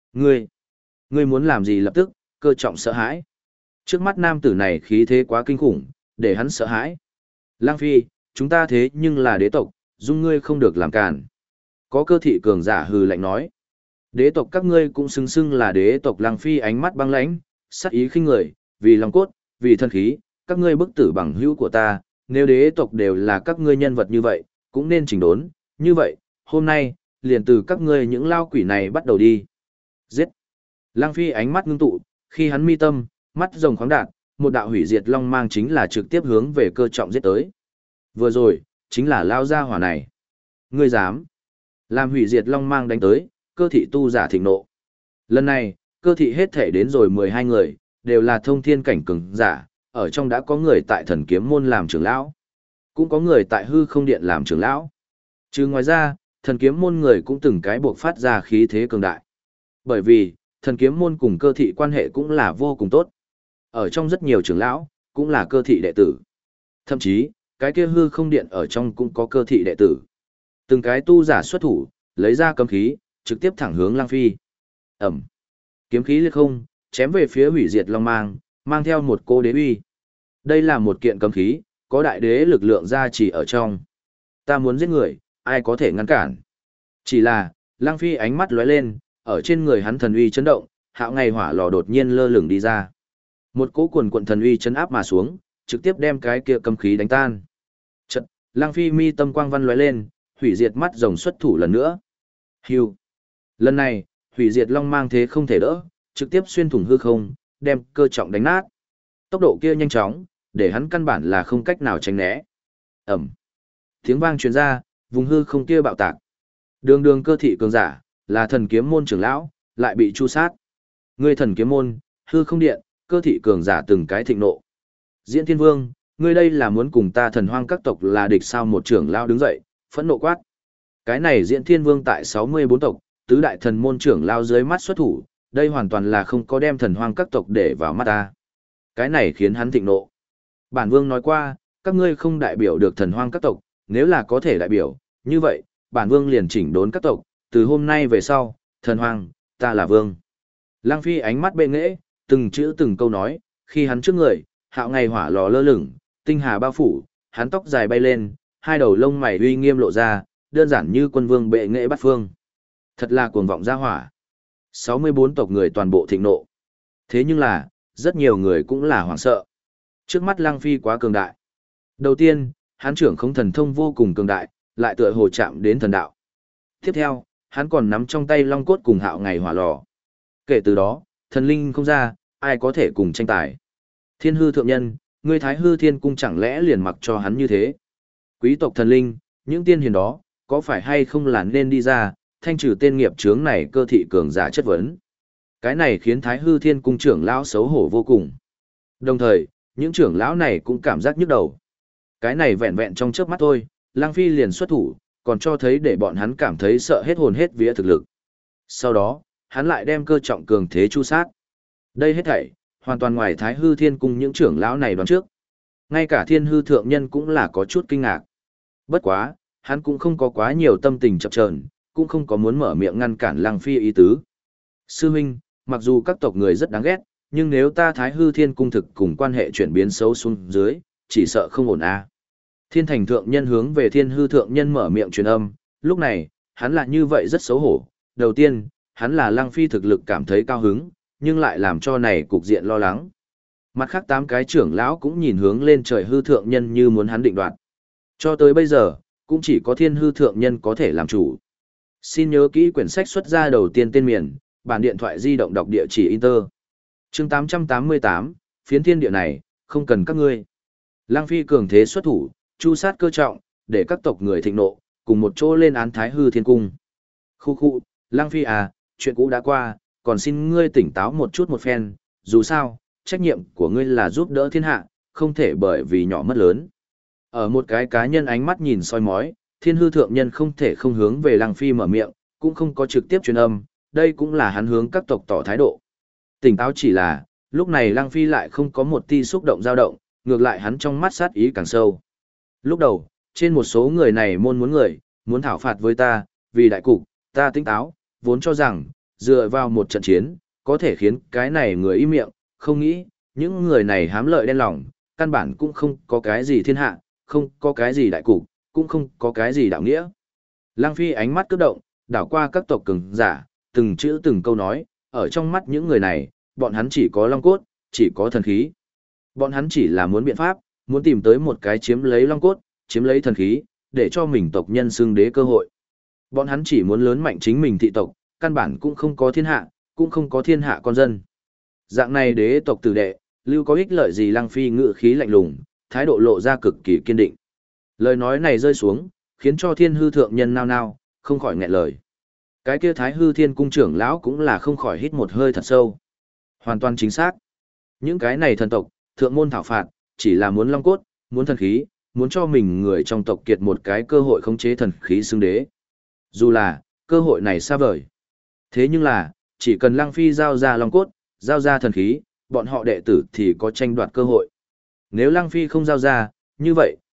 Ngươi muốn làm gì? Lập tức, cơ trọng sợ hãi. Trước mắt nam tử này khí thế quá kinh khủng, để hắn sợ hãi. Lăng Phi, chúng ta thế nhưng là đế tộc, dung ngươi không được làm càn. Có cơ thị cường giả hừ lạnh nói. Đế tộc các ngươi cũng xứng xưng là đế tộc. Lăng Phi ánh mắt băng lãnh, sát ý khinh người, vì lòng cốt, vì thân khí, các ngươi bức tử bằng hữu của ta, nếu đế tộc đều là các ngươi nhân vật như vậy, cũng nên chỉnh đốn, như vậy, hôm nay, liền từ các ngươi những lao quỷ này bắt đầu đi. Giết! Lăng Phi ánh mắt ngưng tụ, khi hắn mi tâm, mắt rồng khoáng đạt, một đạo hủy diệt long mang chính là trực tiếp hướng về cơ trọng giết tới. Vừa rồi, chính là lao ra hỏa này. Ngươi dám! Làm hủy diệt long mang đánh tới, cơ thị tu giả thịnh nộ. Lần này, cơ thị hết thể đến rồi 12 người, đều là thông thiên cảnh cường giả, ở trong đã có người tại thần kiếm môn làm trưởng lão, cũng có người tại hư không điện làm trưởng lão. Chứ ngoài ra, thần kiếm môn người cũng từng cái buộc phát ra khí thế cường đại. Bởi vì, thần kiếm môn cùng cơ thị quan hệ cũng là vô cùng tốt. Ở trong rất nhiều trưởng lão, cũng là cơ thị đệ tử. Thậm chí, cái kia hư không điện ở trong cũng có cơ thị đệ tử. Từng cái tu giả xuất thủ, lấy ra cấm khí, trực tiếp thẳng hướng Lăng Phi. Ẩm. Kiếm khí liệt không, chém về phía hủy diệt long mang, mang theo một cô đế uy. Đây là một kiện cấm khí, có đại đế lực lượng gia trì ở trong. Ta muốn giết người, ai có thể ngăn cản. Chỉ là, Lăng Phi ánh mắt lóe lên, ở trên người hắn thần uy chấn động, hạo ngày hỏa lò đột nhiên lơ lửng đi ra. Một cỗ cuồn cuộn thần uy chấn áp mà xuống, trực tiếp đem cái kia cấm khí đánh tan. Chợt, Lăng Phi mi tâm quang văn lóe lên, hủy diệt mắt rồng xuất thủ lần nữa. Hưu. Lần này, hủy diệt long mang thế không thể đỡ, trực tiếp xuyên thủng hư không, đem cơ trọng đánh nát. Tốc độ kia nhanh chóng, để hắn căn bản là không cách nào tránh né. Ẩm. Tiếng vang truyền ra, vùng hư không kia bạo tạc. Đường đường cơ thị cường giả, là thần kiếm môn trưởng lão, lại bị chu sát. Ngươi thần kiếm môn, hư không điện, cơ thị cường giả từng cái thịnh nộ. Diễn Thiên Vương, ngươi đây là muốn cùng ta thần hoang các tộc là địch sao? Một trưởng lão đứng dậy, phẫn nộ quát. Cái này Diễn Thiên Vương tại 64 tộc, tứ đại thần môn trưởng lão dưới mắt xuất thủ, đây hoàn toàn là không có đem thần hoang các tộc để vào mắt ta. Cái này khiến hắn thịnh nộ. Bản vương nói qua, các ngươi không đại biểu được thần hoang các tộc, nếu là có thể đại biểu, như vậy, bản vương liền chỉnh đốn các tộc, từ hôm nay về sau, thần hoang, ta là vương. Lăng Phi ánh mắt bệ nghệ, từng chữ từng câu nói, khi hắn trước người, hạo ngày hỏa lò lơ lửng, tinh hà bao phủ, hắn tóc dài bay lên, hai đầu lông mày uy nghiêm lộ ra, đơn giản như quân vương bệ nghệ bắt phương. Thật là cuồng vọng ra hỏa. 64 tộc người toàn bộ thịnh nộ. Thế nhưng là, rất nhiều người cũng là hoảng sợ. Trước mắt Lăng Phi quá cường đại. Đầu tiên, hắn trưởng không thần thông vô cùng cường đại, lại tựa hồ chạm đến thần đạo. Tiếp theo, hắn còn nắm trong tay long cốt cùng hạo ngày hỏa lò. Kể từ đó, thần linh không ra, ai có thể cùng tranh tài. Thiên hư thượng nhân, ngươi Thái Hư Thiên Cung chẳng lẽ liền mặc cho hắn như thế? Quý tộc thần linh, những tiên hiền đó, có phải hay không là nên đi ra, thanh trừ tên nghiệp chướng này cơ thị cường giả chất vấn. Cái này khiến Thái Hư Thiên Cung trưởng lão xấu hổ vô cùng. Đồng thời, những trưởng lão này cũng cảm giác nhức đầu. Cái này vẹn vẹn trong chớp mắt thôi, Lăng Phi liền xuất thủ, còn cho thấy để bọn hắn cảm thấy sợ hết hồn hết vía thực lực. Sau đó, hắn lại đem cơ trọng cường thế chu sát. Đây hết thảy, hoàn toàn ngoài Thái Hư Thiên Cung những trưởng lão này đoán trước. Ngay cả Thiên Hư Thượng Nhân cũng là có chút kinh ngạc. Bất quá, hắn cũng không có quá nhiều tâm tình chập chờn, cũng không có muốn mở miệng ngăn cản Lăng Phi ý tứ. Sư huynh, mặc dù các tộc người rất đáng ghét, nhưng nếu ta Thái Hư Thiên Cung thực cùng quan hệ chuyển biến xấu xuống dưới, chỉ sợ không ổn a. Thiên Thành Thượng Nhân hướng về Thiên Hư Thượng Nhân mở miệng truyền âm, lúc này, hắn là như vậy rất xấu hổ. Đầu tiên, hắn là Lăng Phi thực lực cảm thấy cao hứng, nhưng lại làm cho này cục diện lo lắng. Mặt khác 8 cái trưởng lão cũng nhìn hướng lên trời Hư Thượng Nhân như muốn hắn định đoạt. Cho tới bây giờ, cũng chỉ có Thiên Hư Thượng Nhân có thể làm chủ. Xin nhớ kỹ quyển sách xuất ra đầu tiên tên miền, bản điện thoại di động đọc địa chỉ Inter. Chương 888, phiến thiên địa này, không cần các ngươi. Lăng Phi cường thế xuất thủ, chu sát cơ trọng, để các tộc người thịnh nộ, cùng một chỗ lên án Thái Hư Thiên Cung. Khu khu, Lăng Phi à, chuyện cũ đã qua, còn xin ngươi tỉnh táo một chút một phen, dù sao, trách nhiệm của ngươi là giúp đỡ thiên hạ, không thể bởi vì nhỏ mất lớn. Ở một cái cá nhân ánh mắt nhìn soi mói, Thiên Hư Thượng Nhân không thể không hướng về Lăng Phi mở miệng, cũng không có trực tiếp truyền âm, đây cũng là hắn hướng các tộc tỏ thái độ. Tỉnh táo chỉ là, lúc này Lăng Phi lại không có một ti xúc động dao động, ngược lại hắn trong mắt sát ý càng sâu. Lúc đầu, trên một số người này muốn thảo phạt với ta, vì đại cục, ta tỉnh táo, vốn cho rằng, dựa vào một trận chiến, có thể khiến cái này người im miệng, không nghĩ, những người này hám lợi đen lòng, căn bản cũng không có cái gì thiên hạ, không có cái gì đại cục, cũng không có cái gì đạo nghĩa. Lăng Phi ánh mắt cướp động, đảo qua các tộc cường giả, từng chữ từng câu nói, ở trong mắt những người này, bọn hắn chỉ có long cốt, chỉ có thần khí. Bọn hắn chỉ là muốn biện pháp, muốn tìm tới một cái chiếm lấy long cốt, chiếm lấy thần khí, để cho mình tộc nhân xưng đế cơ hội. Bọn hắn chỉ muốn lớn mạnh chính mình thị tộc, căn bản cũng không có thiên hạ, cũng không có thiên hạ con dân. Dạng này đế tộc tử đệ, lưu có ích lợi gì? Lăng Phi ngự khí lạnh lùng, thái độ lộ ra cực kỳ kiên định. Lời nói này rơi xuống, khiến cho Thiên Hư Thượng Nhân nao nao, không khỏi nghẹn lời. Cái kia Thái Hư Thiên Cung trưởng lão cũng là không khỏi hít một hơi thật sâu. Hoàn toàn chính xác. Những cái này thần tộc, thượng môn thảo phạt, chỉ là muốn long cốt, muốn thần khí, muốn cho mình người trong tộc kiệt một cái cơ hội khống chế thần khí xưng đế. Dù là, cơ hội này xa vời. Thế nhưng là, chỉ cần Lăng Phi giao ra long cốt, giao ra thần khí, bọn họ đệ tử thì có tranh đoạt cơ hội. Nếu Lăng Phi không giao ra, như vậy,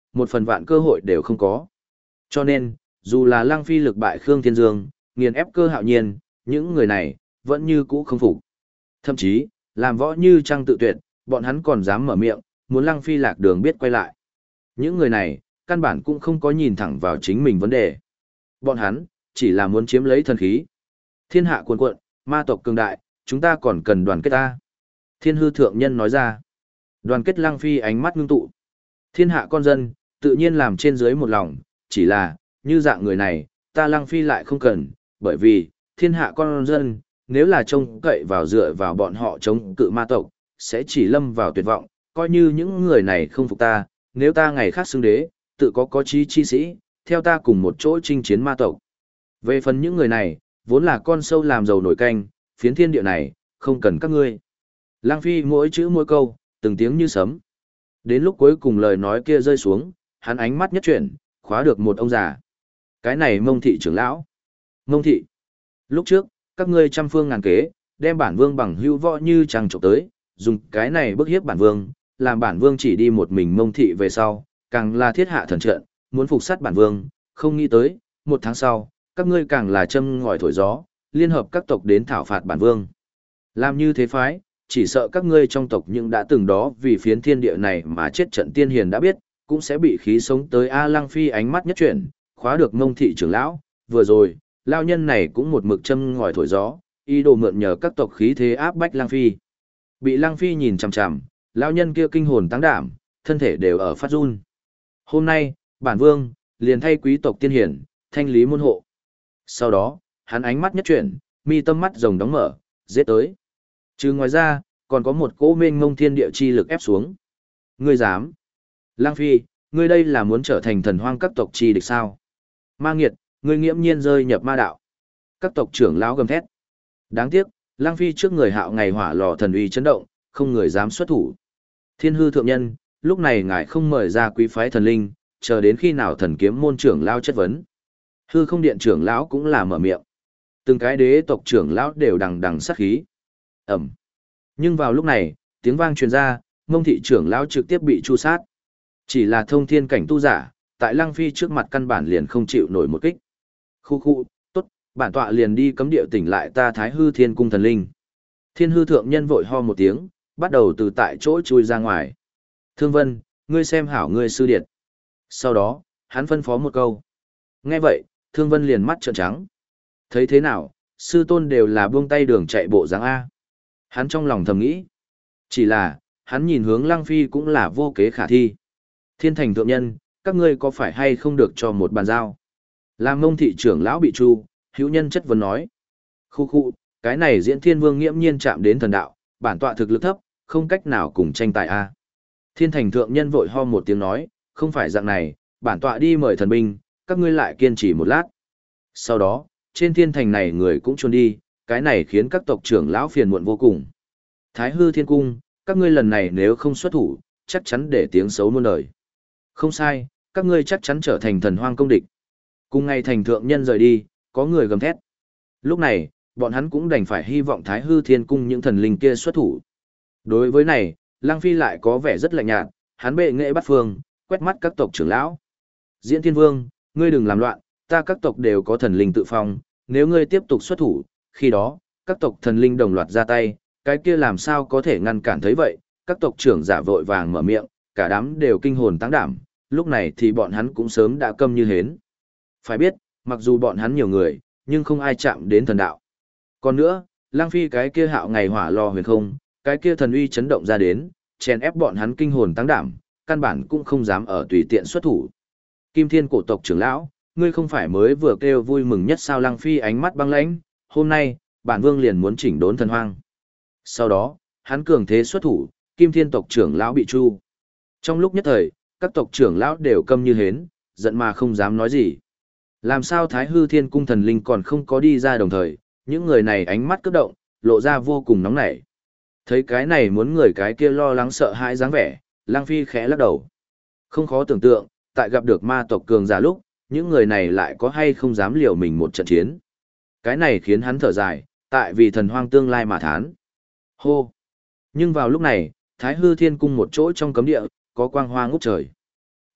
một phần vạn cơ hội đều không có. Cho nên, dù là Lăng Phi lực bại Khương Thiên Dương, nghiền ép Cơ Hạo Nhiên, những người này vẫn như cũ không phục. Thậm chí, làm võ như trăng tự tuyệt, bọn hắn còn dám mở miệng, muốn Lăng Phi lạc đường biết quay lại. Những người này, căn bản cũng không có nhìn thẳng vào chính mình vấn đề. Bọn hắn, chỉ là muốn chiếm lấy thần khí. Thiên hạ cuồn cuộn, ma tộc cường đại, chúng ta còn cần đoàn kết ta. Thiên hư thượng nhân nói ra. Đoàn kết Lăng Phi ánh mắt ngưng tụ. Thiên hạ con dân, tự nhiên làm trên dưới một lòng, chỉ là, như dạng người này, ta Lăng Phi lại không cần, bởi vì, thiên hạ con dân, nếu là trông cậy vào dựa vào bọn họ chống cự ma tộc, sẽ chỉ lâm vào tuyệt vọng, coi như những người này không phục ta, nếu ta ngày khác xưng đế, tự có chí chi sĩ, theo ta cùng một chỗ chinh chiến ma tộc. Về phần những người này, vốn là con sâu làm dầu nổi canh, phiến thiên địa này, không cần các ngươi. Lang Phi mỗi chữ mỗi câu, từng tiếng như sấm. Đến lúc cuối cùng lời nói kia rơi xuống, hắn ánh mắt nhất chuyển, khóa được một ông già. Cái này Mông thị trưởng lão. Mông thị. Lúc trước, các ngươi trăm phương ngàn kế, đem bản vương bằng hữu võ như trăng trộm tới, dùng cái này bức hiếp bản vương, làm bản vương chỉ đi một mình Mông thị về sau, càng là thiết hạ thần trận, muốn phục sát bản vương, không nghĩ tới, một tháng sau, các ngươi càng là châm ngòi thổi gió, liên hợp các tộc đến thảo phạt bản vương. Làm như thế phái, chỉ sợ các ngươi trong tộc những đã từng đó vì phiến thiên địa này mà chết trận tiên hiền đã biết, cũng sẽ bị khí sống tới A Lăng Phi ánh mắt nhất chuyển, khóa được Mông thị trưởng lão, vừa rồi, lao nhân này cũng một mực châm ngòi thổi gió, ý đồ mượn nhờ các tộc khí thế áp bách Lăng Phi. Bị Lăng Phi nhìn chằm chằm, lao nhân kia kinh hồn táng đảm, thân thể đều ở phát run. Hôm nay, bản vương liền thay quý tộc tiên hiển, thanh lý môn hộ. Sau đó, hắn ánh mắt nhất chuyển, mi tâm mắt rồng đóng mở, giết tới. Chứ ngoài ra, còn có một cỗ mênh mông thiên địa chi lực ép xuống. Ngươi dám? Lang Phi, ngươi đây là muốn trở thành thần hoang các tộc chi địch sao? Ma nghiệt, ngươi nghiễm nhiên rơi nhập ma đạo. Các tộc trưởng lão gầm thét. Đáng tiếc, Lang Phi trước người Hạo ngày hỏa lò thần uy chấn động, không người dám xuất thủ. Thiên hư thượng nhân, lúc này ngài không mời ra quý phái thần linh, chờ đến khi nào thần kiếm môn trưởng lão chất vấn. Hư không điện trưởng lão cũng là mở miệng. Từng cái đế tộc trưởng lão đều đằng đằng sát khí. Ẩm. Nhưng vào lúc này, tiếng vang truyền ra, Mông thị trưởng lão trực tiếp bị tru sát. Chỉ là thông thiên cảnh tu giả, tại Lăng Phi trước mặt căn bản liền không chịu nổi một kích. Khu khu, tốt, bản tọa liền đi cấm địa tỉnh lại ta Thái Hư Thiên Cung thần linh. Thiên hư thượng nhân vội ho một tiếng, bắt đầu từ tại chỗ chui ra ngoài. Thương Vân, ngươi xem hảo ngươi sư điệt. Sau đó, hắn phân phó một câu. Nghe vậy, Thương Vân liền mắt trợn trắng. Thấy thế nào, sư tôn đều là buông tay đường chạy bộ dáng A. Hắn trong lòng thầm nghĩ. Chỉ là, hắn nhìn hướng Lăng Phi cũng là vô kế khả thi. Thiên thành thượng nhân, các ngươi có phải hay không được cho một bàn giao? Làm Mông thị trưởng lão bị tru, hữu nhân chất vấn nói. Khu khu, cái này diễn thiên vương nghiễm nhiên chạm đến thần đạo, bản tọa thực lực thấp, không cách nào cùng tranh tài A. Thiên thành thượng nhân vội ho một tiếng nói, không phải dạng này, bản tọa đi mời thần binh, các ngươi lại kiên trì một lát. Sau đó, trên thiên thành này người cũng trốn đi, cái này khiến các tộc trưởng lão phiền muộn vô cùng. Thái Hư Thiên Cung, các ngươi lần này nếu không xuất thủ, chắc chắn để tiếng xấu muôn đời. Không sai, các ngươi chắc chắn trở thành thần hoang công địch. Cùng ngày thành thượng nhân rời đi, có người gầm thét. Lúc này, bọn hắn cũng đành phải hy vọng Thái Hư Thiên Cung những thần linh kia xuất thủ. Đối với này, Lăng Phi lại có vẻ rất lạnh nhạt, hắn bệ nghệ bắt phương, quét mắt các tộc trưởng lão. Diễn Thiên Vương, ngươi đừng làm loạn, ta các tộc đều có thần linh tự phong, nếu ngươi tiếp tục xuất thủ, khi đó, các tộc thần linh đồng loạt ra tay, cái kia làm sao có thể ngăn cản thấy vậy, các tộc trưởng giả vội vàng mở miệng, cả đám đều kinh hồn táng đảm, lúc này thì bọn hắn cũng sớm đã câm như hến. Phải biết, mặc dù bọn hắn nhiều người, nhưng không ai chạm đến thần đạo. Còn nữa, Lang Phi cái kia Hạo ngày hỏa lò huyền không, cái kia thần uy chấn động ra đến, chèn ép bọn hắn kinh hồn táng đảm, căn bản cũng không dám ở tùy tiện xuất thủ. Kim Thiên cổ tộc trưởng lão, ngươi không phải mới vừa kêu vui mừng nhất sao? Lăng Phi ánh mắt băng lãnh, hôm nay, bản vương liền muốn chỉnh đốn thần hoang. Sau đó, hắn cường thế xuất thủ, Kim Thiên tộc trưởng lão bị tru. Trong lúc nhất thời, các tộc trưởng lão đều câm như hến, giận mà không dám nói gì. Làm sao Thái Hư Thiên Cung thần linh còn không có đi ra đồng thời, những người này ánh mắt cấp động, lộ ra vô cùng nóng nảy. Thấy cái này muốn người cái kia lo lắng sợ hãi dáng vẻ, Lăng Phi khẽ lắc đầu. Không khó tưởng tượng, tại gặp được ma tộc cường giả lúc, những người này lại có hay không dám liều mình một trận chiến. Cái này khiến hắn thở dài, tại vì thần hoang tương lai mà thán. Hô! Nhưng vào lúc này, Thái Hư Thiên Cung một chỗ trong cấm địa, có quang hoa ngút trời.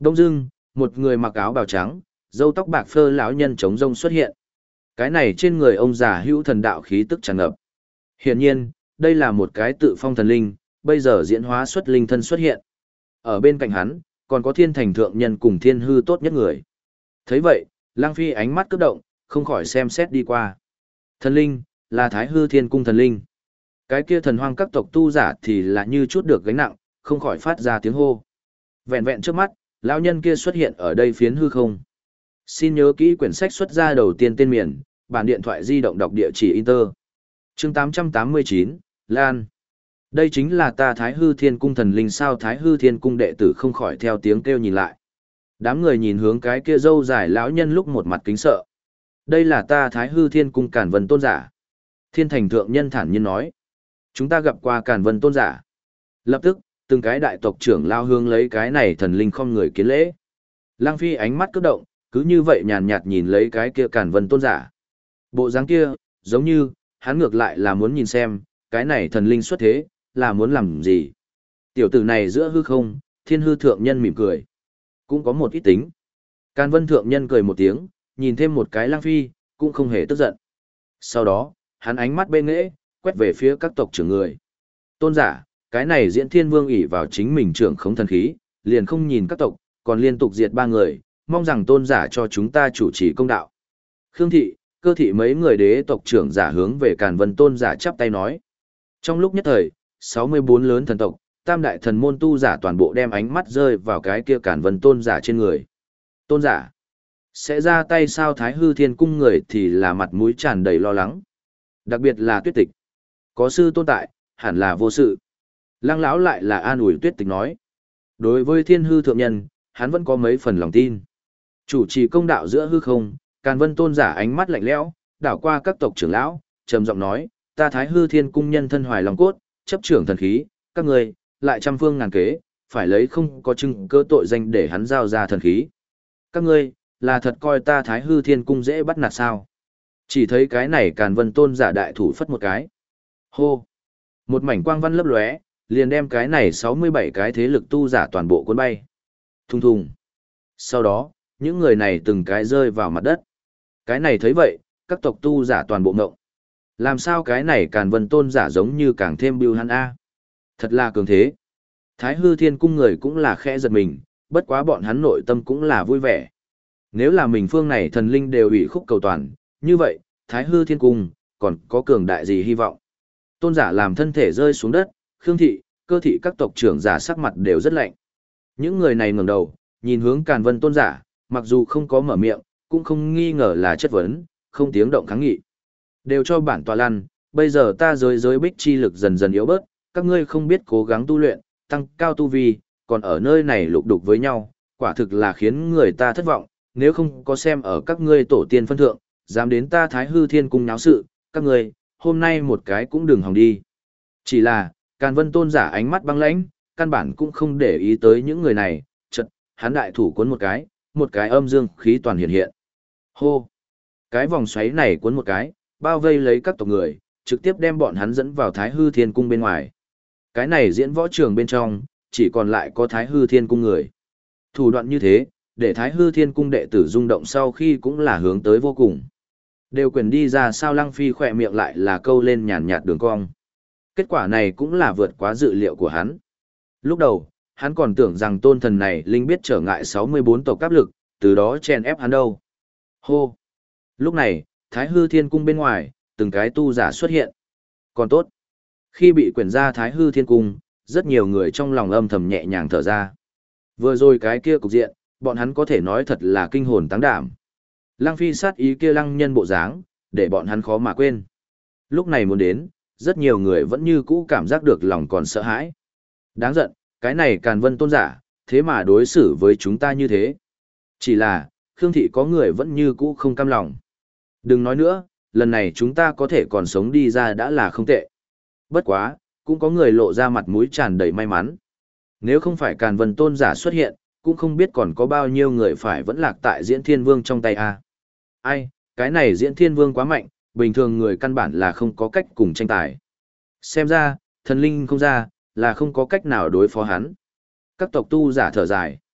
Đông dưng, một người mặc áo bào trắng, râu tóc bạc phơ lão nhân chống rông xuất hiện. Cái này trên người ông già hữu thần đạo khí tức tràn ngập. Hiển nhiên, đây là một cái tự phong thần linh, bây giờ diễn hóa xuất linh thân xuất hiện. Ở bên cạnh hắn, còn có thiên thành thượng nhân cùng thiên hư tốt nhất người. Thấy vậy, Lang Phi ánh mắt cướp động, không khỏi xem xét đi qua. Thần linh, là Thái Hư Thiên Cung thần linh. Cái kia thần hoang các tộc tu giả thì là như chút được gánh nặng, không khỏi phát ra tiếng hô. Vẹn vẹn trước mắt, lão nhân kia xuất hiện ở đây phiến hư không. Xin nhớ kỹ quyển sách xuất ra đầu tiên tên miền, bản điện thoại di động đọc địa chỉ Inter. Chương 889, Lan. Đây chính là ta Thái Hư Thiên Cung thần linh sao? Thái Hư Thiên Cung đệ tử không khỏi theo tiếng kêu nhìn lại. Đám người nhìn hướng cái kia râu dài lão nhân lúc một mặt kính sợ. Đây là ta Thái Hư Thiên Cung Càn Vân Tôn giả. Thiên thành thượng nhân thản nhiên nói. Chúng ta gặp qua Càn Vân Tôn giả. Lập tức, từng cái đại tộc trưởng lao hướng lấy cái này thần linh không người kiến lễ. Lang Phi ánh mắt cất động, cứ như vậy nhàn nhạt nhìn lấy cái kia Càn Vân Tôn giả. Bộ dáng kia, giống như, hắn ngược lại là muốn nhìn xem, cái này thần linh xuất thế, là muốn làm gì. Tiểu tử này giữa hư không, thiên hư thượng nhân mỉm cười. Cũng có một ít tính. Càn Vân thượng nhân cười một tiếng, nhìn thêm một cái Lang Phi, cũng không hề tức giận. Sau đó, hắn ánh mắt bên nghễ, quét về phía các tộc trưởng người. Tôn giả, cái này Diễn Thiên Vương ỷ vào chính mình trưởng khống thần khí, liền không nhìn các tộc, còn liên tục diệt 3 người, mong rằng tôn giả cho chúng ta chủ trì công đạo. Khương thị, Cơ thị mấy người đế tộc trưởng giả hướng về Càn Vân tôn giả chắp tay nói. Trong lúc nhất thời, 64 lớn thần tộc, tam đại thần môn tu giả toàn bộ đem ánh mắt rơi vào cái kia Càn Vân tôn giả trên người. Tôn giả, sẽ ra tay sao? Thái Hư Thiên Cung người thì là mặt mũi tràn đầy lo lắng. Đặc biệt là Tuyết Tịch. Có sư tôn tại, hẳn là vô sự. Lăng lão lại là an ủi Tuyết Tịch nói. Đối với thiên hư thượng nhân, hắn vẫn có mấy phần lòng tin. Chủ trì công đạo giữa hư không, Càn Vân tôn giả ánh mắt lạnh lẽo, đảo qua các tộc trưởng lão, trầm giọng nói, ta Thái Hư Thiên Cung nhân thân hoài lòng cốt, chấp trưởng thần khí, các người, lại trăm phương ngàn kế, phải lấy không có chứng cơ tội danh để hắn giao ra thần khí. Các ngươi, là thật coi ta Thái Hư Thiên Cung dễ bắt nạt sao? Chỉ thấy cái này Càn Vân tôn giả đại thủ phất một cái. Hô! Một mảnh quang văn lấp lóe, liền đem cái này 67 cái thế lực tu giả toàn bộ cuốn bay. Thùng thùng. Sau đó, những người này từng cái rơi vào mặt đất. Cái này thấy vậy, các tộc tu giả toàn bộ ngộng. Làm sao cái này Càn Vân tôn giả giống như càng thêm bưu hắn a? Thật là cường thế. Thái Hư Thiên Cung người cũng là khẽ giật mình, bất quá bọn hắn nội tâm cũng là vui vẻ. Nếu là mình phương này thần linh đều ủy khúc cầu toàn, như vậy, Thái Hư Thiên Cung, còn có cường đại gì hy vọng? Tôn giả làm thân thể rơi xuống đất, Khương thị, Cơ thị các tộc trưởng giả sắc mặt đều rất lạnh. Những người này ngẩng đầu, nhìn hướng Càn Vân tôn giả, mặc dù không có mở miệng, cũng không nghi ngờ là chất vấn, không tiếng động kháng nghị. Đều cho bản tọa lăn, bây giờ ta giới bích chi lực dần dần yếu bớt, các ngươi không biết cố gắng tu luyện, tăng cao tu vi, còn ở nơi này lục đục với nhau, quả thực là khiến người ta thất vọng, nếu không có xem ở các ngươi tổ tiên phân thượng, dám đến ta Thái Hư Thiên Cung náo sự, các ngươi, hôm nay một cái cũng đừng hòng đi. Chỉ là, Càn Vân tôn giả ánh mắt băng lãnh, căn bản cũng không để ý tới những người này, chợt, hắn đại thủ cuốn một cái âm dương khí toàn hiện hiện. Hô! Cái vòng xoáy này cuốn một cái, bao vây lấy các tộc người, trực tiếp đem bọn hắn dẫn vào Thái Hư Thiên Cung bên ngoài. Cái này diễn võ trường bên trong, chỉ còn lại có Thái Hư Thiên Cung người. Thủ đoạn như thế, để Thái Hư Thiên Cung đệ tử rung động sau khi cũng là hướng tới vô cùng. Đều quyền đi ra sao? Lăng Phi khỏe miệng lại là câu lên nhàn nhạt đường cong. Kết quả này cũng là vượt quá dự liệu của hắn. Lúc đầu, hắn còn tưởng rằng tôn thần này linh biết trở ngại 64 tộc áp lực, từ đó chèn ép hắn đâu. Hô! Lúc này, Thái Hư Thiên Cung bên ngoài, từng cái tu giả xuất hiện. Còn tốt. Khi bị quyển ra Thái Hư Thiên Cung, rất nhiều người trong lòng âm thầm nhẹ nhàng thở ra. Vừa rồi cái kia cục diện, bọn hắn có thể nói thật là kinh hồn táng đảm. Lăng Phi sát ý kia lăng nhân bộ dáng, để bọn hắn khó mà quên. Lúc này muốn đến, rất nhiều người vẫn như cũ cảm giác được lòng còn sợ hãi. Đáng giận, cái này Càn Vân tôn giả, thế mà đối xử với chúng ta như thế. Chỉ là, Khương thị có người vẫn như cũ không cam lòng. Đừng nói nữa, lần này chúng ta có thể còn sống đi ra đã là không tệ. Bất quá, cũng có người lộ ra mặt mũi tràn đầy may mắn. Nếu không phải Càn Vân tôn giả xuất hiện, cũng không biết còn có bao nhiêu người phải vẫn lạc tại Diễn Thiên Vương trong tay a. Ai, cái này Diễn Thiên Vương quá mạnh, bình thường người căn bản là không có cách cùng tranh tài. Xem ra, thần linh không ra, là không có cách nào đối phó hắn. Các tộc tu giả thở dài.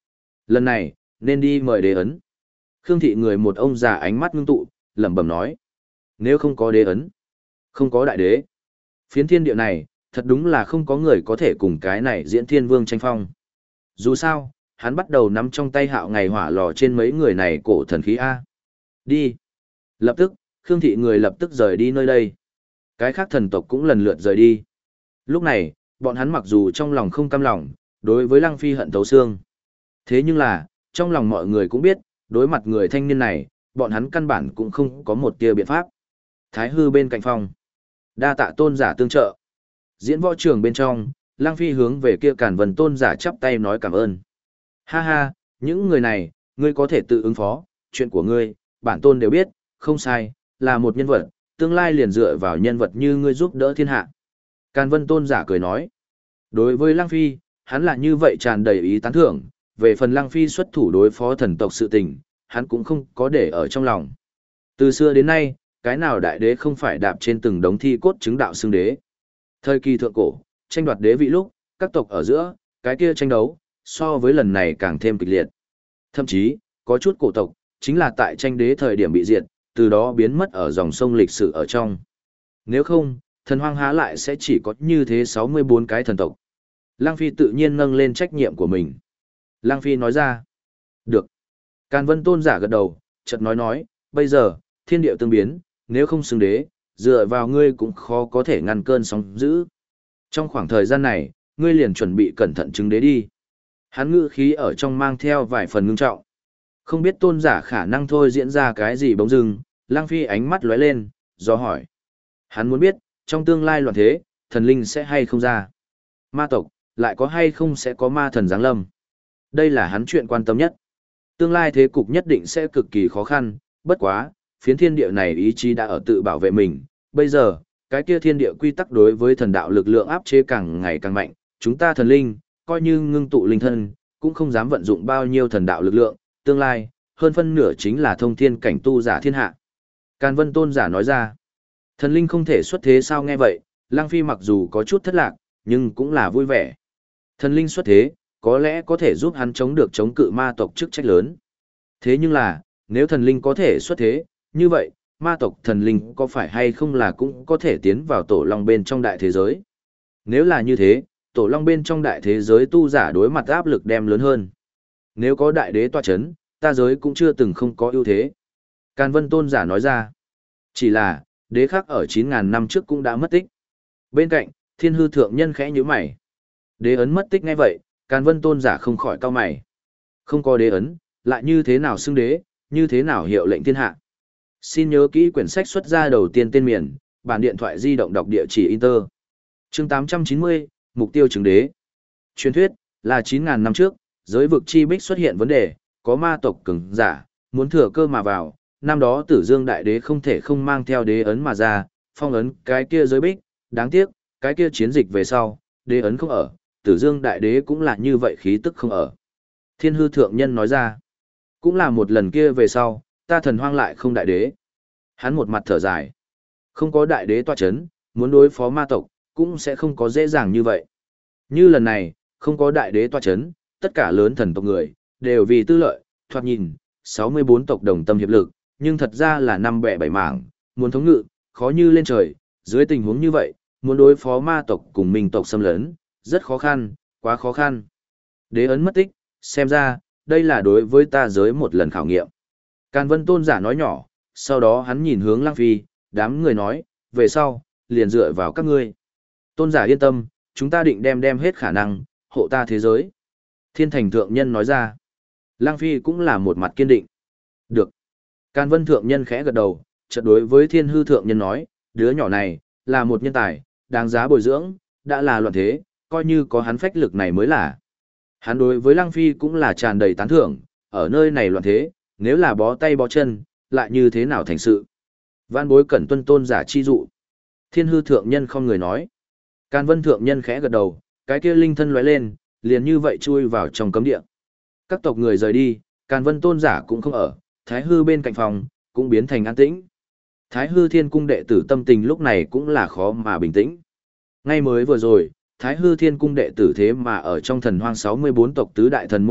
Lần này, nên đi mời đế ấn. Khương thị người một ông già ánh mắt ngưng tụ, lẩm bẩm nói. Nếu không có đế ấn, không có đại đế. Phiến thiên địa này, thật đúng là không có người có thể cùng cái này diễn thiên vương tranh phong. Dù sao, hắn bắt đầu nắm trong tay hạo ngày hỏa lò trên mấy người này cổ thần khí A. Đi. Lập tức, Khương thị người lập tức rời đi nơi đây. Cái khác thần tộc cũng lần lượt rời đi. Lúc này, bọn hắn mặc dù trong lòng không cam lòng, đối với Lăng Phi hận thấu xương. Thế nhưng là, trong lòng mọi người cũng biết, đối mặt người thanh niên này, bọn hắn căn bản cũng không có một tia biện pháp. Thái hư bên cạnh phòng. Đa tạ tôn giả tương trợ. Diễn võ trường bên trong, Lăng Phi hướng về kia Càn Vân tôn giả chắp tay nói cảm ơn. Ha ha, những người này, ngươi có thể tự ứng phó, chuyện của ngươi, bản tôn đều biết, không sai, là một nhân vật, tương lai liền dựa vào nhân vật như ngươi giúp đỡ thiên hạ. Càn Vân tôn giả cười nói. Đối với Lăng Phi, hắn là như vậy tràn đầy ý tán thưởng, về phần Lăng Phi xuất thủ đối phó thần tộc sự tình, hắn cũng không có để ở trong lòng. Từ xưa đến nay, cái nào đại đế không phải đạp trên từng đống thi cốt chứng đạo xưng đế. Thời kỳ thượng cổ, tranh đoạt đế vị lúc, các tộc ở giữa, cái kia tranh đấu, so với lần này càng thêm kịch liệt. Thậm chí, có chút cổ tộc, chính là tại tranh đế thời điểm bị diệt, từ đó biến mất ở dòng sông lịch sử ở trong. Nếu không, thần hoang há lại sẽ chỉ có như thế 64 cái thần tộc. Lăng Phi tự nhiên nâng lên trách nhiệm của mình. Lăng Phi nói ra, được. Càn Vân tôn giả gật đầu, chợt nói, bây giờ, thiên địa tương biến, nếu không xưng đế, dựa vào ngươi cũng khó có thể ngăn cơn sóng dữ. Trong khoảng thời gian này, ngươi liền chuẩn bị cẩn thận chứng đế đi. Hắn ngữ khí ở trong mang theo vài phần ngưng trọng. Không biết tôn giả khả năng thôi diễn ra cái gì bỗng dưng, Lăng Phi ánh mắt lóe lên, do hỏi. Hắn muốn biết, trong tương lai loạn thế, thần linh sẽ hay không ra. Ma tộc, lại có hay không sẽ có ma thần giáng lâm. Đây là hắn chuyện quan tâm nhất. Tương lai thế cục nhất định sẽ cực kỳ khó khăn, bất quá, phiến thiên địa này ý chí đã ở tự bảo vệ mình. Bây giờ, cái kia thiên địa quy tắc đối với thần đạo lực lượng áp chế càng ngày càng mạnh, chúng ta thần linh, coi như ngưng tụ linh thân, cũng không dám vận dụng bao nhiêu thần đạo lực lượng, tương lai, hơn phân nửa chính là thông thiên cảnh tu giả thiên hạ. Càn Vân tôn giả nói ra, thần linh không thể xuất thế sao nghe vậy, Lăng Phi mặc dù có chút thất lạc, nhưng cũng là vui vẻ. Thần linh xuất thế, có lẽ có thể giúp hắn chống cự ma tộc chức trách lớn. Thế nhưng là, nếu thần linh có thể xuất thế, như vậy, ma tộc thần linh có phải hay không là cũng có thể tiến vào tổ long bên trong đại thế giới. Nếu là như thế, tổ long bên trong đại thế giới tu giả đối mặt áp lực đem lớn hơn. Nếu có đại đế tọa chấn, ta giới cũng chưa từng không có ưu thế. Càn Vân tôn giả nói ra, chỉ là, đế khác ở 9.000 năm trước cũng đã mất tích. Bên cạnh, Thiên Hư thượng nhân khẽ nhíu mày. Đế ấn mất tích ngay vậy, Càn Vân tôn giả không khỏi cau mày. Không có đế ấn, lại như thế nào xưng đế, như thế nào hiệu lệnh thiên hạ. Xin nhớ kỹ quyển sách xuất ra đầu tiên tên miền, bản điện thoại di động đọc địa chỉ Inter. Chương 890, mục tiêu chứng đế. Truyền thuyết, là 9.000 năm trước, giới vực chi bích xuất hiện vấn đề, có ma tộc cường giả, muốn thừa cơ mà vào, năm đó Tử Dương Đại Đế không thể không mang theo đế ấn mà ra, phong ấn cái kia giới bích, đáng tiếc, cái kia chiến dịch về sau, đế ấn không ở, Tử Dương Đại Đế cũng là như vậy khí tức không ở. Thiên Hư thượng nhân nói ra, cũng là một lần kia về sau, ta thần hoang lại không đại đế. Hắn một mặt thở dài, không có đại đế tọa chấn, muốn đối phó ma tộc, cũng sẽ không có dễ dàng như vậy. Như lần này, không có đại đế tọa chấn, tất cả lớn thần tộc người, đều vì tư lợi, thoạt nhìn, 64 tộc đồng tâm hiệp lực, nhưng thật ra là năm bẻ bảy mảng, muốn thống ngự, khó như lên trời, dưới tình huống như vậy, muốn đối phó ma tộc cùng minh tộc xâm lấn, rất khó khăn, quá khó khăn. Đế ấn mất tích, xem ra, đây là đối với ta giới một lần khảo nghiệm. Càn Vân tôn giả nói nhỏ, sau đó hắn nhìn hướng Lăng Phi, đám người nói, về sau, liền dựa vào các ngươi. Tôn giả yên tâm, chúng ta định đem hết khả năng, hộ ta thế giới. Thiên thành thượng nhân nói ra. Lăng Phi cũng là một mặt kiên định. Được. Càn Vân thượng nhân khẽ gật đầu, chợt đối với Thiên Hư thượng nhân nói, đứa nhỏ này, là một nhân tài, đáng giá bồi dưỡng, đã là loạn thế, coi như có hắn phách lực này mới là. Hắn đối với Lăng Phi cũng là tràn đầy tán thưởng, ở nơi này loạn thế, nếu là bó tay bó chân, lại như thế nào thành sự. Vạn bối cẩn tuân tôn giả chi dụ. Thiên Hư thượng nhân không người nói. Càn Vân thượng nhân khẽ gật đầu, cái kia linh thân lóe lên, liền như vậy chui vào trong cấm địa. Các tộc người rời đi, Càn Vân tôn giả cũng không ở, Thái Hư bên cạnh phòng, cũng biến thành an tĩnh. Thái Hư Thiên Cung đệ tử tâm tình lúc này cũng là khó mà bình tĩnh. Ngay mới vừa rồi, Thái Hư Thiên Cung đệ tử thế mà ở trong thần hoang 64 tộc tứ đại thần môn mặt,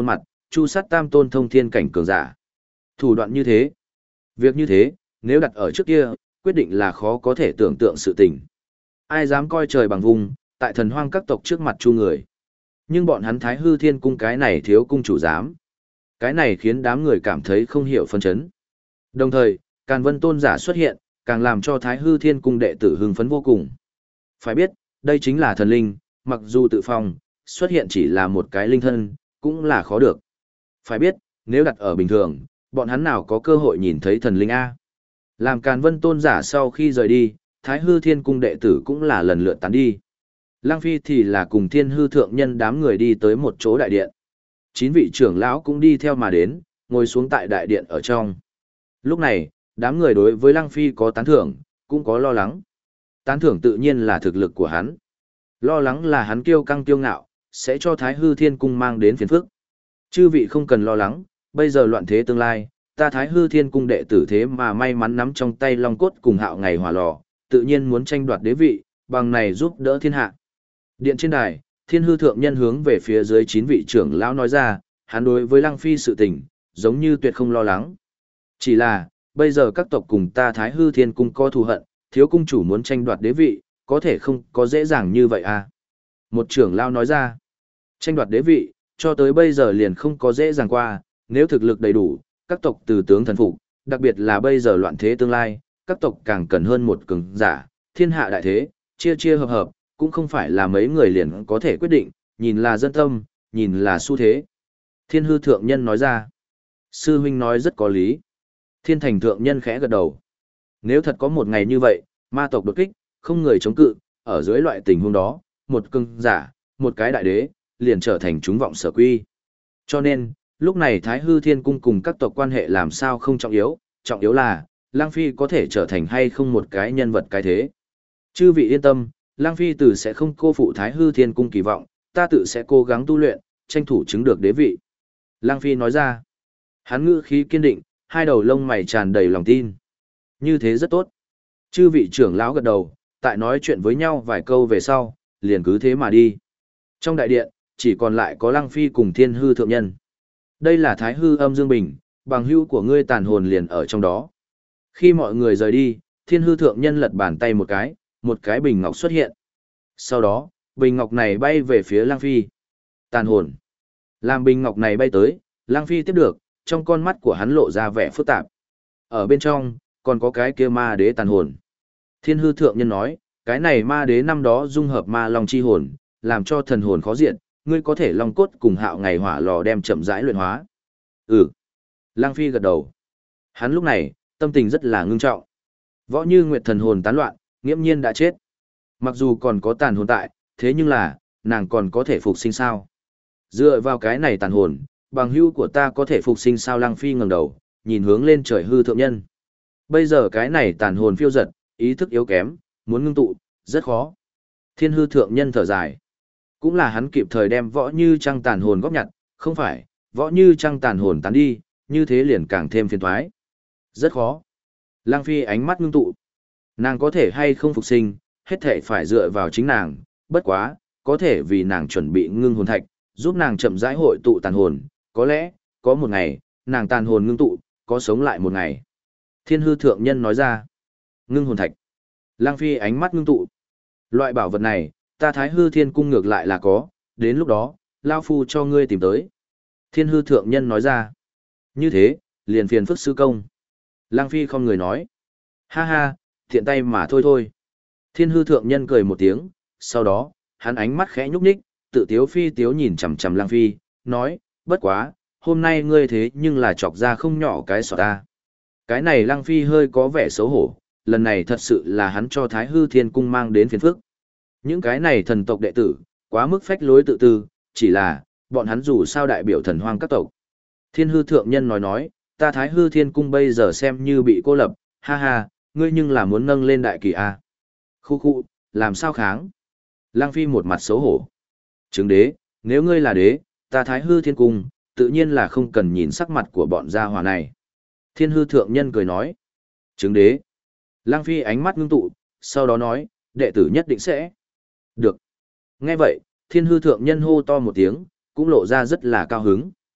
chu sát tam tôn thông thiên cảnh cường giả. Thủ đoạn như thế, việc như thế, nếu đặt ở trước kia, quyết định là khó có thể tưởng tượng sự tình. Ai dám coi trời bằng vùng, tại thần hoang các tộc trước mặt chu người. Nhưng bọn hắn Thái Hư Thiên Cung cái này thiếu cung chủ dám. Cái này khiến đám người cảm thấy không hiểu phân chấn. Đồng thời, Càn Vân Tôn giả xuất hiện, càng làm cho Thái Hư Thiên Cung đệ tử hưng phấn vô cùng. Phải biết, đây chính là thần linh, mặc dù tự phong, xuất hiện chỉ là một cái linh thân, cũng là khó được. Phải biết, nếu đặt ở bình thường, bọn hắn nào có cơ hội nhìn thấy thần linh A. Làm Càn Vân Tôn giả sau khi rời đi, Thái Hư Thiên Cung đệ tử cũng là lần lượt tán đi. Lăng Phi thì là cùng Thiên Hư Thượng Nhân đám người đi tới một chỗ đại điện. 9 vị trưởng lão cũng đi theo mà đến, ngồi xuống tại đại điện ở trong. Lúc này, đám người đối với Lăng Phi có tán thưởng, cũng có lo lắng. Tán thưởng tự nhiên là thực lực của hắn. Lo lắng là hắn kiêu căng kiêu ngạo, sẽ cho Thái Hư Thiên Cung mang đến phiền phức. Chư vị không cần lo lắng, bây giờ loạn thế tương lai, ta Thái Hư Thiên Cung đệ tử thế mà may mắn nắm trong tay Long Cốt cùng Hạo Ngày Hỏa Lò, tự nhiên muốn tranh đoạt đế vị, bằng này giúp đỡ thiên hạ. Điện trên đài, Thiên Hư Thượng Nhân hướng về phía dưới 9 vị trưởng lão nói ra, hắn đối với Lăng Phi sự tình, giống như tuyệt không lo lắng. Chỉ là, bây giờ các tộc cùng ta Thái Hư Thiên Cung có thù hận, thiếu cung chủ muốn tranh đoạt đế vị, có thể không có dễ dàng như vậy à. Một trưởng lão nói ra, tranh đoạt đế vị, cho tới bây giờ liền không có dễ dàng qua, nếu thực lực đầy đủ, các tộc từ tướng thần phục, đặc biệt là bây giờ loạn thế tương lai, các tộc càng cần hơn một cường giả, thiên hạ đại thế, chia chia hợp hợp, cũng không phải là mấy người liền có thể quyết định, nhìn là dân tâm, nhìn là xu thế. Thiên Hư Thượng Nhân nói ra, sư huynh nói rất có lý. Thiên Thành Thượng Nhân khẽ gật đầu. Nếu thật có một ngày như vậy, ma tộc đột kích, không người chống cự, ở dưới loại tình huống đó, một cường giả, một cái đại đế, liền trở thành chúng vọng sở quy. Cho nên, lúc này Thái Hư Thiên Cung cùng các tộc quan hệ làm sao không trọng yếu là, Lang Phi có thể trở thành hay không một cái nhân vật cái thế. Chư vị yên tâm, Lang Phi tử sẽ không cô phụ Thái Hư Thiên Cung kỳ vọng, ta tự sẽ cố gắng tu luyện, tranh thủ chứng được đế vị. Lang Phi nói ra, hắn ngữ khí kiên định, hai đầu lông mày tràn đầy lòng tin. Như thế rất tốt. Chư vị trưởng lão gật đầu, tại nói chuyện với nhau vài câu về sau, liền cứ thế mà đi. Trong đại điện, chỉ còn lại có Lăng Phi cùng Thiên Hư Thượng Nhân. Đây là Thái Hư Âm Dương Bình, bằng hữu của ngươi tàn hồn liền ở trong đó. Khi mọi người rời đi, Thiên Hư Thượng Nhân lật bàn tay một cái bình ngọc xuất hiện. Sau đó, bình ngọc này bay về phía Lăng Phi. Tàn hồn. Làm bình ngọc này bay tới, Lăng Phi tiếp được, trong con mắt của hắn lộ ra vẻ phức tạp. Ở bên trong, còn có cái kia ma đế tàn hồn. Thiên Hư Thượng Nhân nói, cái này ma đế năm đó dung hợp ma long chi hồn, làm cho thần hồn khó diện, ngươi có thể long cốt cùng Hạo Ngày Hỏa Lò đem chậm rãi luyện hóa. Ừ. Lăng Phi gật đầu. Hắn lúc này, tâm tình rất là ngưng trọng. Võ Như Nguyệt thần hồn tán loạn, nghiễm nhiên đã chết. Mặc dù còn có tàn hồn tại, thế nhưng là, nàng còn có thể phục sinh sao? Dựa vào cái này tàn hồn, bằng hữu của ta có thể phục sinh sao? Lăng Phi ngẩng đầu, nhìn hướng lên trời Hư Thượng Nhân. Bây giờ cái này tàn hồn phiêu dật, ý thức yếu kém, muốn ngưng tụ, rất khó. Thiên Hư Thượng Nhân thở dài. Cũng là hắn kịp thời đem Võ Như Trăng tàn hồn góp nhặt, không phải, Võ Như Trăng tàn hồn tán đi, như thế liền càng thêm phiền toái. Rất khó. Lăng Phi ánh mắt ngưng tụ. Nàng có thể hay không phục sinh, hết thể phải dựa vào chính nàng, bất quá, có thể vì nàng chuẩn bị ngưng hồn thạch, giúp nàng chậm rãi hội tụ tàn hồn, có lẽ, có một ngày, nàng tàn hồn ngưng tụ, có sống lại một ngày. Thiên Hư Thượng Nhân nói ra. Ngưng hồn thạch. Lăng Phi ánh mắt ngưng tụ. Loại bảo vật này, ta Thái Hư Thiên Cung ngược lại là có, đến lúc đó, Lao Phu cho ngươi tìm tới. Thiên Hư Thượng Nhân nói ra. Như thế, liền phiền phức sư công. Lăng Phi không người nói. Ha ha, thiện tay mà thôi thôi. Thiên Hư Thượng Nhân cười một tiếng, sau đó, hắn ánh mắt khẽ nhúc nhích, tự tiếu phi tiếu nhìn chằm chằm Lăng Phi, nói, bất quá, hôm nay ngươi thế nhưng là chọc ra không nhỏ cái sọ ta. Cái này Lăng Phi hơi có vẻ xấu hổ, lần này thật sự là hắn cho Thái Hư Thiên Cung mang đến phiền phức. Những cái này thần tộc đệ tử, quá mức phách lối tự tư, chỉ là, bọn hắn dù sao đại biểu thần hoang các tộc. Thiên Hư Thượng Nhân nói, ta Thái Hư Thiên Cung bây giờ xem như bị cô lập, ha ha, ngươi nhưng là muốn nâng lên đại kỳ a. Khu khu, làm sao kháng? Lăng Phi một mặt xấu hổ. Chứng đế, nếu ngươi là đế, ta Thái Hư Thiên Cung, tự nhiên là không cần nhìn sắc mặt của bọn gia hỏa này. Thiên Hư Thượng Nhân cười nói. Chứng đế. Lăng Phi ánh mắt ngưng tụ, sau đó nói, đệ tử nhất định sẽ. Được. Nghe vậy, Thiên Hư Thượng Nhân hô to một tiếng, cũng lộ ra rất là cao hứng.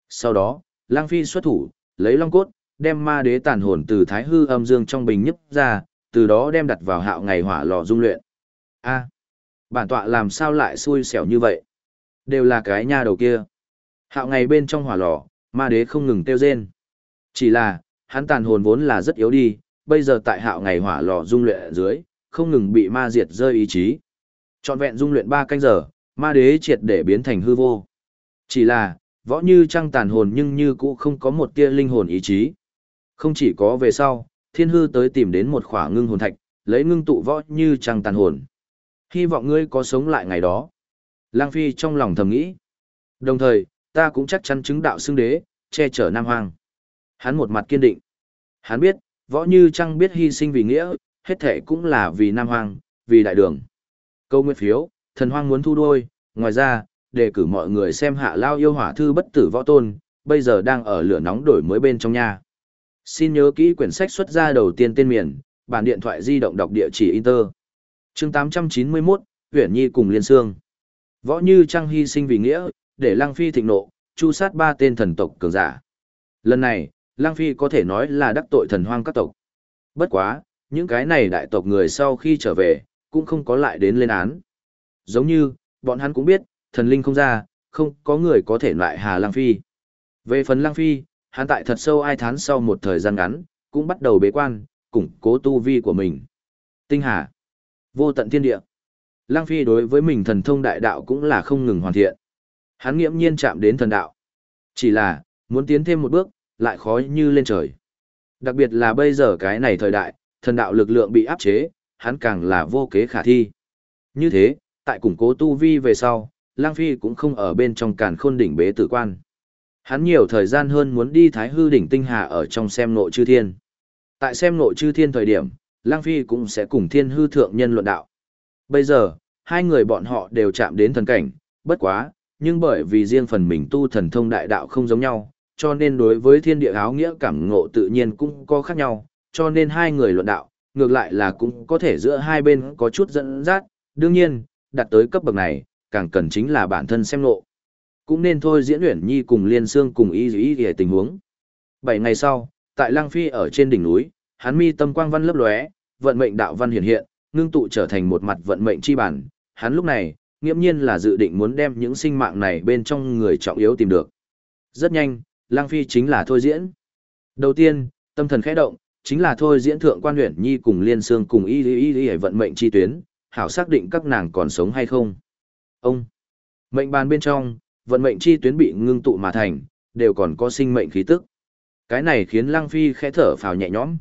Sau đó, Lang Phi xuất thủ, lấy long cốt, đem ma đế tàn hồn từ thái hư âm dương trong bình nhấp ra, từ đó đem đặt vào hạo ngày hỏa lò dung luyện. A, bản tọa làm sao lại xui xẻo như vậy? Đều là cái nha đầu kia. Hạo ngày bên trong hỏa lò, ma đế không ngừng kêu rên. Chỉ là, hắn tàn hồn vốn là rất yếu đi, bây giờ tại hạo ngày hỏa lò dung luyện ở dưới, không ngừng bị ma diệt rơi ý chí. Trọn vẹn dung luyện 3 canh giờ, ma đế triệt để biến thành hư vô. Chỉ là, võ như trăng tàn hồn nhưng như cũ không có một tia linh hồn ý chí. Không chỉ có về sau, thiên hư tới tìm đến một khỏa ngưng hồn thạch, lấy ngưng tụ võ như trăng tàn hồn. Hy vọng ngươi có sống lại ngày đó. Lang Phi trong lòng thầm nghĩ. Đồng thời, ta cũng chắc chắn chứng đạo xưng đế, che chở Nam Hoang. Hắn một mặt kiên định. Hắn biết, võ như trăng biết hy sinh vì nghĩa, hết thể cũng là vì Nam Hoang, vì đại đường. Câu nguyện phiếu, thần hoang muốn thu đôi, ngoài ra, đề cử mọi người xem Hạ Lao yêu hỏa thư bất tử võ tôn, bây giờ đang ở lửa nóng đổi mới bên trong nhà. Xin nhớ kỹ quyển sách xuất ra đầu tiên tên miền, bản điện thoại di động đọc địa chỉ Inter. Chương 891, Uyển Nhi cùng Liên Sương. Võ Như Trăng hy sinh vì nghĩa, để Lăng Phi thịnh nộ, chu sát 3 tên thần tộc cường giả. Lần này, Lăng Phi có thể nói là đắc tội thần hoang các tộc. Bất quá, những cái này đại tộc người sau khi trở về, cũng không có lại đến lên án. Giống như, bọn hắn cũng biết, thần linh không ra, không có người có thể loại Hà Lăng Phi. Về phần Lăng Phi, hắn tại thật sâu ai thán sau một thời gian ngắn, cũng bắt đầu bế quan, củng cố tu vi của mình. Tinh hà, vô tận thiên địa. Lăng Phi đối với mình thần thông đại đạo cũng là không ngừng hoàn thiện. Hắn nghiễm nhiên chạm đến thần đạo. Chỉ là, muốn tiến thêm một bước, lại khó như lên trời. Đặc biệt là bây giờ cái này thời đại, thần đạo lực lượng bị áp chế, hắn càng là vô kế khả thi. Như thế, tại củng cố tu vi về sau, Lang Phi cũng không ở bên trong càn khôn đỉnh bế tử quan. Hắn nhiều thời gian hơn muốn đi Thái Hư đỉnh tinh hà ở trong xem ngộ chư thiên. Tại xem ngộ chư thiên thời điểm, Lang Phi cũng sẽ cùng Thiên Hư thượng nhân luận đạo. Bây giờ, hai người bọn họ đều chạm đến thần cảnh, bất quá, nhưng bởi vì riêng phần mình tu thần thông đại đạo không giống nhau, cho nên đối với thiên địa áo nghĩa cảm ngộ tự nhiên cũng có khác nhau, cho nên hai người luận đạo, ngược lại là cũng có thể giữa hai bên có chút dẫn dắt, đương nhiên, đạt tới cấp bậc này, càng cần chính là bản thân xem ngộ. Cũng nên thôi diễn Uyển Nhi cùng Liên Sương cùng ý tình huống. 7 ngày sau, tại Lăng Phi ở trên đỉnh núi, hắn mi tâm quang văn lấp lóe, vận mệnh đạo văn hiện hiện, ngưng tụ trở thành một mặt vận mệnh chi bản, hắn lúc này, nghiễm nhiên là dự định muốn đem những sinh mạng này bên trong người trọng yếu tìm được. Rất nhanh, Lăng Phi chính là thôi diễn. Đầu tiên, tâm thần khẽ động, chính là thôi diễn thượng quan Uyển Nhi cùng Liên Sương cùng y vận mệnh chi tuyến, hảo xác định các nàng còn sống hay không. Ông, mệnh bàn bên trong, vận mệnh chi tuyến bị ngưng tụ mà thành, đều còn có sinh mệnh khí tức. Cái này khiến Lăng Phi khẽ thở phào nhẹ nhõm.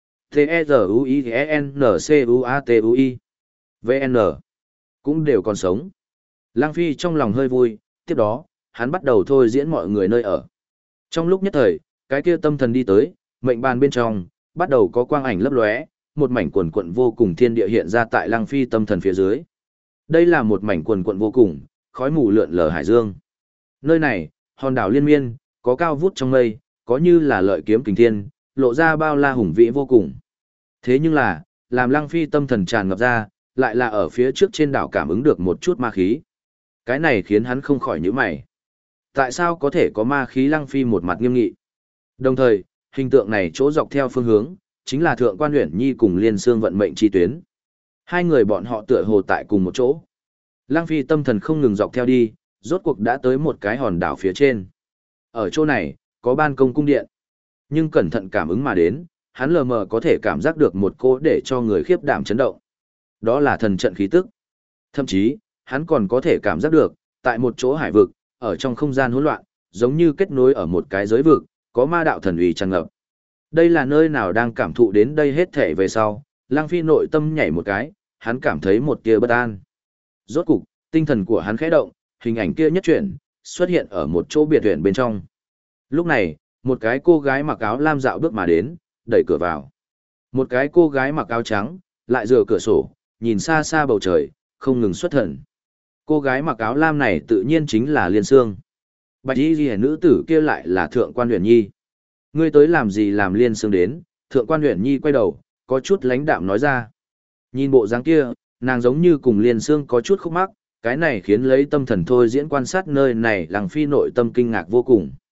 T-E-Z-U-I-N-C-U-A-T-U-I VN cũng đều còn sống. Lăng Phi trong lòng hơi vui, tiếp đó, hắn bắt đầu thôi diễn mọi người nơi ở. Trong lúc nhất thời, cái kia tâm thần đi tới, mệnh bàn bên trong, bắt đầu có quang ảnh lấp lóe, một mảnh quần quận vô cùng thiên địa hiện ra tại Lăng Phi tâm thần phía dưới. Đây là một mảnh quần quận vô cùng, khói mù lượn lờ hải dương. Nơi này, hòn đảo liên miên, có cao vút trong mây, có như là lợi kiếm kình thiên, lộ ra bao la hùng vĩ vô cùng. Thế nhưng là, làm Lăng Phi tâm thần tràn ngập ra, lại là ở phía trước trên đảo cảm ứng được một chút ma khí. Cái này khiến hắn không khỏi nhíu mày. Tại sao có thể có ma khí? Lăng Phi một mặt nghiêm nghị. Đồng thời, hình tượng này chỗ dọc theo phương hướng, chính là Thượng quan Uyển Nhi cùng Liên Sương vận mệnh chi tuyến. Hai người bọn họ tựa hồ tại cùng một chỗ. Lăng Phi tâm thần không ngừng dọc theo đi, rốt cuộc đã tới một cái hòn đảo phía trên. Ở chỗ này, có ban công cung điện. Nhưng cẩn thận cảm ứng mà đến, hắn lờ mờ có thể cảm giác được một cỗ để cho người khiếp đảm chấn động. Đó là thần trận khí tức. Thậm chí, hắn còn có thể cảm giác được, tại một chỗ hải vực, ở trong không gian hỗn loạn, giống như kết nối ở một cái giới vực, có ma đạo thần uy tràn ngập. Đây là nơi nào đang cảm thụ đến đây hết thể về sau, Lăng Phi nội tâm nhảy một cái, hắn cảm thấy một tia bất an. Rốt cục, tinh thần của hắn khẽ động, hình ảnh kia nhất chuyển, xuất hiện ở một chỗ biệt viện bên trong. Lúc này, một cái cô gái mặc áo lam dạo bước mà đến, đẩy cửa vào. Một cái cô gái mặc áo trắng, lại dựa cửa sổ, nhìn xa xa bầu trời, không ngừng xuất thần. Cô gái mặc áo lam này tự nhiên chính là Liên Sương. Bạch y ghi nữ tử kia lại là Thượng quan Uyển Nhi. Ngươi tới làm gì? Làm Liên Sương đến, Thượng quan Uyển Nhi quay đầu, có chút lãnh đạm nói ra. Nhìn bộ dáng kia, nàng giống như cùng Liên Sương có chút khúc mắc, cái này khiến lấy tâm thần thôi diễn quan sát nơi này Lăng Phi nội tâm kinh ngạc vô cùng.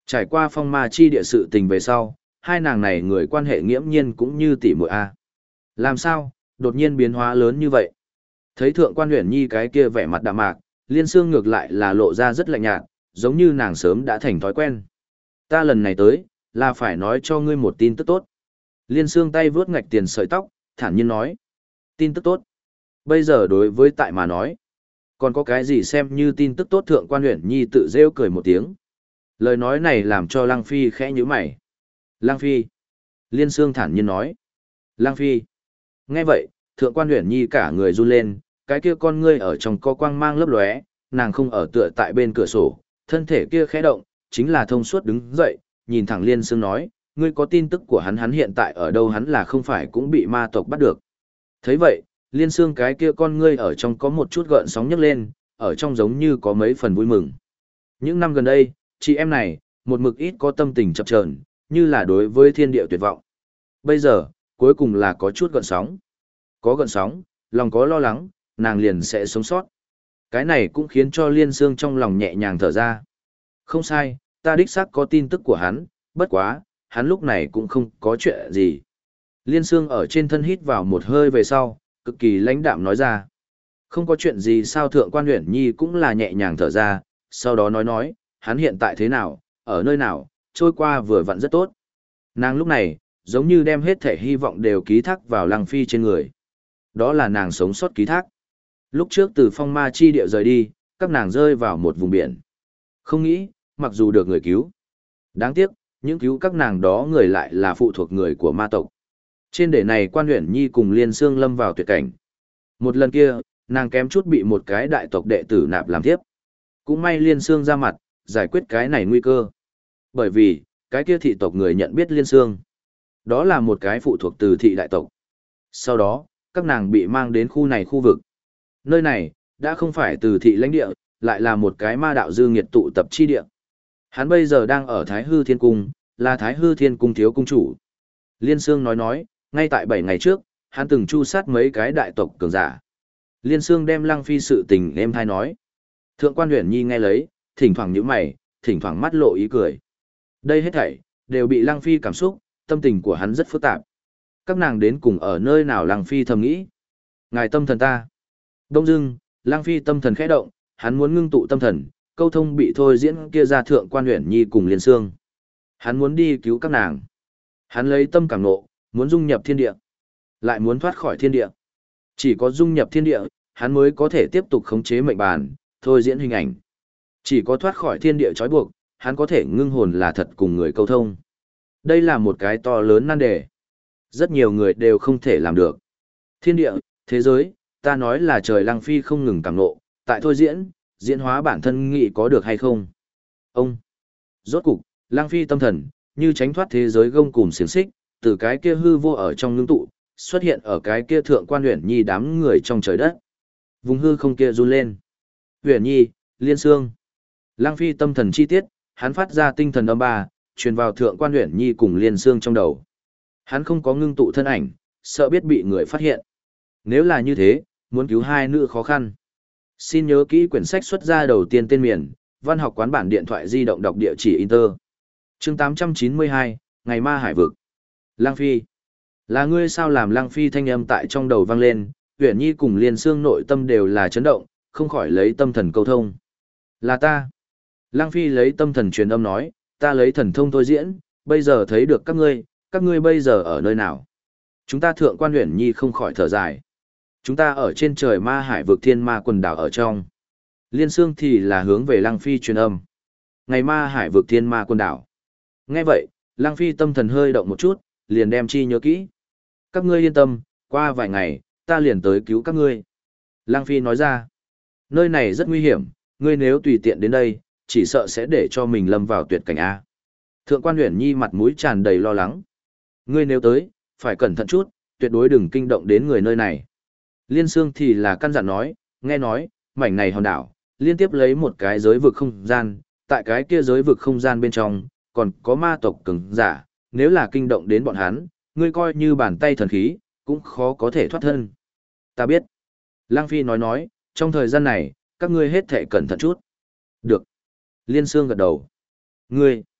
Trải qua phong ma chi địa sự tình về sau, hai nàng này người quan hệ nghiễm nhiên cũng như tỷ muội a. Làm sao, đột nhiên biến hóa lớn như vậy? Thấy thượng quan Uyển Nhi cái kia vẻ mặt đạm mạc, Liên Sương ngược lại là lộ ra rất lạnh nhạt, giống như nàng sớm đã thành thói quen. Ta lần này tới, là phải nói cho ngươi một tin tức tốt. Liên Sương tay vướt ngạch tiền sợi tóc, thản nhiên nói. Tin tức tốt. Bây giờ đối với tại mà nói, còn có cái gì xem như tin tức tốt? Thượng quan Uyển Nhi tự rêu cười một tiếng. Lời nói này làm cho Lăng Phi khẽ nhíu mày. Lăng Phi. Liên Sương thản nhiên nói. Lăng Phi. Nghe vậy, thượng quan Uyển Nhi cả người run lên, cái kia con ngươi ở trong co quang mang lấp lóe, nàng không ở tựa tại bên cửa sổ, thân thể kia khẽ động, chính là thông suốt đứng dậy, nhìn thẳng Liên Sương nói, ngươi có tin tức của hắn hiện tại ở đâu? Hắn là không phải cũng bị ma tộc bắt được? Thấy vậy, Liên Sương cái kia con ngươi ở trong có một chút gợn sóng nhấc lên, ở trong giống như có mấy phần vui mừng. Những năm gần đây, chị em này, một mực ít có tâm tình chập chờn, như là đối với thiên địa tuyệt vọng. Bây giờ, cuối cùng là có chút gợn sóng. Có gợn sóng, lòng có lo lắng, nàng liền sẽ sống sót. Cái này cũng khiến cho Liên Sương trong lòng nhẹ nhàng thở ra. Không sai, ta đích xác có tin tức của hắn, bất quá, hắn lúc này cũng không có chuyện gì. Liên Sương ở trên thân hít vào một hơi về sau, cực kỳ lãnh đạm nói ra. Không có chuyện gì sao? Thượng quan Uyển Nhi cũng là nhẹ nhàng thở ra, sau đó nói, hắn hiện tại thế nào, ở nơi nào, trôi qua vừa vặn rất tốt. Nàng lúc này, giống như đem hết thể hy vọng đều ký thác vào Lăng Phi trên người. Đó là nàng sống sót ký thác. Lúc trước từ phong ma chi địa rời đi, các nàng rơi vào một vùng biển. Không nghĩ, mặc dù được người cứu. Đáng tiếc, những cứu các nàng đó người lại là phụ thuộc người của ma tộc. Trên đề này quan Uyển Nhi cùng Liên Sương lâm vào tuyệt cảnh. Một lần kia, nàng kém chút bị một cái đại tộc đệ tử nạp làm tiếp. Cũng may Liên Sương ra mặt, giải quyết cái này nguy cơ. Bởi vì, cái kia thị tộc người nhận biết Liên Sương. Đó là một cái phụ thuộc từ thị đại tộc. Sau đó, các nàng bị mang đến khu này khu vực. Nơi này, đã không phải từ thị lãnh địa, lại là một cái ma đạo dư nghiệt tụ tập chi địa. Hắn bây giờ đang ở Thái Hư Thiên Cung, là Thái Hư Thiên Cung thiếu cung chủ. Liên Sương nói, ngay tại 7 ngày trước, hắn từng chu sát mấy cái đại tộc cường giả. Liên Sương đem Lăng Phi sự tình êm thai nói. Thượng quan Uyển Nhi nghe lấy, thỉnh thoảng nhíu mày, thỉnh thoảng mắt lộ ý cười. Đây hết thảy đều bị Lăng Phi cảm xúc, tâm tình của hắn rất phức tạp. Các nàng đến cùng ở nơi nào? Lăng Phi thầm nghĩ. Ngài tâm thần ta. Đông dưng, Lăng Phi tâm thần khẽ động, hắn muốn ngưng tụ tâm thần, câu thông bị thôi diễn kia ra Thượng quan Uyển Nhi cùng Liên Sương. Hắn muốn đi cứu các nàng. Hắn lấy tâm cảm nộ, muốn dung nhập thiên địa, lại muốn thoát khỏi thiên địa. Chỉ có dung nhập thiên địa, hắn mới có thể tiếp tục khống chế mệnh bàn, thôi diễn hình ảnh. Chỉ có thoát khỏi thiên địa trói buộc, hắn có thể ngưng hồn là thật cùng người câu thông. Đây là một cái to lớn nan đề. Rất nhiều người đều không thể làm được. Thiên địa, thế giới, ta nói là trời. Lăng Phi không ngừng cảm nộ, tại thôi diễn hóa bản thân nghĩ có được hay không. Ông, rốt cục, Lăng Phi tâm thần, như tránh thoát thế giới gông cùm xiềng xích, từ cái kia hư vô ở trong ngưng tụ, xuất hiện ở cái kia Thượng quan Uyển Nhi đám người trong trời đất. Vùng hư không kia run lên. Uyển Nhi, Liên Sương. Lăng Phi tâm thần chi tiết, hắn phát ra tinh thần âm ba, truyền vào Thượng quan Uyển Nhi cùng Liên Sương trong đầu. Hắn không có ngưng tụ thân ảnh, sợ biết bị người phát hiện. Nếu là như thế, muốn cứu hai nữ khó khăn. Xin nhớ kỹ quyển sách xuất ra đầu tiên tên miền, văn học quán bản điện thoại di động đọc địa chỉ Inter. Chương 892, Ngày Ma Hải Vực. Lăng Phi. Là ngươi sao? Làm Lăng Phi thanh âm tại trong đầu vang lên, Uyển Nhi cùng Liên Sương nội tâm đều là chấn động, không khỏi lấy tâm thần câu thông. Là ta. Lăng Phi lấy tâm thần truyền âm nói, ta lấy thần thông thôi diễn, bây giờ thấy được các ngươi bây giờ ở nơi nào? Chúng ta Thượng quan Uyển Nhi không khỏi thở dài. Chúng ta ở trên trời Ma Hải Vực Thiên Ma quần đảo ở trong. Liên Sương thì là hướng về Lăng Phi truyền âm. Ngày Ma Hải Vực Thiên Ma quần đảo. Nghe vậy, Lăng Phi tâm thần hơi động một chút, liền đem chi nhớ kỹ. Các ngươi yên tâm, qua vài ngày, ta liền tới cứu các ngươi. Lăng Phi nói ra, nơi này rất nguy hiểm, ngươi nếu tùy tiện đến đây, chỉ sợ sẽ để cho mình lâm vào tuyệt cảnh A. Thượng quan Uyển Nhi mặt mũi tràn đầy lo lắng. Ngươi nếu tới, phải cẩn thận chút, tuyệt đối đừng kinh động đến người nơi này. Liên Sương thì là căn dặn nói, nghe nói, mảnh này hòn đảo, liên tiếp lấy một cái giới vực không gian, tại cái kia giới vực không gian bên trong, còn có ma tộc cường giả, nếu là kinh động đến bọn hắn, ngươi coi như bàn tay thần khí, cũng khó có thể thoát thân. Ta biết. Lăng Phi nói, trong thời gian này, các ngươi hết thệ cẩn thận chút. Được. Liên Sương gật đầu. Ngươi,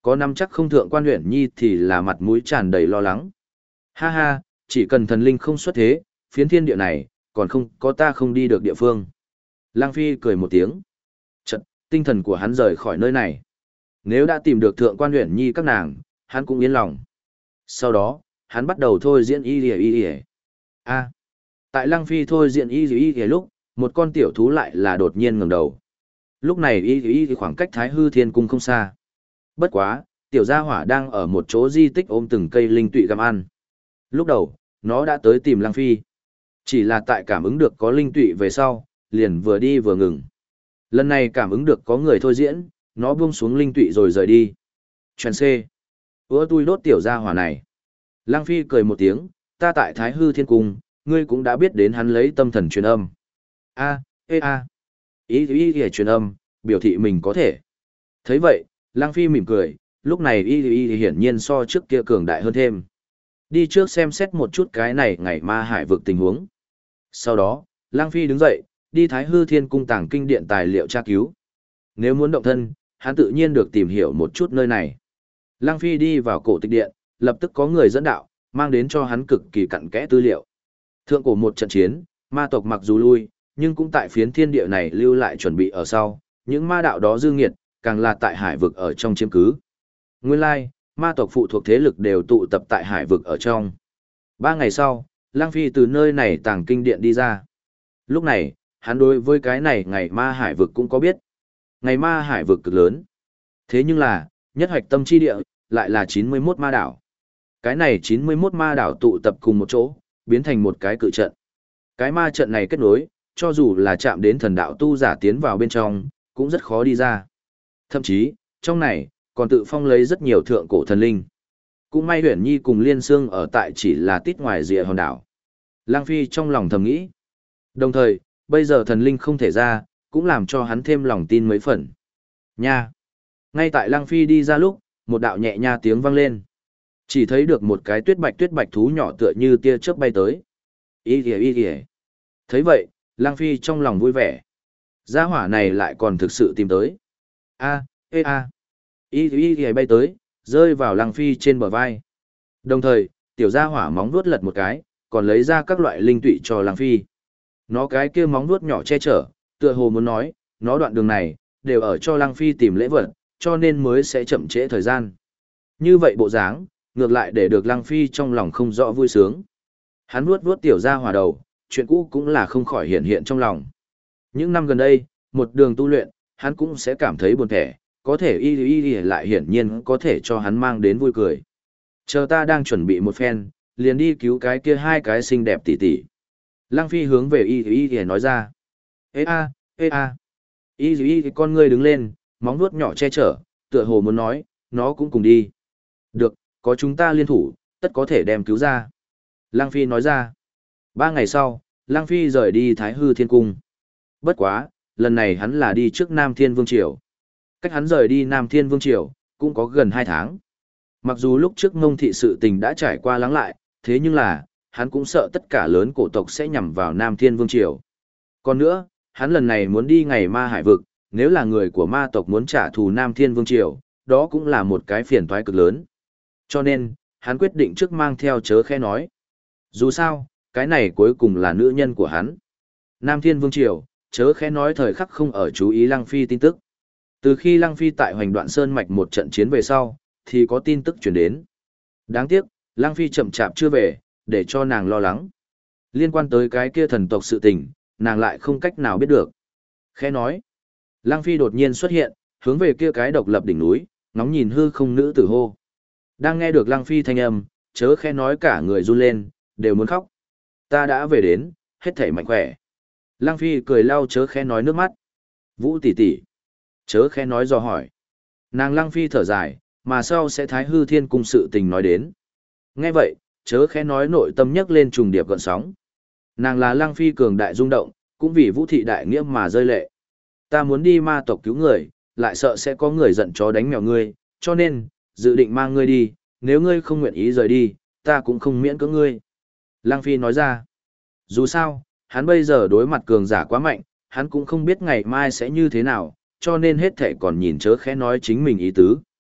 Có năm chắc không thượng quan Uyển Nhi thì là mặt mũi tràn đầy lo lắng. Ha ha, chỉ cần thần linh không xuất thế, phiến thiên địa này, còn không có ta không đi được địa phương. Lang Phi cười một tiếng. Chật, tinh thần của hắn rời khỏi nơi này. Nếu đã tìm được thượng quan Uyển Nhi các nàng, hắn cũng yên lòng. Sau đó, hắn bắt đầu thôi diễn y. A. Tại Lăng Phi thôi diễn y lúc, một con tiểu thú lại là đột nhiên ngẩng đầu. Lúc này y khoảng cách Thái Hư Thiên Cung không xa. Bất quá, tiểu gia hỏa đang ở một chỗ di tích ôm từng cây linh tụy gặm ăn. Lúc đầu, nó đã tới tìm Lăng Phi. Chỉ là tại cảm ứng được có linh tụy về sau, liền vừa đi vừa ngừng. Lần này cảm ứng được có người thôi diễn, nó buông xuống linh tụy rồi rời đi. Chuyện C. Ủa tôi đốt tiểu gia hỏa này. Lăng Phi cười một tiếng, ta tại Thái Hư Thiên Cung, ngươi cũng đã biết đến hắn lấy tâm thần truyền âm. Ý truyền âm, biểu thị mình có thể. Thấy vậy, Lăng Phi mỉm cười, lúc này y hiển nhiên so trước kia cường đại hơn thêm. Đi trước xem xét một chút cái này ngày ma hải vực tình huống. Sau đó, Lăng Phi đứng dậy, đi Thái Hư Thiên Cung tàng kinh điện tài liệu tra cứu. Nếu muốn động thân, hắn tự nhiên được tìm hiểu một chút nơi này. Lăng Phi đi vào cổ tịch điện, lập tức có người dẫn đạo, mang đến cho hắn cực kỳ cặn kẽ tư liệu. Thượng cổ một trận chiến, ma tộc mặc dù lui, nhưng cũng tại phiến thiên địa này lưu lại chuẩn bị ở sau, những ma đạo đó dư nghiệt, càng là tại hải vực ở trong chiếm cứ. Nguyên lai, ma tộc phụ thuộc thế lực đều tụ tập tại hải vực ở trong. 3 ngày sau, Lăng Phi từ nơi này tàng kinh điện đi ra. Lúc này, hắn đối với cái này ngày ma hải vực cũng có biết. Ngày ma hải vực cực lớn. Thế nhưng là, nhất hoạch tâm chi địa, lại là 91 ma đảo. Cái này 91 ma đảo tụ tập cùng một chỗ, biến thành một cái cự trận. Cái ma trận này kết nối, cho dù là chạm đến thần đạo tu giả tiến vào bên trong, cũng rất khó đi ra. Thậm chí, trong này, còn tự phong lấy rất nhiều thượng cổ thần linh. Cũng may Uyển Nhi cùng Liên Sương ở tại chỉ là tít ngoài rìa hòn đảo. Lang Phi trong lòng thầm nghĩ. Đồng thời, bây giờ thần linh không thể ra, cũng làm cho hắn thêm lòng tin mấy phần. Nha! Ngay tại Lang Phi đi ra lúc, một đạo nhẹ nha tiếng vang lên. Chỉ thấy được một cái tuyết bạch thú nhỏ tựa như tia chớp bay tới. Ý kìa. Thấy vậy, Lang Phi trong lòng vui vẻ. Gia hỏa này lại còn thực sự tìm tới. Ý kìa bay tới, rơi vào Lang Phi trên bờ vai. Đồng thời, tiểu gia hỏa móng vuốt lật một cái, còn lấy ra các loại linh tụy cho Lang Phi. Nó cái kia móng vuốt nhỏ che chở, tựa hồ muốn nói, nó đoạn đường này, đều ở cho Lang Phi tìm lễ vật, cho nên mới sẽ chậm trễ thời gian. Như vậy bộ dáng, ngược lại để được Lăng Phi trong lòng không rõ vui sướng. Hắn vuốt tiểu gia hỏa đầu, chuyện cũ cũng là không khỏi hiện trong lòng. Những năm gần đây, một đường tu luyện, hắn cũng sẽ cảm thấy buồn thẻ, có thể y lại hiển nhiên có thể cho hắn mang đến vui cười. Chờ ta đang chuẩn bị một phen, liền đi cứu cái kia 2 cái xinh đẹp tỉ tỉ. Lăng Phi hướng về y nói ra. Y con ngươi đứng lên, móng vuốt nhỏ che chở, tựa hồ muốn nói, nó cũng cùng đi. Được, có chúng ta liên thủ, tất có thể đem cứu ra. Lăng Phi nói ra. 3 ngày sau, Lăng Phi rời đi Thái Hư Thiên Cung. Bất quá, lần này hắn là đi trước Nam Thiên Vương Triều. Cách hắn rời đi Nam Thiên Vương Triều, cũng có gần 2 tháng. Mặc dù lúc trước Ngông Thị sự tình đã trải qua lắng lại, thế nhưng là, hắn cũng sợ tất cả lớn cổ tộc sẽ nhằm vào Nam Thiên Vương Triều. Còn nữa, hắn lần này muốn đi ngày ma hải vực, nếu là người của ma tộc muốn trả thù Nam Thiên Vương Triều, đó cũng là một cái phiền toái cực lớn. Cho nên, hắn quyết định trước mang theo chớ khẽ nói. Dù sao, cái này cuối cùng là nữ nhân của hắn. Nam Thiên Vương Triều, chớ khẽ nói thời khắc không ở chú ý Lăng Phi tin tức. Từ khi Lăng Phi tại Hoành Đoạn Sơn Mạch một trận chiến về sau, thì có tin tức chuyển đến. Đáng tiếc, Lăng Phi chậm chạp chưa về, để cho nàng lo lắng. Liên quan tới cái kia thần tộc sự tình, nàng lại không cách nào biết được. Khẽ nói, Lăng Phi đột nhiên xuất hiện, hướng về kia cái độc lập đỉnh núi, ngóng nhìn hư không nữ tử hô. Đang nghe được Lăng Phi thanh âm, chớ khẽ nói cả người run lên, đều muốn khóc. Ta đã về đến, hết thảy mạnh khỏe. Lăng Phi cười lau chớ khẽ nói nước mắt. Vũ tỷ tỷ. Chớ khẽ nói dò hỏi. Nàng Lăng Phi thở dài, mà sau sẽ Thái Hư Thiên Cung sự tình nói đến. Nghe vậy, chớ khẽ nói nội tâm nhấc lên trùng điệp gợn sóng. Nàng là Lăng Phi cường đại rung động, cũng vì Vũ thị đại nghĩa mà rơi lệ. Ta muốn đi ma tộc cứu người, lại sợ sẽ có người giận chó đánh mèo ngươi, cho nên, dự định mang ngươi đi, nếu ngươi không nguyện ý rời đi, ta cũng không miễn cưỡng ngươi. Lăng Phi nói ra, dù sao, hắn bây giờ đối mặt cường giả quá mạnh, hắn cũng không biết ngày mai sẽ như thế nào, cho nên hết thảy còn nhìn chớ khẽ nói chính mình ý tứ.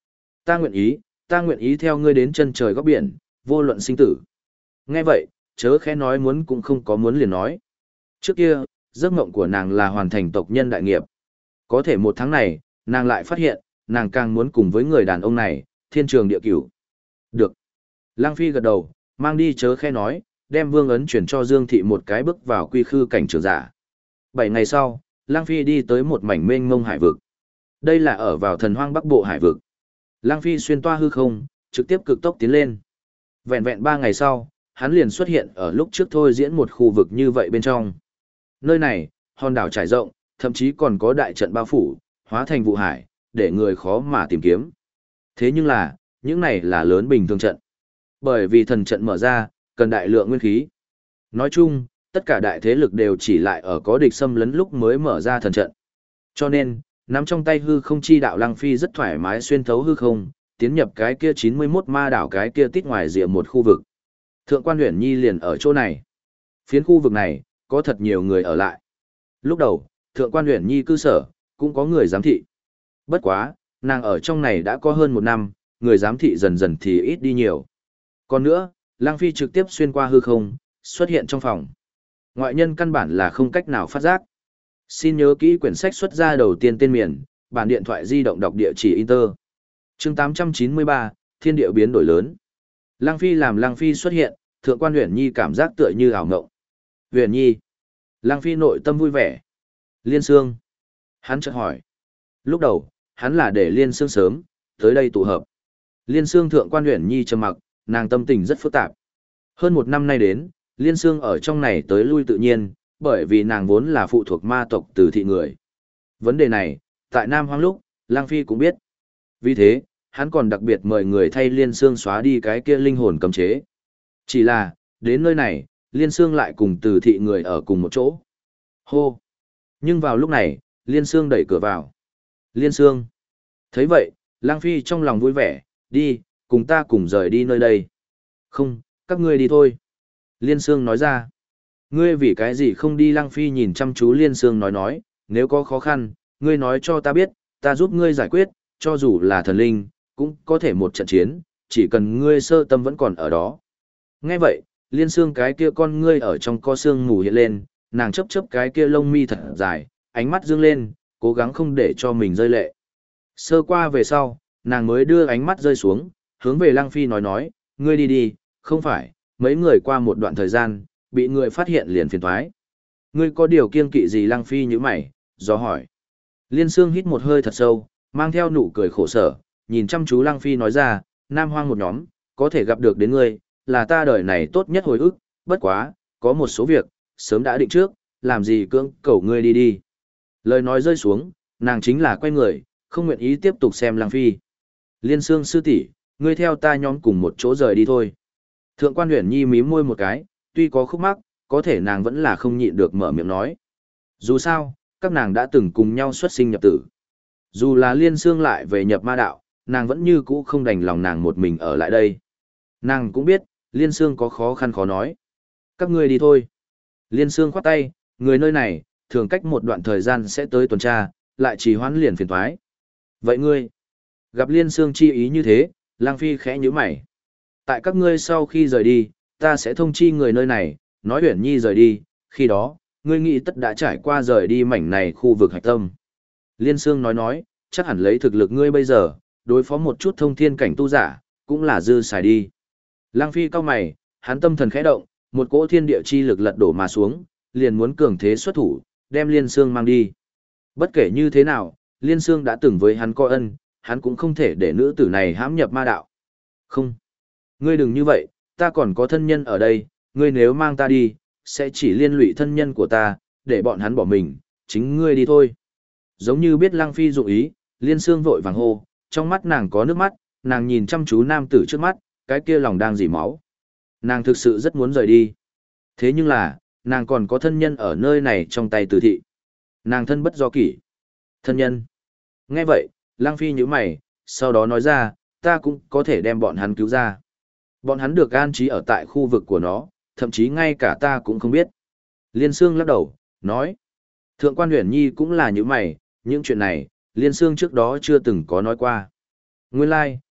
Ta nguyện ý theo ngươi đến chân trời góc biển, vô luận sinh tử. Nghe vậy, chớ khẽ nói muốn cũng không có muốn liền nói. Trước kia, giấc mộng của nàng là hoàn thành tộc nhân đại nghiệp. Có thể một tháng này, nàng lại phát hiện, nàng càng muốn cùng với người đàn ông này, thiên trường địa cửu. Được. Lang Phi gật đầu, mang đi chớ khẽ nói, đem vương ấn chuyển cho Dương Thị một cái bước vào quy khư cảnh trường giả. 7 ngày sau, Lang Phi đi tới một mảnh mênh mông hải vực. Đây là ở vào thần hoang bắc bộ hải vực. Lang Phi xuyên toa hư không, trực tiếp cực tốc tiến lên. Vẹn vẹn 3 ngày sau, hắn liền xuất hiện ở lúc trước thôi diễn một khu vực như vậy bên trong. Nơi này, hòn đảo trải rộng, thậm chí còn có đại trận bao phủ, hóa thành vụ hải, để người khó mà tìm kiếm. Thế nhưng là, những này là lớn bình thường trận. Bởi vì thần trận mở ra, cần đại lượng nguyên khí. Nói chung, tất cả đại thế lực đều chỉ lại ở có địch xâm lấn lúc mới mở ra thần trận. Cho nên, nắm trong tay hư không chi đạo Lăng Phi rất thoải mái xuyên thấu hư không, tiến nhập cái kia 91 ma đảo cái kia tít ngoài rìa một khu vực. Thượng quan Uyển Nhi liền ở chỗ này. Phiến khu vực này, có thật nhiều người ở lại. Lúc đầu, Thượng quan Uyển Nhi cư sở, cũng có người giám thị. Bất quá, nàng ở trong này đã có hơn 1 năm, người giám thị dần dần thì ít đi nhiều. Còn nữa, Lăng Phi trực tiếp xuyên qua hư không, xuất hiện trong phòng. Ngoại nhân căn bản là không cách nào phát giác. Xin nhớ kỹ quyển sách xuất ra đầu tiên tên miền, bản điện thoại di động đọc địa chỉ Inter. Chương 893, Thiên địa biến đổi lớn. Lăng Phi làm Lăng Phi xuất hiện, Thượng quan Uyển Nhi cảm giác tựa như ảo ngộng. Uyển Nhi. Lăng Phi nội tâm vui vẻ. Liên Sương. Hắn chợt hỏi. Lúc đầu, hắn là để Liên Sương sớm, tới đây tụ hợp. Liên Sương Thượng quan Uyển Nhi trầm mặc, nàng tâm tình rất phức tạp. Hơn 1 năm nay đến, Liên Sương ở trong này tới lui tự nhiên, bởi vì nàng vốn là phụ thuộc ma tộc Từ thị người. Vấn đề này, tại Nam Hoang lúc, Lăng Phi cũng biết. Vì thế, hắn còn đặc biệt mời người thay Liên Sương xóa đi cái kia linh hồn cấm chế. Chỉ là, đến nơi này, Liên Sương lại cùng Từ thị người ở cùng một chỗ. Hô! Nhưng vào lúc này, Liên Sương đẩy cửa vào. Liên Sương! Thấy vậy, Lăng Phi trong lòng vui vẻ, đi, cùng ta cùng rời đi nơi đây. Không, các ngươi đi thôi. Liên Sương nói ra. Ngươi vì cái gì không đi? Lăng Phi nhìn chăm chú Liên Sương nói, nếu có khó khăn, ngươi nói cho ta biết, ta giúp ngươi giải quyết, cho dù là thần linh, cũng có thể một trận chiến, chỉ cần ngươi sơ tâm vẫn còn ở đó. Nghe vậy, Liên Sương cái kia con ngươi ở trong co xương mù hiện lên, nàng chấp chấp cái kia lông mi thật dài, ánh mắt dương lên, cố gắng không để cho mình rơi lệ. Sơ qua về sau, nàng mới đưa ánh mắt rơi xuống, hướng về Lăng Phi nói, ngươi đi đi, không phải, mấy người qua một đoạn thời gian, bị người phát hiện liền phiền toái. Ngươi có điều kiêng kỵ gì? Lăng Phi nhíu mày, do hỏi. Liên Sương hít một hơi thật sâu, mang theo nụ cười khổ sở, nhìn chăm chú Lăng Phi nói ra, Nam Hoang một nhóm, có thể gặp được đến ngươi, là ta đời này tốt nhất hồi ức, bất quá, có một số việc, sớm đã định trước, làm gì cưỡng cầu ngươi đi đi. Lời nói rơi xuống, nàng chính là quay người, không nguyện ý tiếp tục xem Lăng Phi. Liên Sương sư tỷ, ngươi theo ta nhóm cùng một chỗ rời đi thôi. Thượng quan Uyển Nhi mím môi một cái, tuy có khúc mắc, có thể nàng vẫn là không nhịn được mở miệng nói. Dù sao, các nàng đã từng cùng nhau xuất sinh nhập tử. Dù là Liên Sương lại về nhập ma đạo, nàng vẫn như cũ không đành lòng nàng một mình ở lại đây. Nàng cũng biết, Liên Sương có khó khăn khó nói. Các ngươi đi thôi. Liên Sương khoát tay, người nơi này, thường cách một đoạn thời gian sẽ tới tuần tra, lại trì hoãn liền phiền toái. Vậy ngươi, gặp Liên Sương chi ý như thế, Lăng Phi khẽ nhíu mày. Tại các ngươi sau khi rời đi, ta sẽ thông chi người nơi này, nói Uyển Nhi rời đi, khi đó, ngươi nghĩ tất đã trải qua rời đi mảnh này khu vực hạch tâm. Liên Sương nói, chắc hẳn lấy thực lực ngươi bây giờ, đối phó một chút thông thiên cảnh tu giả, cũng là dư xài đi. Lăng Phi cau mày, hắn tâm thần khẽ động, một cỗ thiên địa chi lực lật đổ mà xuống, liền muốn cường thế xuất thủ, đem Liên Sương mang đi. Bất kể như thế nào, Liên Sương đã từng với hắn có ân, hắn cũng không thể để nữ tử này hãm nhập ma đạo. Không. Ngươi đừng như vậy, ta còn có thân nhân ở đây, ngươi nếu mang ta đi, sẽ chỉ liên lụy thân nhân của ta, để bọn hắn bỏ mình, chính ngươi đi thôi. Giống như biết Lăng Phi dụng ý, Liên Sương vội vàng hô, trong mắt nàng có nước mắt, nàng nhìn chăm chú nam tử trước mắt, cái kia lòng đang dỉ máu. Nàng thực sự rất muốn rời đi. Thế nhưng là, nàng còn có thân nhân ở nơi này trong tay Từ thị. Nàng thân bất do kỷ. Thân nhân. Nghe vậy, Lăng Phi nhíu mày, sau đó nói ra, ta cũng có thể đem bọn hắn cứu ra. Bọn hắn được an trí ở tại khu vực của nó, thậm chí ngay cả ta cũng không biết. Liên Sương lắc đầu, nói. Thượng quan Uyển Nhi cũng là như mày, những chuyện này, Liên Sương trước đó chưa từng có nói qua. Nguyên lai,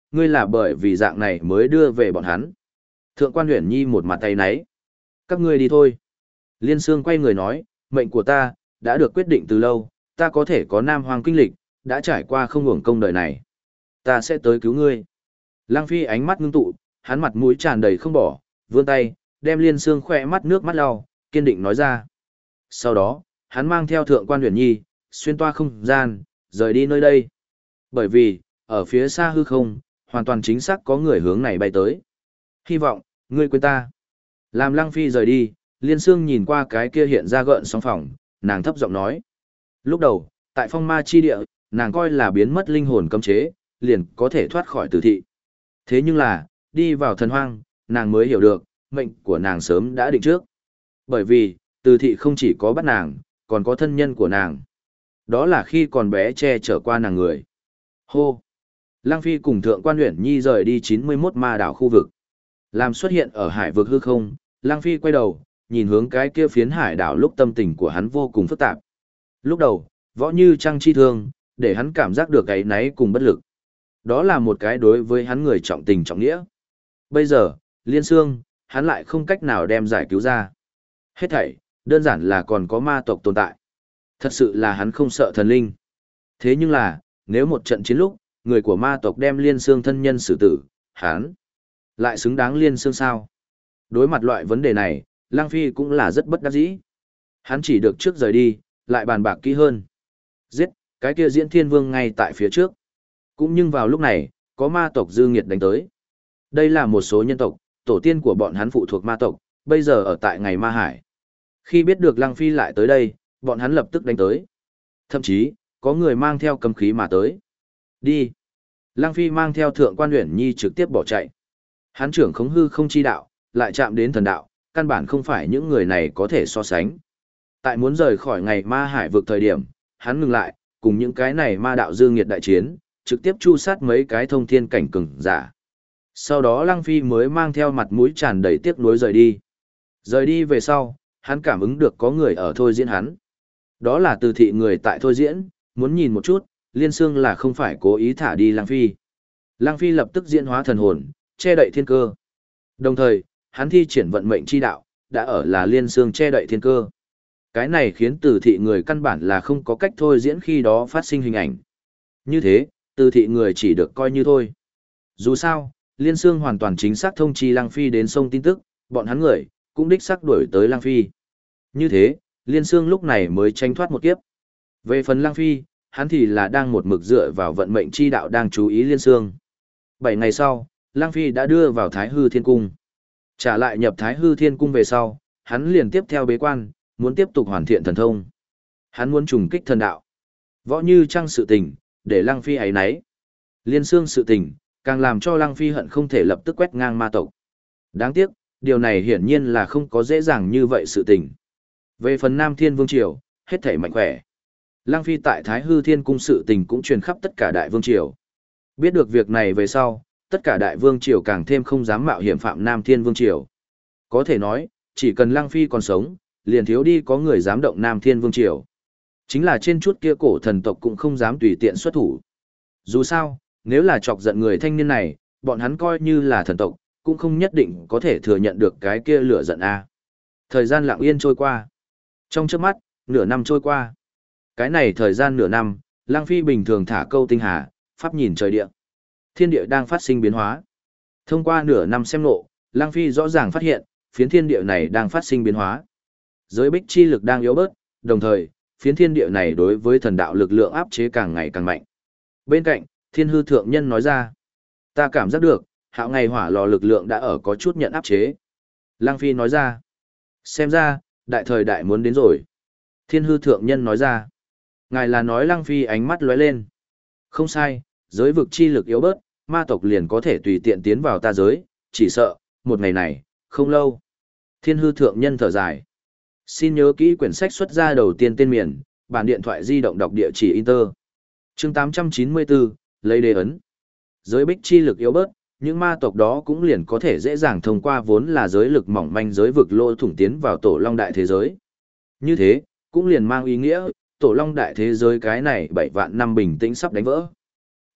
ngươi là bởi vì dạng này mới đưa về bọn hắn. Thượng quan Uyển Nhi một mặt tay náy. Các ngươi đi thôi. Liên Sương quay người nói, mệnh của ta, đã được quyết định từ lâu, ta có thể có Nam Hoang kinh lịch, đã trải qua không uổng công đời này. Ta sẽ tới cứu ngươi. Lăng Phi ánh mắt ngưng tụ, hắn mặt mũi tràn đầy không bỏ, vươn tay, đem Liên Sương khỏe mắt nước mắt lau, kiên định nói ra. Sau đó, hắn mang theo Thượng quan Uyển Nhi, xuyên toa không gian, rời đi nơi đây. Bởi vì, ở phía xa hư không, hoàn toàn chính xác có người hướng này bay tới. Hy vọng, ngươi quên ta. Làm Lăng Phi rời đi, Liên Sương nhìn qua cái kia hiện ra gợn sóng phòng, nàng thấp giọng nói. Lúc đầu, tại phong ma chi địa, nàng coi là biến mất linh hồn cấm chế, liền có thể thoát khỏi tử thị. Thế nhưng là, đi vào thần hoang, nàng mới hiểu được, mệnh của nàng sớm đã định trước. Bởi vì, tử thị không chỉ có bắt nàng, còn có thân nhân của nàng. Đó là khi còn bé che chở qua nàng người. Hô! Lăng Phi cùng Thượng quan Uyển Nhi rời đi 91 ma đảo khu vực. Làm xuất hiện ở hải vực hư không, Lăng Phi quay đầu, nhìn hướng cái kia phiến hải đảo lúc tâm tình của hắn vô cùng phức tạp. Lúc đầu, võ như trăng chi thương, để hắn cảm giác được cái náy cùng bất lực. Đó là một cái đối với hắn người trọng tình trọng nghĩa. Bây giờ, Liên Sương, hắn lại không cách nào đem giải cứu ra. Hết thảy, đơn giản là còn có ma tộc tồn tại. Thật sự là hắn không sợ thần linh. Thế nhưng là, nếu một trận chiến lúc, người của ma tộc đem Liên Sương thân nhân xử tử, hắn lại xứng đáng Liên Sương sao? Đối mặt loại vấn đề này, Lăng Phi cũng là rất bất đắc dĩ. Hắn chỉ được trước rời đi, lại bàn bạc kỹ hơn. Giết, cái kia Diễn Thiên Vương ngay tại phía trước. Cũng nhưng vào lúc này, có ma tộc dư nghiệt đánh tới. Đây là một số nhân tộc, tổ tiên của bọn hắn phụ thuộc ma tộc, bây giờ ở tại ngày Ma Hải. Khi biết được Lăng Phi lại tới đây, bọn hắn lập tức đánh tới. Thậm chí, có người mang theo cầm khí mà tới. Đi. Lăng Phi mang theo Thượng quan Uyển Nhi trực tiếp bỏ chạy. Hắn trưởng khống hư không chi đạo, lại chạm đến thần đạo, căn bản không phải những người này có thể so sánh. Tại muốn rời khỏi ngày Ma Hải vực thời điểm, hắn ngừng lại, cùng những cái này ma đạo dư nghiệt đại chiến, trực tiếp chu sát mấy cái thông thiên cảnh cường giả. Sau đó Lăng Phi mới mang theo mặt mũi tràn đầy tiếc nuối rời đi. Rời đi về sau, hắn cảm ứng được có người ở thôi diễn hắn. Đó là từ thị người tại thôi diễn, muốn nhìn một chút, Liên Sương là không phải cố ý thả đi Lăng Phi. Lăng Phi lập tức diễn hóa thần hồn, che đậy thiên cơ. Đồng thời, hắn thi triển vận mệnh chi đạo, đã ở là Liên Sương che đậy thiên cơ. Cái này khiến từ thị người căn bản là không có cách thôi diễn khi đó phát sinh hình ảnh. Như thế, từ thị người chỉ được coi như thôi. Dù sao, Liên Sương hoàn toàn chính xác thông chi Lăng Phi đến sông tin tức, bọn hắn người, cũng đích xác đuổi tới Lăng Phi. Như thế, Liên Sương lúc này mới tránh thoát một kiếp. Về phần Lăng Phi, hắn thì là đang một mực dựa vào vận mệnh chi đạo đang chú ý Liên Sương. 7 ngày sau, Lăng Phi đã đưa vào Thái Hư Thiên Cung. Trả lại nhập Thái Hư Thiên Cung về sau, hắn liền tiếp theo bế quan, muốn tiếp tục hoàn thiện thần thông. Hắn muốn trùng kích thần đạo. Võ như trăng sự tình, để Lăng Phi ấy nấy. Liên Sương sự tình, càng làm cho Lăng Phi hận không thể lập tức quét ngang ma tộc. Đáng tiếc, điều này hiển nhiên là không có dễ dàng như vậy sự tình. Về phần Nam Thiên Vương Triều, hết thảy mạnh khỏe. Lăng Phi tại Thái Hư Thiên Cung sự tình cũng truyền khắp tất cả Đại Vương Triều. Biết được việc này về sau, tất cả Đại Vương Triều càng thêm không dám mạo hiểm phạm Nam Thiên Vương Triều. Có thể nói, chỉ cần Lăng Phi còn sống, liền thiếu đi có người dám động Nam Thiên Vương Triều. Chính là trên chút kia cổ thần tộc cũng không dám tùy tiện xuất thủ. Dù sao, nếu là chọc giận người thanh niên này, bọn hắn coi như là thần tộc, cũng không nhất định có thể thừa nhận được cái kia lửa giận a. Thời gian lặng yên trôi qua. Trong chớp mắt, nửa năm trôi qua. Cái này thời gian nửa năm, Lăng Phi bình thường thả câu tinh hà, pháp nhìn trời địa. Thiên địa đang phát sinh biến hóa. Thông qua nửa năm xem ngộ, Lăng Phi rõ ràng phát hiện, phiến thiên địa này đang phát sinh biến hóa. Giới bích chi lực đang yếu bớt, đồng thời, phiến thiên địa này đối với thần đạo lực lượng áp chế càng ngày càng mạnh. Bên cạnh, Thiên Hư Thượng Nhân nói ra, ta cảm giác được, hạo ngày hỏa lò lực lượng đã ở có chút nhận áp chế. Lăng Phi nói ra, xem ra, đại thời đại muốn đến rồi. Thiên Hư Thượng Nhân nói ra, ngài là nói Lăng Phi ánh mắt lóe lên. Không sai, giới vực chi lực yếu bớt, ma tộc liền có thể tùy tiện tiến vào ta giới, chỉ sợ, một ngày này, không lâu. Thiên Hư Thượng Nhân thở dài. Xin nhớ kỹ quyển sách xuất ra đầu tiên tên miền, bản điện thoại di động đọc địa chỉ Inter. Chương 894, lấy đề ấn. Giới bích chi lực yếu bớt, những ma tộc đó cũng liền có thể dễ dàng thông qua vốn là giới lực mỏng manh giới vực lỗ thủng tiến vào tổ long đại thế giới. Như thế, cũng liền mang ý nghĩa, tổ long đại thế giới cái này 7 vạn năm bình tĩnh sắp đánh vỡ.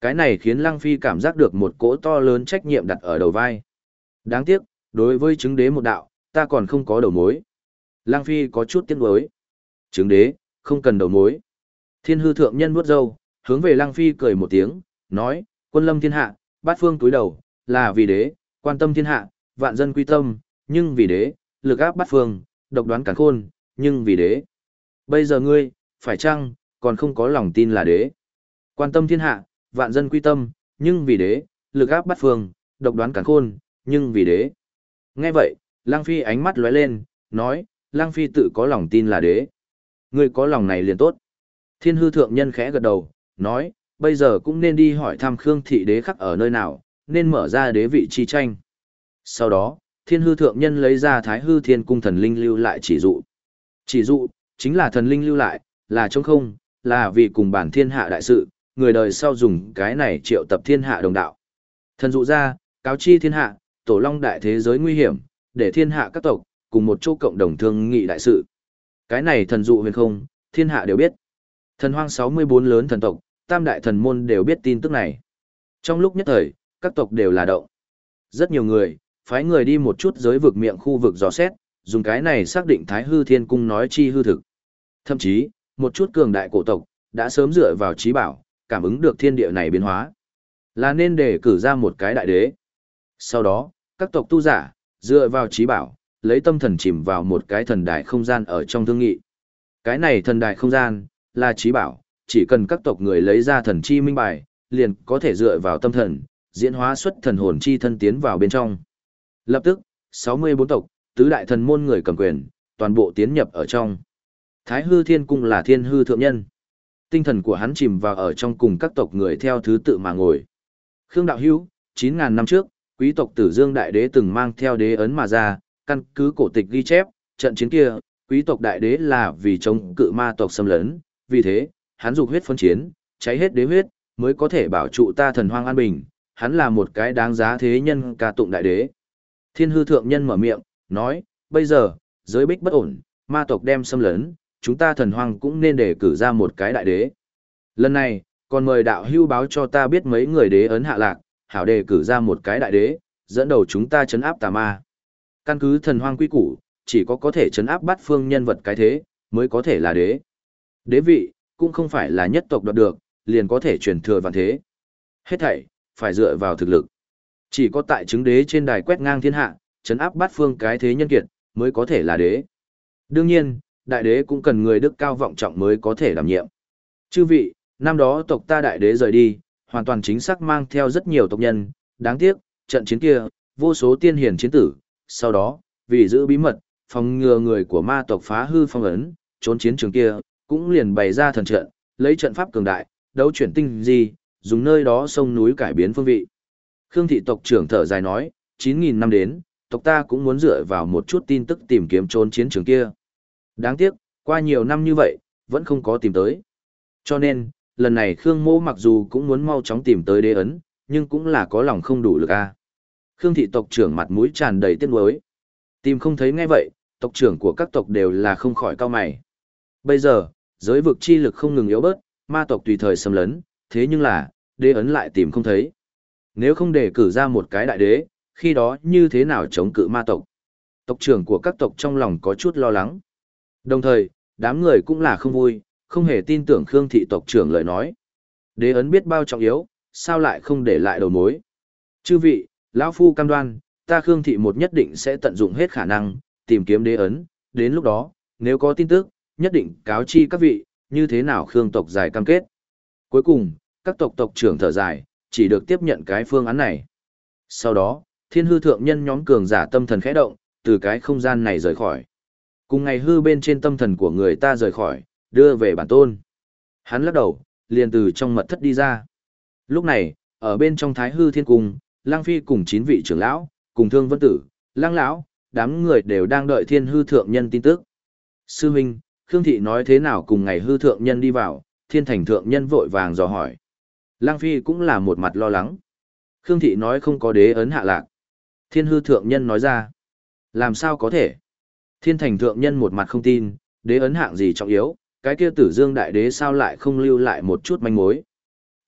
Cái này khiến Lăng Phi cảm giác được một cỗ to lớn trách nhiệm đặt ở đầu vai. Đáng tiếc, đối với chứng đế một đạo, ta còn không có đầu mối. Lăng Phi có chút tiếc nuối. Chứng đế, không cần đầu mối. Thiên hư thượng nhân vuốt râu, hướng về Lăng Phi cười một tiếng, nói, quân lâm thiên hạ, bát phương túi đầu, là vì đế, quan tâm thiên hạ, vạn dân quy tâm, nhưng vì đế, lực áp bát phương, độc đoán càn khôn, nhưng vì đế. Bây giờ ngươi, phải chăng, còn không có lòng tin là đế. Quan tâm thiên hạ, vạn dân quy tâm, nhưng vì đế, lực áp bát phương, độc đoán càn khôn, nhưng vì đế. Nghe vậy, Lăng Phi ánh mắt lóe lên, nói, Lăng Phi tự có lòng tin là đế. Ngươi có lòng này liền tốt. Thiên hư thượng nhân khẽ gật đầu, nói, bây giờ cũng nên đi hỏi thăm Khương thị đế khắc ở nơi nào, nên mở ra đế vị chi tranh. Sau đó, thiên hư thượng nhân lấy ra thái hư thiên cung thần linh lưu lại chỉ dụ. Chỉ dụ, chính là thần linh lưu lại, là trống không, là vì cùng bản thiên hạ đại sự, người đời sau dùng cái này triệu tập thiên hạ đồng đạo. Thần dụ ra, cáo chi thiên hạ, tổ long đại thế giới nguy hiểm, để thiên hạ các tộc, cùng một chỗ cộng đồng thương nghị đại sự. Cái này thần dụ huyền không, thiên hạ đều biết. Thần hoang 64 lớn thần tộc, tam đại thần môn đều biết tin tức này. Trong lúc nhất thời, các tộc đều là động. Rất nhiều người, phái người đi một chút giới vực miệng khu vực dò xét, dùng cái này xác định Thái Hư Thiên Cung nói chi hư thực. Thậm chí, một chút cường đại cổ tộc, đã sớm dựa vào trí bảo, cảm ứng được thiên địa này biến hóa. Là nên để cử ra một cái đại đế. Sau đó, các tộc tu giả, dựa vào trí bảo, lấy tâm thần chìm vào một cái thần đại không gian ở trong thương nghị. Cái này thần đại không gian, là trí bảo, chỉ cần các tộc người lấy ra thần chi minh bài, liền có thể dựa vào tâm thần, diễn hóa xuất thần hồn chi thân tiến vào bên trong. Lập tức, 64 tộc, tứ đại thần môn người cầm quyền, toàn bộ tiến nhập ở trong. Thái Hư Thiên Cung là thiên hư thượng nhân. Tinh thần của hắn chìm vào ở trong cùng các tộc người theo thứ tự mà ngồi. Khương Đạo Hữu, 9.000 năm trước, quý tộc Tử Dương Đại Đế từng mang theo đế ấn mà ra, căn cứ cổ tịch ghi chép, trận chiến kia, quý tộc Đại Đế là vì chống cự ma tộc xâm lấn, vì thế, hắn dục huyết phân chiến, cháy hết đế huyết, mới có thể bảo trụ ta thần hoang an bình, hắn là một cái đáng giá thế nhân ca tụng đại đế. Thiên hư thượng nhân mở miệng, nói, bây giờ, giới bích bất ổn, ma tộc đem xâm lấn, chúng ta thần hoang cũng nên đề cử ra một cái đại đế. Lần này, còn mời đạo hưu báo cho ta biết mấy người đế ấn hạ lạc, hảo đề cử ra một cái đại đế, dẫn đầu chúng ta trấn áp tà ma. Căn cứ thần hoang quy củ, chỉ có thể trấn áp bát phương nhân vật cái thế, mới có thể là đế. Đế vị, cũng không phải là nhất tộc đoạt được, liền có thể truyền thừa vạn thế. Hết thảy, phải dựa vào thực lực. Chỉ có tại chứng đế trên đài quét ngang thiên hạ, trấn áp bát phương cái thế nhân kiệt, mới có thể là đế. Đương nhiên, đại đế cũng cần người đức cao vọng trọng mới có thể đảm nhiệm. Chư vị, năm đó tộc ta đại đế rời đi, hoàn toàn chính xác mang theo rất nhiều tộc nhân, đáng tiếc, trận chiến kia, vô số tiên hiển chiến tử, sau đó, vì giữ bí mật, phòng ngừa người của ma tộc phá hư phong ấn, trốn chiến trường kia, cũng liền bày ra thần trận, lấy trận pháp cường đại, đấu chuyển tinh gì, dùng nơi đó sông núi cải biến phương vị. Khương thị tộc trưởng thở dài nói, 9.000 năm đến, tộc ta cũng muốn dựa vào một chút tin tức tìm kiếm trốn chiến trường kia. Đáng tiếc, qua nhiều năm như vậy, vẫn không có tìm tới. Cho nên, lần này Khương Mỗ mặc dù cũng muốn mau chóng tìm tới đế ấn, nhưng cũng là có lòng không đủ lực a. Khương thị tộc trưởng mặt mũi tràn đầy tiếc nuối. Tìm không thấy ngay vậy, tộc trưởng của các tộc đều là không khỏi cau mày. Bây giờ, giới vực chi lực không ngừng yếu bớt, ma tộc tùy thời xâm lấn, thế nhưng là, đế ấn lại tìm không thấy. Nếu không để cử ra một cái đại đế, khi đó như thế nào chống cự ma tộc? Tộc trưởng của các tộc trong lòng có chút lo lắng. Đồng thời, đám người cũng là không vui, không hề tin tưởng Khương thị tộc trưởng lời nói. Đế ấn biết bao trọng yếu, sao lại không để lại đầu mối? Chư vị, lão phu cam đoan, ta Khương thị một nhất định sẽ tận dụng hết khả năng, tìm kiếm đế ấn, đến lúc đó, nếu có tin tức, nhất định cáo chi các vị, như thế nào Khương tộc dài cam kết. Cuối cùng, các tộc tộc trưởng thở dài, chỉ được tiếp nhận cái phương án này. Sau đó, thiên hư thượng nhân nhóm cường giả tâm thần khẽ động, từ cái không gian này rời khỏi. Cùng ngày hư bên trên tâm thần của người ta rời khỏi, đưa về bản tôn. Hắn lắc đầu, liền từ trong mật thất đi ra. Lúc này, ở bên trong Thái Hư Thiên Cung, Lang Phi cùng 9 vị trưởng lão, cùng Thương Vân Tử, Lang lão, đám người đều đang đợi thiên hư thượng nhân tin tức. Sư huynh, Khương thị nói thế nào cùng ngày hư thượng nhân đi vào, thiên thành thượng nhân vội vàng dò hỏi. Lang Phi cũng là một mặt lo lắng. Khương thị nói không có đế ấn hạ lạc. Thiên hư thượng nhân nói ra. Làm sao có thể? Thiên thành thượng nhân một mặt không tin, đế ấn hạng gì trọng yếu, cái kia Tử Dương đại đế sao lại không lưu lại một chút manh mối.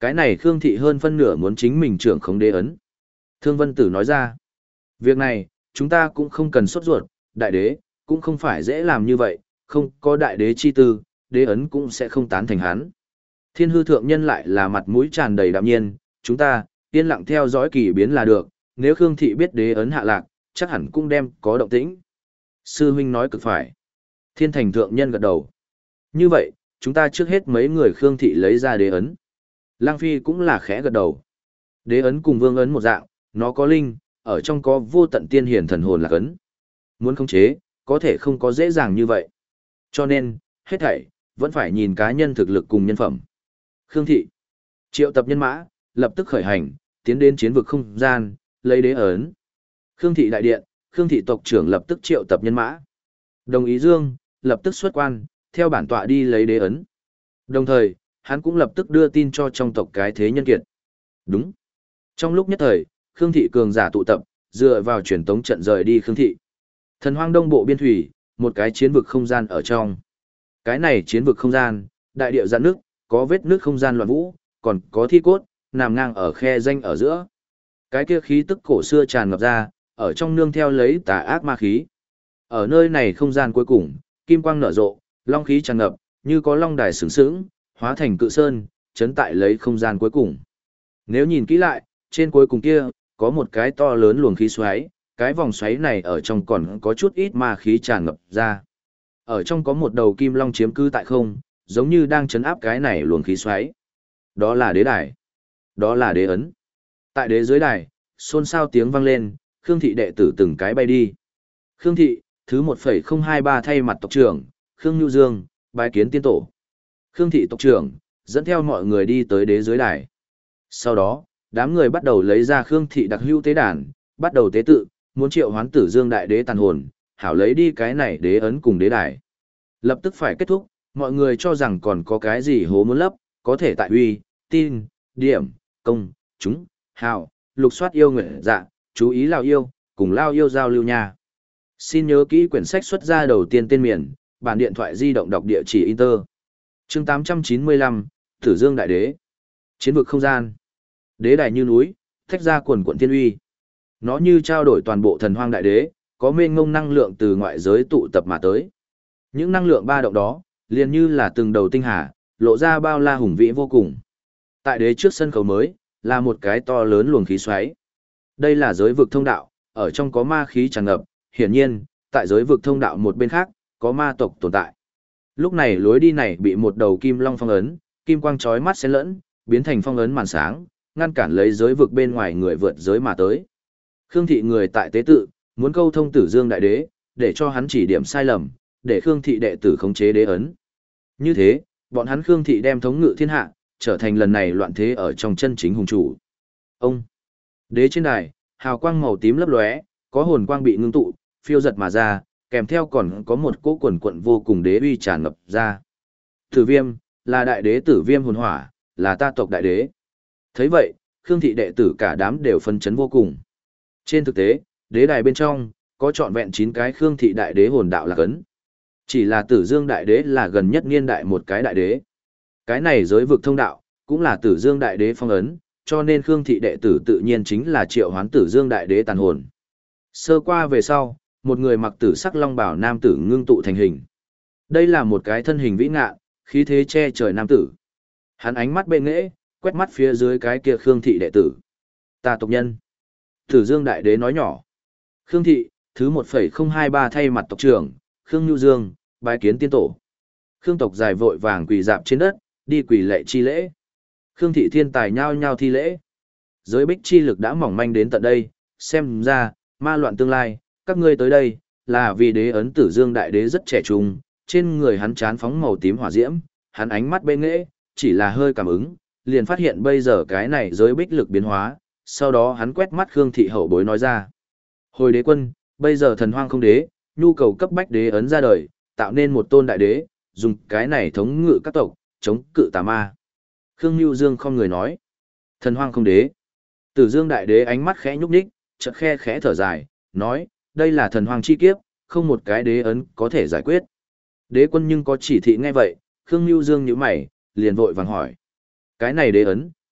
Cái này Khương Thị hơn phân nửa muốn chính mình trưởng khống đế ấn. Thương Vân Tử nói ra, việc này, chúng ta cũng không cần sốt ruột, đại đế, cũng không phải dễ làm như vậy, không có đại đế chi tư, đế ấn cũng sẽ không tán thành hắn. Thiên hư thượng nhân lại là mặt mũi tràn đầy đạm nhiên, chúng ta, yên lặng theo dõi kỳ biến là được, nếu Khương Thị biết đế ấn hạ lạc, chắc hẳn cũng đem có động tĩnh. Sư huynh nói cực phải. Thiên thành thượng nhân gật đầu. Như vậy, chúng ta trước hết mấy người Khương Thị lấy ra đế ấn. Lang Phi cũng là khẽ gật đầu. Đế ấn cùng vương ấn một dạng, nó có linh, ở trong có vô tận tiên hiển thần hồn là ấn. Muốn khống chế, có thể không có dễ dàng như vậy. Cho nên, hết thảy, vẫn phải nhìn cá nhân thực lực cùng nhân phẩm. Khương Thị, triệu tập nhân mã, lập tức khởi hành, tiến đến chiến vực không gian, lấy đế ấn. Khương Thị đại điện, Khương Thị tộc trưởng lập tức triệu tập nhân mã. Đồng ý Dương, lập tức xuất quan, theo bản tọa đi lấy đế ấn. Đồng thời, hắn cũng lập tức đưa tin cho trong tộc cái thế nhân kiệt. Đúng. Trong lúc nhất thời, Khương Thị cường giả tụ tập, dựa vào truyền tống trận rời đi Khương Thị. Thần hoang đông bộ biên thủy, một cái chiến vực không gian ở trong. Cái này chiến vực không gian, đại địa dạn nước, có vết nước không gian loạn vũ, còn có thi cốt, nằm ngang ở khe danh ở giữa. Cái kia khí tức cổ xưa tràn ngập ra, ở trong nương theo lấy tà ác ma khí. Ở nơi này không gian cuối cùng, kim quang nở rộ, long khí tràn ngập, như có long đài sừng sững, hóa thành cự sơn, chấn tại lấy không gian cuối cùng. Nếu nhìn kỹ lại, trên cuối cùng kia, có một cái to lớn luồng khí xoáy, cái vòng xoáy này ở trong còn có chút ít ma khí tràn ngập ra. Ở trong có một đầu kim long chiếm cư tại không, giống như đang chấn áp cái này luồng khí xoáy. Đó là đế đài. Đó là đế ấn. Tại đế dưới đài, xôn xao tiếng vang lên, Khương Thị đệ tử từng cái bay đi. Khương Thị, thứ 1,023 thay mặt tộc trưởng, Khương Nhu Dương, bái kiến tiên tổ. Khương Thị tộc trưởng, dẫn theo mọi người đi tới đế dưới đài. Sau đó, đám người bắt đầu lấy ra Khương Thị đặc hữu tế đàn, bắt đầu tế tự, muốn triệu hoán Tử Dương đại đế tàn hồn, hảo lấy đi cái này đế ấn cùng đế đài. Lập tức phải kết thúc, mọi người cho rằng còn có cái gì hố muốn lấp, có thể tại uy, tin, điểm, công, chúng, hào, lục soát yêu nguyện dạ, chú ý lao yêu, cùng lao yêu giao lưu nha. Xin nhớ kỹ quyển sách xuất ra đầu tiên tên miền, bản điện thoại di động đọc địa chỉ Inter. Chương 895, Tử Dương Đại Đế. Chiến vực không gian. Đế đài như núi, thách ra quần quận thiên uy. Nó như trao đổi toàn bộ thần hoang đại đế, có mênh ngông năng lượng từ ngoại giới tụ tập mà tới. Những năng lượng ba động đó, liền như là từng đầu tinh hà, lộ ra bao la hùng vĩ vô cùng. Tại đế trước sân khấu mới, là một cái to lớn luồng khí xoáy. Đây là giới vực thông đạo, ở trong có ma khí tràn ngập, hiển nhiên, tại giới vực thông đạo một bên khác, có ma tộc tồn tại. Lúc này lối đi này bị một đầu kim long phong ấn, kim quang chói mắt xen lẫn, biến thành phong ấn màn sáng, ngăn cản lấy giới vực bên ngoài người vượt giới mà tới. Khương Thị người tại tế tự, muốn câu thông Tử Dương đại đế, để cho hắn chỉ điểm sai lầm, để Khương Thị đệ tử khống chế đế ấn. Như thế, bọn hắn Khương Thị đem thống ngự thiên hạ, trở thành lần này loạn thế ở trong chân chính hùng chủ. Ông đế trên đài, hào quang màu tím lấp lóe, có hồn quang bị ngưng tụ, phiêu giật mà ra, kèm theo còn có một cỗ quần quận vô cùng đế uy tràn ngập ra. Tử Viêm, là đại đế Tử Viêm hồn hỏa, là ta tộc đại đế. Thấy vậy, Khương Thị đệ tử cả đám đều phấn chấn vô cùng. Trên thực tế, đế đài bên trong, có trọn vẹn 9 cái Khương Thị đại đế hồn đạo lạc ấn. Chỉ là Tử Dương đại đế là gần nhất niên đại một cái đại đế. Cái này giới vực thông đạo, cũng là Tử Dương đại đế phong ấn, cho nên Khương Thị đệ tử tự nhiên chính là triệu hoán Tử Dương đại đế tàn hồn. Sơ qua về sau, một người mặc tử sắc long bào nam tử ngưng tụ thành hình. Đây là một cái thân hình vĩ ngạ, khí thế che trời nam tử. Hắn ánh mắt bệ nghệ, quét mắt phía dưới cái kia Khương Thị đệ tử. Ta tộc nhân. Tử Dương đại đế nói nhỏ. Khương Thị, thứ 1,023 thay mặt tộc trưởng, Khương Nhu Dương, bái kiến tiên tổ. Khương tộc dài vội vàng quỳ dạp trên đất, đi quỳ lệ chi lễ. Khương Thị thiên tài nhao nhao thi lễ. Giới bích chi lực đã mỏng manh đến tận đây, xem ra, ma loạn tương lai, các ngươi tới đây, là vì đế ấn Tử Dương đại đế rất trẻ trung, trên người hắn chán phóng màu tím hỏa diễm, hắn ánh mắt bệ nghệ, chỉ là hơi cảm ứng, liền phát hiện bây giờ cái này giới bích lực biến hóa, sau đó hắn quét mắt Khương Thị hậu bối nói ra. Hồi đế quân, bây giờ thần hoang không đế, nhu cầu cấp bách đế ấn ra đời, tạo nên một tôn đại đế, dùng cái này thống ngự các tộc, chống cự tà ma. Khương Nhu Dương không người nói. Thần hoang không đế. Tử Dương đại đế ánh mắt khẽ nhúc nhích, chợt khe khẽ thở dài, nói, đây là thần hoang chi kiếp, không một cái đế ấn có thể giải quyết. Đế quân nhưng có chỉ thị nghe vậy, Khương Nhu Dương nhíu mày, liền vội vàng hỏi. Cái này đế ấn,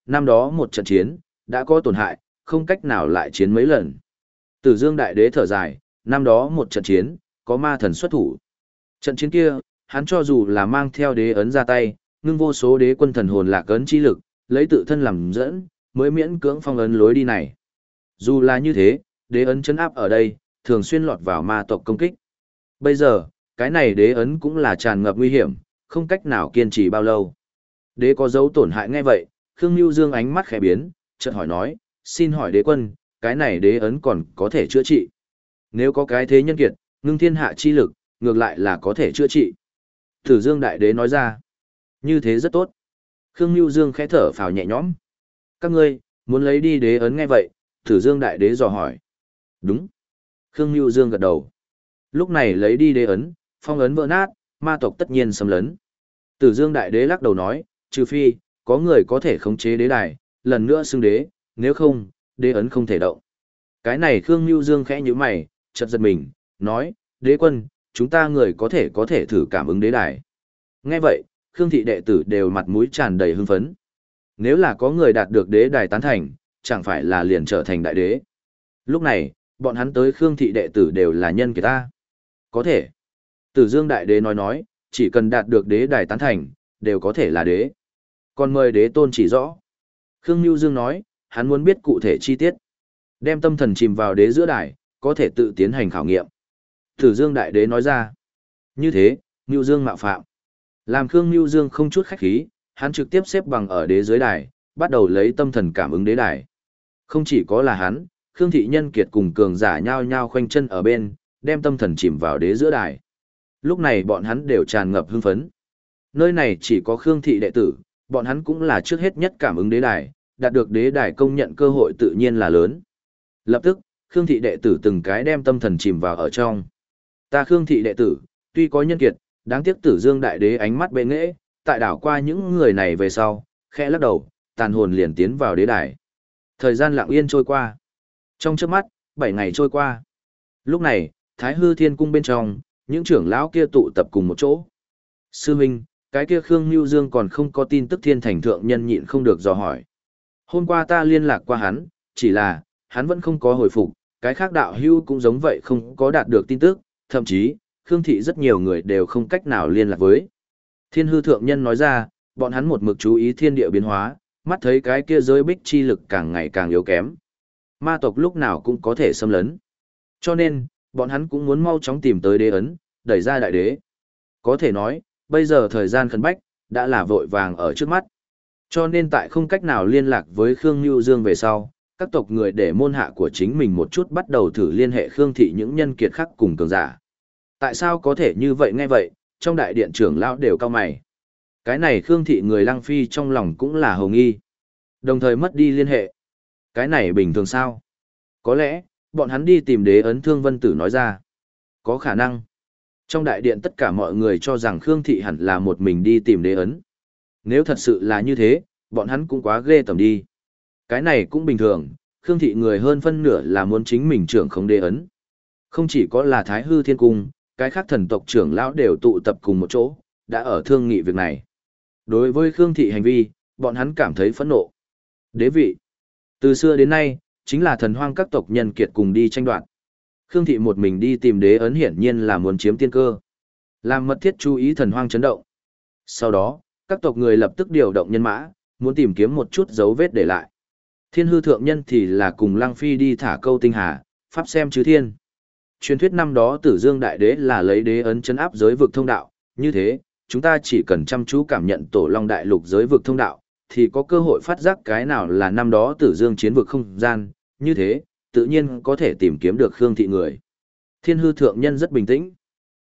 năm đó một trận chiến, đã có tổn hại, không cách nào lại chiến mấy lần. Tử Dương Đại Đế thở dài, năm đó một trận chiến, có ma thần xuất thủ. Trận chiến kia, hắn cho dù là mang theo đế ấn ra tay, ngưng vô số đế quân thần hồn lạc ấn chi lực, lấy tự thân làm dẫn, mới miễn cưỡng phong ấn lối đi này. Dù là như thế, đế ấn chấn áp ở đây, thường xuyên lọt vào ma tộc công kích. Bây giờ, cái này đế ấn cũng là tràn ngập nguy hiểm, không cách nào kiên trì bao lâu. Đế có dấu tổn hại nghe vậy, Khương Nưu Dương ánh mắt khẽ biến, chợt hỏi nói, xin hỏi đế quân, cái này đế ấn còn có thể chữa trị? Nếu có cái thế nhân kiệt, ngưng thiên hạ chi lực, ngược lại là có thể chữa trị. Tử Dương Đại Đế nói ra, như thế rất tốt. Khương Nưu Dương khẽ thở phào nhẹ nhõm. Các ngươi, muốn lấy đi đế ấn nghe vậy, Tử Dương Đại Đế dò hỏi. Đúng. Khương Nưu Dương gật đầu. Lúc này lấy đi đế ấn, phong ấn vỡ nát, ma tộc tất nhiên xâm lấn. Tử Dương Đại Đế lắc đầu nói, trừ phi, có người có thể khống chế đế đài, lần nữa xưng đế, nếu không, đế ấn không thể động. Cái này Khương Nưu Dương khẽ nhíu mày, chợt giật mình, nói, đế quân, chúng ta người có thể thử cảm ứng đế đài. Nghe vậy, Khương thị đệ tử đều mặt mũi tràn đầy hưng phấn. Nếu là có người đạt được đế đài tán thành, chẳng phải là liền trở thành đại đế. Lúc này, bọn hắn tới Khương thị đệ tử đều là nhân kiệt ta. Có thể. Tử Dương Đại Đế nói, chỉ cần đạt được đế đài tán thành, đều có thể là đế. Còn mời đế tôn chỉ rõ. Khương Nưu Dương nói, hắn muốn biết cụ thể chi tiết. Đem tâm thần chìm vào đế giữa đài, có thể tự tiến hành khảo nghiệm. Tử Dương Đại Đế nói ra. Như thế, Nưu Dương mạo phạm. Làm Khương Nưu Dương không chút khách khí, hắn trực tiếp xếp bằng ở đế dưới đài, bắt đầu lấy tâm thần cảm ứng đế đài. Không chỉ có là hắn, Khương thị nhân kiệt cùng cường giả nhao nhao khoanh chân ở bên, đem tâm thần chìm vào đế giữa đài. Lúc này bọn hắn đều tràn ngập hưng phấn. Nơi này chỉ có Khương thị đệ tử, bọn hắn cũng là trước hết nhất cảm ứng đế đài, đạt được đế đài công nhận cơ hội tự nhiên là lớn. Lập tức, Khương thị đệ tử từng cái đem tâm thần chìm vào ở trong. Ta Khương thị đệ tử, tuy có nhân kiệt, đáng tiếc Tử Dương Đại Đế ánh mắt bệ nghệ, tại đảo qua những người này về sau, khẽ lắc đầu, tàn hồn liền tiến vào đế đài. Thời gian lặng yên trôi qua. Trong chớp mắt, 7 ngày trôi qua. Lúc này, Thái Hư Thiên Cung bên trong, những trưởng lão kia tụ tập cùng một chỗ. Sư huynh, cái kia Khương Nưu Dương còn không có tin tức Thiên Thành thượng nhân nhịn không được dò hỏi. Hôm qua ta liên lạc qua hắn, chỉ là, hắn vẫn không có hồi phục, cái khác đạo hưu cũng giống vậy không có đạt được tin tức, thậm chí, Khương thị rất nhiều người đều không cách nào liên lạc với. Thiên Hư thượng nhân nói ra, bọn hắn một mực chú ý thiên địa biến hóa, mắt thấy cái kia giới bích chi lực càng ngày càng yếu kém. Ma tộc lúc nào cũng có thể xâm lấn. Cho nên, bọn hắn cũng muốn mau chóng tìm tới đế ấn, đẩy ra đại đế. Có thể nói, bây giờ thời gian khẩn bách, đã là vội vàng ở trước mắt. Cho nên tại không cách nào liên lạc với Khương Nưu Dương về sau, các tộc người để môn hạ của chính mình một chút bắt đầu thử liên hệ Khương thị những nhân kiệt khác cùng cường giả. Tại sao có thể như vậy nghe vậy, trong đại điện trưởng lão đều cao mày. Cái này Khương thị người Lăng Phi trong lòng cũng là hồ nghi. Đồng thời mất đi liên hệ. Cái này bình thường sao? Có lẽ, bọn hắn đi tìm đế ấn Thương Vân Tử nói ra. Có khả năng. Trong đại điện tất cả mọi người cho rằng Khương thị hẳn là một mình đi tìm đế ấn. Nếu thật sự là như thế, bọn hắn cũng quá ghê tởm đi. Cái này cũng bình thường, Khương thị người hơn phân nửa là muốn chính mình trưởng không đế ấn. Không chỉ có là Thái Hư Thiên Cung, cái khác thần tộc trưởng lão đều tụ tập cùng một chỗ, đã ở thương nghị việc này. Đối với Khương thị hành vi, bọn hắn cảm thấy phẫn nộ. Đế vị. Từ xưa đến nay, chính là thần hoang các tộc nhân kiệt cùng đi tranh đoạt. Khương thị một mình đi tìm đế ấn hiển nhiên là muốn chiếm tiên cơ. Làm mật thiết chú ý thần hoang chấn động. Sau đó, các tộc người lập tức điều động nhân mã, muốn tìm kiếm một chút dấu vết để lại. Thiên Hư thượng nhân thì là cùng Lăng Phi đi thả câu tinh hà, pháp xem chứ thiên. Truyền thuyết năm đó Tử Dương Đại Đế là lấy đế ấn chấn áp giới vực thông đạo, như thế, chúng ta chỉ cần chăm chú cảm nhận Tổ Long Đại Lục giới vực thông đạo, thì có cơ hội phát giác cái nào là năm đó Tử Dương chiến vực không gian, như thế, tự nhiên có thể tìm kiếm được Khương thị người. Thiên Hư thượng nhân rất bình tĩnh.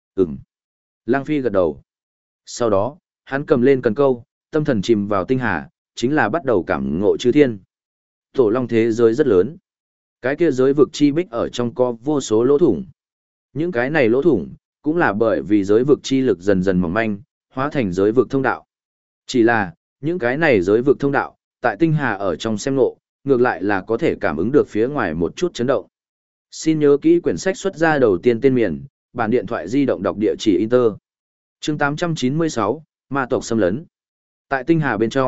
Lăng Phi gật đầu. Sau đó, hắn cầm lên cần câu, tâm thần chìm vào tinh hà, chính là bắt đầu cảm ngộ chư thiên. Tổ Long thế giới rất lớn. Cái kia giới vực chi bích ở trong có vô số lỗ thủng. Những cái này lỗ thủng, cũng là bởi vì giới vực chi lực dần dần mỏng manh, hóa thành giới vực thông đạo. Chỉ là, những cái này giới vực thông đạo, tại tinh hà ở trong xem ngộ, ngược lại là có thể cảm ứng được phía ngoài một chút chấn động. Xin nhớ kỹ quyển sách xuất ra đầu tiên tên miền, bản điện thoại di động đọc địa chỉ Inter. Chương 896, Ma tộc xâm lấn. Tại tinh hà bên trong,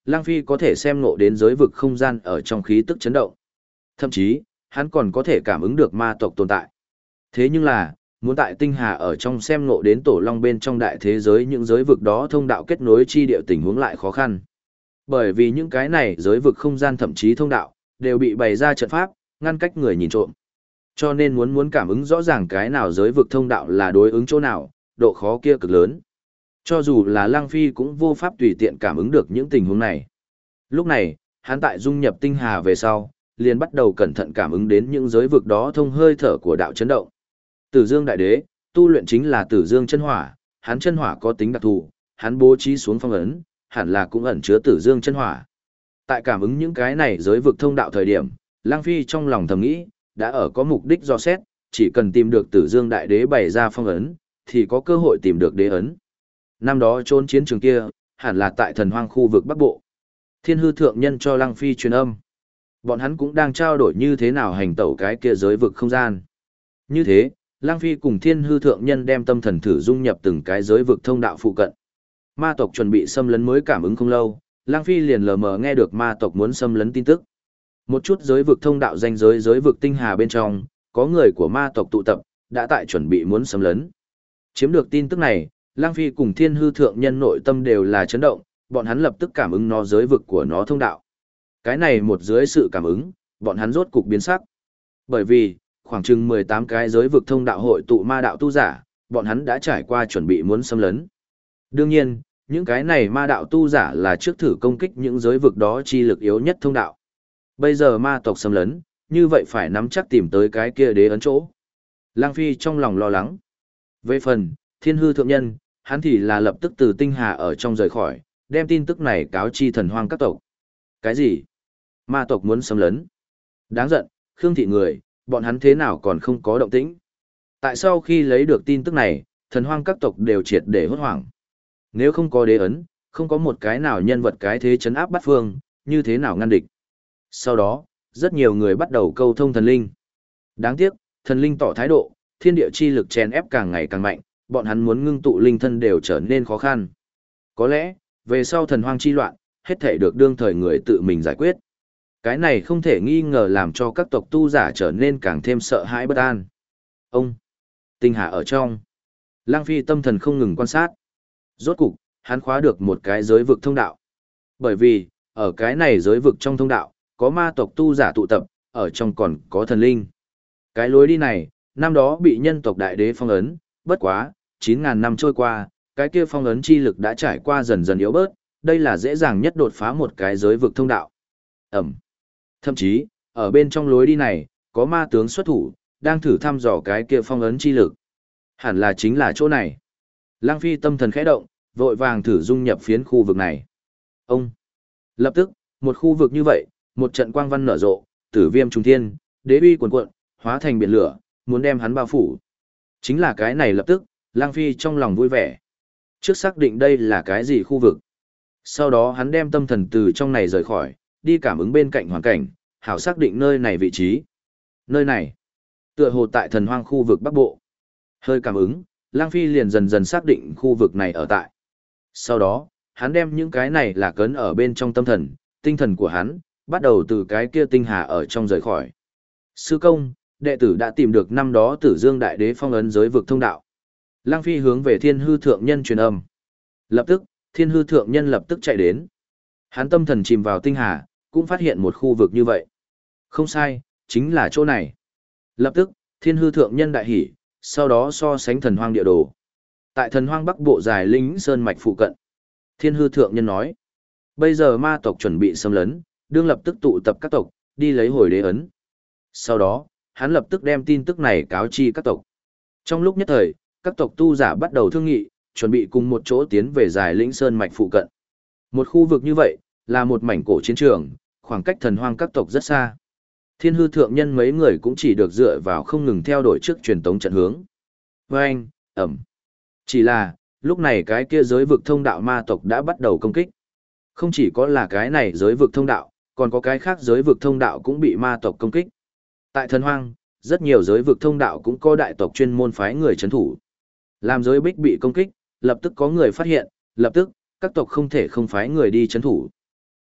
Lang Phi có thể xem ngộ đến giới vực không gian ở trong khí tức chấn động. Thậm chí, hắn còn có thể cảm ứng được ma tộc tồn tại. Thế nhưng là, muốn tại tinh hà ở trong xem ngộ đến tổ long bên trong đại thế giới những giới vực đó thông đạo kết nối chi địa tình huống lại khó khăn. Bởi vì những cái này giới vực không gian thậm chí thông đạo, đều bị bày ra trận pháp, ngăn cách người nhìn trộm. Cho nên muốn cảm ứng rõ ràng cái nào giới vực thông đạo là đối ứng chỗ nào, độ khó kia cực lớn. Cho dù là Lang Phi cũng vô pháp tùy tiện cảm ứng được những tình huống này. Lúc này, hắn tại dung nhập tinh hà về sau, liền bắt đầu cẩn thận cảm ứng đến những giới vực đó thông hơi thở của đạo chấn động. Tử Dương Đại Đế, tu luyện chính là Tử Dương chân hỏa, hắn chân hỏa có tính đặc thù, hắn bố trí xuống phong ấn, hẳn là cũng ẩn chứa Tử Dương chân hỏa. Tại cảm ứng những cái này giới vực thông đạo thời điểm, Lang Phi trong lòng thầm nghĩ, đã ở có mục đích do xét, chỉ cần tìm được Tử Dương Đại Đế bày ra phong ấn, thì có cơ hội tìm được đế ấn. Năm đó trốn chiến trường kia, hẳn là tại Thần Hoang khu vực Bắc Bộ. Thiên Hư thượng nhân cho Lang Phi truyền âm. Bọn hắn cũng đang trao đổi như thế nào hành tẩu cái kia giới vực không gian. Như thế, Lang Phi cùng Thiên Hư thượng nhân đem tâm thần thử dung nhập từng cái giới vực thông đạo phụ cận. Ma tộc chuẩn bị xâm lấn mới cảm ứng không lâu, Lang Phi liền lờ mờ nghe được ma tộc muốn xâm lấn tin tức. Một chút giới vực thông đạo danh giới vực tinh hà bên trong, có người của ma tộc tụ tập, đã tại chuẩn bị muốn xâm lấn. Chiếm được tin tức này, Lang Phi cùng Thiên Hư thượng nhân nội tâm đều là chấn động, bọn hắn lập tức cảm ứng nó giới vực của nó thông đạo. Cái này một dưới sự cảm ứng, bọn hắn rốt cục biến sắc. Bởi vì, khoảng chừng 18 cái giới vực thông đạo hội tụ ma đạo tu giả, bọn hắn đã trải qua chuẩn bị muốn xâm lấn. Đương nhiên, những cái này ma đạo tu giả là trước thử công kích những giới vực đó chi lực yếu nhất thông đạo. Bây giờ ma tộc xâm lấn, như vậy phải nắm chắc tìm tới cái kia đế ấn chỗ. Lang Phi trong lòng lo lắng. Về phần, Thiên Hư thượng nhân, hắn thì là lập tức từ tinh hà ở trong rời khỏi, đem tin tức này cáo chi Thần Hoang các tộc. Cái gì? Ma tộc muốn xâm lấn? Đáng giận, Khương thị người, bọn hắn thế nào còn không có động tĩnh? Tại sao khi lấy được tin tức này, Thần Hoang các tộc đều triệt để hốt hoảng? Nếu không có đế ấn, không có một cái nào nhân vật cái thế chấn áp bát phương, như thế nào ngăn địch? Sau đó, rất nhiều người bắt đầu câu thông thần linh. Đáng tiếc, thần linh tỏ thái độ, thiên địa chi lực chèn ép càng ngày càng mạnh, bọn hắn muốn ngưng tụ linh thân đều trở nên khó khăn. Có lẽ, về sau thần hoang chi loạn, hết thể được đương thời người tự mình giải quyết. Cái này không thể nghi ngờ làm cho các tộc tu giả trở nên càng thêm sợ hãi bất an. Ông, tinh hà ở trong. Lang Phi tâm thần không ngừng quan sát. Rốt cục, hắn khóa được một cái giới vực thông đạo. Bởi vì, ở cái này giới vực trong thông đạo, có ma tộc tu giả tụ tập, ở trong còn có thần linh. Cái lối đi này, năm đó bị nhân tộc đại đế phong ấn, bất quá, 9.000 năm trôi qua, cái kia phong ấn chi lực đã trải qua dần dần yếu bớt, đây là dễ dàng nhất đột phá một cái giới vực thông đạo. Ẩm. Thậm chí, ở bên trong lối đi này, có ma tướng xuất thủ, đang thử thăm dò cái kia phong ấn chi lực. Hẳn là chính là chỗ này. Lang Phi tâm thần khẽ động, vội vàng thử dung nhập phiến khu vực này. Ông. Lập tức, một khu vực như vậy, một trận quang văn nở rộ, tử viêm trùng thiên, đế uy cuồn cuộn, hóa thành biển lửa, muốn đem hắn bao phủ. Chính là cái này lập tức, Lang Phi trong lòng vui vẻ. Trước xác định đây là cái gì khu vực. Sau đó hắn đem tâm thần từ trong này rời khỏi, đi cảm ứng bên cạnh hoàn cảnh, hảo xác định nơi này vị trí. Nơi này, tựa hồ tại Thần Hoang khu vực Bắc Bộ. Hơi cảm ứng, Lang Phi liền dần dần xác định khu vực này ở tại. Sau đó, hắn đem những cái này là cấn ở bên trong tâm thần, tinh thần của hắn, bắt đầu từ cái kia tinh hà ở trong rời khỏi. Sư công, đệ tử đã tìm được năm đó Tử Dương Đại Đế phong ấn giới vực thông đạo. Lang Phi hướng về Thiên Hư thượng nhân truyền âm. Lập tức, Thiên Hư thượng nhân lập tức chạy đến. Hắn tâm thần chìm vào tinh hà, cũng phát hiện một khu vực như vậy. Không sai, chính là chỗ này. Lập tức, Thiên Hư thượng nhân đại hỉ, sau đó so sánh Thần Hoang địa đồ. Tại Thần Hoang Bắc Bộ dài Linh Sơn mạch phụ cận. Thiên Hư thượng nhân nói: "Bây giờ ma tộc chuẩn bị xâm lấn, đương lập tức tụ tập các tộc, đi lấy hồi đế ấn." Sau đó, hắn lập tức đem tin tức này cáo chi các tộc. Trong lúc nhất thời, các tộc tu giả bắt đầu thương nghị, chuẩn bị cùng một chỗ tiến về dài Lĩnh Sơn mạch phụ cận. Một khu vực như vậy, là một mảnh cổ chiến trường, khoảng cách Thần Hoang các tộc rất xa. Thiên Hư thượng nhân mấy người cũng chỉ được dựa vào không ngừng theo đuổi trước truyền tống trận hướng. Oeng, ầm. Chỉ là, lúc này cái kia giới vực thông đạo ma tộc đã bắt đầu công kích. Không chỉ có là cái này giới vực thông đạo, còn có cái khác giới vực thông đạo cũng bị ma tộc công kích. Tại Thần Hoang, rất nhiều giới vực thông đạo cũng có đại tộc chuyên môn phái người trấn thủ. Làm giới bích bị công kích, lập tức có người phát hiện, lập tức, các tộc không thể không phái người đi trấn thủ.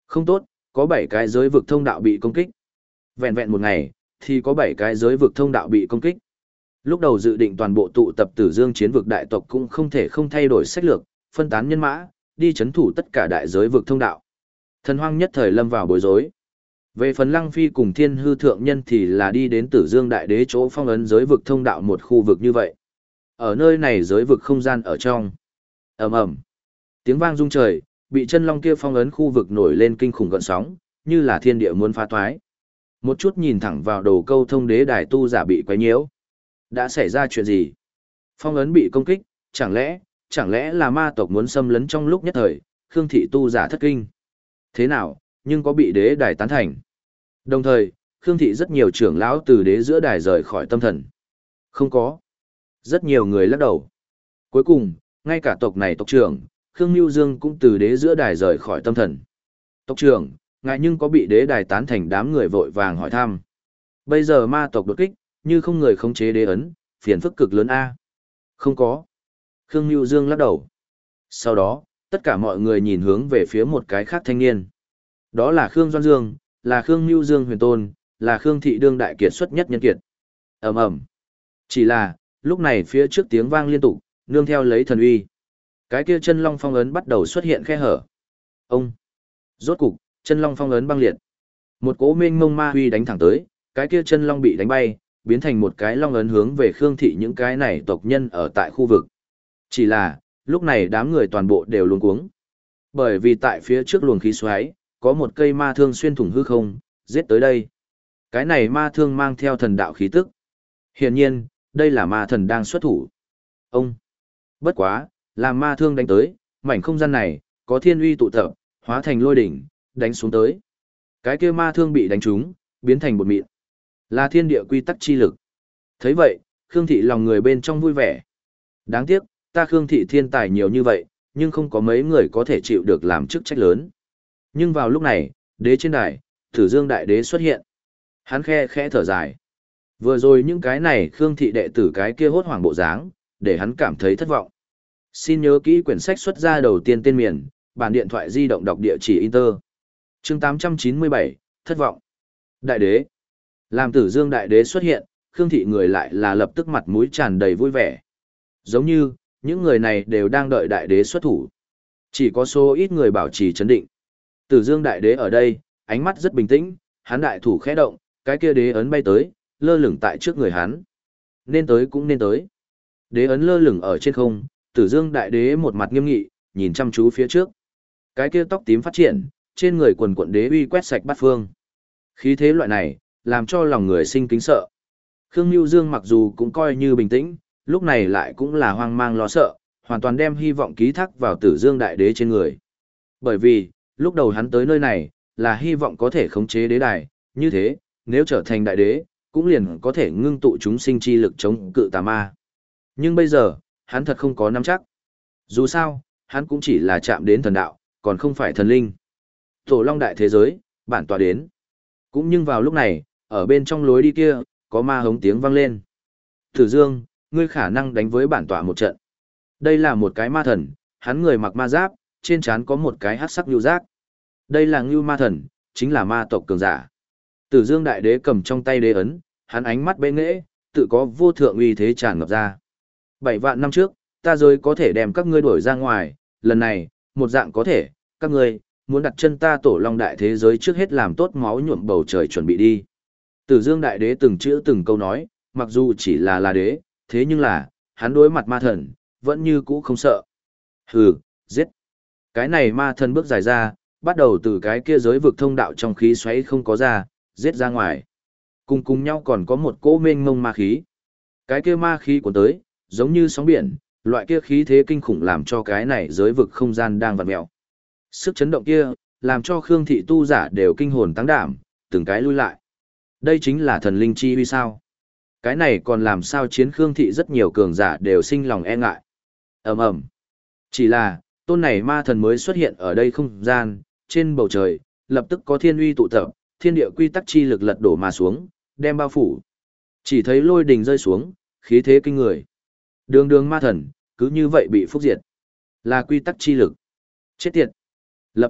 Không tốt, có 7 cái giới vực thông đạo bị công kích. Vẹn vẹn một ngày, thì có 7 cái giới vực thông đạo bị công kích. Lúc đầu dự định toàn bộ tụ tập Tử Dương chiến vực đại tộc cũng không thể không thay đổi sách lược, phân tán nhân mã, đi chấn thủ tất cả đại giới vực thông đạo. Thần hoang nhất thời lâm vào bối rối. Về phần Lăng Phi cùng Thiên Hư thượng nhân thì là đi đến Tử Dương đại đế chỗ phong ấn giới vực thông đạo một khu vực như vậy. Ở nơi này giới vực không gian ở trong. Ầm ầm. Tiếng vang rung trời, bị chân long kia phong ấn khu vực nổi lên kinh khủng gợn sóng, như là thiên địa muốn phá toái. Một chút nhìn thẳng vào đầu câu thông đế đài tu giả bị quấy nhiễu. Đã xảy ra chuyện gì? Phong ấn bị công kích, chẳng lẽ là ma tộc muốn xâm lấn trong lúc nhất thời, Khương thị tu giả thất kinh. Thế nào, nhưng có bị đế đài tán thành? Đồng thời, Khương thị rất nhiều trưởng lão từ đế giữa đài rời khỏi tâm thần. Không có. Rất nhiều người lắc đầu. Cuối cùng, ngay cả tộc này tộc trưởng, Khương Nưu Dương cũng từ đế giữa đài rời khỏi tâm thần. Tộc trưởng, ngài nhưng có bị đế đài tán thành? Đám người vội vàng hỏi thăm. Bây giờ ma tộc đột kích, như không người khống chế đế ấn, phiền phức cực lớn a. Không có. Khương Nưu Dương lắc đầu. Sau đó, tất cả mọi người nhìn hướng về phía một cái khác thanh niên. Đó là Khương Doan Dương, là Khương Nưu Dương huyền tôn, là Khương thị đương đại kiệt xuất nhất nhân kiệt. Ầm ầm. Chỉ là, lúc này phía trước tiếng vang liên tục, nương theo lấy thần uy. Cái kia chân long phong ấn bắt đầu xuất hiện khe hở. Ông. Rốt cục, chân long phong ấn băng liệt. Một cỗ mênh mông ma huy đánh thẳng tới, cái kia chân long bị đánh bay, biến thành một cái long ấn hướng về Khương thị những cái này tộc nhân ở tại khu vực. Chỉ là, lúc này đám người toàn bộ đều luống cuống. Bởi vì tại phía trước luồng khí xoáy, có một cây ma thương xuyên thủng hư không, giết tới đây. Cái này ma thương mang theo thần đạo khí tức. Hiển nhiên, đây là ma thần đang xuất thủ. Ông. Bất quá, làm ma thương đánh tới, mảnh không gian này, có thiên uy tụ tập, hóa thành lôi đỉnh, đánh xuống tới. Cái kia ma thương bị đánh trúng, biến thành bột mịn. Là thiên địa quy tắc chi lực. Thấy vậy, Khương thị lòng người bên trong vui vẻ. Đáng tiếc, ta Khương thị thiên tài nhiều như vậy, nhưng không có mấy người có thể chịu được làm chức trách lớn. Nhưng vào lúc này, đế trên đài, Tử Dương đại đế xuất hiện. Hắn khe khẽ thở dài. Vừa rồi những cái này Khương thị đệ tử cái kia hốt hoảng bộ dáng, để hắn cảm thấy thất vọng. Xin nhớ kỹ quyển sách xuất ra đầu tiên tên miền, bản điện thoại di động đọc địa chỉ Inter. Chương 897, thất vọng. Đại đế. Làm Tử Dương đại đế xuất hiện, Khương thị người lại là lập tức mặt mũi tràn đầy vui vẻ. Giống như, những người này đều đang đợi đại đế xuất thủ. Chỉ có số ít người bảo trì trấn định. Tử Dương đại đế ở đây, ánh mắt rất bình tĩnh, hắn đại thủ khẽ động, cái kia đế ấn bay tới, lơ lửng tại trước người hắn. Nên tới cũng nên tới. Đế ấn lơ lửng ở trên không, Tử Dương đại đế một mặt nghiêm nghị, nhìn chăm chú phía trước. Cái kia tóc tím phát triển, trên người quần quận đế uy quét sạch bát phương. Khí thế loại này, làm cho lòng người sinh kính sợ. Khương Nưu Dương mặc dù cũng coi như bình tĩnh, lúc này lại cũng là hoang mang lo sợ, hoàn toàn đem hy vọng ký thác vào Tử Dương đại đế trên người. Bởi vì, lúc đầu hắn tới nơi này, là hy vọng có thể khống chế đế đài, như thế, nếu trở thành đại đế, cũng liền có thể ngưng tụ chúng sinh chi lực chống cự tà ma. Nhưng bây giờ, hắn thật không có nắm chắc. Dù sao, hắn cũng chỉ là chạm đến thần đạo, còn không phải thần linh. Tổ Long đại thế giới, bản tọa đến. Cũng nhưng vào lúc này, ở bên trong lối đi kia, có ma hống tiếng vang lên. Tử Dương, ngươi khả năng đánh với bản tọa một trận. Đây là một cái ma thần, hắn người mặc ma giáp, trên trán có một cái hắc sắc nhu giác. Đây là Ngưu ma thần, chính là ma tộc cường giả. Tử Dương đại đế cầm trong tay đế ấn, hắn ánh mắt bệ nghệ, tự có vô thượng uy thế tràn ngập ra. 7 vạn năm trước, ta rồi có thể đem các ngươi đuổi ra ngoài, lần này, một dạng có thể, các ngươi muốn đặt chân ta Tổ Long đại thế giới trước hết làm tốt máu nhuộm bầu trời chuẩn bị đi. Tử Dương đại đế từng chữ từng câu nói, mặc dù chỉ là đế, thế nhưng là, hắn đối mặt ma thần, vẫn như cũ không sợ. Hừ, giết. Cái này ma thần bước dài ra, bắt đầu từ cái kia giới vực thông đạo trong khí xoáy không có ra, giết ra ngoài. Cùng nhau còn có một cỗ mênh mông ma khí. Cái kia ma khí cuốn tới, giống như sóng biển, loại kia khí thế kinh khủng làm cho cái này giới vực không gian đang vặn mèo. Sức chấn động kia, làm cho Khương thị tu giả đều kinh hồn tăng đảm, từng cái lui lại. Đây chính là thần linh chi uy sao? Cái này còn làm sao chiến Khương thị rất nhiều cường giả đều sinh lòng e ngại. Ầm ầm. Chỉ là, tôn này ma thần mới xuất hiện ở đây không gian, trên bầu trời, lập tức có thiên uy tụ tập, thiên địa quy tắc chi lực lật đổ mà xuống, đem bao phủ. Chỉ thấy lôi đình rơi xuống, khí thế kinh người. Đường đường ma thần, cứ như vậy bị phúc diệt. Là quy tắc chi lực. Chết tiệt. Lập tức,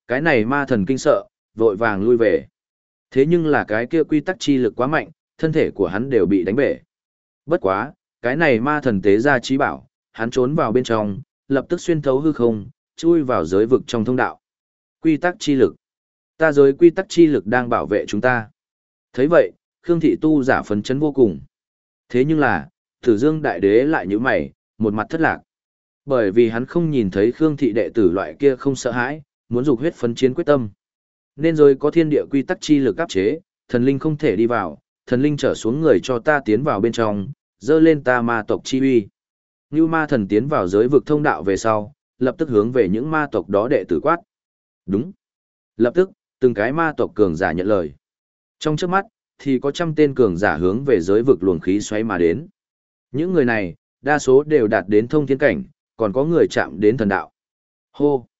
Cái này ma thần kinh sợ, vội vàng lui về. Thế nhưng là cái kia quy tắc chi lực quá mạnh, thân thể của hắn đều bị đánh bể. Bất quá, cái này ma thần tế ra trí bảo, hắn trốn vào bên trong, lập tức xuyên thấu hư không, chui vào giới vực trong thông đạo. Quy tắc chi lực. Ta giới quy tắc chi lực đang bảo vệ chúng ta. Thấy vậy, Khương Thị tu giả phấn chấn vô cùng. Thế nhưng là, Tử Dương Đại Đế lại như mày, một mặt thất lạc. Bởi vì hắn không nhìn thấy Khương Thị đệ tử loại kia không sợ hãi, muốn dục huyết phấn chiến quyết tâm. Nên rồi có thiên địa quy tắc chi lực áp chế, thần linh không thể đi vào, thần linh trở xuống người cho ta tiến vào bên trong, dơ lên ta ma tộc chi uy. Như ma thần tiến vào giới vực thông đạo về sau, lập tức hướng về những ma tộc đó đệ tử quát. Đúng. Lập tức, từng cái ma tộc cường giả nhận lời. Trong chớp mắt, thì có trăm tên cường giả hướng về giới vực luồng khí xoáy mà đến. Những người này, đa số đều đạt đến thông thiên cảnh, còn có người chạm đến thần đạo. Hô!